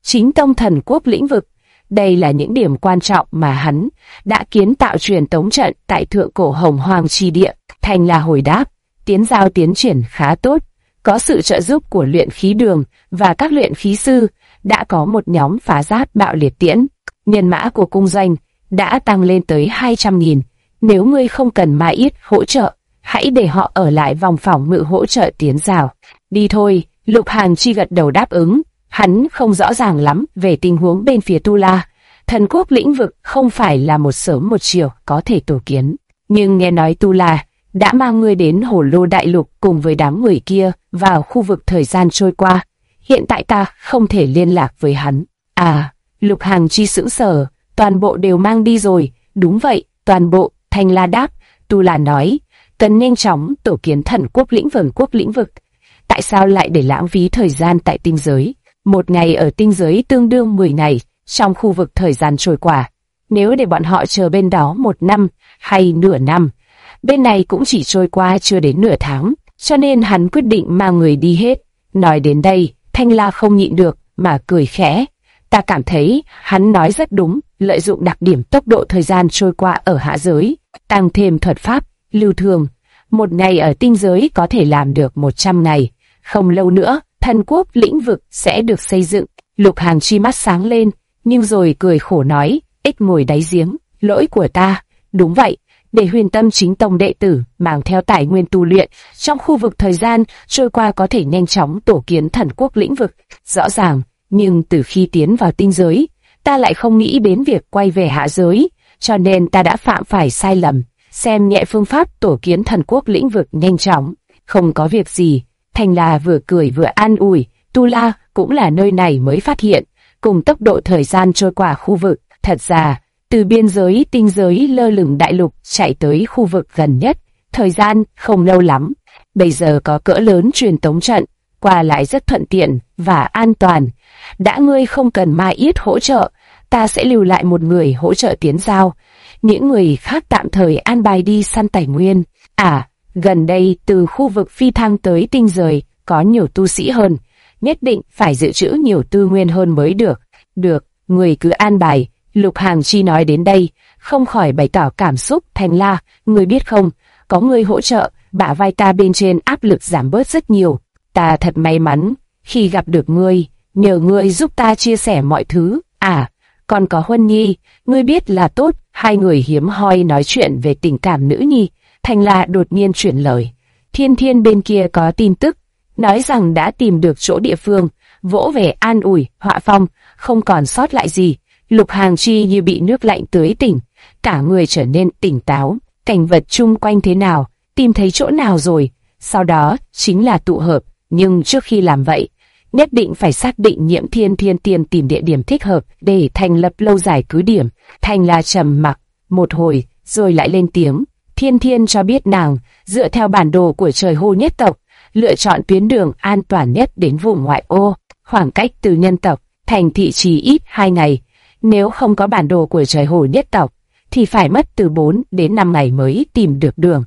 chính tông thần quốc lĩnh vực. Đây là những điểm quan trọng mà hắn đã kiến tạo truyền tống trận tại thượng cổ Hồng Hoang chi địa. Thành là hồi đáp, tiến giao tiến triển khá tốt, có sự trợ giúp của luyện khí đường và các luyện khí sư, đã có một nhóm phá giáp bạo liệt tiễn. Nhân mã của cung doanh đã tăng lên tới 200.000. Nếu ngươi không cần Mai Yết hỗ trợ, hãy để họ ở lại vòng phòng ngự hỗ trợ tiến giao. Đi thôi, Lục Hàn Chi gật đầu đáp ứng. Hắn không rõ ràng lắm về tình huống bên phía Tu La. Thần quốc lĩnh vực không phải là một sớm một chiều có thể tổ kiến. Nhưng nghe nói Tu La đã mang ngươi đến Hồ Lô Đại Lục cùng với đám người kia vào khu vực thời gian trôi qua. Hiện tại ta không thể liên lạc với hắn. À, Lục Hàn Chi sững sờ, toàn bộ đều mang đi rồi. Đúng vậy, toàn bộ. Thanh La đáp. Tu La nói, cần nhanh chóng tổ kiến thần quốc lĩnh vực. Tại sao lại để lãng phí thời gian tại tinh giới? Một ngày ở tinh giới tương đương 10 ngày trong khu vực thời gian trôi qua. Nếu để bọn họ chờ bên đó 1 năm hay nửa năm, bên này cũng chỉ trôi qua chưa đến nửa tháng, cho nên hắn quyết định mang người đi hết. Nói đến đây, Thanh La không nhịn được mà cười khẽ. Ta cảm thấy hắn nói rất đúng, lợi dụng đặc điểm tốc độ thời gian trôi qua ở hạ giới, tăng thêm thuật pháp, lưu thường. Một ngày ở tinh giới có thể làm được 100 ngày. Không lâu nữa, thần quốc lĩnh vực sẽ được xây dựng. Lục Hàn Chi mắt sáng lên, nhưng rồi cười khổ nói, ếch ngồi đáy giếng, lỗi của ta. Đúng vậy, để Huyền Tâm chính tông đệ tử mang theo tài nguyên tu luyện, trong khu vực thời gian trôi qua có thể nhanh chóng tổ kiến thần quốc lĩnh vực. Rõ ràng, nhưng từ khi tiến vào tinh giới, ta lại không nghĩ đến việc quay về hạ giới, cho nên ta đã phạm phải sai lầm, xem nhẹ phương pháp tổ kiến thần quốc lĩnh vực nhanh chóng. Không có việc gì. Thanh La vừa cười vừa an ủi, Tu La cũng là nơi này mới phát hiện, cùng tốc độ thời gian trôi qua khu vực. Thật ra, từ biên giới tinh giới lơ lửng đại lục chạy tới khu vực gần nhất, thời gian không lâu lắm. Bây giờ có cỡ lớn truyền tống trận, qua lại rất thuận tiện và an toàn. Đã ngươi không cần Mai Yết hỗ trợ, ta sẽ lưu lại một người hỗ trợ tiến giao. Những người khác tạm thời an bài đi săn tài nguyên. À, gần đây từ khu vực phi thăng tới tinh giới có nhiều tu sĩ hơn, nhất định phải dự trữ nhiều tư nguyên hơn mới được. Được, người cứ an bài. Lục Hàn Chi nói đến đây, không khỏi bày tỏ cảm xúc. Thanh La, ngươi biết không, có người hỗ trợ, bả vai ta bên trên áp lực giảm bớt rất nhiều. Ta thật may mắn khi gặp được ngươi, nhờ ngươi giúp ta chia sẻ mọi thứ. À, còn có Huân Nhi, ngươi biết là tốt. Hai người hiếm hoi nói chuyện về tình cảm nữ nhi. Thanh La đột nhiên chuyển lời. Thiên Thiên bên kia có tin tức, nói rằng đã tìm được chỗ địa phương, vỗ về an ủi, Họa Phong, không còn sót lại gì. Lục Hàn Chi như bị nước lạnh tưới tỉnh, cả người trở nên tỉnh táo. Cảnh vật chung quanh thế nào, tìm thấy chỗ nào rồi, sau đó chính là tụ hợp. Nhưng trước khi làm vậy, nhất định phải xác định Nhiễm Thiên Thiên tìm địa điểm thích hợp để thành lập lâu dài cứ điểm. Thanh La trầm mặc một hồi, rồi lại lên tiếng. Thiên Thiên cho biết nàng, dựa theo bản đồ của Trời Hồ nhất tộc, lựa chọn tuyến đường an toàn nhất đến vùng ngoại ô, khoảng cách từ nhân tộc, thành thị chỉ ít 2 ngày. Nếu không có bản đồ của Trời Hồ nhất tộc, thì phải mất từ 4 đến 5 ngày mới tìm được đường.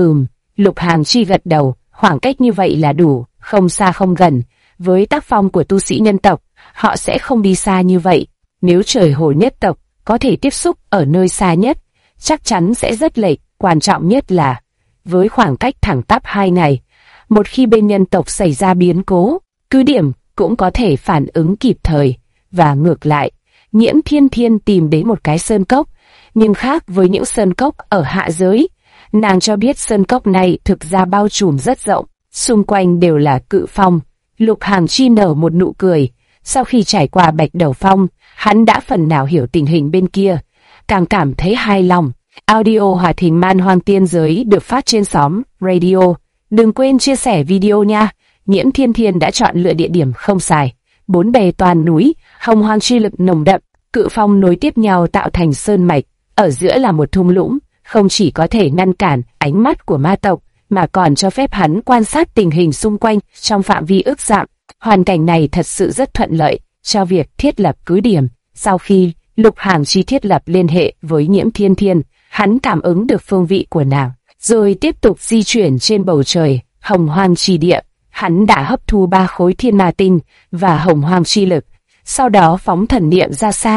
Lục Hàn Chi gật đầu, khoảng cách như vậy là đủ, không xa không gần. Với tác phong của tu sĩ nhân tộc, họ sẽ không đi xa như vậy. Nếu Trời Hồ nhất tộc có thể tiếp xúc ở nơi xa nhất, chắc chắn sẽ rất lệch. Quan trọng nhất là, với khoảng cách thẳng tắp 2 ngày, một khi bên nhân tộc xảy ra biến cố, cứ điểm cũng có thể phản ứng kịp thời. Và ngược lại, Nhiễm Thiên Thiên tìm đến một cái sơn cốc, nhưng khác với những sơn cốc ở hạ giới. Nàng cho biết sơn cốc này thực ra bao trùm rất rộng, xung quanh đều là cự phong. Lục Hàn Chi nở một nụ cười. Sau khi trải qua Bạch Đầu Phong, hắn đã phần nào hiểu tình hình bên kia, càng cảm thấy hài lòng. Audio hoạt hình Man Hoang Tiên Giới được phát trên xóm Radio. Đừng quên chia sẻ video nha. Nhiễm Thiên Thiên đã chọn lựa địa điểm không sai. 4 bề toàn núi, hồng hoang chi lực nồng đậm, cự phong nối tiếp nhau tạo thành sơn mạch. Ở giữa là một thung lũng, không chỉ có thể ngăn cản ánh mắt của ma tộc, mà còn cho phép hắn quan sát tình hình xung quanh trong phạm vi ước dặm. Hoàn cảnh này thật sự rất thuận lợi cho việc thiết lập cứ điểm. Sau khi Lục Hàn Chi thiết lập liên hệ với Nhiễm Thiên Thiên, hắn cảm ứng được phương vị của nàng, rồi tiếp tục di chuyển trên bầu trời hồng hoang chi địa. Hắn đã hấp thu 3 khối thiên ma tinh và hồng hoang chi lực, sau đó phóng thần niệm ra xa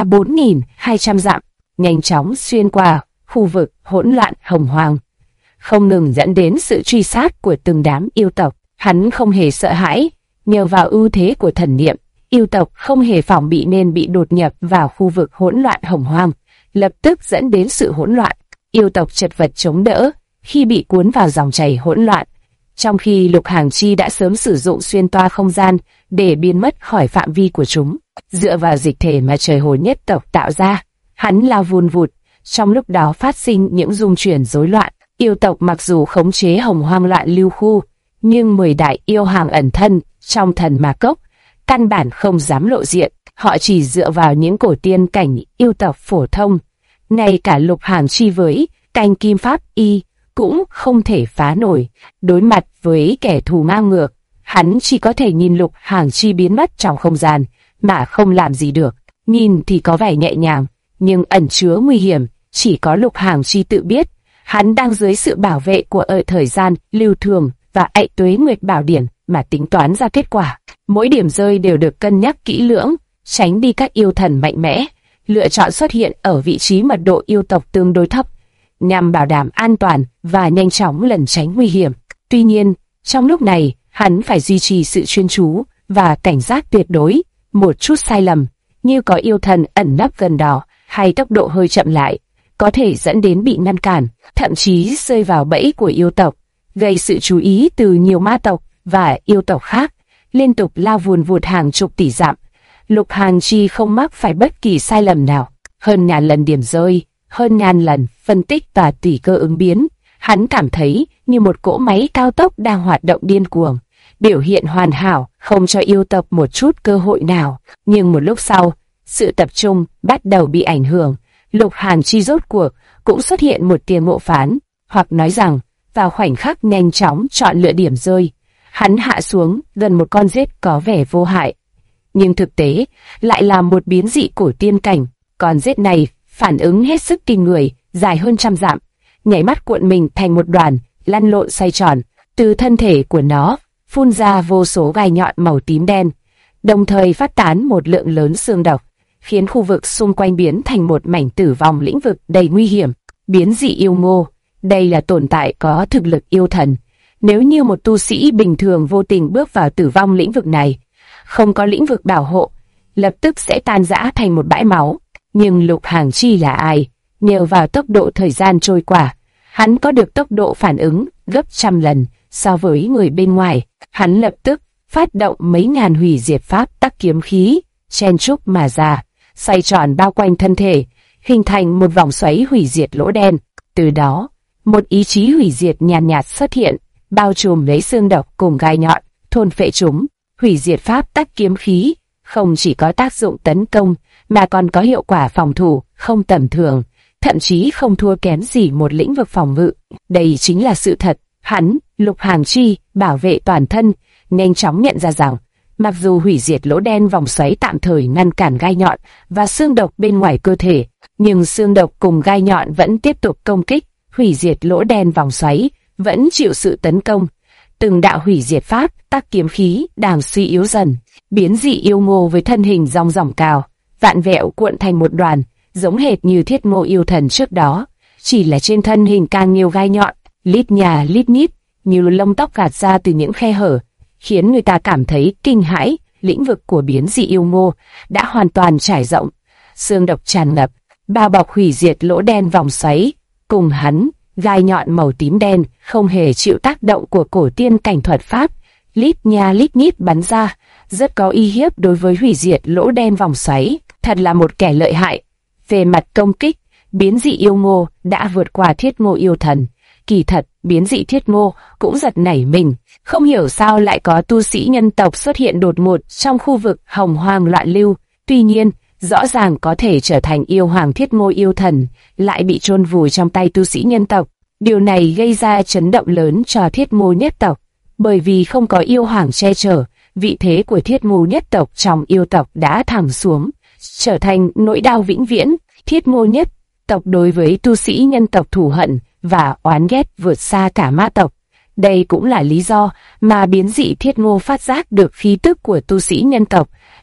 4.200 dặm, nhanh chóng xuyên qua khu vực hỗn loạn hồng hoang, không ngừng dẫn đến sự truy sát của từng đám yêu tộc. Hắn không hề sợ hãi, nhờ vào ưu thế của thần niệm, yêu tộc không hề phòng bị nên bị đột nhập vào khu vực hỗn loạn hồng hoang, lập tức dẫn đến sự hỗn loạn. Yêu tộc chật vật chống đỡ khi bị cuốn vào dòng chảy hỗn loạn, trong khi Lục Hàng Chi đã sớm sử dụng xuyên toa không gian để biến mất khỏi phạm vi của chúng. Dựa vào dịch thể mà trời hồ nhất tộc tạo ra, hắn lao vun vụt, trong lúc đó phát sinh những rung chuyển rối loạn. Yêu tộc mặc dù khống chế hồng hoang loạn lưu khu, nhưng 10 đại yêu hàng ẩn thân trong thần ma cốc, căn bản không dám lộ diện. Họ chỉ dựa vào những cổ tiên cảnh yêu tộc phổ thông. Ngay cả Lục Hàng Chi với canh kim pháp y cũng không thể phá nổi. Đối mặt với kẻ thù ngang ngược, hắn chỉ có thể nhìn Lục Hàng Chi biến mất trong không gian mà không làm gì được. Nhìn thì có vẻ nhẹ nhàng, nhưng ẩn chứa nguy hiểm, chỉ có Lục Hàng Chi tự biết. Hắn đang dưới sự bảo vệ của thời gian, lưu thường và ệ tuế nguyệt bảo điển mà tính toán ra kết quả. Mỗi điểm rơi đều được cân nhắc kỹ lưỡng, tránh đi các yêu thần mạnh mẽ, lựa chọn xuất hiện ở vị trí mật độ yêu tộc tương đối thấp, nhằm bảo đảm an toàn và nhanh chóng lẩn tránh nguy hiểm. Tuy nhiên, trong lúc này, hắn phải duy trì sự chuyên chú và cảnh giác tuyệt đối. Một chút sai lầm, như có yêu thần ẩn nấp gần đó, hay tốc độ hơi chậm lại, có thể dẫn đến bị ngăn cản, thậm chí rơi vào bẫy của yêu tộc, gây sự chú ý từ nhiều ma tộc và yêu tộc khác, liên tục lao vùn vụt hàng chục tỷ dặm. Lục Hàng Chi không mắc phải bất kỳ sai lầm nào. Hơn ngàn lần điểm rơi, hơn ngàn lần phân tích và tùy cơ ứng biến, hắn cảm thấy như một cỗ máy cao tốc đang hoạt động điên cuồng, biểu hiện hoàn hảo, không cho yêu tộc một chút cơ hội nào. Nhưng một lúc sau, sự tập trung bắt đầu bị ảnh hưởng. Lục Hàng Chi rốt cuộc cũng xuất hiện một tia ngộ phán, hoặc nói rằng, vào khoảnh khắc nhanh chóng chọn lựa điểm rơi, hắn hạ xuống gần một con rết có vẻ vô hại, nhưng thực tế lại là một biến dị cổ tiên cảnh. Con rết này phản ứng hết sức kinh người, dài hơn 100 dặm, nhảy mắt cuộn mình thành một đoàn, lăn lộn xoay tròn. Từ thân thể của nó phun ra vô số gai nhọn màu tím đen, đồng thời phát tán một lượng lớn xương độc, khiến khu vực xung quanh biến thành một mảnh tử vong lĩnh vực đầy nguy hiểm. Biến dị yêu ngô, đây là tồn tại có thực lực yêu thần. Nếu như một tu sĩ bình thường vô tình bước vào tử vong lĩnh vực này, không có lĩnh vực bảo hộ, lập tức sẽ tan rã thành một bãi máu. Nhưng Lục Hàng Chi là ai? Nhờ vào tốc độ thời gian trôi qua, hắn có được tốc độ phản ứng gấp 100 lần so với người bên ngoài. Hắn lập tức phát động mấy ngàn hủy diệt pháp tắc kiếm khí, chen chúc mà ra, xoay tròn bao quanh thân thể, hình thành một vòng xoáy hủy diệt lỗ đen. Từ đó, một ý chí hủy diệt nhàn nhạt xuất hiện, bao trùm lấy xương độc cùng gai nhọn, thôn phệ chúng. Hủy diệt pháp tắc kiếm khí không chỉ có tác dụng tấn công, mà còn có hiệu quả phòng thủ không tầm thường, thậm chí không thua kém gì một lĩnh vực phòng ngự. Đây chính là sự thật. Hắn, Lục Hàng Chi, bảo vệ toàn thân, nhanh chóng nhận ra rằng, mặc dù hủy diệt lỗ đen vòng xoáy tạm thời ngăn cản gai nhọn và xương độc bên ngoài cơ thể, nhưng xương độc cùng gai nhọn vẫn tiếp tục công kích. Hủy diệt lỗ đen vòng xoáy vẫn chịu sự tấn công. Từng đạo hủy diệt pháp tắc kiếm khí đang suy yếu dần. Biến dị yêu ngô với thân hình rong ròng cao, vạn vẹo cuộn thành một đoàn, giống hệt như thiết ngô yêu thần trước đó, chỉ là trên thân hình càng nhiều gai nhọn, lít nhà lít nhít, như lông tóc gạt ra từ những khe hở, khiến người ta cảm thấy kinh hãi. Lĩnh vực của biến dị yêu ngô đã hoàn toàn trải rộng, xương độc tràn ngập, bao bọc hủy diệt lỗ đen vòng xoáy. Cùng hắn, gai nhọn màu tím đen không hề chịu tác động của cổ tiên cảnh thuật pháp, lít nha lít nhít bắn ra, rất có uy hiếp đối với hủy diệt lỗ đen vòng xoáy. Thật là một kẻ lợi hại. Về mặt công kích, biến dị yêu ngô đã vượt qua thiết ngô yêu thần. Kỳ thật, biến dị thiết ngô cũng giật nảy mình, không hiểu sao lại có tu sĩ nhân tộc xuất hiện đột ngột trong khu vực hồng hoang loạn lưu. Tuy nhiên, rõ ràng có thể trở thành yêu hoàng thiết ngô yêu thần, lại bị chôn vùi trong tay tu sĩ nhân tộc. Điều này gây ra chấn động lớn cho thiết ngô nhất tộc, bởi vì không có yêu hoàng che chở, vị thế của thiết ngô nhất tộc trong yêu tộc đã thẳng xuống, trở thành nỗi đau vĩnh viễn. Thiết ngô nhất tộc đối với tu sĩ nhân tộc thù hận và oán ghét vượt xa cả ma tộc. Đây cũng là lý do mà biến dị thiết ngô phát giác được khí tức của tu sĩ nhân tộc,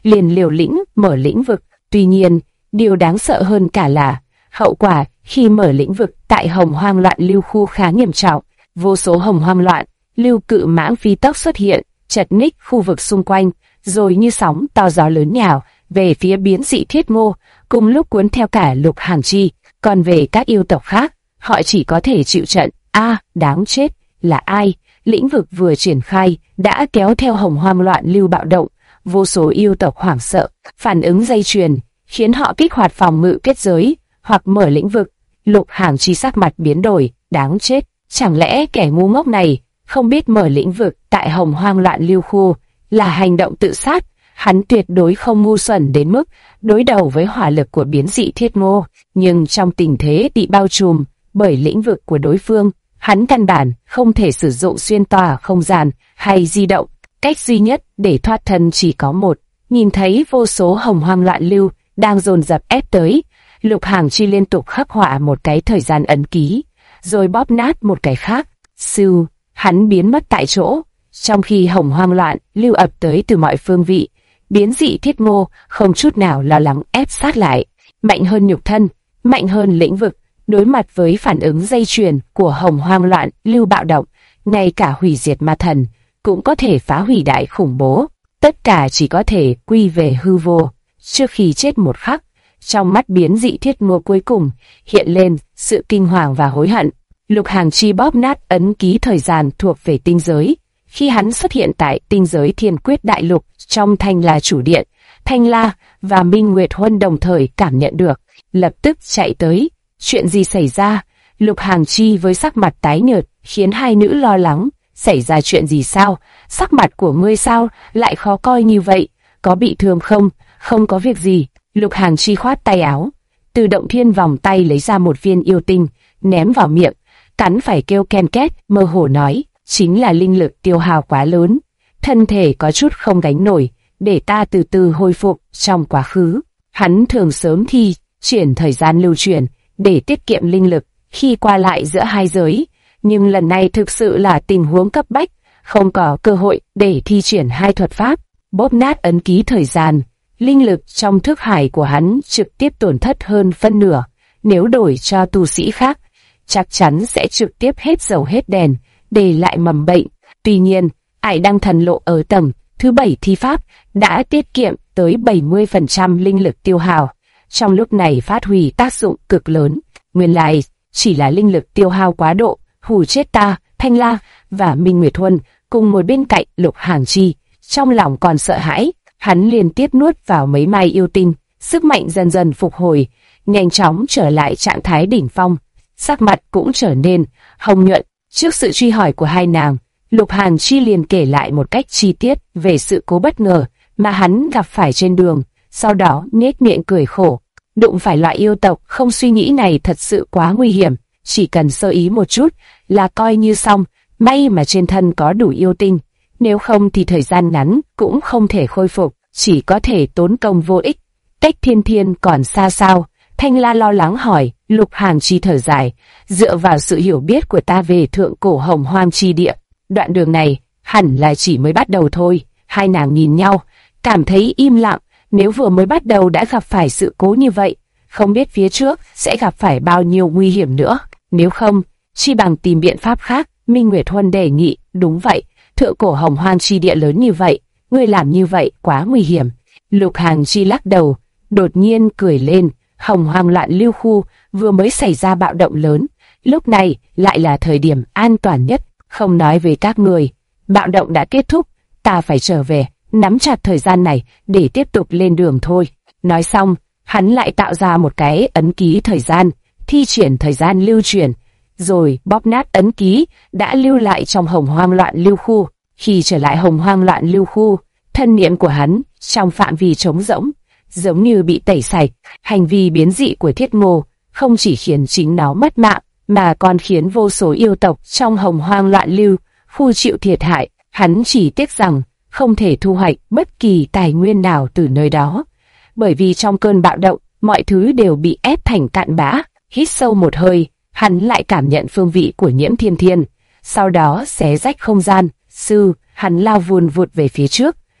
liền liều lĩnh mở lĩnh vực. Tuy nhiên, điều đáng sợ hơn cả là hậu quả khi mở lĩnh vực tại Hồng Hoang Loạn Lưu khu khá nghiêm trọng. Vô số Hồng Hoang Loạn Lưu cự mãng phi tốc xuất hiện, chật ních khu vực xung quanh, rồi như sóng to gió lớn nhào về phía biến dị Thiết Ngô, cùng lúc cuốn theo cả Lục Hàng Chi. Còn về các yêu tộc khác, họ chỉ có thể chịu trận. Đáng chết, là ai? Lĩnh vực vừa triển khai đã kéo theo Hồng Hoang Loạn Lưu bạo động, vô số yêu tộc hoảng sợ, phản ứng dây chuyền khiến họ kích hoạt phòng ngự kết giới hoặc mở lĩnh vực. Lục Hàng Chi sắc mặt biến đổi, đáng chết, chẳng lẽ kẻ ngu ngốc này không biết mở lĩnh vực tại Hồng Hoang Loạn Lưu khu là hành động tự sát? Hắn tuyệt đối không ngu xuẩn đến mức đối đầu với hỏa lực của biến dị Thiết Ngô, nhưng trong tình thế bị bao trùm bởi lĩnh vực của đối phương, hắn căn bản không thể sử dụng xuyên tỏa không gian hay di động. Cách duy nhất để thoát thân chỉ có một. Nhìn thấy vô số Hồng Hoang Loạn Lưu đang dồn dập ép tới, Lục Hàng Chi liên tục khắc họa một cái thời gian ấn ký, rồi bóp nát một cái khác. Sưu, hắn biến mất tại chỗ. Trong khi Hồng Hoang Loạn Lưu ập tới từ mọi phương vị, biến dị Thiết Ngô không chút nào lo lắng ép sát lại, mạnh hơn nhục thân, mạnh hơn lĩnh vực. Đối mặt với phản ứng dây chuyền của Hồng Hoang Loạn Lưu bạo động, ngay cả hủy diệt ma thần cũng có thể phá hủy đại khủng bố. Tất cả chỉ có thể quy về hư vô. Trước khi chết một khắc, trong mắt biến dị Thiết Ngô cuối cùng hiện lên sự kinh hoàng và hối hận. Lục Hàng Chi bóp nát ấn ký thời gian thuộc về tinh giới. Khi hắn xuất hiện tại tinh giới Thiên Quyết Đại Lục trong Thanh La Chủ Điện, Thanh La và Minh Nguyệt Huân đồng thời cảm nhận được, lập tức chạy tới. Chuyện gì xảy ra? Lục Hàng Chi với sắc mặt tái nhợt khiến hai nữ lo lắng. Xảy ra chuyện gì sao? Sắc mặt của ngươi sao lại khó coi như vậy? Có bị thương không? Không có việc gì. Lục Hàng Chi khoát tay áo, từ động thiên vòng tay lấy ra một viên yêu tinh, ném vào miệng, cắn phải kêu ken két, mơ hồ nói, chính là linh lực tiêu hao quá lớn, thân thể có chút không gánh nổi, để ta từ từ hồi phục. Trong quá khứ, hắn thường sớm thi triển thời gian lưu chuyển để tiết kiệm linh lực khi qua lại giữa hai giới, nhưng lần này thực sự là tình huống cấp bách, không có cơ hội để thi triển hai thuật pháp. Bóp nát ấn ký thời gian, linh lực trong thức hải của hắn trực tiếp tổn thất hơn phân nửa. Nếu đổi cho tu sĩ khác, chắc chắn sẽ trực tiếp hết dầu hết đèn, để lại mầm bệnh. Tuy nhiên, Ải Đăng Thần Lộ ở tầng thứ 7 thi pháp đã tiết kiệm tới 70% linh lực tiêu hao, trong lúc này phát huy tác dụng cực lớn. Nguyên lai chỉ là linh lực tiêu hao quá độ, hù chết ta. Thanh La và Minh Nguyệt Huân cùng ngồi bên cạnh Lục Hàng Chi, trong lòng còn sợ hãi. Hắn liên tiếp nuốt vào mấy mai yêu tinh, sức mạnh dần dần phục hồi, nhanh chóng trở lại trạng thái đỉnh phong, sắc mặt cũng trở nên hồng nhuận. Trước sự truy hỏi của hai nàng, Lục Hàng Chi liền kể lại một cách chi tiết về sự cố bất ngờ mà hắn gặp phải trên đường, sau đó nhếch miệng cười khổ. Đụng phải loại yêu tộc không suy nghĩ này thật sự quá nguy hiểm, chỉ cần sơ ý một chút là coi như xong. May mà trên thân có đủ yêu tinh, nếu không thì thời gian ngắn cũng không thể khôi phục, chỉ có thể tốn công vô ích. Cách thiên thiên còn xa sao? Thanh La lo lắng hỏi. Lục Hàng Chi thở dài, dựa vào sự hiểu biết của ta về thượng cổ Hồng Hoang chi địa, đoạn đường này hẳn là chỉ mới bắt đầu thôi. Hai nàng nhìn nhau, cảm thấy im lặng. Nếu vừa mới bắt đầu đã gặp phải sự cố như vậy, không biết phía trước sẽ gặp phải bao nhiêu nguy hiểm nữa. Nếu không, chi bằng tìm biện pháp khác. Minh Nguyệt Huân đề nghị. Đúng vậy, thượng cổ Hồng Hoang chi địa lớn như vậy, ngươi làm như vậy quá nguy hiểm. Lục Hàng Chi lắc đầu, đột nhiên cười lên. Hồng Hoang Loạn Lưu khu vừa mới xảy ra bạo động lớn, lúc này lại là thời điểm an toàn nhất. Không nói về các người, bạo động đã kết thúc, ta phải trở về, nắm chặt thời gian này để tiếp tục lên đường thôi. Nói xong, hắn lại tạo ra một cái ấn ký thời gian, thi triển thời gian lưu chuyển, rồi bóp nát ấn ký đã lưu lại trong Hồng Hoang Loạn Lưu khu. Khi trở lại Hồng Hoang Loạn Lưu khu, thân niệm của hắn trong phạm vi trống rỗng, giống như bị tẩy sạch. Hành vi biến dị của Thiết Ngô không chỉ khiến chính nó mất mạng, mà còn khiến vô số yêu tộc trong Hồng Hoang Loạn Lưu khu chịu thiệt hại. Hắn chỉ tiếc rằng không thể thu hoạch bất kỳ tài nguyên nào từ nơi đó, bởi vì trong cơn bạo động, mọi thứ đều bị ép thành cạn bã. Hít sâu một hơi, hắn lại cảm nhận phương vị của Nhiễm Thiên Thiên, sau đó xé rách không gian. Hắn lao vùn vụt về phía trước,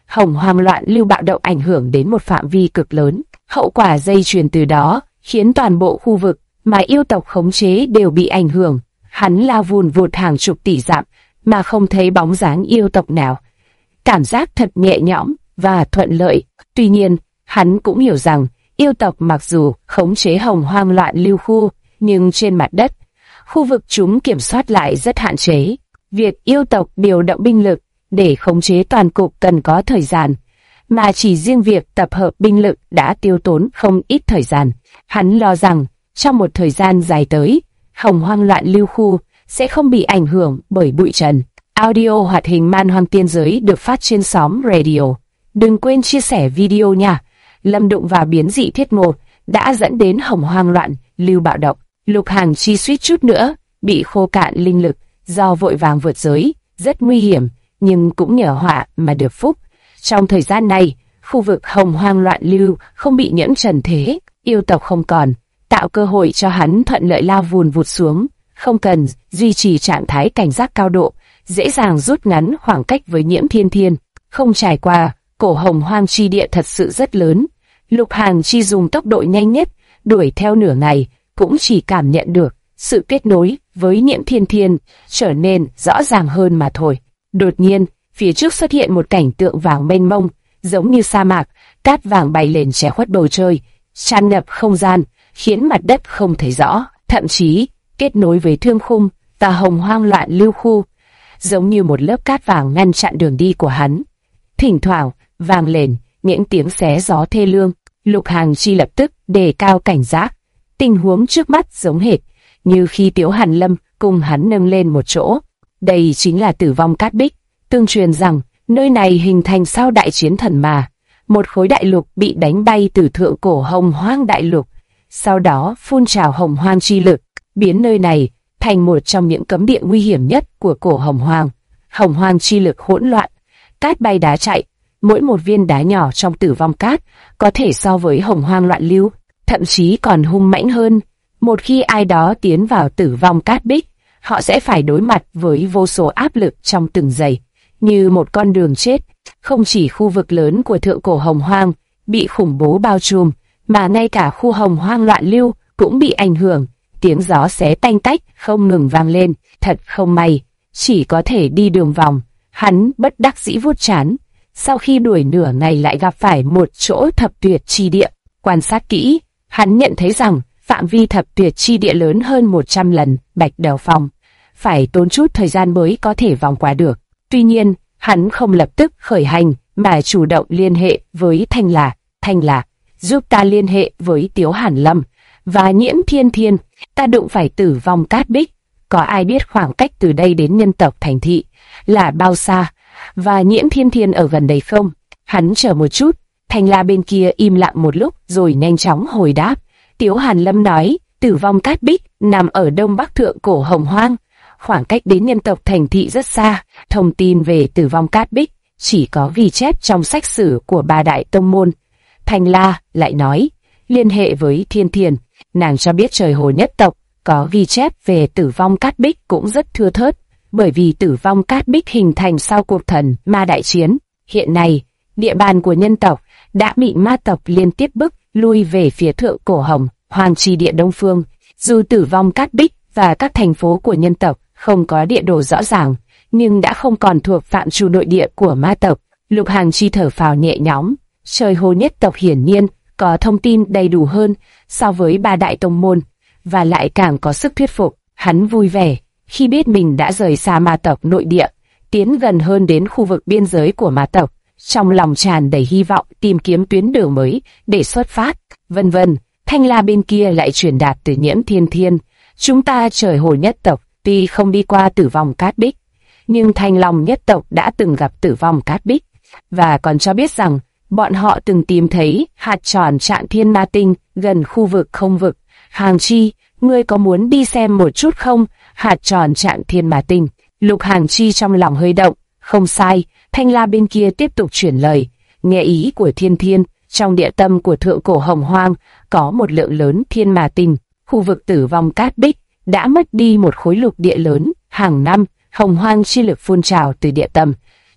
Hồng Hoang loạn lưu bạo động ảnh hưởng đến một phạm vi cực lớn. Hậu quả dây chuyền từ đó khiến toàn bộ khu vực mà yêu tộc khống chế đều bị ảnh hưởng. Hắn lao vùn vụt hàng chục tỷ dặm mà không thấy bóng dáng yêu tộc nào. Cảm giác thật nhẹ nhõm và thuận lợi. Tuy nhiên, hắn cũng hiểu rằng yêu tộc mặc dù khống chế Hồng Hoang loạn lưu khu, nhưng trên mặt đất, khu vực chúng kiểm soát lại rất hạn chế. Việc yêu tộc điều động binh lực để khống chế toàn cục cần có thời gian, mà chỉ riêng việc tập hợp binh lực đã tiêu tốn không ít thời gian. Hắn lo rằng trong một thời gian dài tới, Hồng Hoang loạn lưu khu sẽ không bị ảnh hưởng bởi bụi trần. Audio hoạt hình Man Hoang Tiên Giới được phát trên xóm radio. Đừng quên chia sẻ video nha. Lâm đụng vào biến dị thiết ngộ đã dẫn đến Hồng Hoang loạn lưu bạo động. Lục Hàng Chi suýt chút nữa bị khô cạn linh lực do vội vàng vượt giới, rất nguy hiểm, nhưng cũng nhờ họa mà được phúc. Trong thời gian này, khu vực Hồng Hoang loạn lưu không bị nhiễm trần thế, yêu tộc không còn, tạo cơ hội cho hắn thuận lợi lao vùn vụt xuống, không cần duy trì trạng thái cảnh giác cao độ, dễ dàng rút ngắn khoảng cách với Nhiễm Thiên Thiên. Không trải qua, cổ Hồng Hoang chi địa thật sự rất lớn. Lục Hàng Chi dùng tốc độ nhanh nhất, đuổi theo nửa ngày, cũng chỉ cảm nhận được sự kết nối với Nhiễm Thiên Thiên trở nên rõ ràng hơn mà thôi. Đột nhiên, phía trước xuất hiện một cảnh tượng vàng mênh mông, giống như sa mạc, cát vàng bay lên che khuất bầu trời, tràn ngập không gian, khiến mặt đất không thấy rõ, thậm chí kết nối với thương khung và Hồng Hoang loạn lưu khu, giống như một lớp cát vàng ngăn chặn đường đi của hắn. Thỉnh thoảng vang lên những tiếng xé gió thê lương. Lục Hàng Chi lập tức đề cao cảnh giác. Tình huống trước mắt giống hệt như khi Tiếu Hàn Lâm cùng hắn nâng lên một chỗ. Đây chính là Tử Vong Cát Bích. Tương truyền rằng nơi này hình thành sau đại chiến thần mà, một khối đại lục bị đánh bay từ thượng cổ Hồng Hoang đại lục, sau đó phun trào Hồng Hoang chi lực, biến nơi này thành một trong những cấm địa nguy hiểm nhất của cổ Hồng Hoang. Hồng Hoang chi lực hỗn loạn, cát bay đá chạy, mỗi một viên đá nhỏ trong Tử Vong Cát có thể so với Hồng Hoang loạn lưu, thậm chí còn hung mãnh hơn. Một khi ai đó tiến vào Tử Vong Cát Bích, họ sẽ phải đối mặt với vô số áp lực trong từng giây, như một con đường chết. Không chỉ khu vực lớn của thượng cổ Hồng Hoang bị khủng bố bao trùm, mà ngay cả khu Hồng Hoang loạn lưu cũng bị ảnh hưởng. Tiếng gió xé tanh tách không ngừng vang lên. Thật không may, chỉ có thể đi đường vòng. Hắn bất đắc dĩ vuốt trán. Sau khi đuổi nửa ngày lại gặp phải một chỗ thập tuyệt chi địa. Quan sát kỹ, hắn nhận thấy rằng phạm vi thập tuyệt chi địa lớn hơn 100 lần Bạch Đào Phong. Phải tốn chút thời gian mới có thể vòng qua được. Tuy nhiên, hắn không lập tức khởi hành, mà chủ động liên hệ với Thanh Là, giúp ta liên hệ với Tiếu Hàn Lâm và Nhiễm Thiên Thiên. Ta đụng phải Tử Vong Cát Bích. Có ai biết khoảng cách từ đây đến nhân tộc thành thị là bao xa, và Nhiễm Thiên Thiên ở gần đây không? Hắn chờ một chút, Thanh La bên kia im lặng một lúc rồi nhanh chóng hồi đáp. Tiếu Hàn Lâm nói, Tử Vong Cát Bích nằm ở đông bắc thượng cổ Hồng Hoang, khoảng cách đến nhân tộc thành thị rất xa. Thông tin về Tử Vong Cát Bích chỉ có ghi chép trong sách sử của ba đại tông môn. Thanh La lại nói, liên hệ với Thiên Thiên, nàng cho biết trời Hồ nhất tộc có ghi chép về Tử Vong Cát Bích cũng rất thưa thớt, bởi vì Tử Vong Cát Bích hình thành sau cuộc thần ma đại chiến. Hiện nay, địa bàn của nhân tộc đã bị ma tộc liên tiếp bức lui về phía thượng cổ Hồng Hoang chi địa Đông Phương. Dù Tử Vong Cát Bích và các thành phố của nhân tộc không có địa đồ rõ ràng, nhưng đã không còn thuộc phạm trù nội địa của ma tộc. Lục Hàng Chi thở phào nhẹ nhõm. Trời Hồ nhất tộc hiển nhiên có thông tin đầy đủ hơn so với ba đại tông môn, và lại càng có sức thuyết phục. Hắn vui vẻ khi biết mình đã rời xa ma tộc nội địa, tiến gần hơn đến khu vực biên giới của ma tộc, trong lòng tràn đầy hy vọng tìm kiếm tuyến đường mới để xuất phát. Vân vân. Thanh La bên kia lại truyền đạt từ Nhiễm Thiên Thiên, chúng ta trời Hồ nhất tộc tuy không đi qua Tử Vong Cát Bích, nhưng Thanh Long nhất tộc đã từng gặp Tử Vong Cát Bích, và còn cho biết rằng bọn họ từng tìm thấy hạt tròn Trạm Thiên Ma Tinh gần khu vực không vực. Hàng Chi, ngươi có muốn đi xem một chút không? Hạt tròn Trạm Thiên Ma Tinh. Lục Hàng Chi trong lòng hơi động. Không sai. Thanh La bên kia tiếp tục chuyển lời. Nghe ý của Thiên Thiên, trong địa tâm của thượng cổ Hồng Hoang có một lượng lớn thiên ma tinh. Khu vực Tử Vong Cát Bích đã mất đi một khối lục địa lớn. Hàng năm, Hồng Hoang chi lực phun trào từ địa tâm,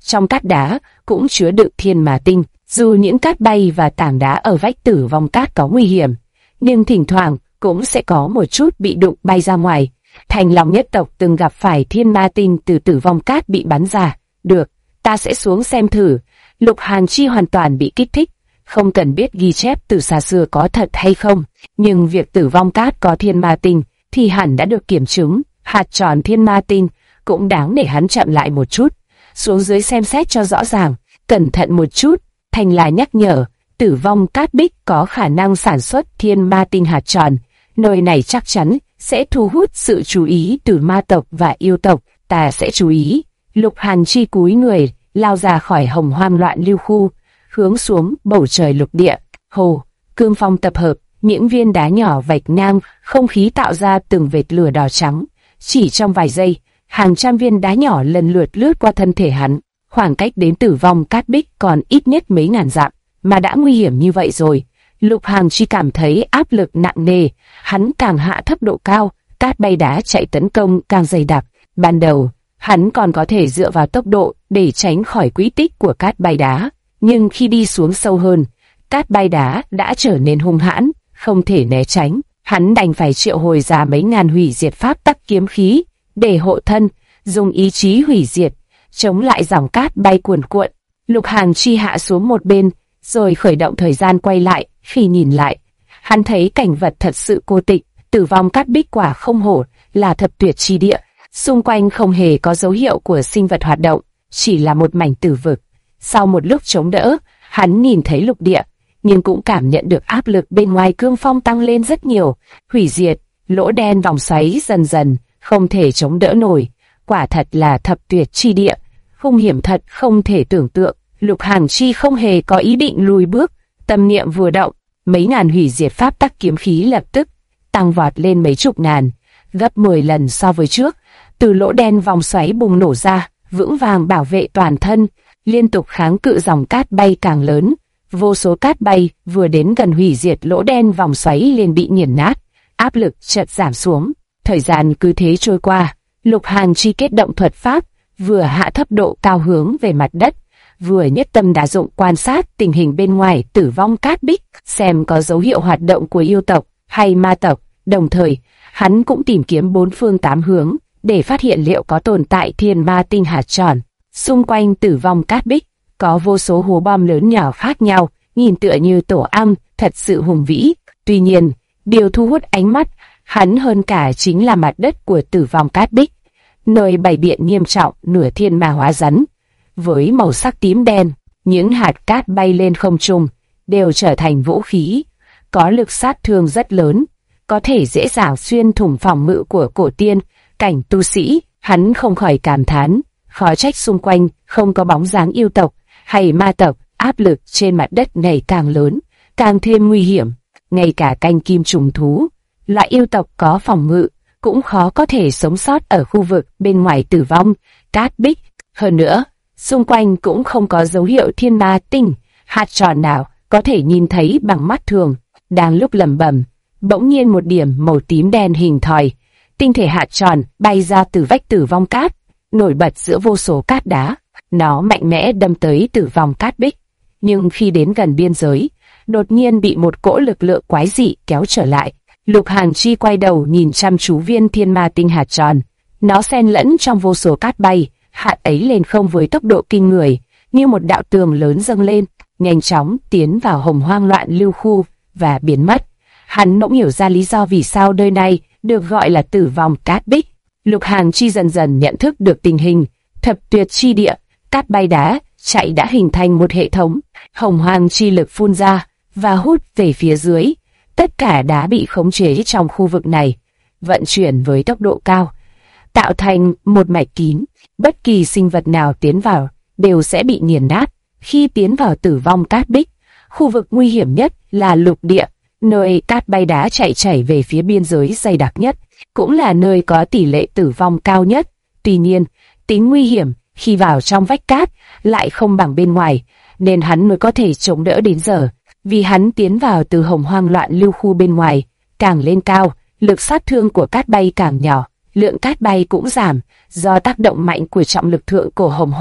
trong cát đá cũng chứa đựng thiên ma tinh. Dù những cát bay và tảng đá ở vách tử vong cát có nguy hiểm, nhưng thỉnh thoảng cũng sẽ có một chút bị đụng bay ra ngoài. Thành Long nhất tộc từng gặp phải thiên ma tinh từ tử vong cát bị bắn ra. Được, ta sẽ xuống xem thử. Lục Hàn Chi hoàn toàn bị kích thích, không cần biết ghi chép từ xa xưa có thật hay không, nhưng việc tử vong cát có thiên ma tinh thì hẳn đã được kiểm chứng. Hạt tròn thiên ma tinh cũng đáng để hắn chậm lại một chút, xuống dưới xem xét cho rõ ràng. Cẩn thận một chút. Thành Lai nhắc nhở, tử vong cát bích có khả năng sản xuất thiên ma tinh hạt tròn. Nơi này chắc chắn sẽ thu hút sự chú ý từ ma tộc và yêu tộc, ta sẽ chú ý. Lục Hàn Chi cúi người, lao ra khỏi hồng hoang loạn lưu khu, hướng xuống bầu trời lục địa. Hồ, cương phong tập hợp, những viên đá nhỏ vạch ngang, không khí tạo ra từng vệt lửa đỏ trắng. Chỉ trong vài giây, hàng trăm viên đá nhỏ lần lượt lướt qua thân thể hắn. Khoảng cách đến tử vong cát bích còn ít nhất mấy ngàn dặm, mà đã nguy hiểm như vậy rồi. Lục Hàn Chi cảm thấy áp lực nặng nề, hắn càng hạ thấp độ cao, cát bay đá chạy tấn công càng dày đặc. Ban đầu, hắn còn có thể dựa vào tốc độ để tránh khỏi quỹ tích của cát bay đá, nhưng khi đi xuống sâu hơn, cát bay đá đã trở nên hung hãn, không thể né tránh. Hắn đành phải triệu hồi ra mấy ngàn hủy diệt pháp tắc kiếm khí để hộ thân, dùng ý chí hủy diệt chống lại dòng cát bay cuồn cuộn. Lục Hàn Chi hạ xuống một bên, rồi khởi động thời gian quay lại. Khi nhìn lại, hắn thấy cảnh vật thật sự cô tịch. Tử vong cát bích quả không hổ là thập tuyệt chi địa, xung quanh không hề có dấu hiệu của sinh vật hoạt động, chỉ là một mảnh tử vực. Sau một lúc chống đỡ, hắn nhìn thấy lục địa, nhưng cũng cảm nhận được áp lực bên ngoài cương phong tăng lên rất nhiều. Hủy diệt, lỗ đen vòng xoáy dần dần không thể chống đỡ nổi. Quả thật là thập tuyệt chi địa, hung hiểm thật không thể tưởng tượng. Lục Hàn Chi không hề có ý định lùi bước, tâm niệm vừa động, mấy ngàn hủy diệt pháp tắc kiếm khí lập tức tăng vọt lên mấy chục ngàn, gấp 10 lần so với trước. Từ lỗ đen vòng xoáy bùng nổ ra, vững vàng bảo vệ toàn thân, liên tục kháng cự dòng cát bay càng lớn. Vô số cát bay vừa đến gần hủy diệt lỗ đen vòng xoáy liền bị nghiền nát, áp lực chợt giảm xuống. Thời gian cứ thế trôi qua, Lục Hàn Chi kết động thuật pháp, vừa hạ thấp độ cao hướng về mặt đất, vừa nhất tâm đả dụng quan sát tình hình bên ngoài tử vong cát bích, xem có dấu hiệu hoạt động của yêu tộc hay ma tộc. Đồng thời, hắn cũng tìm kiếm bốn phương tám hướng để phát hiện liệu có tồn tại thiên ma tinh hạt tròn. Xung quanh tử vong cát bích có vô số hố bom lớn nhỏ khác nhau, nhìn tựa như tổ ong, thật sự hùng vĩ. Tuy nhiên, điều thu hút ánh mắt hắn hơn cả chính là mặt đất của tử vong cát bích, nơi bày biện nghiêm trọng nửa thiên ma hóa rắn. Với màu sắc tím đen, những hạt cát bay lên không trung đều trở thành vũ khí, có lực sát thương rất lớn, có thể dễ dàng xuyên thủng phòng ngự của cổ tiên cảnh tu sĩ. Hắn không khỏi cảm thán, khó trách xung quanh không có bóng dáng yêu tộc hay ma tộc. Áp lực trên mặt đất ngày càng lớn, càng thêm nguy hiểm. Ngay cả canh kim trùng thú, loại yêu tộc có phòng ngự, cũng khó có thể sống sót ở khu vực bên ngoài tử vong cát bích. Hơn nữa, xung quanh cũng không có dấu hiệu thiên ma tinh hạt tròn nào có thể nhìn thấy bằng mắt thường. Đang lúc lẩm bẩm, bỗng nhiên một điểm màu tím đen hình thoi, tinh thể hạt tròn bay ra từ vách tử vong cát, nổi bật giữa vô số cát đá. Nó mạnh mẽ đâm tới tử vong cát bích, nhưng khi đến gần biên giới, đột nhiên bị một cỗ lực lượng quái dị kéo trở lại. Lục Hàn Chi quay đầu nhìn chăm chú viên thiên ma tinh hạt tròn, nó xen lẫn trong vô số cát bay, hạt ấy lên không với tốc độ kinh người, như một đạo tường lớn dâng lên, nhanh chóng tiến vào hồng hoang loạn lưu khu và biến mất. Hắn bỗng hiểu ra lý do vì sao nơi này được gọi là tử vong cát bích. Lục Hàn Chi dần dần nhận thức được tình hình thập tuyệt chi địa, cát bay đá chạy đã hình thành một hệ thống, hồng hoang chi lực phun ra và hút về phía dưới. Tất cả đá bị khống chế trong khu vực này, vận chuyển với tốc độ cao, tạo thành một mạch kín. Bất kỳ sinh vật nào tiến vào đều sẽ bị nghiền nát. Khi tiến vào tử vong cát bích, khu vực nguy hiểm nhất là lục địa, nơi cát bay đá chảy về phía biên giới dày đặc nhất, cũng là nơi có tỷ lệ tử vong cao nhất. Tuy nhiên, tính nguy hiểm khi vào trong vách cát lại không bằng bên ngoài, nên hắn mới có thể chống đỡ đến giờ. Vì hắn tiến vào từ hồng hoang loạn lưu khu bên ngoài, càng lên cao, lực sát thương của cát bay càng nhỏ, lượng cát bay cũng giảm, do tác động mạnh của trọng lực thượng cổ hồng hoang.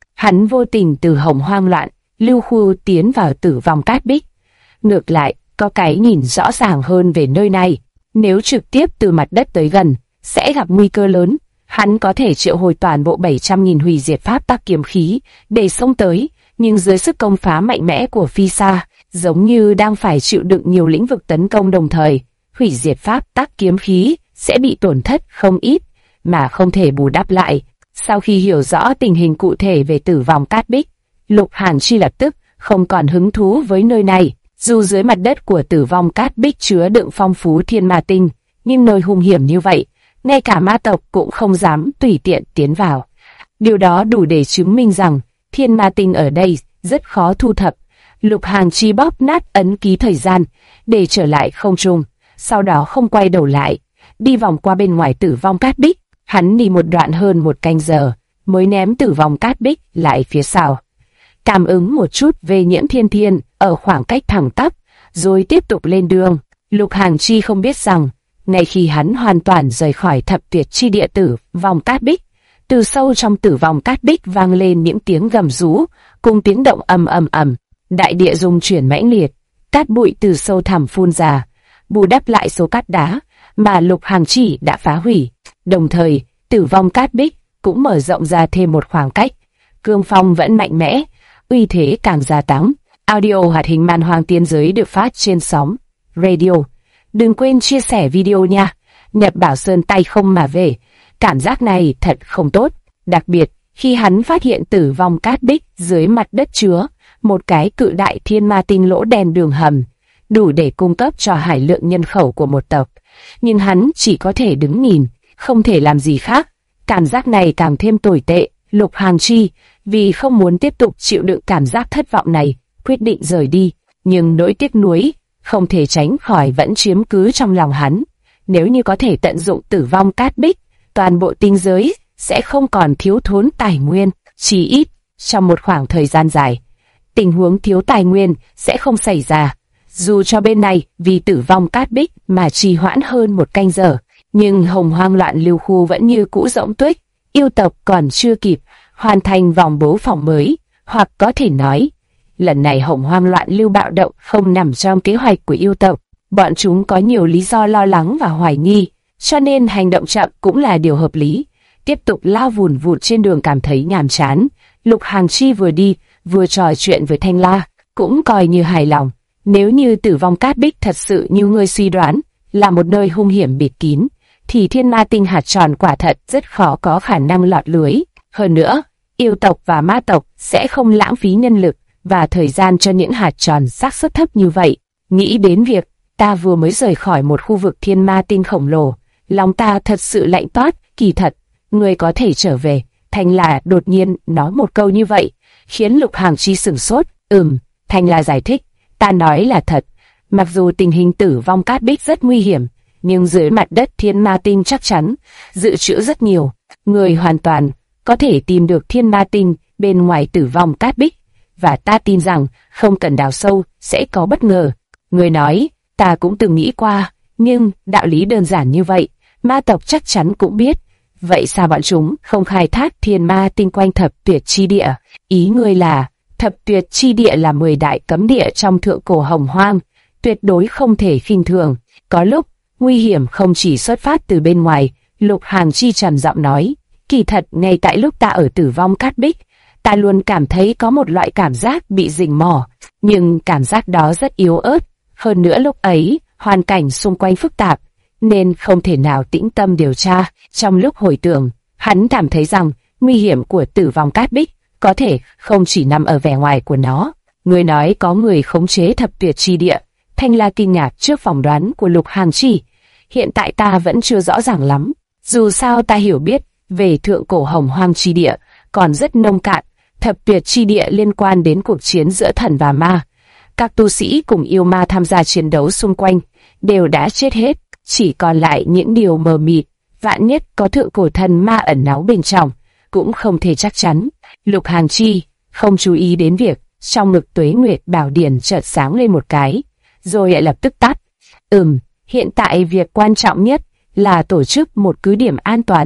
Hắn vô tình từ Hồng Hoang Loạn Lưu Khu tiến vào Tử Vong Cát Bích. Ngược lại, có cái nhìn rõ ràng hơn về nơi này. Nếu trực tiếp từ mặt đất tới gần, sẽ gặp nguy cơ lớn. Hắn có thể triệu hồi toàn bộ 700.000 hủy diệt pháp tắc kiếm khí để xông tới, nhưng dưới sức công phá mạnh mẽ của Phi Sa, giống như đang phải chịu đựng nhiều lĩnh vực tấn công đồng thời, hủy diệt pháp tắc kiếm khí sẽ bị tổn thất không ít, mà không thể bù đắp lại. Sau khi hiểu rõ tình hình cụ thể về Tử Vong Cát Bích, Lục Hàn Chi lập tức không còn hứng thú với nơi này. Dù dưới mặt đất của Tử Vong Cát Bích chứa đựng phong phú thiên ma tinh, nhưng nơi hung hiểm như vậy, ngay cả ma tộc cũng không dám tùy tiện tiến vào. Điều đó đủ để chứng minh rằng thiên ma tinh ở đây rất khó thu thập. Lục Hàn Chi bóp nát ấn ký thời gian để trở lại không trung, sau đó không quay đầu lại, đi vòng qua bên ngoài Tử Vong Cát Bích. Hắn đi một đoạn hơn một canh giờ mới ném Tử Vong Cát Bích lại phía sau, cảm ứng một chút về Nhiễm Thiên Thiên ở khoảng cách thẳng tắp, rồi tiếp tục lên đường. Lục Hàn Chi không biết rằng, ngay khi hắn hoàn toàn rời khỏi thập tuyệt chi địa Tử Vong Cát Bích, từ sâu trong Tử Vong Cát Bích vang lên những tiếng gầm rú, cùng tiếng động ầm ầm ầm. Đại địa rung chuyển mãnh liệt, cát bụi từ sâu thẳm phun ra, bù đắp lại số cát đá mà Lục Hàn Chi đã phá hủy. Đồng thời, Tử Vong Cát Bích cũng mở rộng ra thêm một khoảng cách. Cương phong vẫn mạnh mẽ, uy thế càng gia tăng. Audio hoạt hình Man Hoang Tiên Giới được phát trên sóng radio. Đừng quên chia sẻ video nha. Nhật Bảo Sơn tay không mà về. Cảm giác này thật không tốt. Đặc biệt, khi hắn phát hiện Tử Vong Cát Bích dưới mặt đất chứa một cái cự đại thiên ma tinh lỗ đen đường hầm, đủ để cung cấp cho hải lượng nhân khẩu của một tộc. Nhưng hắn chỉ có thể đứng nhìn, không thể làm gì khác. Cảm giác này càng thêm tồi tệ. Lục Hàn Chi, vì không muốn tiếp tục chịu đựng cảm giác thất vọng này, quyết định rời đi. Nhưng nỗi tiếc nuối không thể tránh khỏi vẫn chiếm cứ trong lòng hắn. Nếu như có thể tận dụng Tử Vong Cát Bích, toàn bộ tinh giới sẽ không còn thiếu thốn tài nguyên. Chỉ ít, trong một khoảng thời gian dài, tình huống thiếu tài nguyên sẽ không xảy ra. Dù cho bên này vì Tử Vong Cát Bích mà trì hoãn hơn một canh giờ, nhưng Hồng Hoang Loạn Lưu Khu vẫn như cũ rỗng tuếch. Yêu tộc còn chưa kịp hoàn thành vòng bố phòng mới, hoặc có thể nói, lần này Hồng Hoang Loạn Lưu bạo động không nằm trong kế hoạch của yêu tộc. Bọn chúng có nhiều lý do lo lắng và hoài nghi, cho nên hành động chậm cũng là điều hợp lý. Tiếp tục lao vùn vụt trên đường cảm thấy nhàm chán, Lục Hàn Chi vừa đi vừa trò chuyện với Thanh La, cũng coi như hài lòng. Nếu như Tử Vong Cát Bích thật sự như ngươi suy đoán, là một nơi hung hiểm bịt kín, thì thiên ma tinh hạt tròn quả thật rất khó có khả năng lọt lưới. Hơn nữa, yêu tộc và ma tộc sẽ không lãng phí nhân lực và thời gian cho những hạt tròn xác suất thấp như vậy. Nghĩ đến việc ta vừa mới rời khỏi một khu vực thiên ma tinh khổng lồ, lòng ta thật sự lạnh toát. Kỳ thật, ngươi có thể trở về. Thanh La đột nhiên nói một câu như vậy, khiến Lục Hàn Chi sửng sốt. Thanh La giải thích, ta nói là thật. Mặc dù tình hình Tử Vong Cát Bích rất nguy hiểm, nhưng dưới mặt đất thiên ma tinh chắc chắn dự trữ rất nhiều. Người hoàn toàn có thể tìm được thiên ma tinh bên ngoài Tử Vong Cát Bích, và ta tin rằng không cần đào sâu sẽ có bất ngờ. Người nói, ta cũng từng nghĩ qua, nhưng đạo lý đơn giản như vậy, ma tộc chắc chắn cũng biết. Vậy sao bọn chúng không khai thác thiên ma tinh quanh thập tuyệt chi địa? Ý ngươi là, thập tuyệt chi địa là 10 đại cấm địa trong thượng cổ Hồng Hoang, tuyệt đối không thể khinh thường. Có lúc, nguy hiểm không chỉ xuất phát từ bên ngoài. Lục Hàn Chi trầm giọng nói, kỳ thật ngay tại lúc ta ở Tử Vong Cát Bích, ta luôn cảm thấy có một loại cảm giác bị rình mò, nhưng cảm giác đó rất yếu ớt. Hơn nữa lúc ấy, hoàn cảnh xung quanh phức tạp, nên không thể nào tĩnh tâm điều tra. Trong lúc hồi tưởng, hắn cảm thấy rằng nguy hiểm của Tử Vong Cát Bích có thể không chỉ nằm ở vẻ ngoài của nó. Người nói có người khống chế thập tuyệt chi địa. Thanh La kinh ngạc trước phỏng đoán của Lục Hàn Chi. Hiện tại ta vẫn chưa rõ ràng lắm. Dù sao ta hiểu biết về thượng cổ Hồng Hoang chi địa còn rất nông cạn. Thập tuyệt chi địa liên quan đến cuộc chiến giữa thần và ma. Các tu sĩ cùng yêu ma tham gia chiến đấu xung quanh đều đã chết hết, chỉ còn lại những điều mờ mịt. Vạn nhất có thượng cổ thần ma ẩn náu bên trong, cũng không thể chắc chắn. Lục Hàn Chi không chú ý đến việc trong ngực Tuế Nguyệt Bảo Điển chợt sáng lên một cái, rồi lại lập tức tắt. Hiện tại việc quan trọng nhất là tổ chức một cứ điểm an toàn.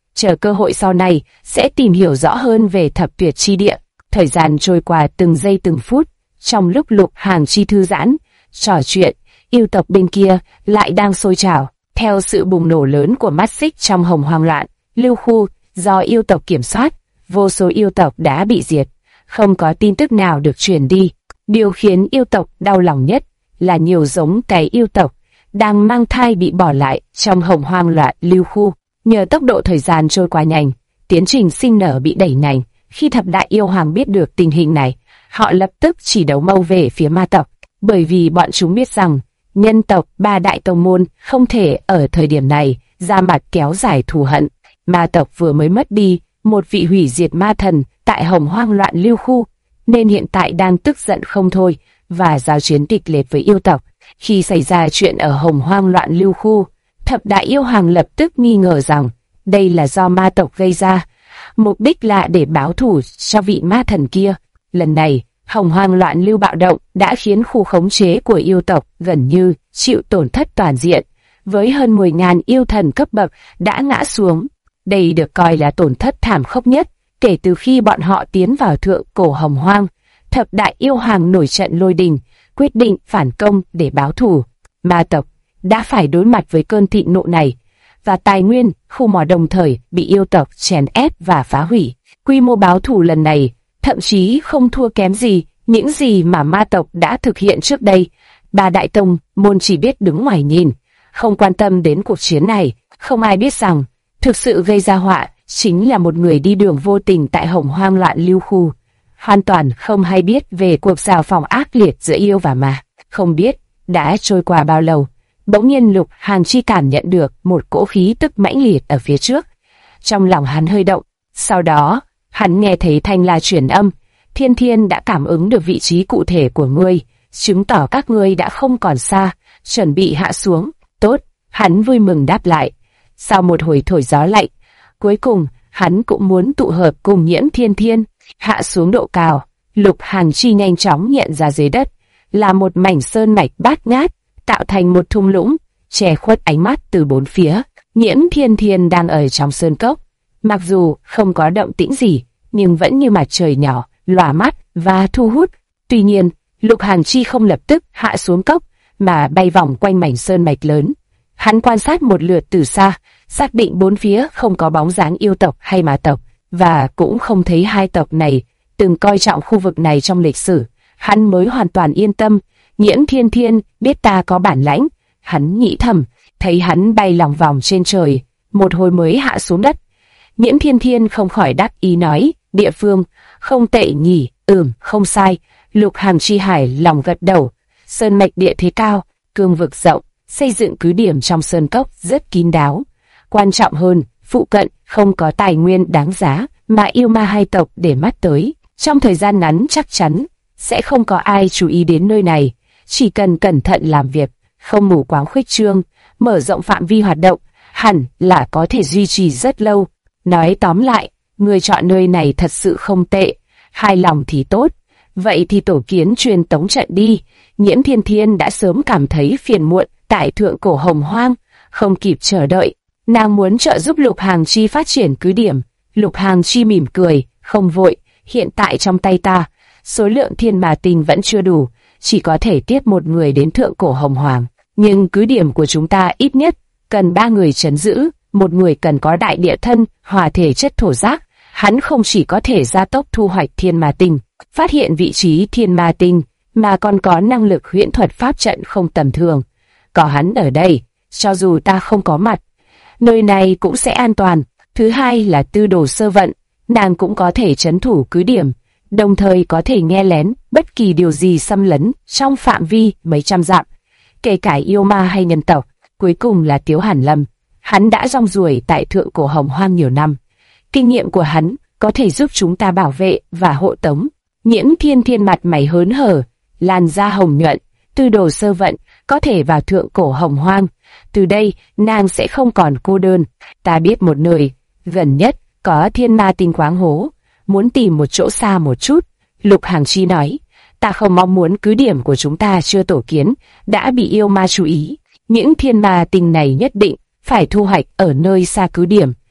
chờ cơ hội sau này sẽ tìm hiểu rõ hơn về thập tuyệt chi địa. Thời gian trôi qua từng giây từng phút, trong lúc Lục Hàng Chi thư giãn, trò chuyện, yêu tộc bên kia lại đang sôi trào. Theo sự bùng nổ lớn của mắt xích trong hồng hoang loạn, lưu khu do yêu tộc kiểm soát, vô số yêu tộc đã bị diệt, không có tin tức nào được truyền đi. Điều khiến yêu tộc đau lòng nhất là nhiều giống cái yêu tộc đang mang thai bị bỏ lại trong hồng hoang loạn lưu khu. Nhờ tốc độ thời gian trôi qua nhanh, tiến trình sinh nở bị đẩy nhanh. Khi thập đại yêu hoàng biết được tình hình này, họ lập tức chỉ đấu mâu về phía ma tộc, bởi vì bọn chúng biết rằng nhân tộc ba đại tông môn không thể ở thời điểm này ra mặt kéo dài thù hận. Ma tộc vừa mới mất đi một vị hủy diệt ma thần tại hồng hoang loạn lưu khu, nên hiện tại đang tức giận không thôi và giao chiến kịch liệt với yêu tộc. Khi xảy ra chuyện ở hồng hoang loạn lưu khu, thập đại yêu hoàng lập tức nghi ngờ rằng đây là do ma tộc gây ra, mục đích là để báo thù cho vị ma thần kia. Lần này, hồng hoang loạn lưu bạo động đã khiến khu khống chế của yêu tộc gần như chịu tổn thất toàn diện, với hơn 10.000 yêu thần cấp bậc đã ngã xuống. Đây được coi là tổn thất thảm khốc nhất kể từ khi bọn họ tiến vào thượng cổ hồng hoang. Thập đại yêu hoàng nổi trận lôi đình, quyết định phản công để báo thù. Ma tộc đã phải đối mặt với cơn thịnh nộ này, và tài nguyên khu mỏ đồng thời bị yêu tộc chèn ép và phá hủy. Quy mô báo thù lần này thậm chí không thua kém gì những gì mà ma tộc đã thực hiện trước đây. Ba đại tông môn chỉ biết đứng ngoài nhìn, không quan tâm đến cuộc chiến này. Không ai biết rằng thực sự gây ra họa chính là một người đi đường vô tình tại hồng hoang loạn lưu khu, hoàn toàn không hay biết về cuộc giao phòng ác liệt giữa yêu và ma. Không biết đã trôi qua bao lâu, bỗng nhiên Lục Hàng Chi cảm nhận được một cỗ khí tức mãnh liệt ở phía trước. Trong lòng hắn hơi động, sau đó hắn nghe thấy thanh la truyền âm: Thiên Thiên đã cảm ứng được vị trí cụ thể của ngươi, chứng tỏ các ngươi đã không còn xa, chuẩn bị hạ xuống. Tốt, hắn vui mừng đáp lại. Sau một hồi thổi gió lạnh, cuối cùng hắn cũng muốn tụ hợp cùng Nhiễm Thiên Thiên hạ xuống độ cao. Lục Hàng Chi nhanh chóng nhận ra dưới đất là một mảnh sơn mạch bát ngát, tạo thành một thung lũng che khuất ánh mắt từ bốn phía. Nhiễm Thiên Thiên đang ở trong sơn cốc, mặc dù không có động tĩnh gì, nhưng vẫn như mặt trời nhỏ, lòa mắt và thu hút. Tuy nhiên, Lục Hàng Chi không lập tức hạ xuống cốc, mà bay vòng quanh mảnh sơn mạch lớn. Hắn quan sát một lượt từ xa, xác định bốn phía không có bóng dáng yêu tộc hay ma tộc, và cũng không thấy hai tộc này từng coi trọng khu vực này trong lịch sử. Hắn mới hoàn toàn yên tâm. Nhiễm Thiên Thiên biết ta có bản lãnh, hắn nghĩ thầm. Thấy hắn bay lòng vòng trên trời, một hồi mới hạ xuống đất, Nhiễm Thiên Thiên không khỏi đắc ý nói: địa phương không tệ nhỉ. Không sai. Lục Hàng Chi hài lòng gật đầu. Sơn mạch địa thế cao, cương vực rộng, xây dựng cứ điểm trong sơn cốc rất kín đáo. Quan trọng hơn, phụ cận không có tài nguyên đáng giá mà yêu ma hai tộc để mắt tới. Trong thời gian ngắn chắc chắn sẽ không có ai chú ý đến nơi này. Chỉ cần cẩn thận làm việc, không mù quáng khuếch trương, mở rộng phạm vi hoạt động, hẳn là có thể duy trì rất lâu. Nói tóm lại, người chọn nơi này thật sự không tệ. Hài lòng thì tốt. Vậy thì tổ kiến truyền tống trận đi. Nhiễm Thiên Thiên đã sớm cảm thấy phiền muộn tại thượng cổ hồng hoang, không kịp chờ đợi. Nàng muốn trợ giúp Lục Hàng Chi phát triển cứ điểm. Lục Hàng Chi mỉm cười: không vội, hiện tại trong tay ta, số lượng thiên ma tinh vẫn chưa đủ, chỉ có thể tiếp một người đến thượng cổ hồng hoàng. Nhưng cứ điểm của chúng ta ít nhất cần 3 người trấn giữ, một người cần có đại địa thân, hòa thể chất thổ giác. Hắn không chỉ có thể gia tốc thu hoạch thiên ma tinh, phát hiện vị trí thiên ma tinh, mà còn có năng lực huyễn thuật pháp trận không tầm thường. Có hắn ở đây, cho dù ta không có mặt, nơi này cũng sẽ an toàn. Thứ hai là Tư Đồ Sơ Vận, nàng cũng có thể trấn thủ cứ điểm, đồng thời có thể nghe lén bất kỳ điều gì xâm lấn trong phạm vi mấy trăm dặm, kể cả yêu ma hay nhân tộc. Cuối cùng là Tiếu Hàn Lâm, hắn đã rong ruổi tại thượng cổ hồng hoang nhiều năm, kinh nghiệm của hắn có thể giúp chúng ta bảo vệ và hộ tống. Nhiễm Thiên Thiên mặt mày hớn hở, làn da hồng nhuận. Tư Đồ Sơ Vận có thể vào thượng cổ hồng hoang, từ đây nàng sẽ không còn cô đơn. Ta biết một nơi gần nhất có thiên ma tinh quáng hố, muốn tìm một chỗ xa một chút. Lục Hàng Chi nói: ta không mong muốn cứ điểm của chúng ta chưa tổ kiến đã bị yêu ma chú ý. Những thiên ma tinh này nhất định phải thu hoạch ở nơi xa cứ điểm,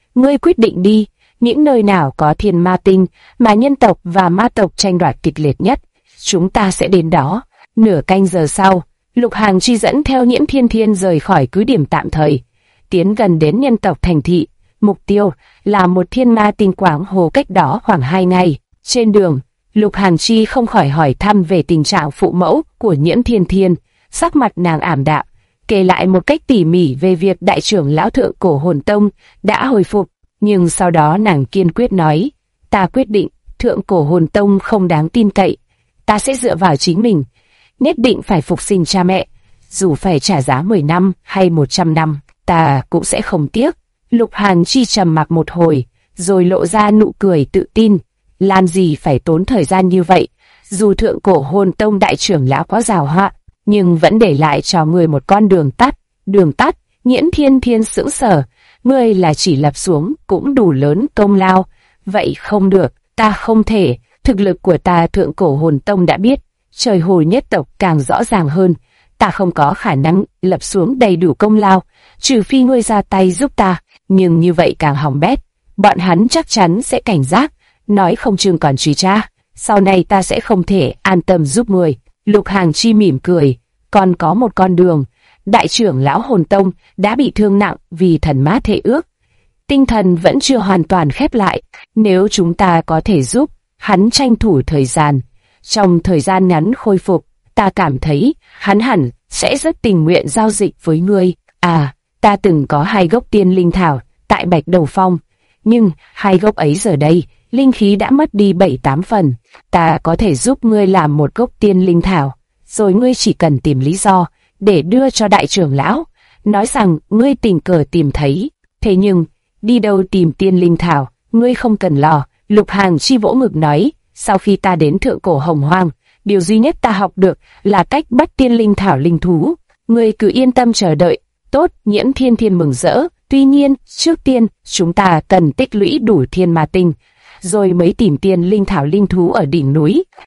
ngươi quyết định đi, những nơi nào có thiên ma tinh mà nhân tộc và ma tộc tranh đoạt kịch liệt nhất, chúng ta sẽ đến đó. Nửa canh giờ sau, Lục Hàng Chi dẫn theo Nhiễm Thiên Thiên rời khỏi cứ điểm tạm thời, tiến gần đến nhân tộc thành thị. Mục tiêu là một thiên ma tinh quáng hồ cách đó khoảng 2 ngày. Trên đường, Lục Hàng Chi không khỏi hỏi thăm về tình trạng phụ mẫu của Nhiễm Thiên Thiên. Sắc mặt nàng ảm đạm, kể lại một cách tỉ mỉ về việc đại trưởng lão Thượng Cổ Hồn Tông đã hồi phục. Nhưng sau đó nàng kiên quyết nói, ta quyết định Thượng Cổ Hồn Tông không đáng tin cậy, ta sẽ dựa vào chính mình, nhất định phải phục sinh cha mẹ, dù phải trả giá 10 năm hay 100 năm, ta cũng sẽ không tiếc. Lục Hàn Chi trầm mặc một hồi, rồi lộ ra nụ cười tự tin, làm gì phải tốn thời gian như vậy, dù Thượng Cổ Hồn Tông đại trưởng lão có giàu hoạt, nhưng vẫn để lại cho người một con đường tắt. Đường tắt? Nhiễm Thiên Thiên sững sờ, ngươi là chỉ lập xuống cũng đủ lớn công lao, vậy không được, ta không thể, thực lực của ta Thượng Cổ Hồn Tông đã biết, trời Hồ nhất tộc càng rõ ràng hơn, ta không có khả năng lập xuống đầy đủ công lao, trừ phi ngươi ra tay giúp ta, nhưng như vậy càng hỏng bét, bọn hắn chắc chắn sẽ cảnh giác, nói không chừng còn truy tra, sau này ta sẽ không thể an tâm giúp ngươi. Lục Hàng Chi mỉm cười, còn có một con đường. Đại trưởng lão Hồn Tông đã bị thương nặng vì thần ma thể ước, tinh thần vẫn chưa hoàn toàn khép lại. Nếu chúng ta có thể giúp hắn tranh thủ thời gian, trong thời gian ngắn khôi phục, ta cảm thấy hắn hẳn sẽ rất tình nguyện giao dịch với ngươi. À, ta từng có 2 gốc tiên linh thảo tại Bạch Đầu Phong, nhưng 2 gốc ấy giờ đây linh khí đã mất đi 7-8 phần. Ta có thể giúp ngươi làm 1 gốc tiên linh thảo, rồi ngươi chỉ cần tìm lý do để đưa cho đại trưởng lão, nói rằng ngươi tình cờ tìm thấy. Thế nhưng, đi đâu tìm tiên linh thảo, ngươi không cần lo. Lục Hàng Chi vỗ ngực nói, sau khi ta đến Thượng Cổ Hồng Hoang, điều duy nhất ta học được là cách bắt tiên linh thảo linh thú. Ngươi cứ yên tâm chờ đợi. Tốt, Nhiễm Thiên Thiên mừng rỡ. Tuy nhiên, trước tiên, chúng ta cần tích lũy đủ thiên ma tinh, rồi mới tìm tiên linh thảo linh thú ở đỉnh núi.